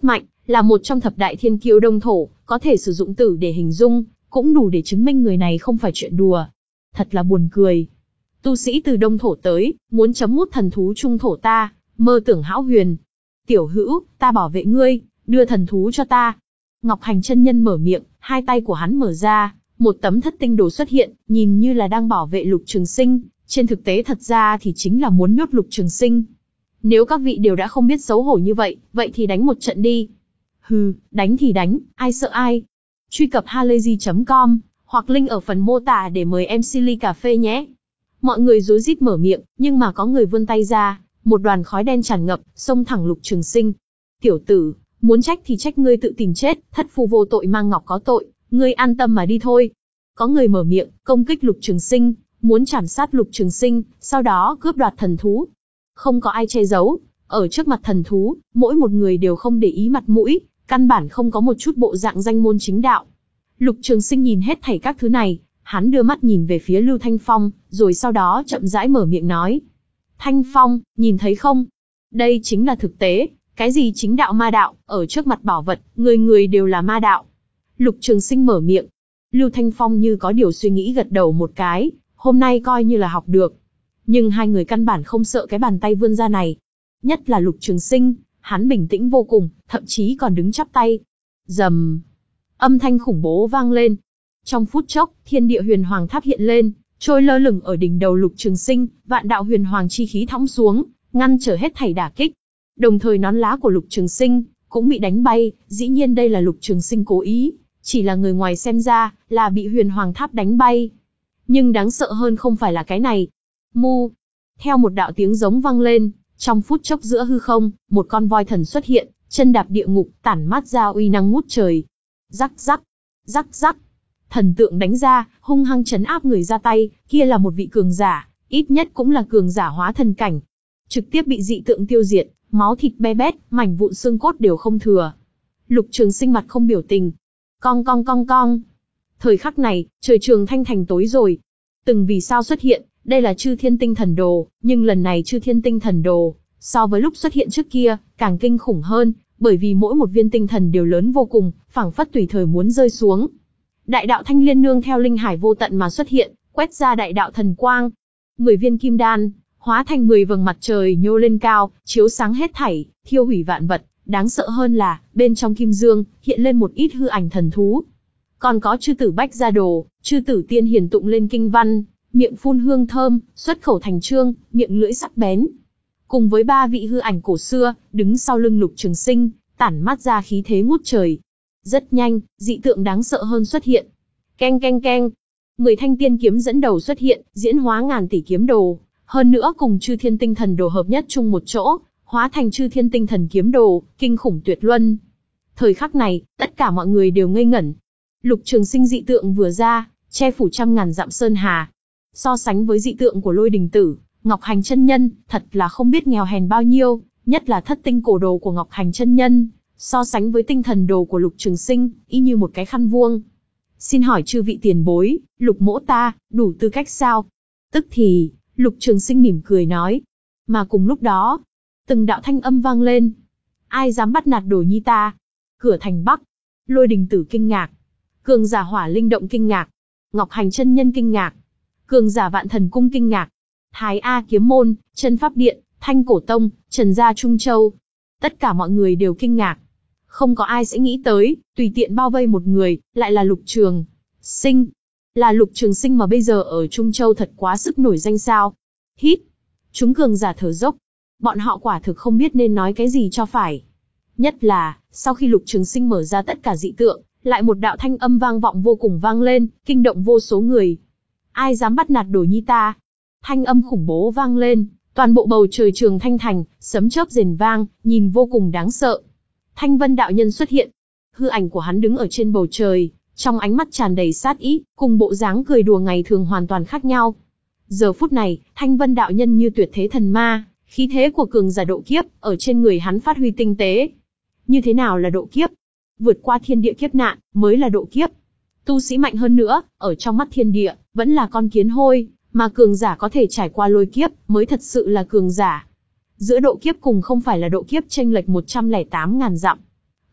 là một trong thập đại thiên kiêu Đông Thổ, có thể sử dụng tử để hình dung, cũng đủ để chứng minh người này không phải chuyện đùa. Thật là buồn cười. Tu sĩ từ Đông Thổ tới, muốn chấm mút thần thú Trung Thổ ta, mơ tưởng hão huyền. Tiểu hữu, ta bảo vệ ngươi, đưa thần thú cho ta. Ngọc Hành chân nhân mở miệng, hai tay của hắn mở ra, một tấm thất tinh đồ xuất hiện, nhìn như là đang bảo vệ Lục Trường Sinh, trên thực tế thật ra thì chính là muốn nhốt Lục Trường Sinh. Nếu các vị đều đã không biết xấu hổ như vậy, vậy thì đánh một trận đi. Hừ, đánh thì đánh, ai sợ ai. Truy cập halayzi chấm com, hoặc link ở phần mô tả để mời em xê ly cà phê nhé. Mọi người rối rít mở miệng, nhưng mà có người vươn tay ra, một đoàn khói đen tràn ngập, xông thẳng Lục Trường Sinh. Tiểu tử, muốn trách thì trách ngươi tự tìm chết, thất phu vô tội mang ngọc có tội, ngươi an tâm mà đi thôi. Có người mở miệng, công kích Lục Trường Sinh, muốn chảm sát Lục Trường Sinh, sau đó cướp đoạt thần thú. Không có ai che giấu, ở trước mặt thần thú, mỗi một người đều không để ý mặt mũi, căn bản không có một chút bộ dạng danh môn chính đạo. Lục Trường Sinh nhìn hết thảy các thứ này, hắn đưa mắt nhìn về phía Lưu Thanh Phong, rồi sau đó chậm rãi mở miệng nói. Thanh Phong, nhìn thấy không? Đây chính là thực tế, cái gì chính đạo ma đạo, ở trước mặt bảo vật, người người đều là ma đạo. Lục Trường Sinh mở miệng. Lưu Thanh Phong như có điều suy nghĩ gật đầu một cái, hôm nay coi như là học được. Nhưng hai người căn bản không sợ cái bàn tay vươn ra này. Nhất là Lục Trường Sinh, hắn bình tĩnh vô cùng, thậm chí còn đứng chắp tay. Rầm. Âm thanh khủng bố vang lên. Trong phút chốc, thiên địa huyền hoàng tháp hiện lên, trôi lơ lửng ở đỉnh đầu Lục Trường Sinh, vạn đạo huyền hoàng chi khí thõng xuống, ngăn trở hết thảy đả kích. Đồng thời nón lá của Lục Trường Sinh cũng bị đánh bay, dĩ nhiên đây là Lục Trường Sinh cố ý, chỉ là người ngoài xem ra là bị huyền hoàng tháp đánh bay. Nhưng đáng sợ hơn không phải là cái này. Mu. Theo một đạo tiếng giống vang lên, trong phút chốc giữa hư không, một con voi thần xuất hiện, chân đạp địa ngục, tản mát ra uy năng ngút trời. Rắc rắc, rắc rắc. Thần tượng đánh ra, hung hăng trấn áp người ra tay, kia là một vị cường giả, ít nhất cũng là cường giả hóa thần cảnh. Trực tiếp bị dị tượng tiêu diệt, máu thịt be bét, mảnh vụn xương cốt đều không thừa. Lục Trường Sinh mặt không biểu tình. Cong cong cong cong. Thời khắc này, trời Trường Thanh Thành tối rồi. Từng vì sao xuất hiện, đây là Chư Thiên Tinh Thần Đồ, nhưng lần này Chư Thiên Tinh Thần Đồ, so với lúc xuất hiện trước kia, càng kinh khủng hơn, bởi vì mỗi một viên tinh thần đều lớn vô cùng, phảng phất tùy thời muốn rơi xuống. Đại đạo Thanh Liên nương theo linh hải vô tận mà xuất hiện, quét ra đại đạo thần quang. Mười viên kim đan, hóa thành mười vầng mặt trời nhô lên cao, chiếu sáng hết thảy, thiêu hủy vạn vật. Đáng sợ hơn là, bên trong kim dương, hiện lên một ít hư ảnh thần thú. Còn có chư tử bách gia đồ, chư tử tiên hiền tụng lên kinh văn, miệng phun hương thơm, xuất khẩu thành chương, miệng lưỡi sắc bén. Cùng với ba vị hư ảnh cổ xưa, đứng sau lưng Lục Trường Sinh, tản mát ra khí thế ngút trời. Rất nhanh, dị tượng đáng sợ hơn xuất hiện. Keng keng keng. Mười thanh tiên kiếm dẫn đầu xuất hiện, diễn hóa ngàn tỷ kiếm đồ. Hơn nữa cùng Chư Thiên Tinh Thần Đồ hợp nhất chung một chỗ, hóa thành Chư Thiên Tinh Thần Kiếm Đồ, kinh khủng tuyệt luân. Thời khắc này, tất cả mọi người đều ngây ngẩn. Lục Trường Sinh dị tượng vừa ra, che phủ trăm ngàn dặm sơn hà. So sánh với dị tượng của Lôi Đình Tử, Ngọc Hành chân nhân, thật là không biết nghèo hèn bao nhiêu, nhất là thất tinh cổ đồ của Ngọc Hành chân nhân, so sánh với tinh thần đồ của Lục Trường Sinh, y như một cái khăn vuông. Xin hỏi chư vị tiền bối, Lục mỗ ta, đủ tư cách sao? Tức thì, Lục Trường Sinh mỉm cười nói. Mà cùng lúc đó, từng đạo thanh âm vang lên. Ai dám bắt nạt đồ nhi ta? Cửa thành Bắc, Lôi Đình Tử kinh ngạc. Cường giả Hỏa Linh Động kinh ngạc. Ngọc Hành chân nhân kinh ngạc. Cường giả Vạn Thần Cung kinh ngạc. Thái A Kiếm Môn, Chân Pháp Điện, Thanh Cổ Tông, Trần Gia Trung Châu. Tất cả mọi người đều kinh ngạc. Không có ai sẽ nghĩ tới, tùy tiện bao vây một người, lại là Lục Trường Sinh. Là Lục Trường Sinh mà bây giờ ở Trung Châu thật quá sức nổi danh sao. Hít. Chúng cường giả thở dốc. Bọn họ quả thực không biết nên nói cái gì cho phải. Nhất là, sau khi Lục Trường Sinh mở ra tất cả dị tượng, lại một đạo thanh âm vang vọng vô cùng vang lên, kinh động vô số người. Ai dám bắt nạt đồ nhi ta? Thanh âm khủng bố vang lên, toàn bộ bầu trời Trường Thanh Thành, sấm chớp rền vang, nhìn vô cùng đáng sợ. Thanh Vân đạo nhân xuất hiện. Hư ảnh của hắn đứng ở trên bầu trời, trong ánh mắt tràn đầy sát ý, cùng bộ dáng cười đùa ngày thường hoàn toàn khác nhau. Giờ phút này, Thanh Vân đạo nhân như tuyệt thế thần ma, khí thế của cường giả độ kiếp, ở trên người hắn phát huy tinh tế. Như thế nào là độ kiếp? Vượt qua thiên địa kiếp nạn, mới là độ kiếp. Tu sĩ mạnh hơn nữa, ở trong mắt thiên địa, vẫn là con kiến hôi, mà cường giả có thể trải qua lôi kiếp, mới thật sự là cường giả. Giữa độ kiếp cùng không phải là độ kiếp chênh lệch một trăm lẻ tám ngàn dặm.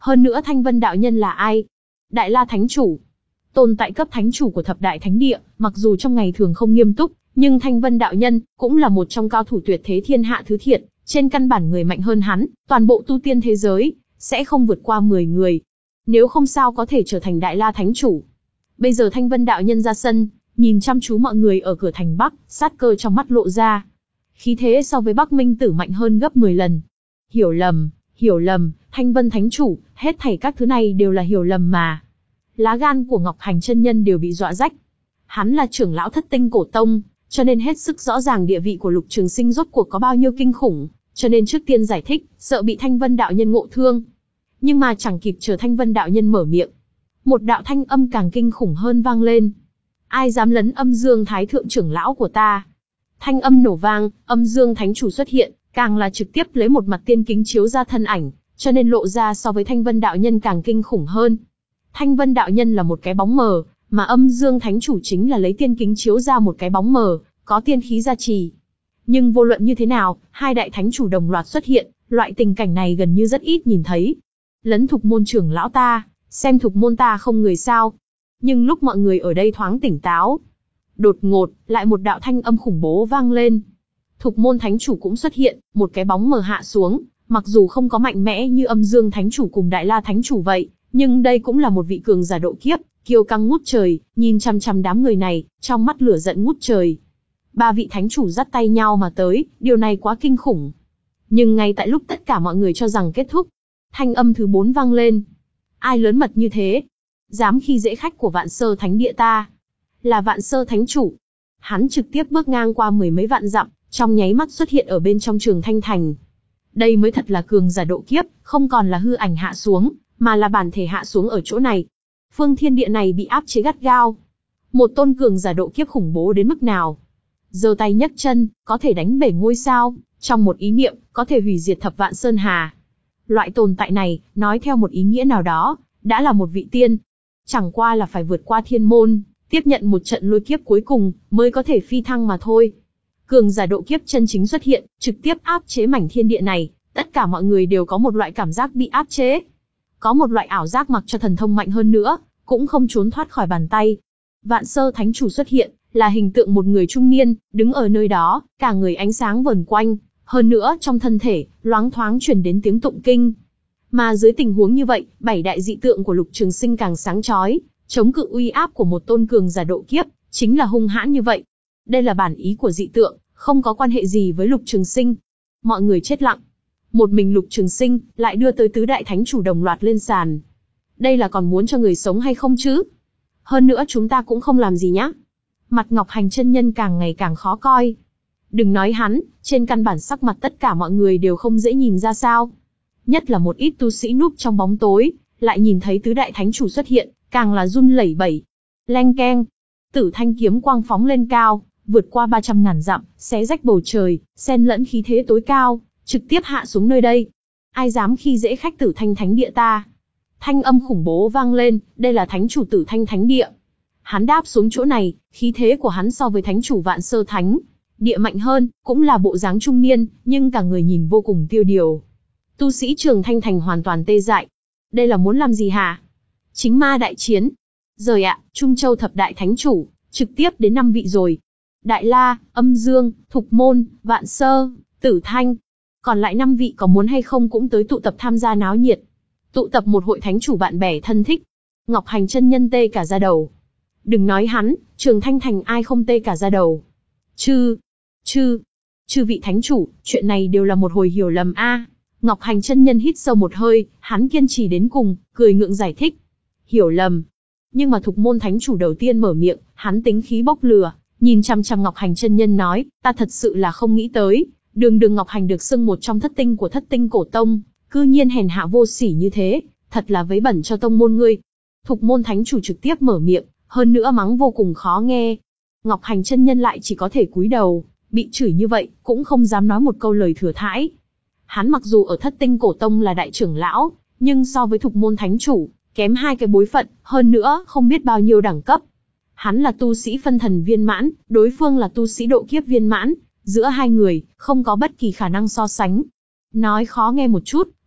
Hơn nữa Thanh Vân đạo nhân là ai? Đại La Thánh Chủ. Tồn tại cấp thánh chủ của thập đại thánh địa, mặc dù trong ngày thường không nghiêm túc, nhưng Thanh Vân đạo nhân cũng là một trong cao thủ tuyệt thế thiên hạ thứ thiện, trên căn bản người mạnh hơn hắn, toàn bộ tu tiên thế giới sẽ không vượt qua mười người. Nếu không sao có thể trở thành Đại La Thánh Chủ. Bây giờ Thanh Vân đạo nhân ra sân, nhìn chăm chú mọi người ở cửa thành Bắc, sát cơ trong mắt lộ ra. Khí thế so với Bắc Minh Tử mạnh hơn gấp mười lần. Hiểu lầm, hiểu lầm, Thanh Vân Thánh Chủ, hết thảy các thứ này đều là hiểu lầm mà. Lá gan của Ngọc Hành chân nhân đều bị dọa rách. Hắn là trưởng lão Thất Tinh Cổ Tông, cho nên hết sức rõ ràng địa vị của Lục Trường Sinh rốt cuộc có bao nhiêu kinh khủng, cho nên trước tiên giải thích, sợ bị Thanh Vân đạo nhân ngộ thương. Nhưng mà chẳng kịp chờ Thanh Vân đạo nhân mở miệng, một đạo thanh âm càng kinh khủng hơn vang lên. Ai dám lấn Âm Dương Thái Thượng trưởng lão của ta? Thanh âm nổ vang, Âm Dương Thánh Chủ xuất hiện, càng là trực tiếp lấy một mặt tiên kính chiếu ra thân ảnh, cho nên lộ ra so với Thanh Vân đạo nhân càng kinh khủng hơn. Thanh Vân đạo nhân là một cái bóng mờ, mà Âm Dương Thánh Chủ chính là lấy tiên kính chiếu ra một cái bóng mờ, có tiên khí gia trì. Nhưng vô luận như thế nào, hai đại thánh chủ đồng loạt xuất hiện, loại tình cảnh này gần như rất ít nhìn thấy. Lấn Thục môn trưởng lão ta, xem Thục môn ta không người sao. Nhưng lúc mọi người ở đây thoáng tỉnh táo, đột ngột, lại một đạo thanh âm khủng bố vang lên. Thục môn thánh chủ cũng xuất hiện, một cái bóng mờ hạ xuống, mặc dù không có mạnh mẽ như Âm Dương Thánh Chủ cùng Đại La Thánh Chủ vậy, nhưng đây cũng là một vị cường giả độ kiếp, kiêu căng ngút trời, nhìn chăm chăm đám người này, trong mắt lửa giận ngút trời. Ba vị thánh chủ dắt tay nhau mà tới, điều này quá kinh khủng. Nhưng ngay tại lúc tất cả mọi người cho rằng kết thúc, thanh âm thứ bốn vang lên. Ai lớn mật như thế? Dám khi dễ khách của Vạn Sơ Thánh Địa ta? Là Vạn Sơ Thánh Chủ. Hắn trực tiếp bước ngang qua mười mấy vạn dặm, trong nháy mắt xuất hiện ở bên trong Trường Thanh Thành. Đây mới thật là cường giả độ kiếp, không còn là hư ảnh hạ xuống, mà là bản thể hạ xuống ở chỗ này. Phương thiên địa này bị áp chế gắt gao. Một tôn cường giả độ kiếp khủng bố đến mức nào? Giơ tay nhấc chân, có thể đánh bể ngôi sao, trong một ý niệm, có thể hủy diệt thập vạn sơn hà. Loại tồn tại này, nói theo một ý nghĩa nào đó, đã là một vị tiên. Chẳng qua là phải vượt qua thiên môn, tiếp nhận một trận lôi kiếp cuối cùng, mới có thể phi thăng mà thôi. Cường giả độ kiếp chân chính xuất hiện, trực tiếp áp chế mảnh thiên địa này, tất cả mọi người đều có một loại cảm giác bị áp chế. Có một loại ảo giác mặc cho thần thông mạnh hơn nữa, cũng không trốn thoát khỏi bàn tay. Vạn Sơ Thánh Chủ xuất hiện, là hình tượng một người trung niên, đứng ở nơi đó, cả người ánh sáng vờn quanh, hơn nữa trong thân thể, loáng thoáng truyền đến tiếng tụng kinh. Mà dưới tình huống như vậy, bảy đại dị tượng của Lục Trường Sinh càng sáng chói, chống cự uy áp của một tôn cường giả độ kiếp, chính là hung hãn như vậy. Đây là bản ý của dị tượng, không có quan hệ gì với Lục Trường Sinh. Mọi người chết lặng. Một mình Lục Trường Sinh, lại đưa tới tứ đại thánh chủ đồng loạt lên sàn. Đây là còn muốn cho người sống hay không chứ? Hơn nữa chúng ta cũng không làm gì nhá. Mặt Ngọc Hành chân nhân càng ngày càng khó coi. Đừng nói hắn, trên căn bản sắc mặt tất cả mọi người đều không dễ nhìn ra sao. Nhất là một ít tu sĩ núp trong bóng tối, lại nhìn thấy tứ đại thánh chủ xuất hiện, càng là run lẩy bẩy. Leng keng, Tử Thanh kiếm quang phóng lên cao, vượt qua ba trăm ngàn dặm, xé rách bầu trời, xen lẫn khí thế tối cao, trực tiếp hạ xuống nơi đây. Ai dám khi dễ khách Tử Thanh Thánh Địa ta? Thanh âm khủng bố vang lên, đây là thánh chủ Tử Thanh Thánh Địa. Hắn đáp xuống chỗ này, khí thế của hắn so với thánh chủ Vạn Sơ Thánh Địa mạnh hơn, cũng là bộ dáng trung niên, nhưng cả người nhìn vô cùng tiêu điều. Tu sĩ Trường Thanh Thành hoàn toàn tê dại. Đây là muốn làm gì hả? Chính ma đại chiến. Rời ạ, Trung Châu thập đại thánh chủ, trực tiếp đến năm vị rồi. Đại La, Âm Dương, Thục Môn, Vạn Sơ, Tử Thanh. Còn lại năm vị có muốn hay không cũng tới tụ tập tham gia náo nhiệt. Tụ tập một hội thánh chủ bạn bè thân thích. Ngọc Hành chân nhân tê cả da đầu. Đừng nói hắn, Trường Thanh Thành ai không tê cả da đầu. Chư, chư, chư vị thánh chủ, chuyện này đều là một hồi hiểu lầm a. Ngọc Hành chân nhân hít sâu một hơi, hắn kiên trì đến cùng, cười ngượng giải thích. Hiểu lầm. Nhưng mà Thục môn thánh chủ đầu tiên mở miệng, hắn tính khí bốc lửa, nhìn chăm chăm Ngọc Hành chân nhân nói, ta thật sự là không nghĩ tới, đường đường Ngọc Hành được xưng một trong thất tinh của Thất Tinh Cổ Tông, cư nhiên hèn hạ vô sỉ như thế, thật là vấy bẩn cho tông môn ngươi. Thục môn thánh chủ trực tiếp mở miệng, hơn nữa mắng vô cùng khó nghe. Ngọc Hành chân nhân lại chỉ có thể cúi đầu, bị chửi như vậy, cũng không dám nói một câu lời thừa thãi. Hắn mặc dù ở Thất Tinh Cổ Tông là đại trưởng lão, nhưng so với Thục môn thánh chủ, kém hai cái bối phận, hơn nữa không biết bao nhiêu đẳng cấp. Hắn là tu sĩ phân thần viên mãn, đối phương là tu sĩ độ kiếp viên mãn, giữa hai người, không có bất kỳ khả năng so sánh. Nói khó nghe một chút,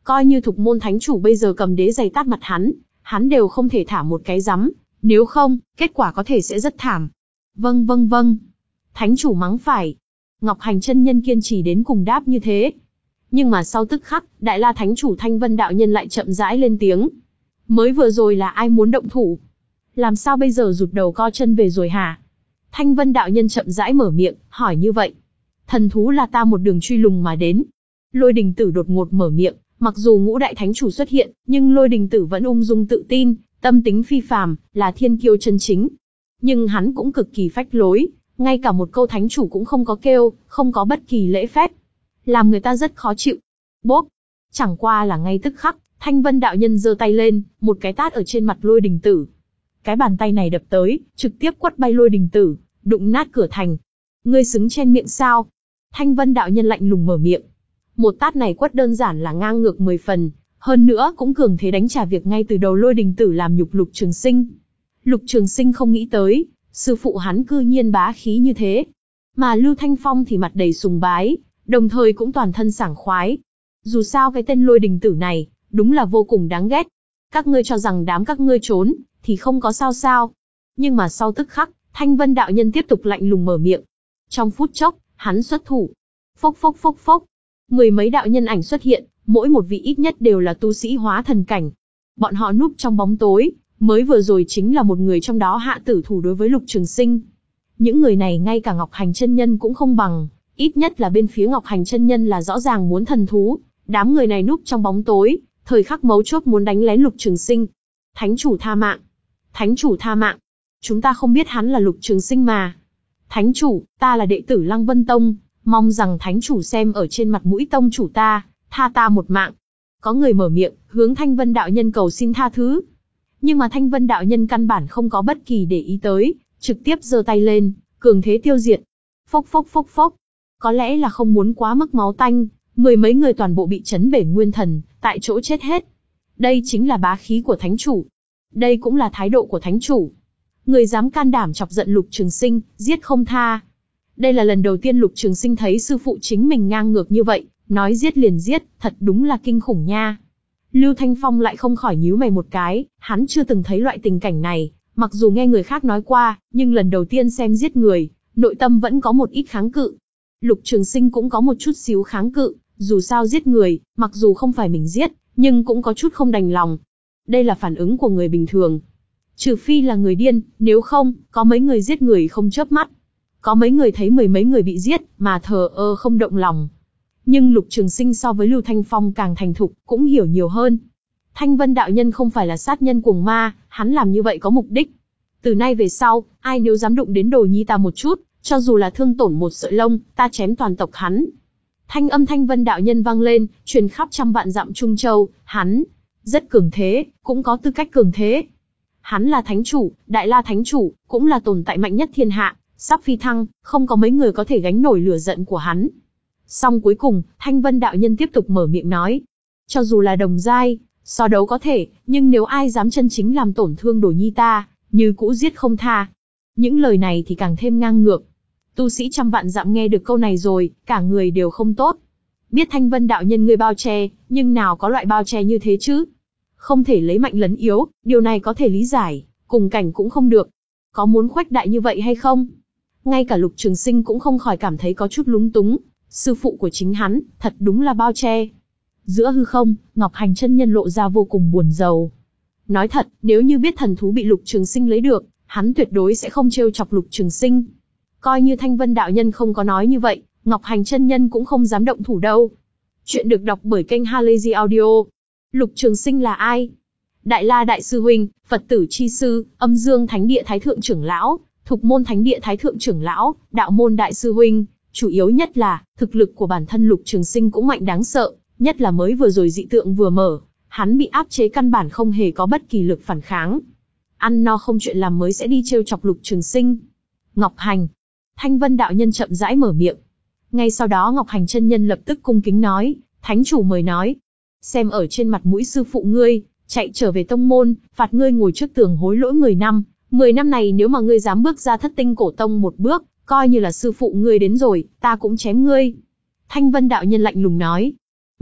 Coi như Thục Môn Thánh Chủ bây giờ cầm đế giày tát mặt hắn, hắn đều không thể thả một cái rắm, nếu không, kết quả có thể sẽ rất thảm. Vâng vâng vâng. Thánh Chủ mắng phải. Ngọc Hành chân nhân kiên trì đến cùng đáp như thế. Nhưng mà sau tức khắc, Đại La Thánh Chủ Thanh Vân đạo nhân lại chậm rãi lên tiếng. Mới vừa rồi là ai muốn động thủ? Làm sao bây giờ rụt đầu co chân về rồi hả? Thanh Vân đạo nhân chậm rãi mở miệng, hỏi như vậy. Thần thú là ta một đường truy lùng mà đến. Lôi Đình Tử đột ngột mở miệng, mặc dù ngũ đại thánh chủ xuất hiện, nhưng Lôi Đình Tử vẫn ung dung tự tin, tâm tính phi phàm, là thiên kiêu chân chính. Nhưng hắn cũng cực kỳ phách lối, ngay cả một câu thánh chủ cũng không có kêu, không có bất kỳ lễ phép, làm người ta rất khó chịu. Bốp! Chẳng qua là ngay tức khắc, Thanh Vân đạo nhân giơ tay lên, một cái tát ở trên mặt Lôi Đình Tử. Cái bàn tay này đập tới, trực tiếp quất bay Lôi Đình Tử, đụng nát cửa thành. Ngươi xứng chen miệng sao? Thanh Vân đạo nhân lạnh lùng mở miệng. Một tát này quất đơn giản là ngang ngược mười phần, hơn nữa cũng cường thế đánh trả việc ngay từ đầu Lôi Đình Tử làm nhục Lục Trường Sinh. Lục Trường Sinh không nghĩ tới, sư phụ hắn cư nhiên bá khí như thế. Mà Lưu Thanh Phong thì mặt đầy sùng bái, đồng thời cũng toàn thân sảng khoái. Dù sao cái tên Lôi Đình Tử này, đúng là vô cùng đáng ghét. Các ngươi cho rằng đám các ngươi trốn, thì không có sao sao. Nhưng mà sau tức khắc, Thanh Vân đạo nhân tiếp tục lạnh lùng mở miệng. Trong phút chốc, hắn xuất thủ. Phốc phốc phốc phốc. Mười mấy đạo nhân ảnh xuất hiện, mỗi một vị ít nhất đều là tu sĩ hóa thần cảnh. Bọn họ núp trong bóng tối, mới vừa rồi chính là một người trong đó hạ tử thủ đối với Lục Trường Sinh. Những người này ngay cả Ngọc Hành chân nhân cũng không bằng, ít nhất là bên phía Ngọc Hành chân nhân là rõ ràng muốn thần thú. Đám người này núp trong bóng tối, thời khắc mấu chốt muốn đánh lén Lục Trường Sinh. Thánh chủ tha mạng. Thánh chủ tha mạng. Chúng ta không biết hắn là Lục Trường Sinh mà. Thánh chủ, ta là đệ tử Lăng Vân Tông, mong rằng thánh chủ xem ở trên mặt mũi tông chủ ta, tha ta một mạng. Có người mở miệng, hướng Thanh Vân đạo nhân cầu xin tha thứ. Nhưng mà Thanh Vân đạo nhân căn bản không có bất kỳ để ý tới, trực tiếp giơ tay lên, cường thế tiêu diệt. Phốc phốc phốc phốc. Có lẽ là không muốn quá mức máu tanh, mười mấy người toàn bộ bị chấn bể nguyên thần, tại chỗ chết hết. Đây chính là bá khí của thánh chủ. Đây cũng là thái độ của thánh chủ. Người dám can đảm chọc giận Lục Trường Sinh, giết không tha. Đây là lần đầu tiên Lục Trường Sinh thấy sư phụ chính mình ngang ngược như vậy, nói giết liền giết, thật đúng là kinh khủng nha. Lưu Thanh Phong lại không khỏi nhíu mày một cái, hắn chưa từng thấy loại tình cảnh này, mặc dù nghe người khác nói qua, nhưng lần đầu tiên xem giết người, nội tâm vẫn có một ít kháng cự. Lục Trường Sinh cũng có một chút xíu kháng cự, dù sao giết người, mặc dù không phải mình giết, nhưng cũng có chút không đành lòng. Đây là phản ứng của người bình thường. Trừ phi là người điên, nếu không, có mấy người giết người không chớp mắt. Có mấy người thấy mười mấy người bị giết, mà thờ ơ không động lòng. Nhưng Lục Trường Sinh so với Lưu Thanh Phong càng thành thục, cũng hiểu nhiều hơn. Thanh Vân đạo nhân không phải là sát nhân cuồng ma, hắn làm như vậy có mục đích. Từ nay về sau, ai nếu dám đụng đến đồ nhi ta một chút, cho dù là thương tổn một sợi lông, ta chém toàn tộc hắn. Thanh âm Thanh Vân đạo nhân vang lên, truyền khắp trăm vạn dặm Trung Châu, hắn rất cường thế, cũng có tư cách cường thế. Hắn là thánh chủ, Đại La Thánh Chủ, cũng là tồn tại mạnh nhất thiên hạ, sắp phi thăng, không có mấy người có thể gánh nổi lửa giận của hắn. Song cuối cùng, Thanh Vân đạo nhân tiếp tục mở miệng nói. Cho dù là đồng giai, so đấu có thể, nhưng nếu ai dám chân chính làm tổn thương đồ nhi ta, như cũ giết không tha. Những lời này thì càng thêm ngang ngược. Tu sĩ trăm vạn dặm nghe được câu này rồi, cả người đều không tốt. Biết Thanh Vân đạo nhân người bao che, nhưng nào có loại bao che như thế chứ? Không thể lấy mạnh lấn yếu, điều này có thể lý giải, cùng cảnh cũng không được. Có muốn khuếch đại như vậy hay không? Ngay cả Lục Trường Sinh cũng không khỏi cảm thấy có chút lúng túng. Sư phụ của chính hắn, thật đúng là bao che. Giữa hư không, Ngọc Hành chân nhân lộ ra vô cùng buồn rầu. Nói thật, nếu như biết thần thú bị Lục Trường Sinh lấy được, hắn tuyệt đối sẽ không trêu chọc Lục Trường Sinh. Coi như Thanh Vân đạo nhân không có nói như vậy, Ngọc Hành chân nhân cũng không dám động thủ đâu. Chuyện được đọc bởi kênh Halazy Audio. Lục Trường Sinh là ai? Đại La đại sư huynh, Phật tử chi sư, Âm Dương Thánh Địa Thái thượng trưởng lão, Thục Môn Thánh Địa Thái thượng trưởng lão, Đạo môn đại sư huynh. Chủ yếu nhất là, thực lực của bản thân Lục Trường Sinh cũng mạnh đáng sợ, nhất là mới vừa rồi dị tượng vừa mở, hắn bị áp chế căn bản không hề có bất kỳ lực phản kháng. Ăn no không chuyện làm mới sẽ đi trêu chọc Lục Trường Sinh. Ngọc Hành. Thanh Vân đạo nhân chậm rãi mở miệng. Ngay sau đó Ngọc Hành chân nhân lập tức cung kính nói, Thánh chủ mời nói. Xem ở trên mặt mũi sư phụ ngươi, chạy trở về tông môn, phạt ngươi ngồi trước tường hối lỗi mười năm. Mười năm này nếu mà ngươi dám bước ra Thất Tinh Cổ Tông một bước, coi như là sư phụ ngươi đến rồi, ta cũng chém ngươi. Thanh Vân đạo nhân lạnh lùng nói.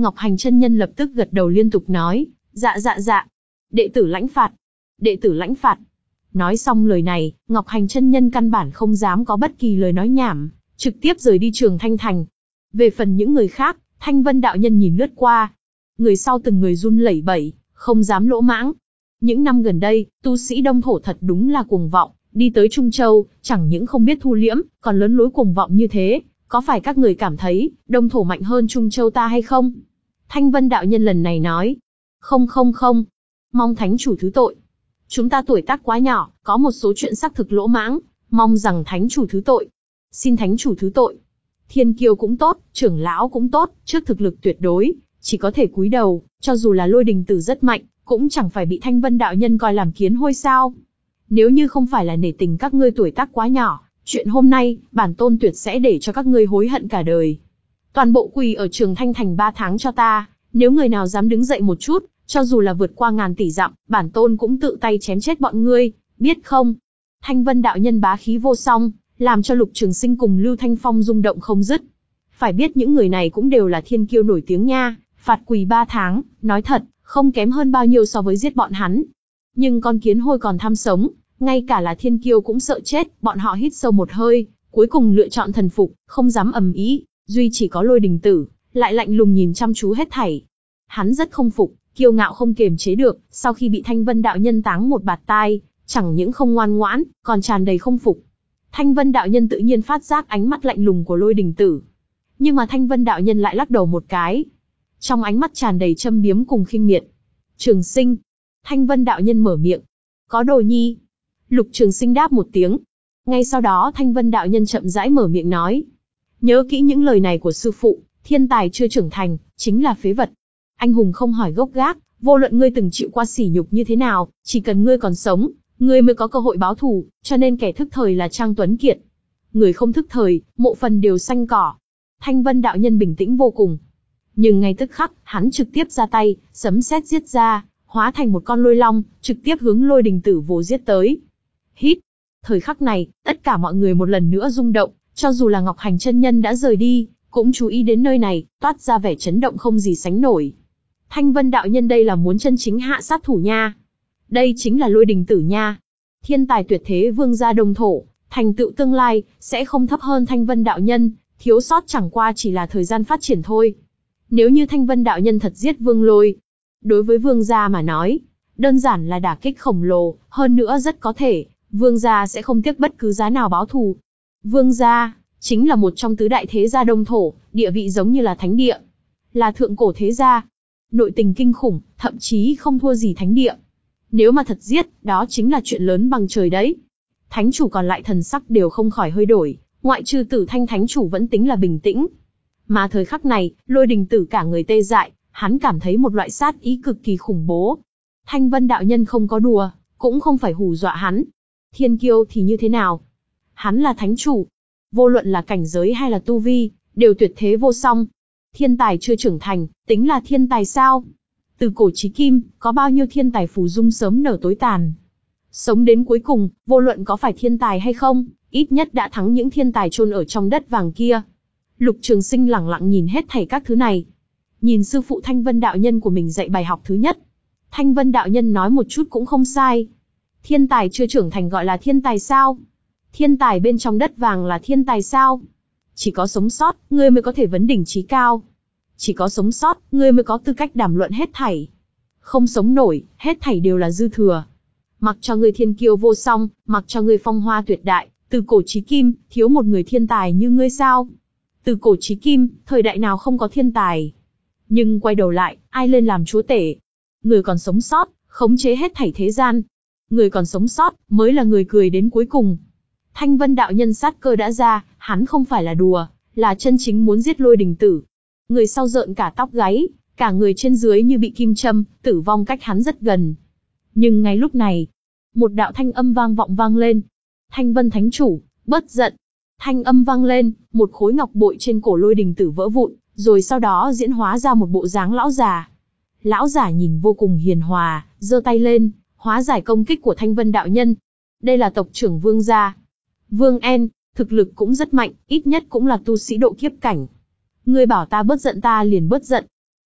Ngọc Hành chân nhân lập tức gật đầu liên tục nói, dạ dạ dạ, đệ tử lãnh phạt, đệ tử lãnh phạt. Nói xong lời này, Ngọc Hành chân nhân căn bản không dám có bất kỳ lời nói nhảm, trực tiếp rời đi Trường Thanh Thành. Về phần những người khác, Thanh Vân đạo nhân nhìn lướt qua. Người sau từng người run lẩy bẩy, không dám lỗ mãng. Những năm gần đây, tu sĩ Đông Thổ thật đúng là cuồng vọng, đi tới Trung Châu, chẳng những không biết thu liễm, còn lớn lối cuồng vọng như thế. Có phải các người cảm thấy, Đông Thổ mạnh hơn Trung Châu ta hay không? Thanh Vân đạo nhân lần này nói. Không không không. Mong thánh chủ thứ tội. Chúng ta tuổi tác quá nhỏ, có một số chuyện xác thực lỗ mãng, mong rằng thánh chủ thứ tội. Xin thánh chủ thứ tội. Thiên kiêu cũng tốt, trưởng lão cũng tốt, trước thực lực tuyệt đối, chỉ có thể cúi đầu, cho dù là Lôi Đình Tử rất mạnh, cũng chẳng phải bị Thanh Vân đạo nhân coi làm kiến hôi sao. Nếu như không phải là nể tình các ngươi tuổi tác quá nhỏ, chuyện hôm nay, bản tôn tuyệt sẽ để cho các ngươi hối hận cả đời. Toàn bộ quỳ ở Trường Thanh Thành ba tháng cho ta, nếu người nào dám đứng dậy một chút, cho dù là vượt qua ngàn tỷ dặm, bản tôn cũng tự tay chém chết bọn ngươi, biết không? Thanh Vân đạo nhân bá khí vô song, làm cho Lục Trường Sinh cùng Lưu Thanh Phong rung động không dứt. Phải biết những người này cũng đều là thiên kiêu nổi tiếng nha, phạt quỳ ba tháng, nói thật, không kém hơn bao nhiêu so với giết bọn hắn. Nhưng con kiến hôi còn tham sống, ngay cả là thiên kiêu cũng sợ chết, bọn họ hít sâu một hơi, cuối cùng lựa chọn thần phục, không dám ầm ĩ, duy chỉ có Lôi Đình Tử, lại lạnh lùng nhìn chăm chú hết thảy. Hắn rất không phục, kiêu ngạo không kiềm chế được, sau khi bị Thanh Vân đạo nhân táng một bạt tai, chẳng những không ngoan ngoãn, còn tràn đầy không phục. Thanh Vân đạo nhân tự nhiên phát giác ánh mắt lạnh lùng của Lôi Đình Tử. Nhưng mà Thanh Vân đạo nhân lại lắc đầu một cái. Trong ánh mắt tràn đầy châm biếm cùng khinh miệt. Trường Sinh. Thanh Vân đạo nhân mở miệng. Có đồ nhi. Lục Trường Sinh đáp một tiếng. Ngay sau đó Thanh Vân đạo nhân chậm rãi mở miệng nói. Nhớ kỹ những lời này của sư phụ, thiên tài chưa trưởng thành, chính là phế vật. Anh hùng không hỏi gốc gác, vô luận ngươi từng chịu qua sỉ nhục như thế nào, chỉ cần ngươi còn sống, ngươi mới có cơ hội báo thù, cho nên kẻ thức thời là Trang Tuấn Kiệt. Người không thức thời, mộ phần đều xanh cỏ. Thanh Vân đạo nhân bình tĩnh vô cùng. Nhưng ngay tức khắc, hắn trực tiếp ra tay, sấm sét giết ra, hóa thành một con lôi long, trực tiếp hướng Lôi Đình Tử vồ giết tới. Hít. Thời khắc này, tất cả mọi người một lần nữa rung động, cho dù là Ngọc Hành chân nhân đã rời đi, cũng chú ý đến nơi này, toát ra vẻ chấn động không gì sánh nổi. Thanh Vân đạo nhân đây là muốn chân chính hạ sát thủ nha. Đây chính là Lôi Đình Tử nha. Thiên tài tuyệt thế vương gia Đông Thổ, thành tựu tương lai, sẽ không thấp hơn Thanh Vân đạo nhân, thiếu sót chẳng qua chỉ là thời gian phát triển thôi. Nếu như Thanh Vân đạo nhân thật giết Vương Lôi, đối với vương gia mà nói, đơn giản là đả kích khổng lồ, hơn nữa rất có thể, vương gia sẽ không tiếc bất cứ giá nào báo thù. Vương gia, chính là một trong tứ đại thế gia Đông Thổ, địa vị giống như là thánh địa, là thượng cổ thế gia. Nội tình kinh khủng, thậm chí không thua gì thánh địa. Nếu mà thật giết, đó chính là chuyện lớn bằng trời đấy. Thánh chủ còn lại thần sắc đều không khỏi hơi đổi, ngoại trừ Tử Thanh thánh chủ vẫn tính là bình tĩnh. Mà thời khắc này, Lôi Đình Tử cả người tê dại, hắn cảm thấy một loại sát ý cực kỳ khủng bố. Thanh Vân đạo nhân không có đùa, cũng không phải hù dọa hắn. Thiên kiêu thì như thế nào? Hắn là thánh chủ. Vô luận là cảnh giới hay là tu vi, đều tuyệt thế vô song. Thiên tài chưa trưởng thành, tính là thiên tài sao? Từ cổ chí kim, có bao nhiêu thiên tài phù dung sớm nở tối tàn. Sống đến cuối cùng, vô luận có phải thiên tài hay không, ít nhất đã thắng những thiên tài chôn ở trong đất vàng kia. Lục Trường Sinh lẳng lặng nhìn hết thảy các thứ này. Nhìn sư phụ Thanh Vân đạo nhân của mình dạy bài học thứ nhất. Thanh Vân đạo nhân nói một chút cũng không sai. Thiên tài chưa trưởng thành gọi là thiên tài sao? Thiên tài bên trong đất vàng là thiên tài sao? Chỉ có sống sót, ngươi mới có thể vấn đỉnh chí cao. Chỉ có sống sót, ngươi mới có tư cách đàm luận hết thảy. Không sống nổi, hết thảy đều là dư thừa. Mặc cho ngươi thiên kiêu vô song, mặc cho ngươi phong hoa tuyệt đại, từ cổ chí kim, thiếu một người thiên tài như ngươi sao? Từ cổ chí kim, thời đại nào không có thiên tài. Nhưng quay đầu lại, ai lên làm chúa tể? Người còn sống sót, khống chế hết thảy thế gian. Người còn sống sót, mới là người cười đến cuối cùng. Thanh Vân đạo nhân sát cơ đã ra, hắn không phải là đùa, là chân chính muốn giết Lôi Đình Tử. Người sau rợn cả tóc gáy, cả người trên dưới như bị kim châm, tử vong cách hắn rất gần. Nhưng ngay lúc này, một đạo thanh âm vang vọng vang lên. Thanh Vân thánh chủ, bất giận. Thanh âm vang lên, một khối ngọc bội trên cổ Lôi Đình Tử vỡ vụn, rồi sau đó diễn hóa ra một bộ dáng lão già. Lão giả nhìn vô cùng hiền hòa, giơ tay lên, hóa giải công kích của Thanh Vân đạo nhân. Đây là tộc trưởng Vương gia. Vương En, thực lực cũng rất mạnh, ít nhất cũng là tu sĩ độ kiếp cảnh. Ngươi bảo ta bớt giận ta liền bớt giận.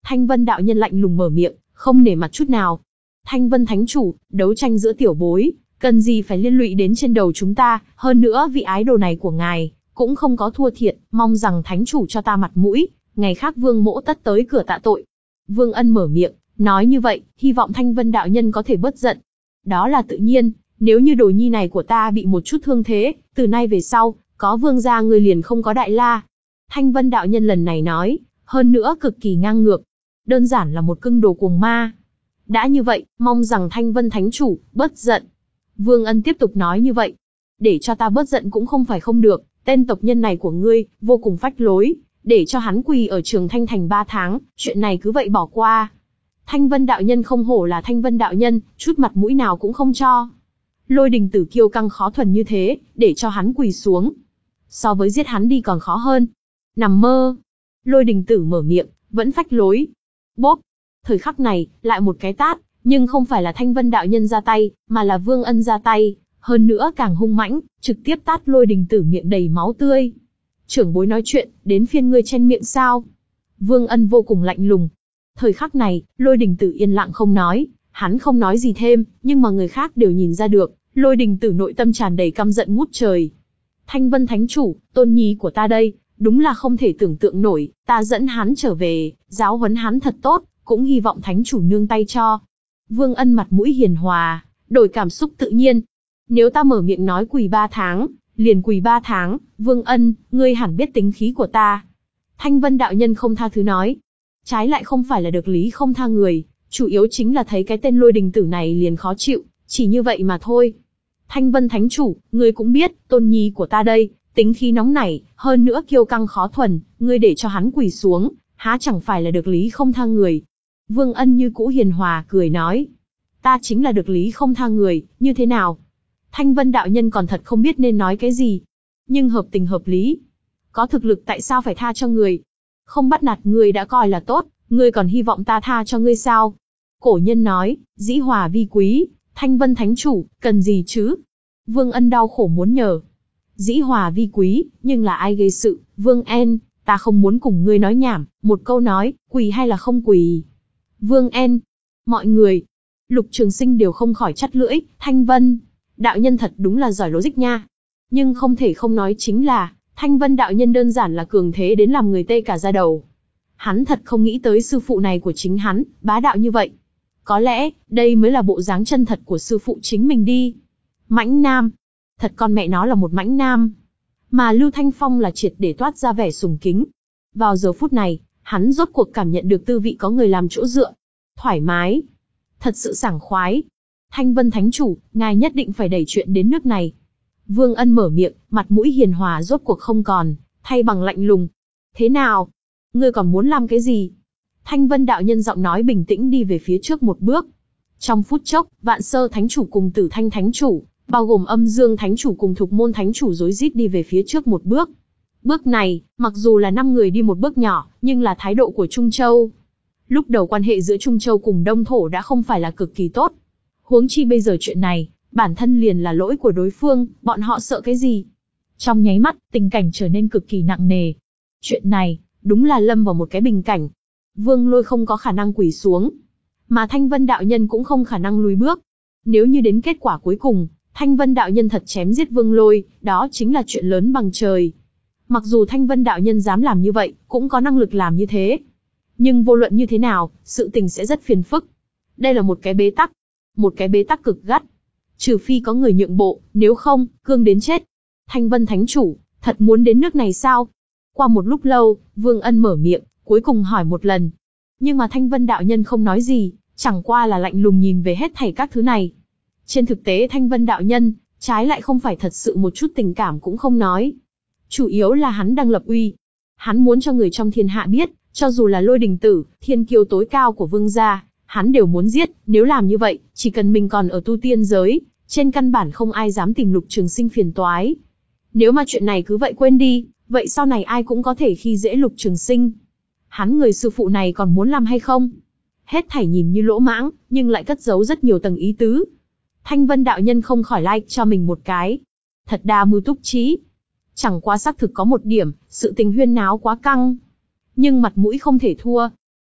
Thanh Vân đạo nhân lạnh lùng mở miệng, không nể mặt chút nào. Thanh Vân thánh chủ, đấu tranh giữa tiểu bối, cần gì phải liên lụy đến trên đầu chúng ta, hơn nữa vị ái đồ này của ngài, cũng không có thua thiệt, mong rằng thánh chủ cho ta mặt mũi, ngày khác Vương Mỗ tất tới cửa tạ tội. Vương Ân mở miệng, nói như vậy, hy vọng Thanh Vân đạo nhân có thể bớt giận. Đó là tự nhiên, nếu như đồ nhi này của ta bị một chút thương thế, từ nay về sau, có Vương gia người liền không có Đại La. Thanh Vân đạo nhân lần này nói, hơn nữa cực kỳ ngang ngược, đơn giản là một cưng đồ cuồng ma. Đã như vậy, mong rằng Thanh Vân thánh chủ bớt giận. Vương Ân tiếp tục nói như vậy, để cho ta bớt giận cũng không phải không được, tên tộc nhân này của ngươi vô cùng phách lối, để cho hắn quỳ ở Trường Thanh Thành ba tháng, chuyện này cứ vậy bỏ qua. Thanh Vân đạo nhân không hổ là Thanh Vân đạo nhân, chút mặt mũi nào cũng không cho. Lôi Đình Tử kiêu căng khó thuần như thế, để cho hắn quỳ xuống, so với giết hắn đi còn khó hơn. Nằm mơ. Lôi Đình Tử mở miệng, vẫn phách lối. Bốp. Thời khắc này, lại một cái tát, nhưng không phải là Thanh Vân đạo nhân ra tay, mà là Vương Ân ra tay, hơn nữa càng hung mãnh, trực tiếp tát Lôi Đình Tử miệng đầy máu tươi. Trưởng bối nói chuyện, đến phiên ngươi chen miệng sao? Vương Ân vô cùng lạnh lùng. Thời khắc này, Lôi Đình Tử yên lặng không nói, hắn không nói gì thêm, nhưng mà người khác đều nhìn ra được, Lôi Đình Tử nội tâm tràn đầy căm giận ngút trời. Thanh Vân thánh chủ, tôn nhi của ta đây, đúng là không thể tưởng tượng nổi, ta dẫn hắn trở về, giáo huấn hắn thật tốt, cũng hy vọng thánh chủ nương tay cho. Vương Ân mặt mũi hiền hòa, đổi cảm xúc tự nhiên. Nếu ta mở miệng nói quỳ ba tháng, liền quỳ ba tháng, Vương Ân, ngươi hẳn biết tính khí của ta. Thanh Vân đạo nhân không tha thứ nói. Trái lại không phải là được lý không tha người, chủ yếu chính là thấy cái tên Lôi Đình Tử này liền khó chịu, chỉ như vậy mà thôi. Thanh Vân thánh chủ, ngươi cũng biết, tôn nhi của ta đây, tính khí nóng nảy, hơn nữa kiêu căng khó thuần, ngươi để cho hắn quỳ xuống, há chẳng phải là được lý không tha người. Vương Ân như cũ hiền hòa cười nói, ta chính là được lý không tha người, như thế nào? Thanh Vân đạo nhân còn thật không biết nên nói cái gì. Nhưng hợp tình hợp lý. Có thực lực tại sao phải tha cho người? Không bắt nạt người đã coi là tốt, ngươi còn hy vọng ta tha cho ngươi sao? Cổ nhân nói, dĩ hòa vi quý, Thanh Vân thánh chủ, cần gì chứ? Vương Ân đau khổ muốn nhờ. Dĩ hòa vi quý, nhưng là ai gây sự? Vương En, ta không muốn cùng ngươi nói nhảm, một câu nói, quỳ hay là không quỳ? Vương En, mọi người, Lục Trường Sinh đều không khỏi chắt lưỡi, Thanh Vân đạo nhân thật đúng là giỏi logic nha. Nhưng không thể không nói chính là, Thanh Vân đạo nhân đơn giản là cường thế đến làm người tê cả da đầu. Hắn thật không nghĩ tới sư phụ này của chính hắn, bá đạo như vậy. Có lẽ, đây mới là bộ dáng chân thật của sư phụ chính mình đi. Mãnh nam. Thật con mẹ nó là một mãnh nam. Mà Lưu Thanh Phong là triệt để toát ra vẻ sùng kính. Vào giờ phút này, hắn rốt cuộc cảm nhận được tư vị có người làm chỗ dựa. Thoải mái. Thật sự sảng khoái. Thanh Vân thánh chủ, ngài nhất định phải đẩy chuyện đến nước này. Vương Ân mở miệng, mặt mũi hiền hòa rốt cuộc không còn, thay bằng lạnh lùng. Thế nào? Ngươi còn muốn làm cái gì? Thanh Vân đạo nhân giọng nói bình tĩnh đi về phía trước một bước. Trong phút chốc, Vạn Sơ thánh chủ cùng Tử Thanh thánh chủ, bao gồm Âm Dương thánh chủ cùng Thục Môn thánh chủ rối rít đi về phía trước một bước. Bước này, mặc dù là năm người đi một bước nhỏ, nhưng là thái độ của Trung Châu. Lúc đầu quan hệ giữa Trung Châu cùng Đông Thổ đã không phải là cực kỳ tốt. Huống chi bây giờ chuyện này, bản thân liền là lỗi của đối phương, bọn họ sợ cái gì? Trong nháy mắt, tình cảnh trở nên cực kỳ nặng nề. Chuyện này, đúng là lâm vào một cái bình cảnh. Vương Lôi không có khả năng quỳ xuống, mà Thanh Vân đạo nhân cũng không khả năng lùi bước. Nếu như đến kết quả cuối cùng, Thanh Vân đạo nhân thật chém giết Vương Lôi, đó chính là chuyện lớn bằng trời. Mặc dù Thanh Vân đạo nhân dám làm như vậy, cũng có năng lực làm như thế. Nhưng vô luận như thế nào, sự tình sẽ rất phiền phức. Đây là một cái bế tắc. Một cái bế tắc cực gắt. Trừ phi có người nhượng bộ, nếu không, cương đến chết. Thanh Vân thánh chủ, thật muốn đến nước này sao? Qua một lúc lâu, Vương Ân mở miệng, cuối cùng hỏi một lần. Nhưng mà Thanh Vân đạo nhân không nói gì, chẳng qua là lạnh lùng nhìn về hết thảy các thứ này. Trên thực tế Thanh Vân đạo nhân, trái lại không phải thật sự một chút tình cảm cũng không nói. Chủ yếu là hắn đang lập uy. Hắn muốn cho người trong thiên hạ biết, cho dù là Lôi Đình Tử, thiên kiêu tối cao của vương gia, hắn đều muốn giết. Nếu làm như vậy, chỉ cần mình còn ở tu tiên giới, trên căn bản không ai dám tìm Lục Trường Sinh phiền toái. Nếu mà chuyện này cứ vậy quên đi, vậy sau này ai cũng có thể khi dễ Lục Trường Sinh. Hắn người sư phụ này còn muốn làm hay không? Hết thảy nhìn như lỗ mãng, nhưng lại cất giấu rất nhiều tầng ý tứ. Thanh Vân đạo nhân không khỏi like cho mình một cái. Thật đa mưu túc trí. Chẳng qua xác thực có một điểm, sự tình huyên náo quá căng. Nhưng mặt mũi không thể thua.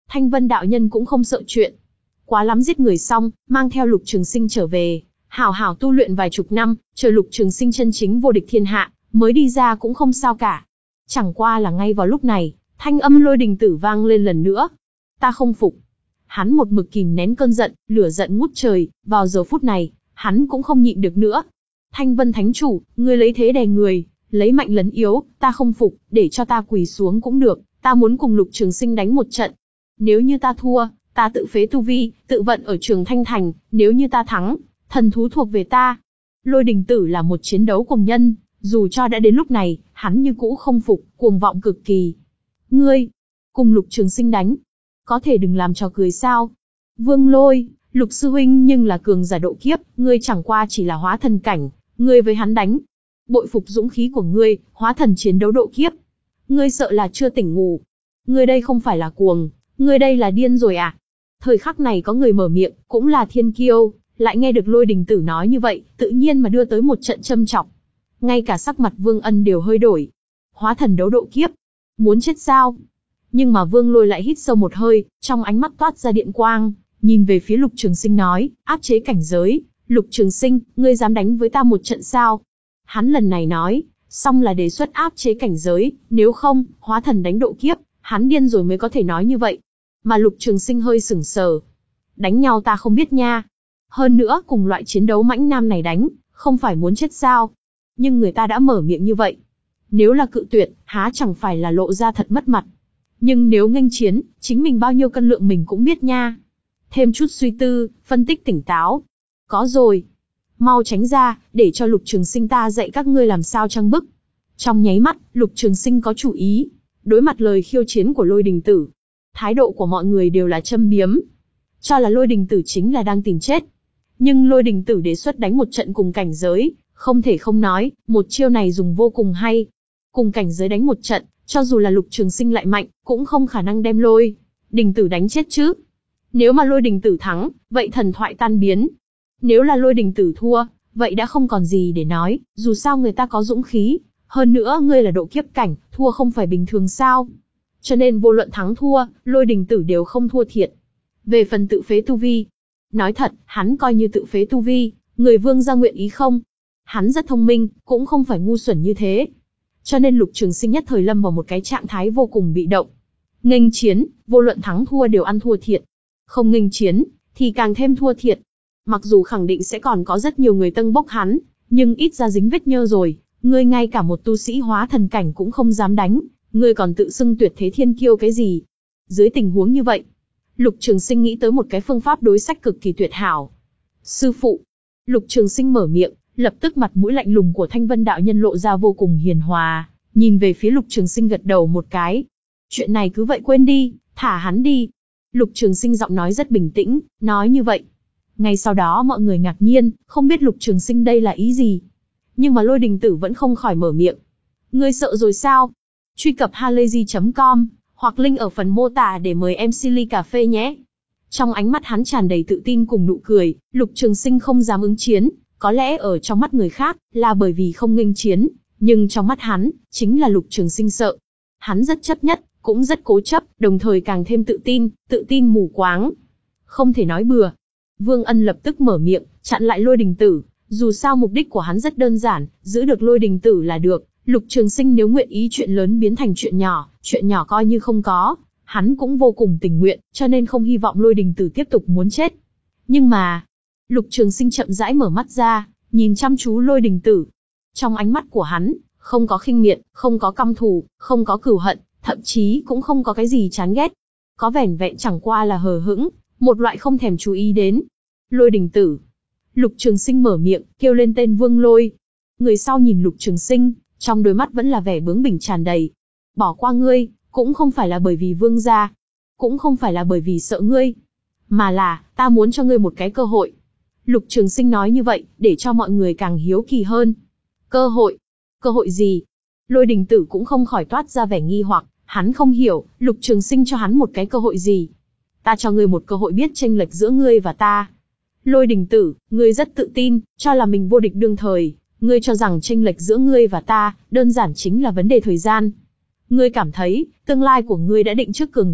Thanh Vân đạo nhân cũng không sợ chuyện. Quá lắm giết người xong, mang theo Lục Trường Sinh trở về, hảo hảo tu luyện vài chục năm, chờ Lục Trường Sinh chân chính vô địch thiên hạ, mới đi ra cũng không sao cả. Chẳng qua là ngay vào lúc này, thanh âm Lôi Đình Tử vang lên lần nữa. Ta không phục. Hắn một mực kìm nén cơn giận, lửa giận ngút trời, vào giờ phút này, hắn cũng không nhịn được nữa. Thanh Vân Thánh Chủ, ngươi lấy thế đè người, lấy mạnh lấn yếu, ta không phục, để cho ta quỳ xuống cũng được, ta muốn cùng Lục Trường Sinh đánh một trận. Nếu như ta thua, ta tự phế tu vi, tự vận ở Trường Thanh Thành, nếu như ta thắng, thần thú thuộc về ta. Lôi Đình Tử là một chiến đấu cuồng nhân, dù cho đã đến lúc này, hắn như cũ không phục, cuồng vọng cực kỳ. Ngươi, cùng Lục Trường Sinh đánh, có thể đừng làm trò cười sao? Vương Lôi, Lục sư huynh nhưng là cường giả độ kiếp, ngươi chẳng qua chỉ là hóa thần cảnh, ngươi với hắn đánh. Bội phục dũng khí của ngươi, hóa thần chiến đấu độ kiếp. Ngươi sợ là chưa tỉnh ngủ. Ngươi đây không phải là cuồng, ngươi đây là điên rồi à? Thời khắc này có người mở miệng, cũng là thiên kiêu, lại nghe được Lôi Đình Tử nói như vậy, tự nhiên mà đưa tới một trận châm chọc. Ngay cả sắc mặt Vương Ân đều hơi đổi. Hóa thần đấu độ kiếp, muốn chết sao? Nhưng mà Vương Lôi lại hít sâu một hơi, trong ánh mắt toát ra điện quang, nhìn về phía Lục Trường Sinh nói, áp chế cảnh giới. Lục Trường Sinh, ngươi dám đánh với ta một trận sao? Hắn lần này nói, xong là đề xuất áp chế cảnh giới, nếu không, hóa thần đánh độ kiếp, hắn điên rồi mới có thể nói như vậy. Mà Lục Trường Sinh hơi sửng sờ. Đánh nhau ta không biết nha. Hơn nữa, cùng loại chiến đấu mãnh nam này đánh, không phải muốn chết sao? Nhưng người ta đã mở miệng như vậy. Nếu là cự tuyệt, há chẳng phải là lộ ra thật mất mặt. Nhưng nếu nghênh chiến, chính mình bao nhiêu cân lượng mình cũng biết nha. Thêm chút suy tư, phân tích tỉnh táo. Có rồi. Mau tránh ra, để cho Lục Trường Sinh ta dạy các ngươi làm sao trăng bức. Trong nháy mắt, Lục Trường Sinh có chủ ý. Đối mặt lời khiêu chiến của Lôi Đình Tử, thái độ của mọi người đều là châm biếm. Cho là Lôi Đình Tử chính là đang tìm chết. Nhưng Lôi Đình Tử đề xuất đánh một trận cùng cảnh giới, không thể không nói, một chiêu này dùng vô cùng hay. Cùng cảnh giới đánh một trận, cho dù là Lục Trường Sinh lại mạnh, cũng không khả năng đem Lôi Đình Tử đánh chết chứ. Nếu mà Lôi Đình Tử thắng, vậy thần thoại tan biến. Nếu là Lôi Đình Tử thua, vậy đã không còn gì để nói, dù sao người ta có dũng khí. Hơn nữa ngươi là độ kiếp cảnh, thua không phải bình thường sao. Cho nên vô luận thắng thua, Lôi Đình Tử đều không thua thiệt. Về phần tự phế tu vi, nói thật, hắn coi như tự phế tu vi, người Vương gia nguyện ý không? Hắn rất thông minh, cũng không phải ngu xuẩn như thế. Cho nên Lục Trường Sinh nhất thời lâm vào một cái trạng thái vô cùng bị động. Nghênh chiến, vô luận thắng thua đều ăn thua thiệt. Không nghênh chiến, thì càng thêm thua thiệt. Mặc dù khẳng định sẽ còn có rất nhiều người tâng bốc hắn, nhưng ít ra dính vết nhơ rồi. Ngươi ngay cả một tu sĩ hóa thần cảnh cũng không dám đánh, ngươi còn tự xưng tuyệt thế thiên kiêu cái gì? Dưới tình huống như vậy, Lục Trường Sinh nghĩ tới một cái phương pháp đối sách cực kỳ tuyệt hảo. Sư phụ. Lục Trường Sinh mở miệng, lập tức mặt mũi lạnh lùng của Thanh Vân đạo nhân lộ ra vô cùng hiền hòa, nhìn về phía Lục Trường Sinh gật đầu một cái. Chuyện này cứ vậy quên đi, thả hắn đi. Lục Trường Sinh giọng nói rất bình tĩnh, nói như vậy. Ngay sau đó mọi người ngạc nhiên, không biết Lục Trường Sinh đây là ý gì. Nhưng mà Lôi Đình Tử vẫn không khỏi mở miệng. Ngươi sợ rồi sao? Truy cập halayzi chấm com, hoặc link ở phần mô tả để mời em xê ly cà phê nhé. Trong ánh mắt hắn tràn đầy tự tin cùng nụ cười, Lục Trường Sinh không dám ứng chiến, có lẽ ở trong mắt người khác, là bởi vì không nghênh chiến, nhưng trong mắt hắn, chính là Lục Trường Sinh sợ. Hắn rất chấp nhất, cũng rất cố chấp, đồng thời càng thêm tự tin, tự tin mù quáng. Không thể nói bừa. Vương Ân lập tức mở miệng, chặn lại Lôi Đình Tử. Dù sao mục đích của hắn rất đơn giản, giữ được Lôi Đình Tử là được. Lục Trường Sinh nếu nguyện ý chuyện lớn biến thành chuyện nhỏ, chuyện nhỏ coi như không có, hắn cũng vô cùng tình nguyện, cho nên không hy vọng Lôi Đình Tử tiếp tục muốn chết. Nhưng mà, Lục Trường Sinh chậm rãi mở mắt ra, nhìn chăm chú Lôi Đình Tử. Trong ánh mắt của hắn, không có khinh miệt, không có căm thù, không có cừu hận, thậm chí cũng không có cái gì chán ghét. Có vẻn vẹn chẳng qua là hờ hững, một loại không thèm chú ý đến. Lôi Đình Tử. Lục Trường Sinh mở miệng, kêu lên tên Vương Lôi. Người sau nhìn Lục Trường Sinh, trong đôi mắt vẫn là vẻ bướng bỉnh tràn đầy. Bỏ qua ngươi, cũng không phải là bởi vì Vương gia, cũng không phải là bởi vì sợ ngươi, mà là, ta muốn cho ngươi một cái cơ hội. Lục Trường Sinh nói như vậy, để cho mọi người càng hiếu kỳ hơn. Cơ hội? Cơ hội gì? Lôi Đình Tử cũng không khỏi toát ra vẻ nghi hoặc, hắn không hiểu, Lục Trường Sinh cho hắn một cái cơ hội gì. Ta cho ngươi một cơ hội biết chênh lệch giữa ngươi và ta. Lôi Đình Tử, ngươi rất tự tin, cho là mình vô địch đương thời. Ngươi cho rằng chênh lệch giữa ngươi và ta, đơn giản chính là vấn đề thời gian. Ngươi cảm thấy, tương lai của ngươi đã định trước cường đại,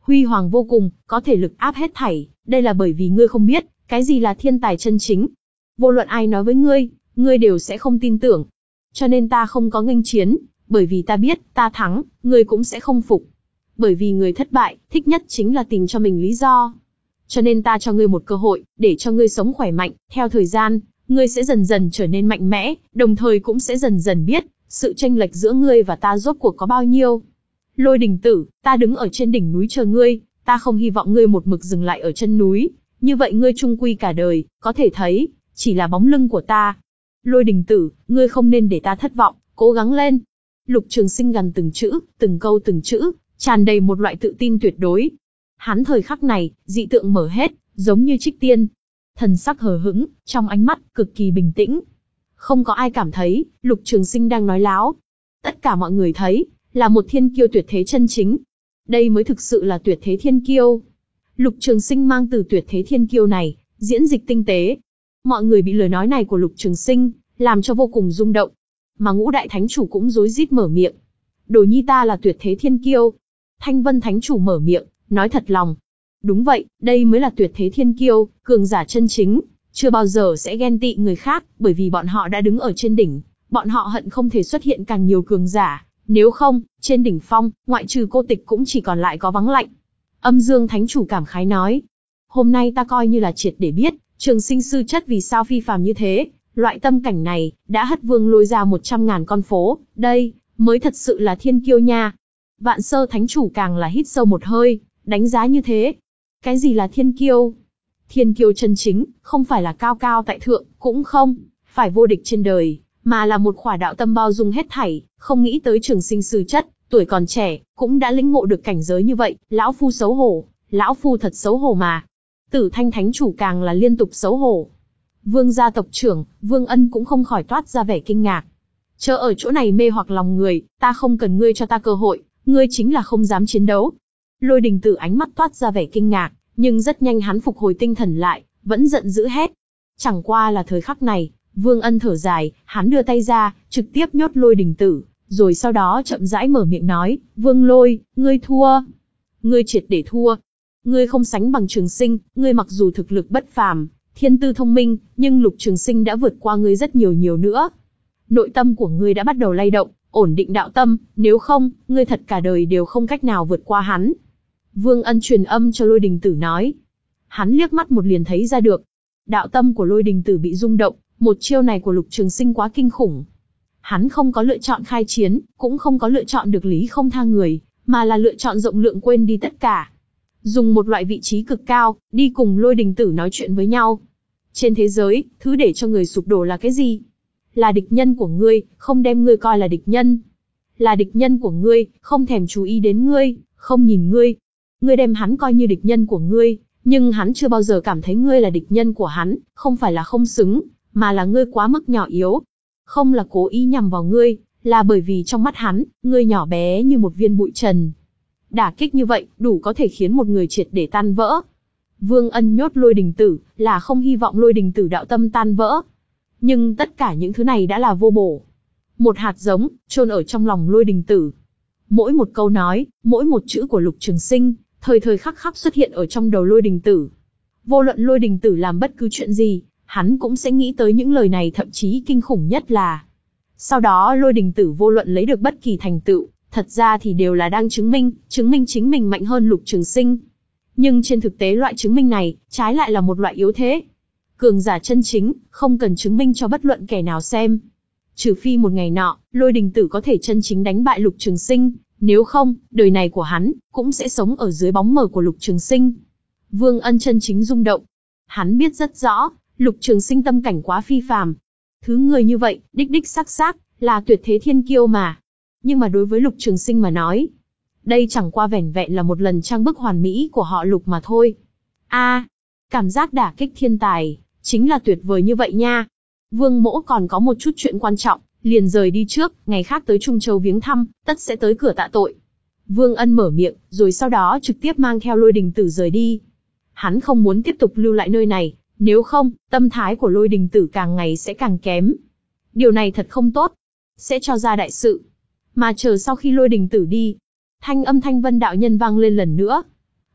huy hoàng vô cùng, có thể lực áp hết thảy, đây là bởi vì ngươi không biết, cái gì là thiên tài chân chính. Vô luận ai nói với ngươi, ngươi đều sẽ không tin tưởng. Cho nên ta không có nghênh chiến, bởi vì ta biết, ta thắng, ngươi cũng sẽ không phục. Bởi vì người thất bại, thích nhất chính là tìm cho mình lý do. Cho nên ta cho ngươi một cơ hội, để cho ngươi sống khỏe mạnh, theo thời gian, ngươi sẽ dần dần trở nên mạnh mẽ, đồng thời cũng sẽ dần dần biết, sự chênh lệch giữa ngươi và ta rốt cuộc có bao nhiêu. Lôi Đình Tử, ta đứng ở trên đỉnh núi chờ ngươi, ta không hy vọng ngươi một mực dừng lại ở chân núi, như vậy ngươi chung quy cả đời, có thể thấy, chỉ là bóng lưng của ta. Lôi Đình Tử, ngươi không nên để ta thất vọng, cố gắng lên. Lục Trường Sinh gằn từng chữ, từng câu từng chữ, tràn đầy một loại tự tin tuyệt đối. Hắn thời khắc này, dị tượng mở hết, giống như trích tiên. Thần sắc hờ hững, trong ánh mắt, cực kỳ bình tĩnh. Không có ai cảm thấy, Lục Trường Sinh đang nói láo. Tất cả mọi người thấy, là một thiên kiêu tuyệt thế chân chính. Đây mới thực sự là tuyệt thế thiên kiêu. Lục Trường Sinh mang từ tuyệt thế thiên kiêu này, diễn dịch tinh tế. Mọi người bị lời nói này của Lục Trường Sinh, làm cho vô cùng rung động. Mà Ngũ Đại Thánh Chủ cũng rối rít mở miệng. Đồ nhi ta là tuyệt thế thiên kiêu. Thanh Vân Thánh Chủ mở miệng, nói thật lòng. Đúng vậy, đây mới là tuyệt thế thiên kiêu, cường giả chân chính. Chưa bao giờ sẽ ghen tị người khác, bởi vì bọn họ đã đứng ở trên đỉnh. Bọn họ hận không thể xuất hiện càng nhiều cường giả. Nếu không, trên đỉnh phong, ngoại trừ cô tịch cũng chỉ còn lại có vắng lạnh. Âm Dương Thánh Chủ cảm khái nói. Hôm nay ta coi như là triệt để biết, Trường Sinh sư chất vì sao phi phàm như thế. Loại tâm cảnh này, đã hất vương lôi ra một trăm ngàn con phố, đây, mới thật sự là thiên kiêu nha. Vạn Sơ Thánh Chủ càng là hít sâu một hơi, đánh giá như thế. Cái gì là thiên kiêu? Thiên kiêu chân chính, không phải là cao cao tại thượng, cũng không phải vô địch trên đời, mà là một khỏa đạo tâm bao dung hết thảy, không nghĩ tới Trường Sinh sư chất, tuổi còn trẻ, cũng đã lĩnh ngộ được cảnh giới như vậy, lão phu xấu hổ, lão phu thật xấu hổ mà. Tử Thanh Thánh Chủ càng là liên tục xấu hổ. Vương gia tộc trưởng, Vương Ân cũng không khỏi toát ra vẻ kinh ngạc. Chớ ở chỗ này mê hoặc lòng người, ta không cần ngươi cho ta cơ hội, ngươi chính là không dám chiến đấu. Lôi Đình Tử ánh mắt toát ra vẻ kinh ngạc, nhưng rất nhanh hắn phục hồi tinh thần lại, vẫn giận dữ hét. Chẳng qua là thời khắc này, Vương Ân thở dài, hắn đưa tay ra, trực tiếp nhốt Lôi Đình Tử, rồi sau đó chậm rãi mở miệng nói, Vương Lôi, ngươi thua. Ngươi triệt để thua. Ngươi không sánh bằng Trường Sinh, ngươi mặc dù thực lực bất phàm, thiên tư thông minh, nhưng Lục Trường Sinh đã vượt qua ngươi rất nhiều nhiều nữa. Nội tâm của ngươi đã bắt đầu lay động, ổn định đạo tâm, nếu không, ngươi thật cả đời đều không cách nào vượt qua hắn. Vương Ân truyền âm cho Lôi Đình Tử nói. Hắn liếc mắt một liền thấy ra được. Đạo tâm của Lôi Đình Tử bị rung động, một chiêu này của Lục Trường Sinh quá kinh khủng. Hắn không có lựa chọn khai chiến, cũng không có lựa chọn được lý không tha người, mà là lựa chọn rộng lượng quên đi tất cả. Dùng một loại vị trí cực cao, đi cùng Lôi Đình Tử nói chuyện với nhau. Trên thế giới, thứ để cho người sụp đổ là cái gì? Là địch nhân của ngươi, không đem ngươi coi là địch nhân. Là địch nhân của ngươi, không thèm chú ý đến ngươi, không nhìn ngươi. Ngươi đem hắn coi như địch nhân của ngươi, nhưng hắn chưa bao giờ cảm thấy ngươi là địch nhân của hắn, không phải là không xứng, mà là ngươi quá mức nhỏ yếu. Không là cố ý nhằm vào ngươi, là bởi vì trong mắt hắn, ngươi nhỏ bé như một viên bụi trần. Đả kích như vậy, đủ có thể khiến một người triệt để tan vỡ. Vương Ân nhốt Lôi Đình Tử, là không hy vọng Lôi Đình Tử đạo tâm tan vỡ. Nhưng tất cả những thứ này đã là vô bổ. Một hạt giống, chôn ở trong lòng Lôi Đình Tử. Mỗi một câu nói, mỗi một chữ của Lục Trường Sinh, thời thời khắc khắc xuất hiện ở trong đầu Lôi Đình Tử. Vô luận Lôi Đình Tử làm bất cứ chuyện gì, hắn cũng sẽ nghĩ tới những lời này, thậm chí kinh khủng nhất là. Sau đó Lôi Đình Tử vô luận lấy được bất kỳ thành tựu, thật ra thì đều là đang chứng minh, chứng minh chính mình mạnh hơn Lục Trường Sinh. Nhưng trên thực tế loại chứng minh này, trái lại là một loại yếu thế. Cường giả chân chính, không cần chứng minh cho bất luận kẻ nào xem. Trừ phi một ngày nọ, Lôi Đình Tử có thể chân chính đánh bại Lục Trường Sinh, nếu không, đời này của hắn, cũng sẽ sống ở dưới bóng mờ của Lục Trường Sinh. Vương Ân chân chính rung động. Hắn biết rất rõ, Lục Trường Sinh tâm cảnh quá phi phàm. Thứ người như vậy, đích đích xác xác, là tuyệt thế thiên kiêu mà. Nhưng mà đối với Lục Trường Sinh mà nói, đây chẳng qua vẻn vẹn là một lần trang bức hoàn mỹ của họ Lục mà thôi. A, à, cảm giác đả kích thiên tài, chính là tuyệt vời như vậy nha. Vương Mỗ còn có một chút chuyện quan trọng, liền rời đi trước, ngày khác tới Trung Châu viếng thăm, tất sẽ tới cửa tạ tội. Vương Ân mở miệng, rồi sau đó trực tiếp mang theo Lôi Đình Tử rời đi. Hắn không muốn tiếp tục lưu lại nơi này, nếu không, tâm thái của Lôi Đình Tử càng ngày sẽ càng kém. Điều này thật không tốt, sẽ cho ra đại sự. Mà chờ sau khi Lôi Đình Tử đi, thanh âm Thanh Vân đạo nhân vang lên lần nữa.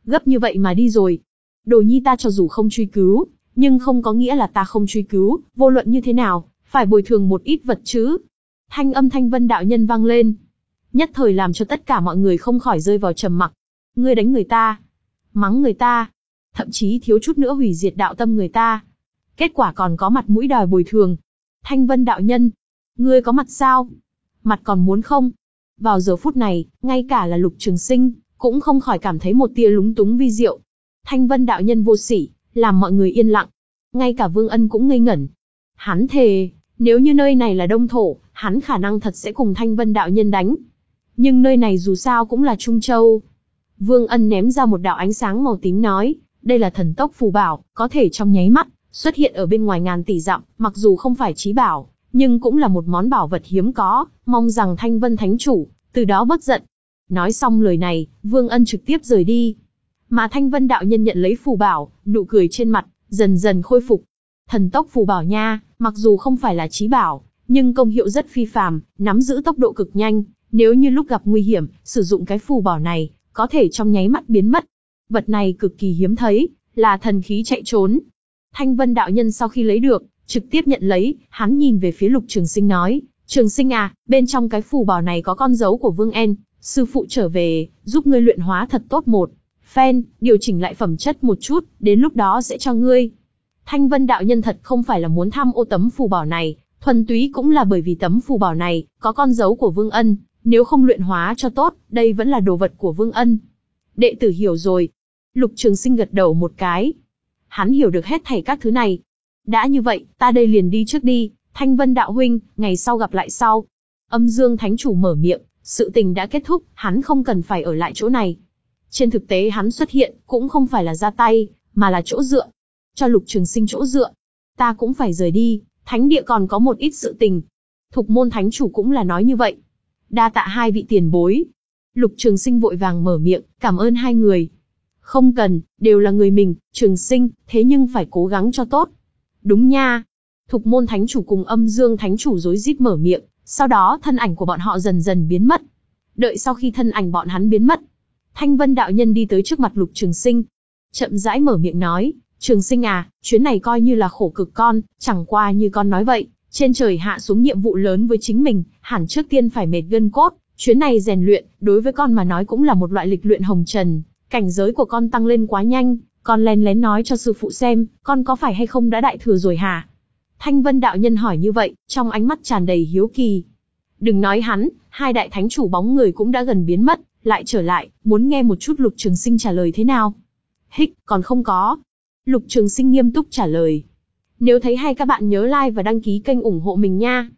Gấp như vậy mà đi rồi. Đồ nhi ta cho dù không truy cứu, nhưng không có nghĩa là ta không truy cứu, vô luận như thế nào, phải bồi thường một ít vật chứ. Thanh âm Thanh Vân đạo nhân vang lên. Nhất thời làm cho tất cả mọi người không khỏi rơi vào trầm mặc. Ngươi đánh người ta, mắng người ta, thậm chí thiếu chút nữa hủy diệt đạo tâm người ta. Kết quả còn có mặt mũi đòi bồi thường. Thanh Vân đạo nhân, ngươi có mặt sao? Mặt còn muốn không? Vào giờ phút này, ngay cả là Lục Trường Sinh, cũng không khỏi cảm thấy một tia lúng túng vi diệu. Thanh Vân đạo nhân vô sỉ, làm mọi người yên lặng. Ngay cả Vương Ân cũng ngây ngẩn. Hắn thề, nếu như nơi này là Đông Thổ, hắn khả năng thật sẽ cùng Thanh Vân đạo nhân đánh. Nhưng nơi này dù sao cũng là Trung Châu. Vương Ân ném ra một đạo ánh sáng màu tím nói, đây là thần tốc phù bảo, có thể trong nháy mắt, xuất hiện ở bên ngoài ngàn tỷ dặm, mặc dù không phải chí bảo, nhưng cũng là một món bảo vật hiếm có, mong rằng Thanh Vân Thánh Chủ, từ đó bớt giận. Nói xong lời này, Vương Ân trực tiếp rời đi. Mà Thanh Vân đạo nhân nhận lấy phù bảo, nụ cười trên mặt, dần dần khôi phục. Thần tốc phù bảo nha, mặc dù không phải là chí bảo, nhưng công hiệu rất phi phàm, nắm giữ tốc độ cực nhanh, nếu như lúc gặp nguy hiểm, sử dụng cái phù bảo này, có thể trong nháy mắt biến mất. Vật này cực kỳ hiếm thấy, là thần khí chạy trốn. Thanh Vân đạo nhân sau khi lấy được, trực tiếp nhận lấy, hắn nhìn về phía Lục Trường Sinh nói, Trường Sinh à, bên trong cái phù bảo này có con dấu của Vương En, sư phụ trở về, giúp ngươi luyện hóa thật tốt một phen, điều chỉnh lại phẩm chất một chút, đến lúc đó sẽ cho ngươi. Thanh Vân đạo nhân thật không phải là muốn tham ô tấm phù bảo này, thuần túy cũng là bởi vì tấm phù bảo này có con dấu của Vương Ân, nếu không luyện hóa cho tốt, đây vẫn là đồ vật của Vương Ân. Đệ tử hiểu rồi. Lục Trường Sinh gật đầu một cái. Hắn hiểu được hết thảy các thứ này. Đã như vậy, ta đây liền đi trước đi, Thanh Vân đạo huynh, ngày sau gặp lại sau. Âm Dương Thánh Chủ mở miệng, sự tình đã kết thúc, hắn không cần phải ở lại chỗ này. Trên thực tế hắn xuất hiện, cũng không phải là ra tay, mà là chỗ dựa. Cho Lục Trường Sinh chỗ dựa. Ta cũng phải rời đi, thánh địa còn có một ít sự tình. Thục Môn Thánh Chủ cũng là nói như vậy. Đa tạ hai vị tiền bối. Lục Trường Sinh vội vàng mở miệng, cảm ơn hai người. Không cần, đều là người mình, Trường Sinh, thế nhưng phải cố gắng cho tốt. Đúng nha. Thục Môn Thánh Chủ cùng Âm Dương Thánh Chủ rối rít mở miệng, sau đó thân ảnh của bọn họ dần dần biến mất. Đợi sau khi thân ảnh bọn hắn biến mất, Thanh Vân đạo nhân đi tới trước mặt Lục Trường Sinh, chậm rãi mở miệng nói, Trường Sinh à, chuyến này coi như là khổ cực con, chẳng qua như con nói vậy, trên trời hạ xuống nhiệm vụ lớn với chính mình, hẳn trước tiên phải mệt gân cốt, chuyến này rèn luyện, đối với con mà nói cũng là một loại lịch luyện hồng trần, cảnh giới của con tăng lên quá nhanh, con lén lén nói cho sư phụ xem, con có phải hay không đã đại thừa rồi hả? Thanh Vân đạo nhân hỏi như vậy, trong ánh mắt tràn đầy hiếu kỳ. Đừng nói hắn, hai đại thánh chủ bóng người cũng đã gần biến mất, lại trở lại, muốn nghe một chút Lục Trường Sinh trả lời thế nào. Hích, còn không có. Lục Trường Sinh nghiêm túc trả lời. Nếu thấy hay các bạn nhớ like và đăng ký kênh ủng hộ mình nha.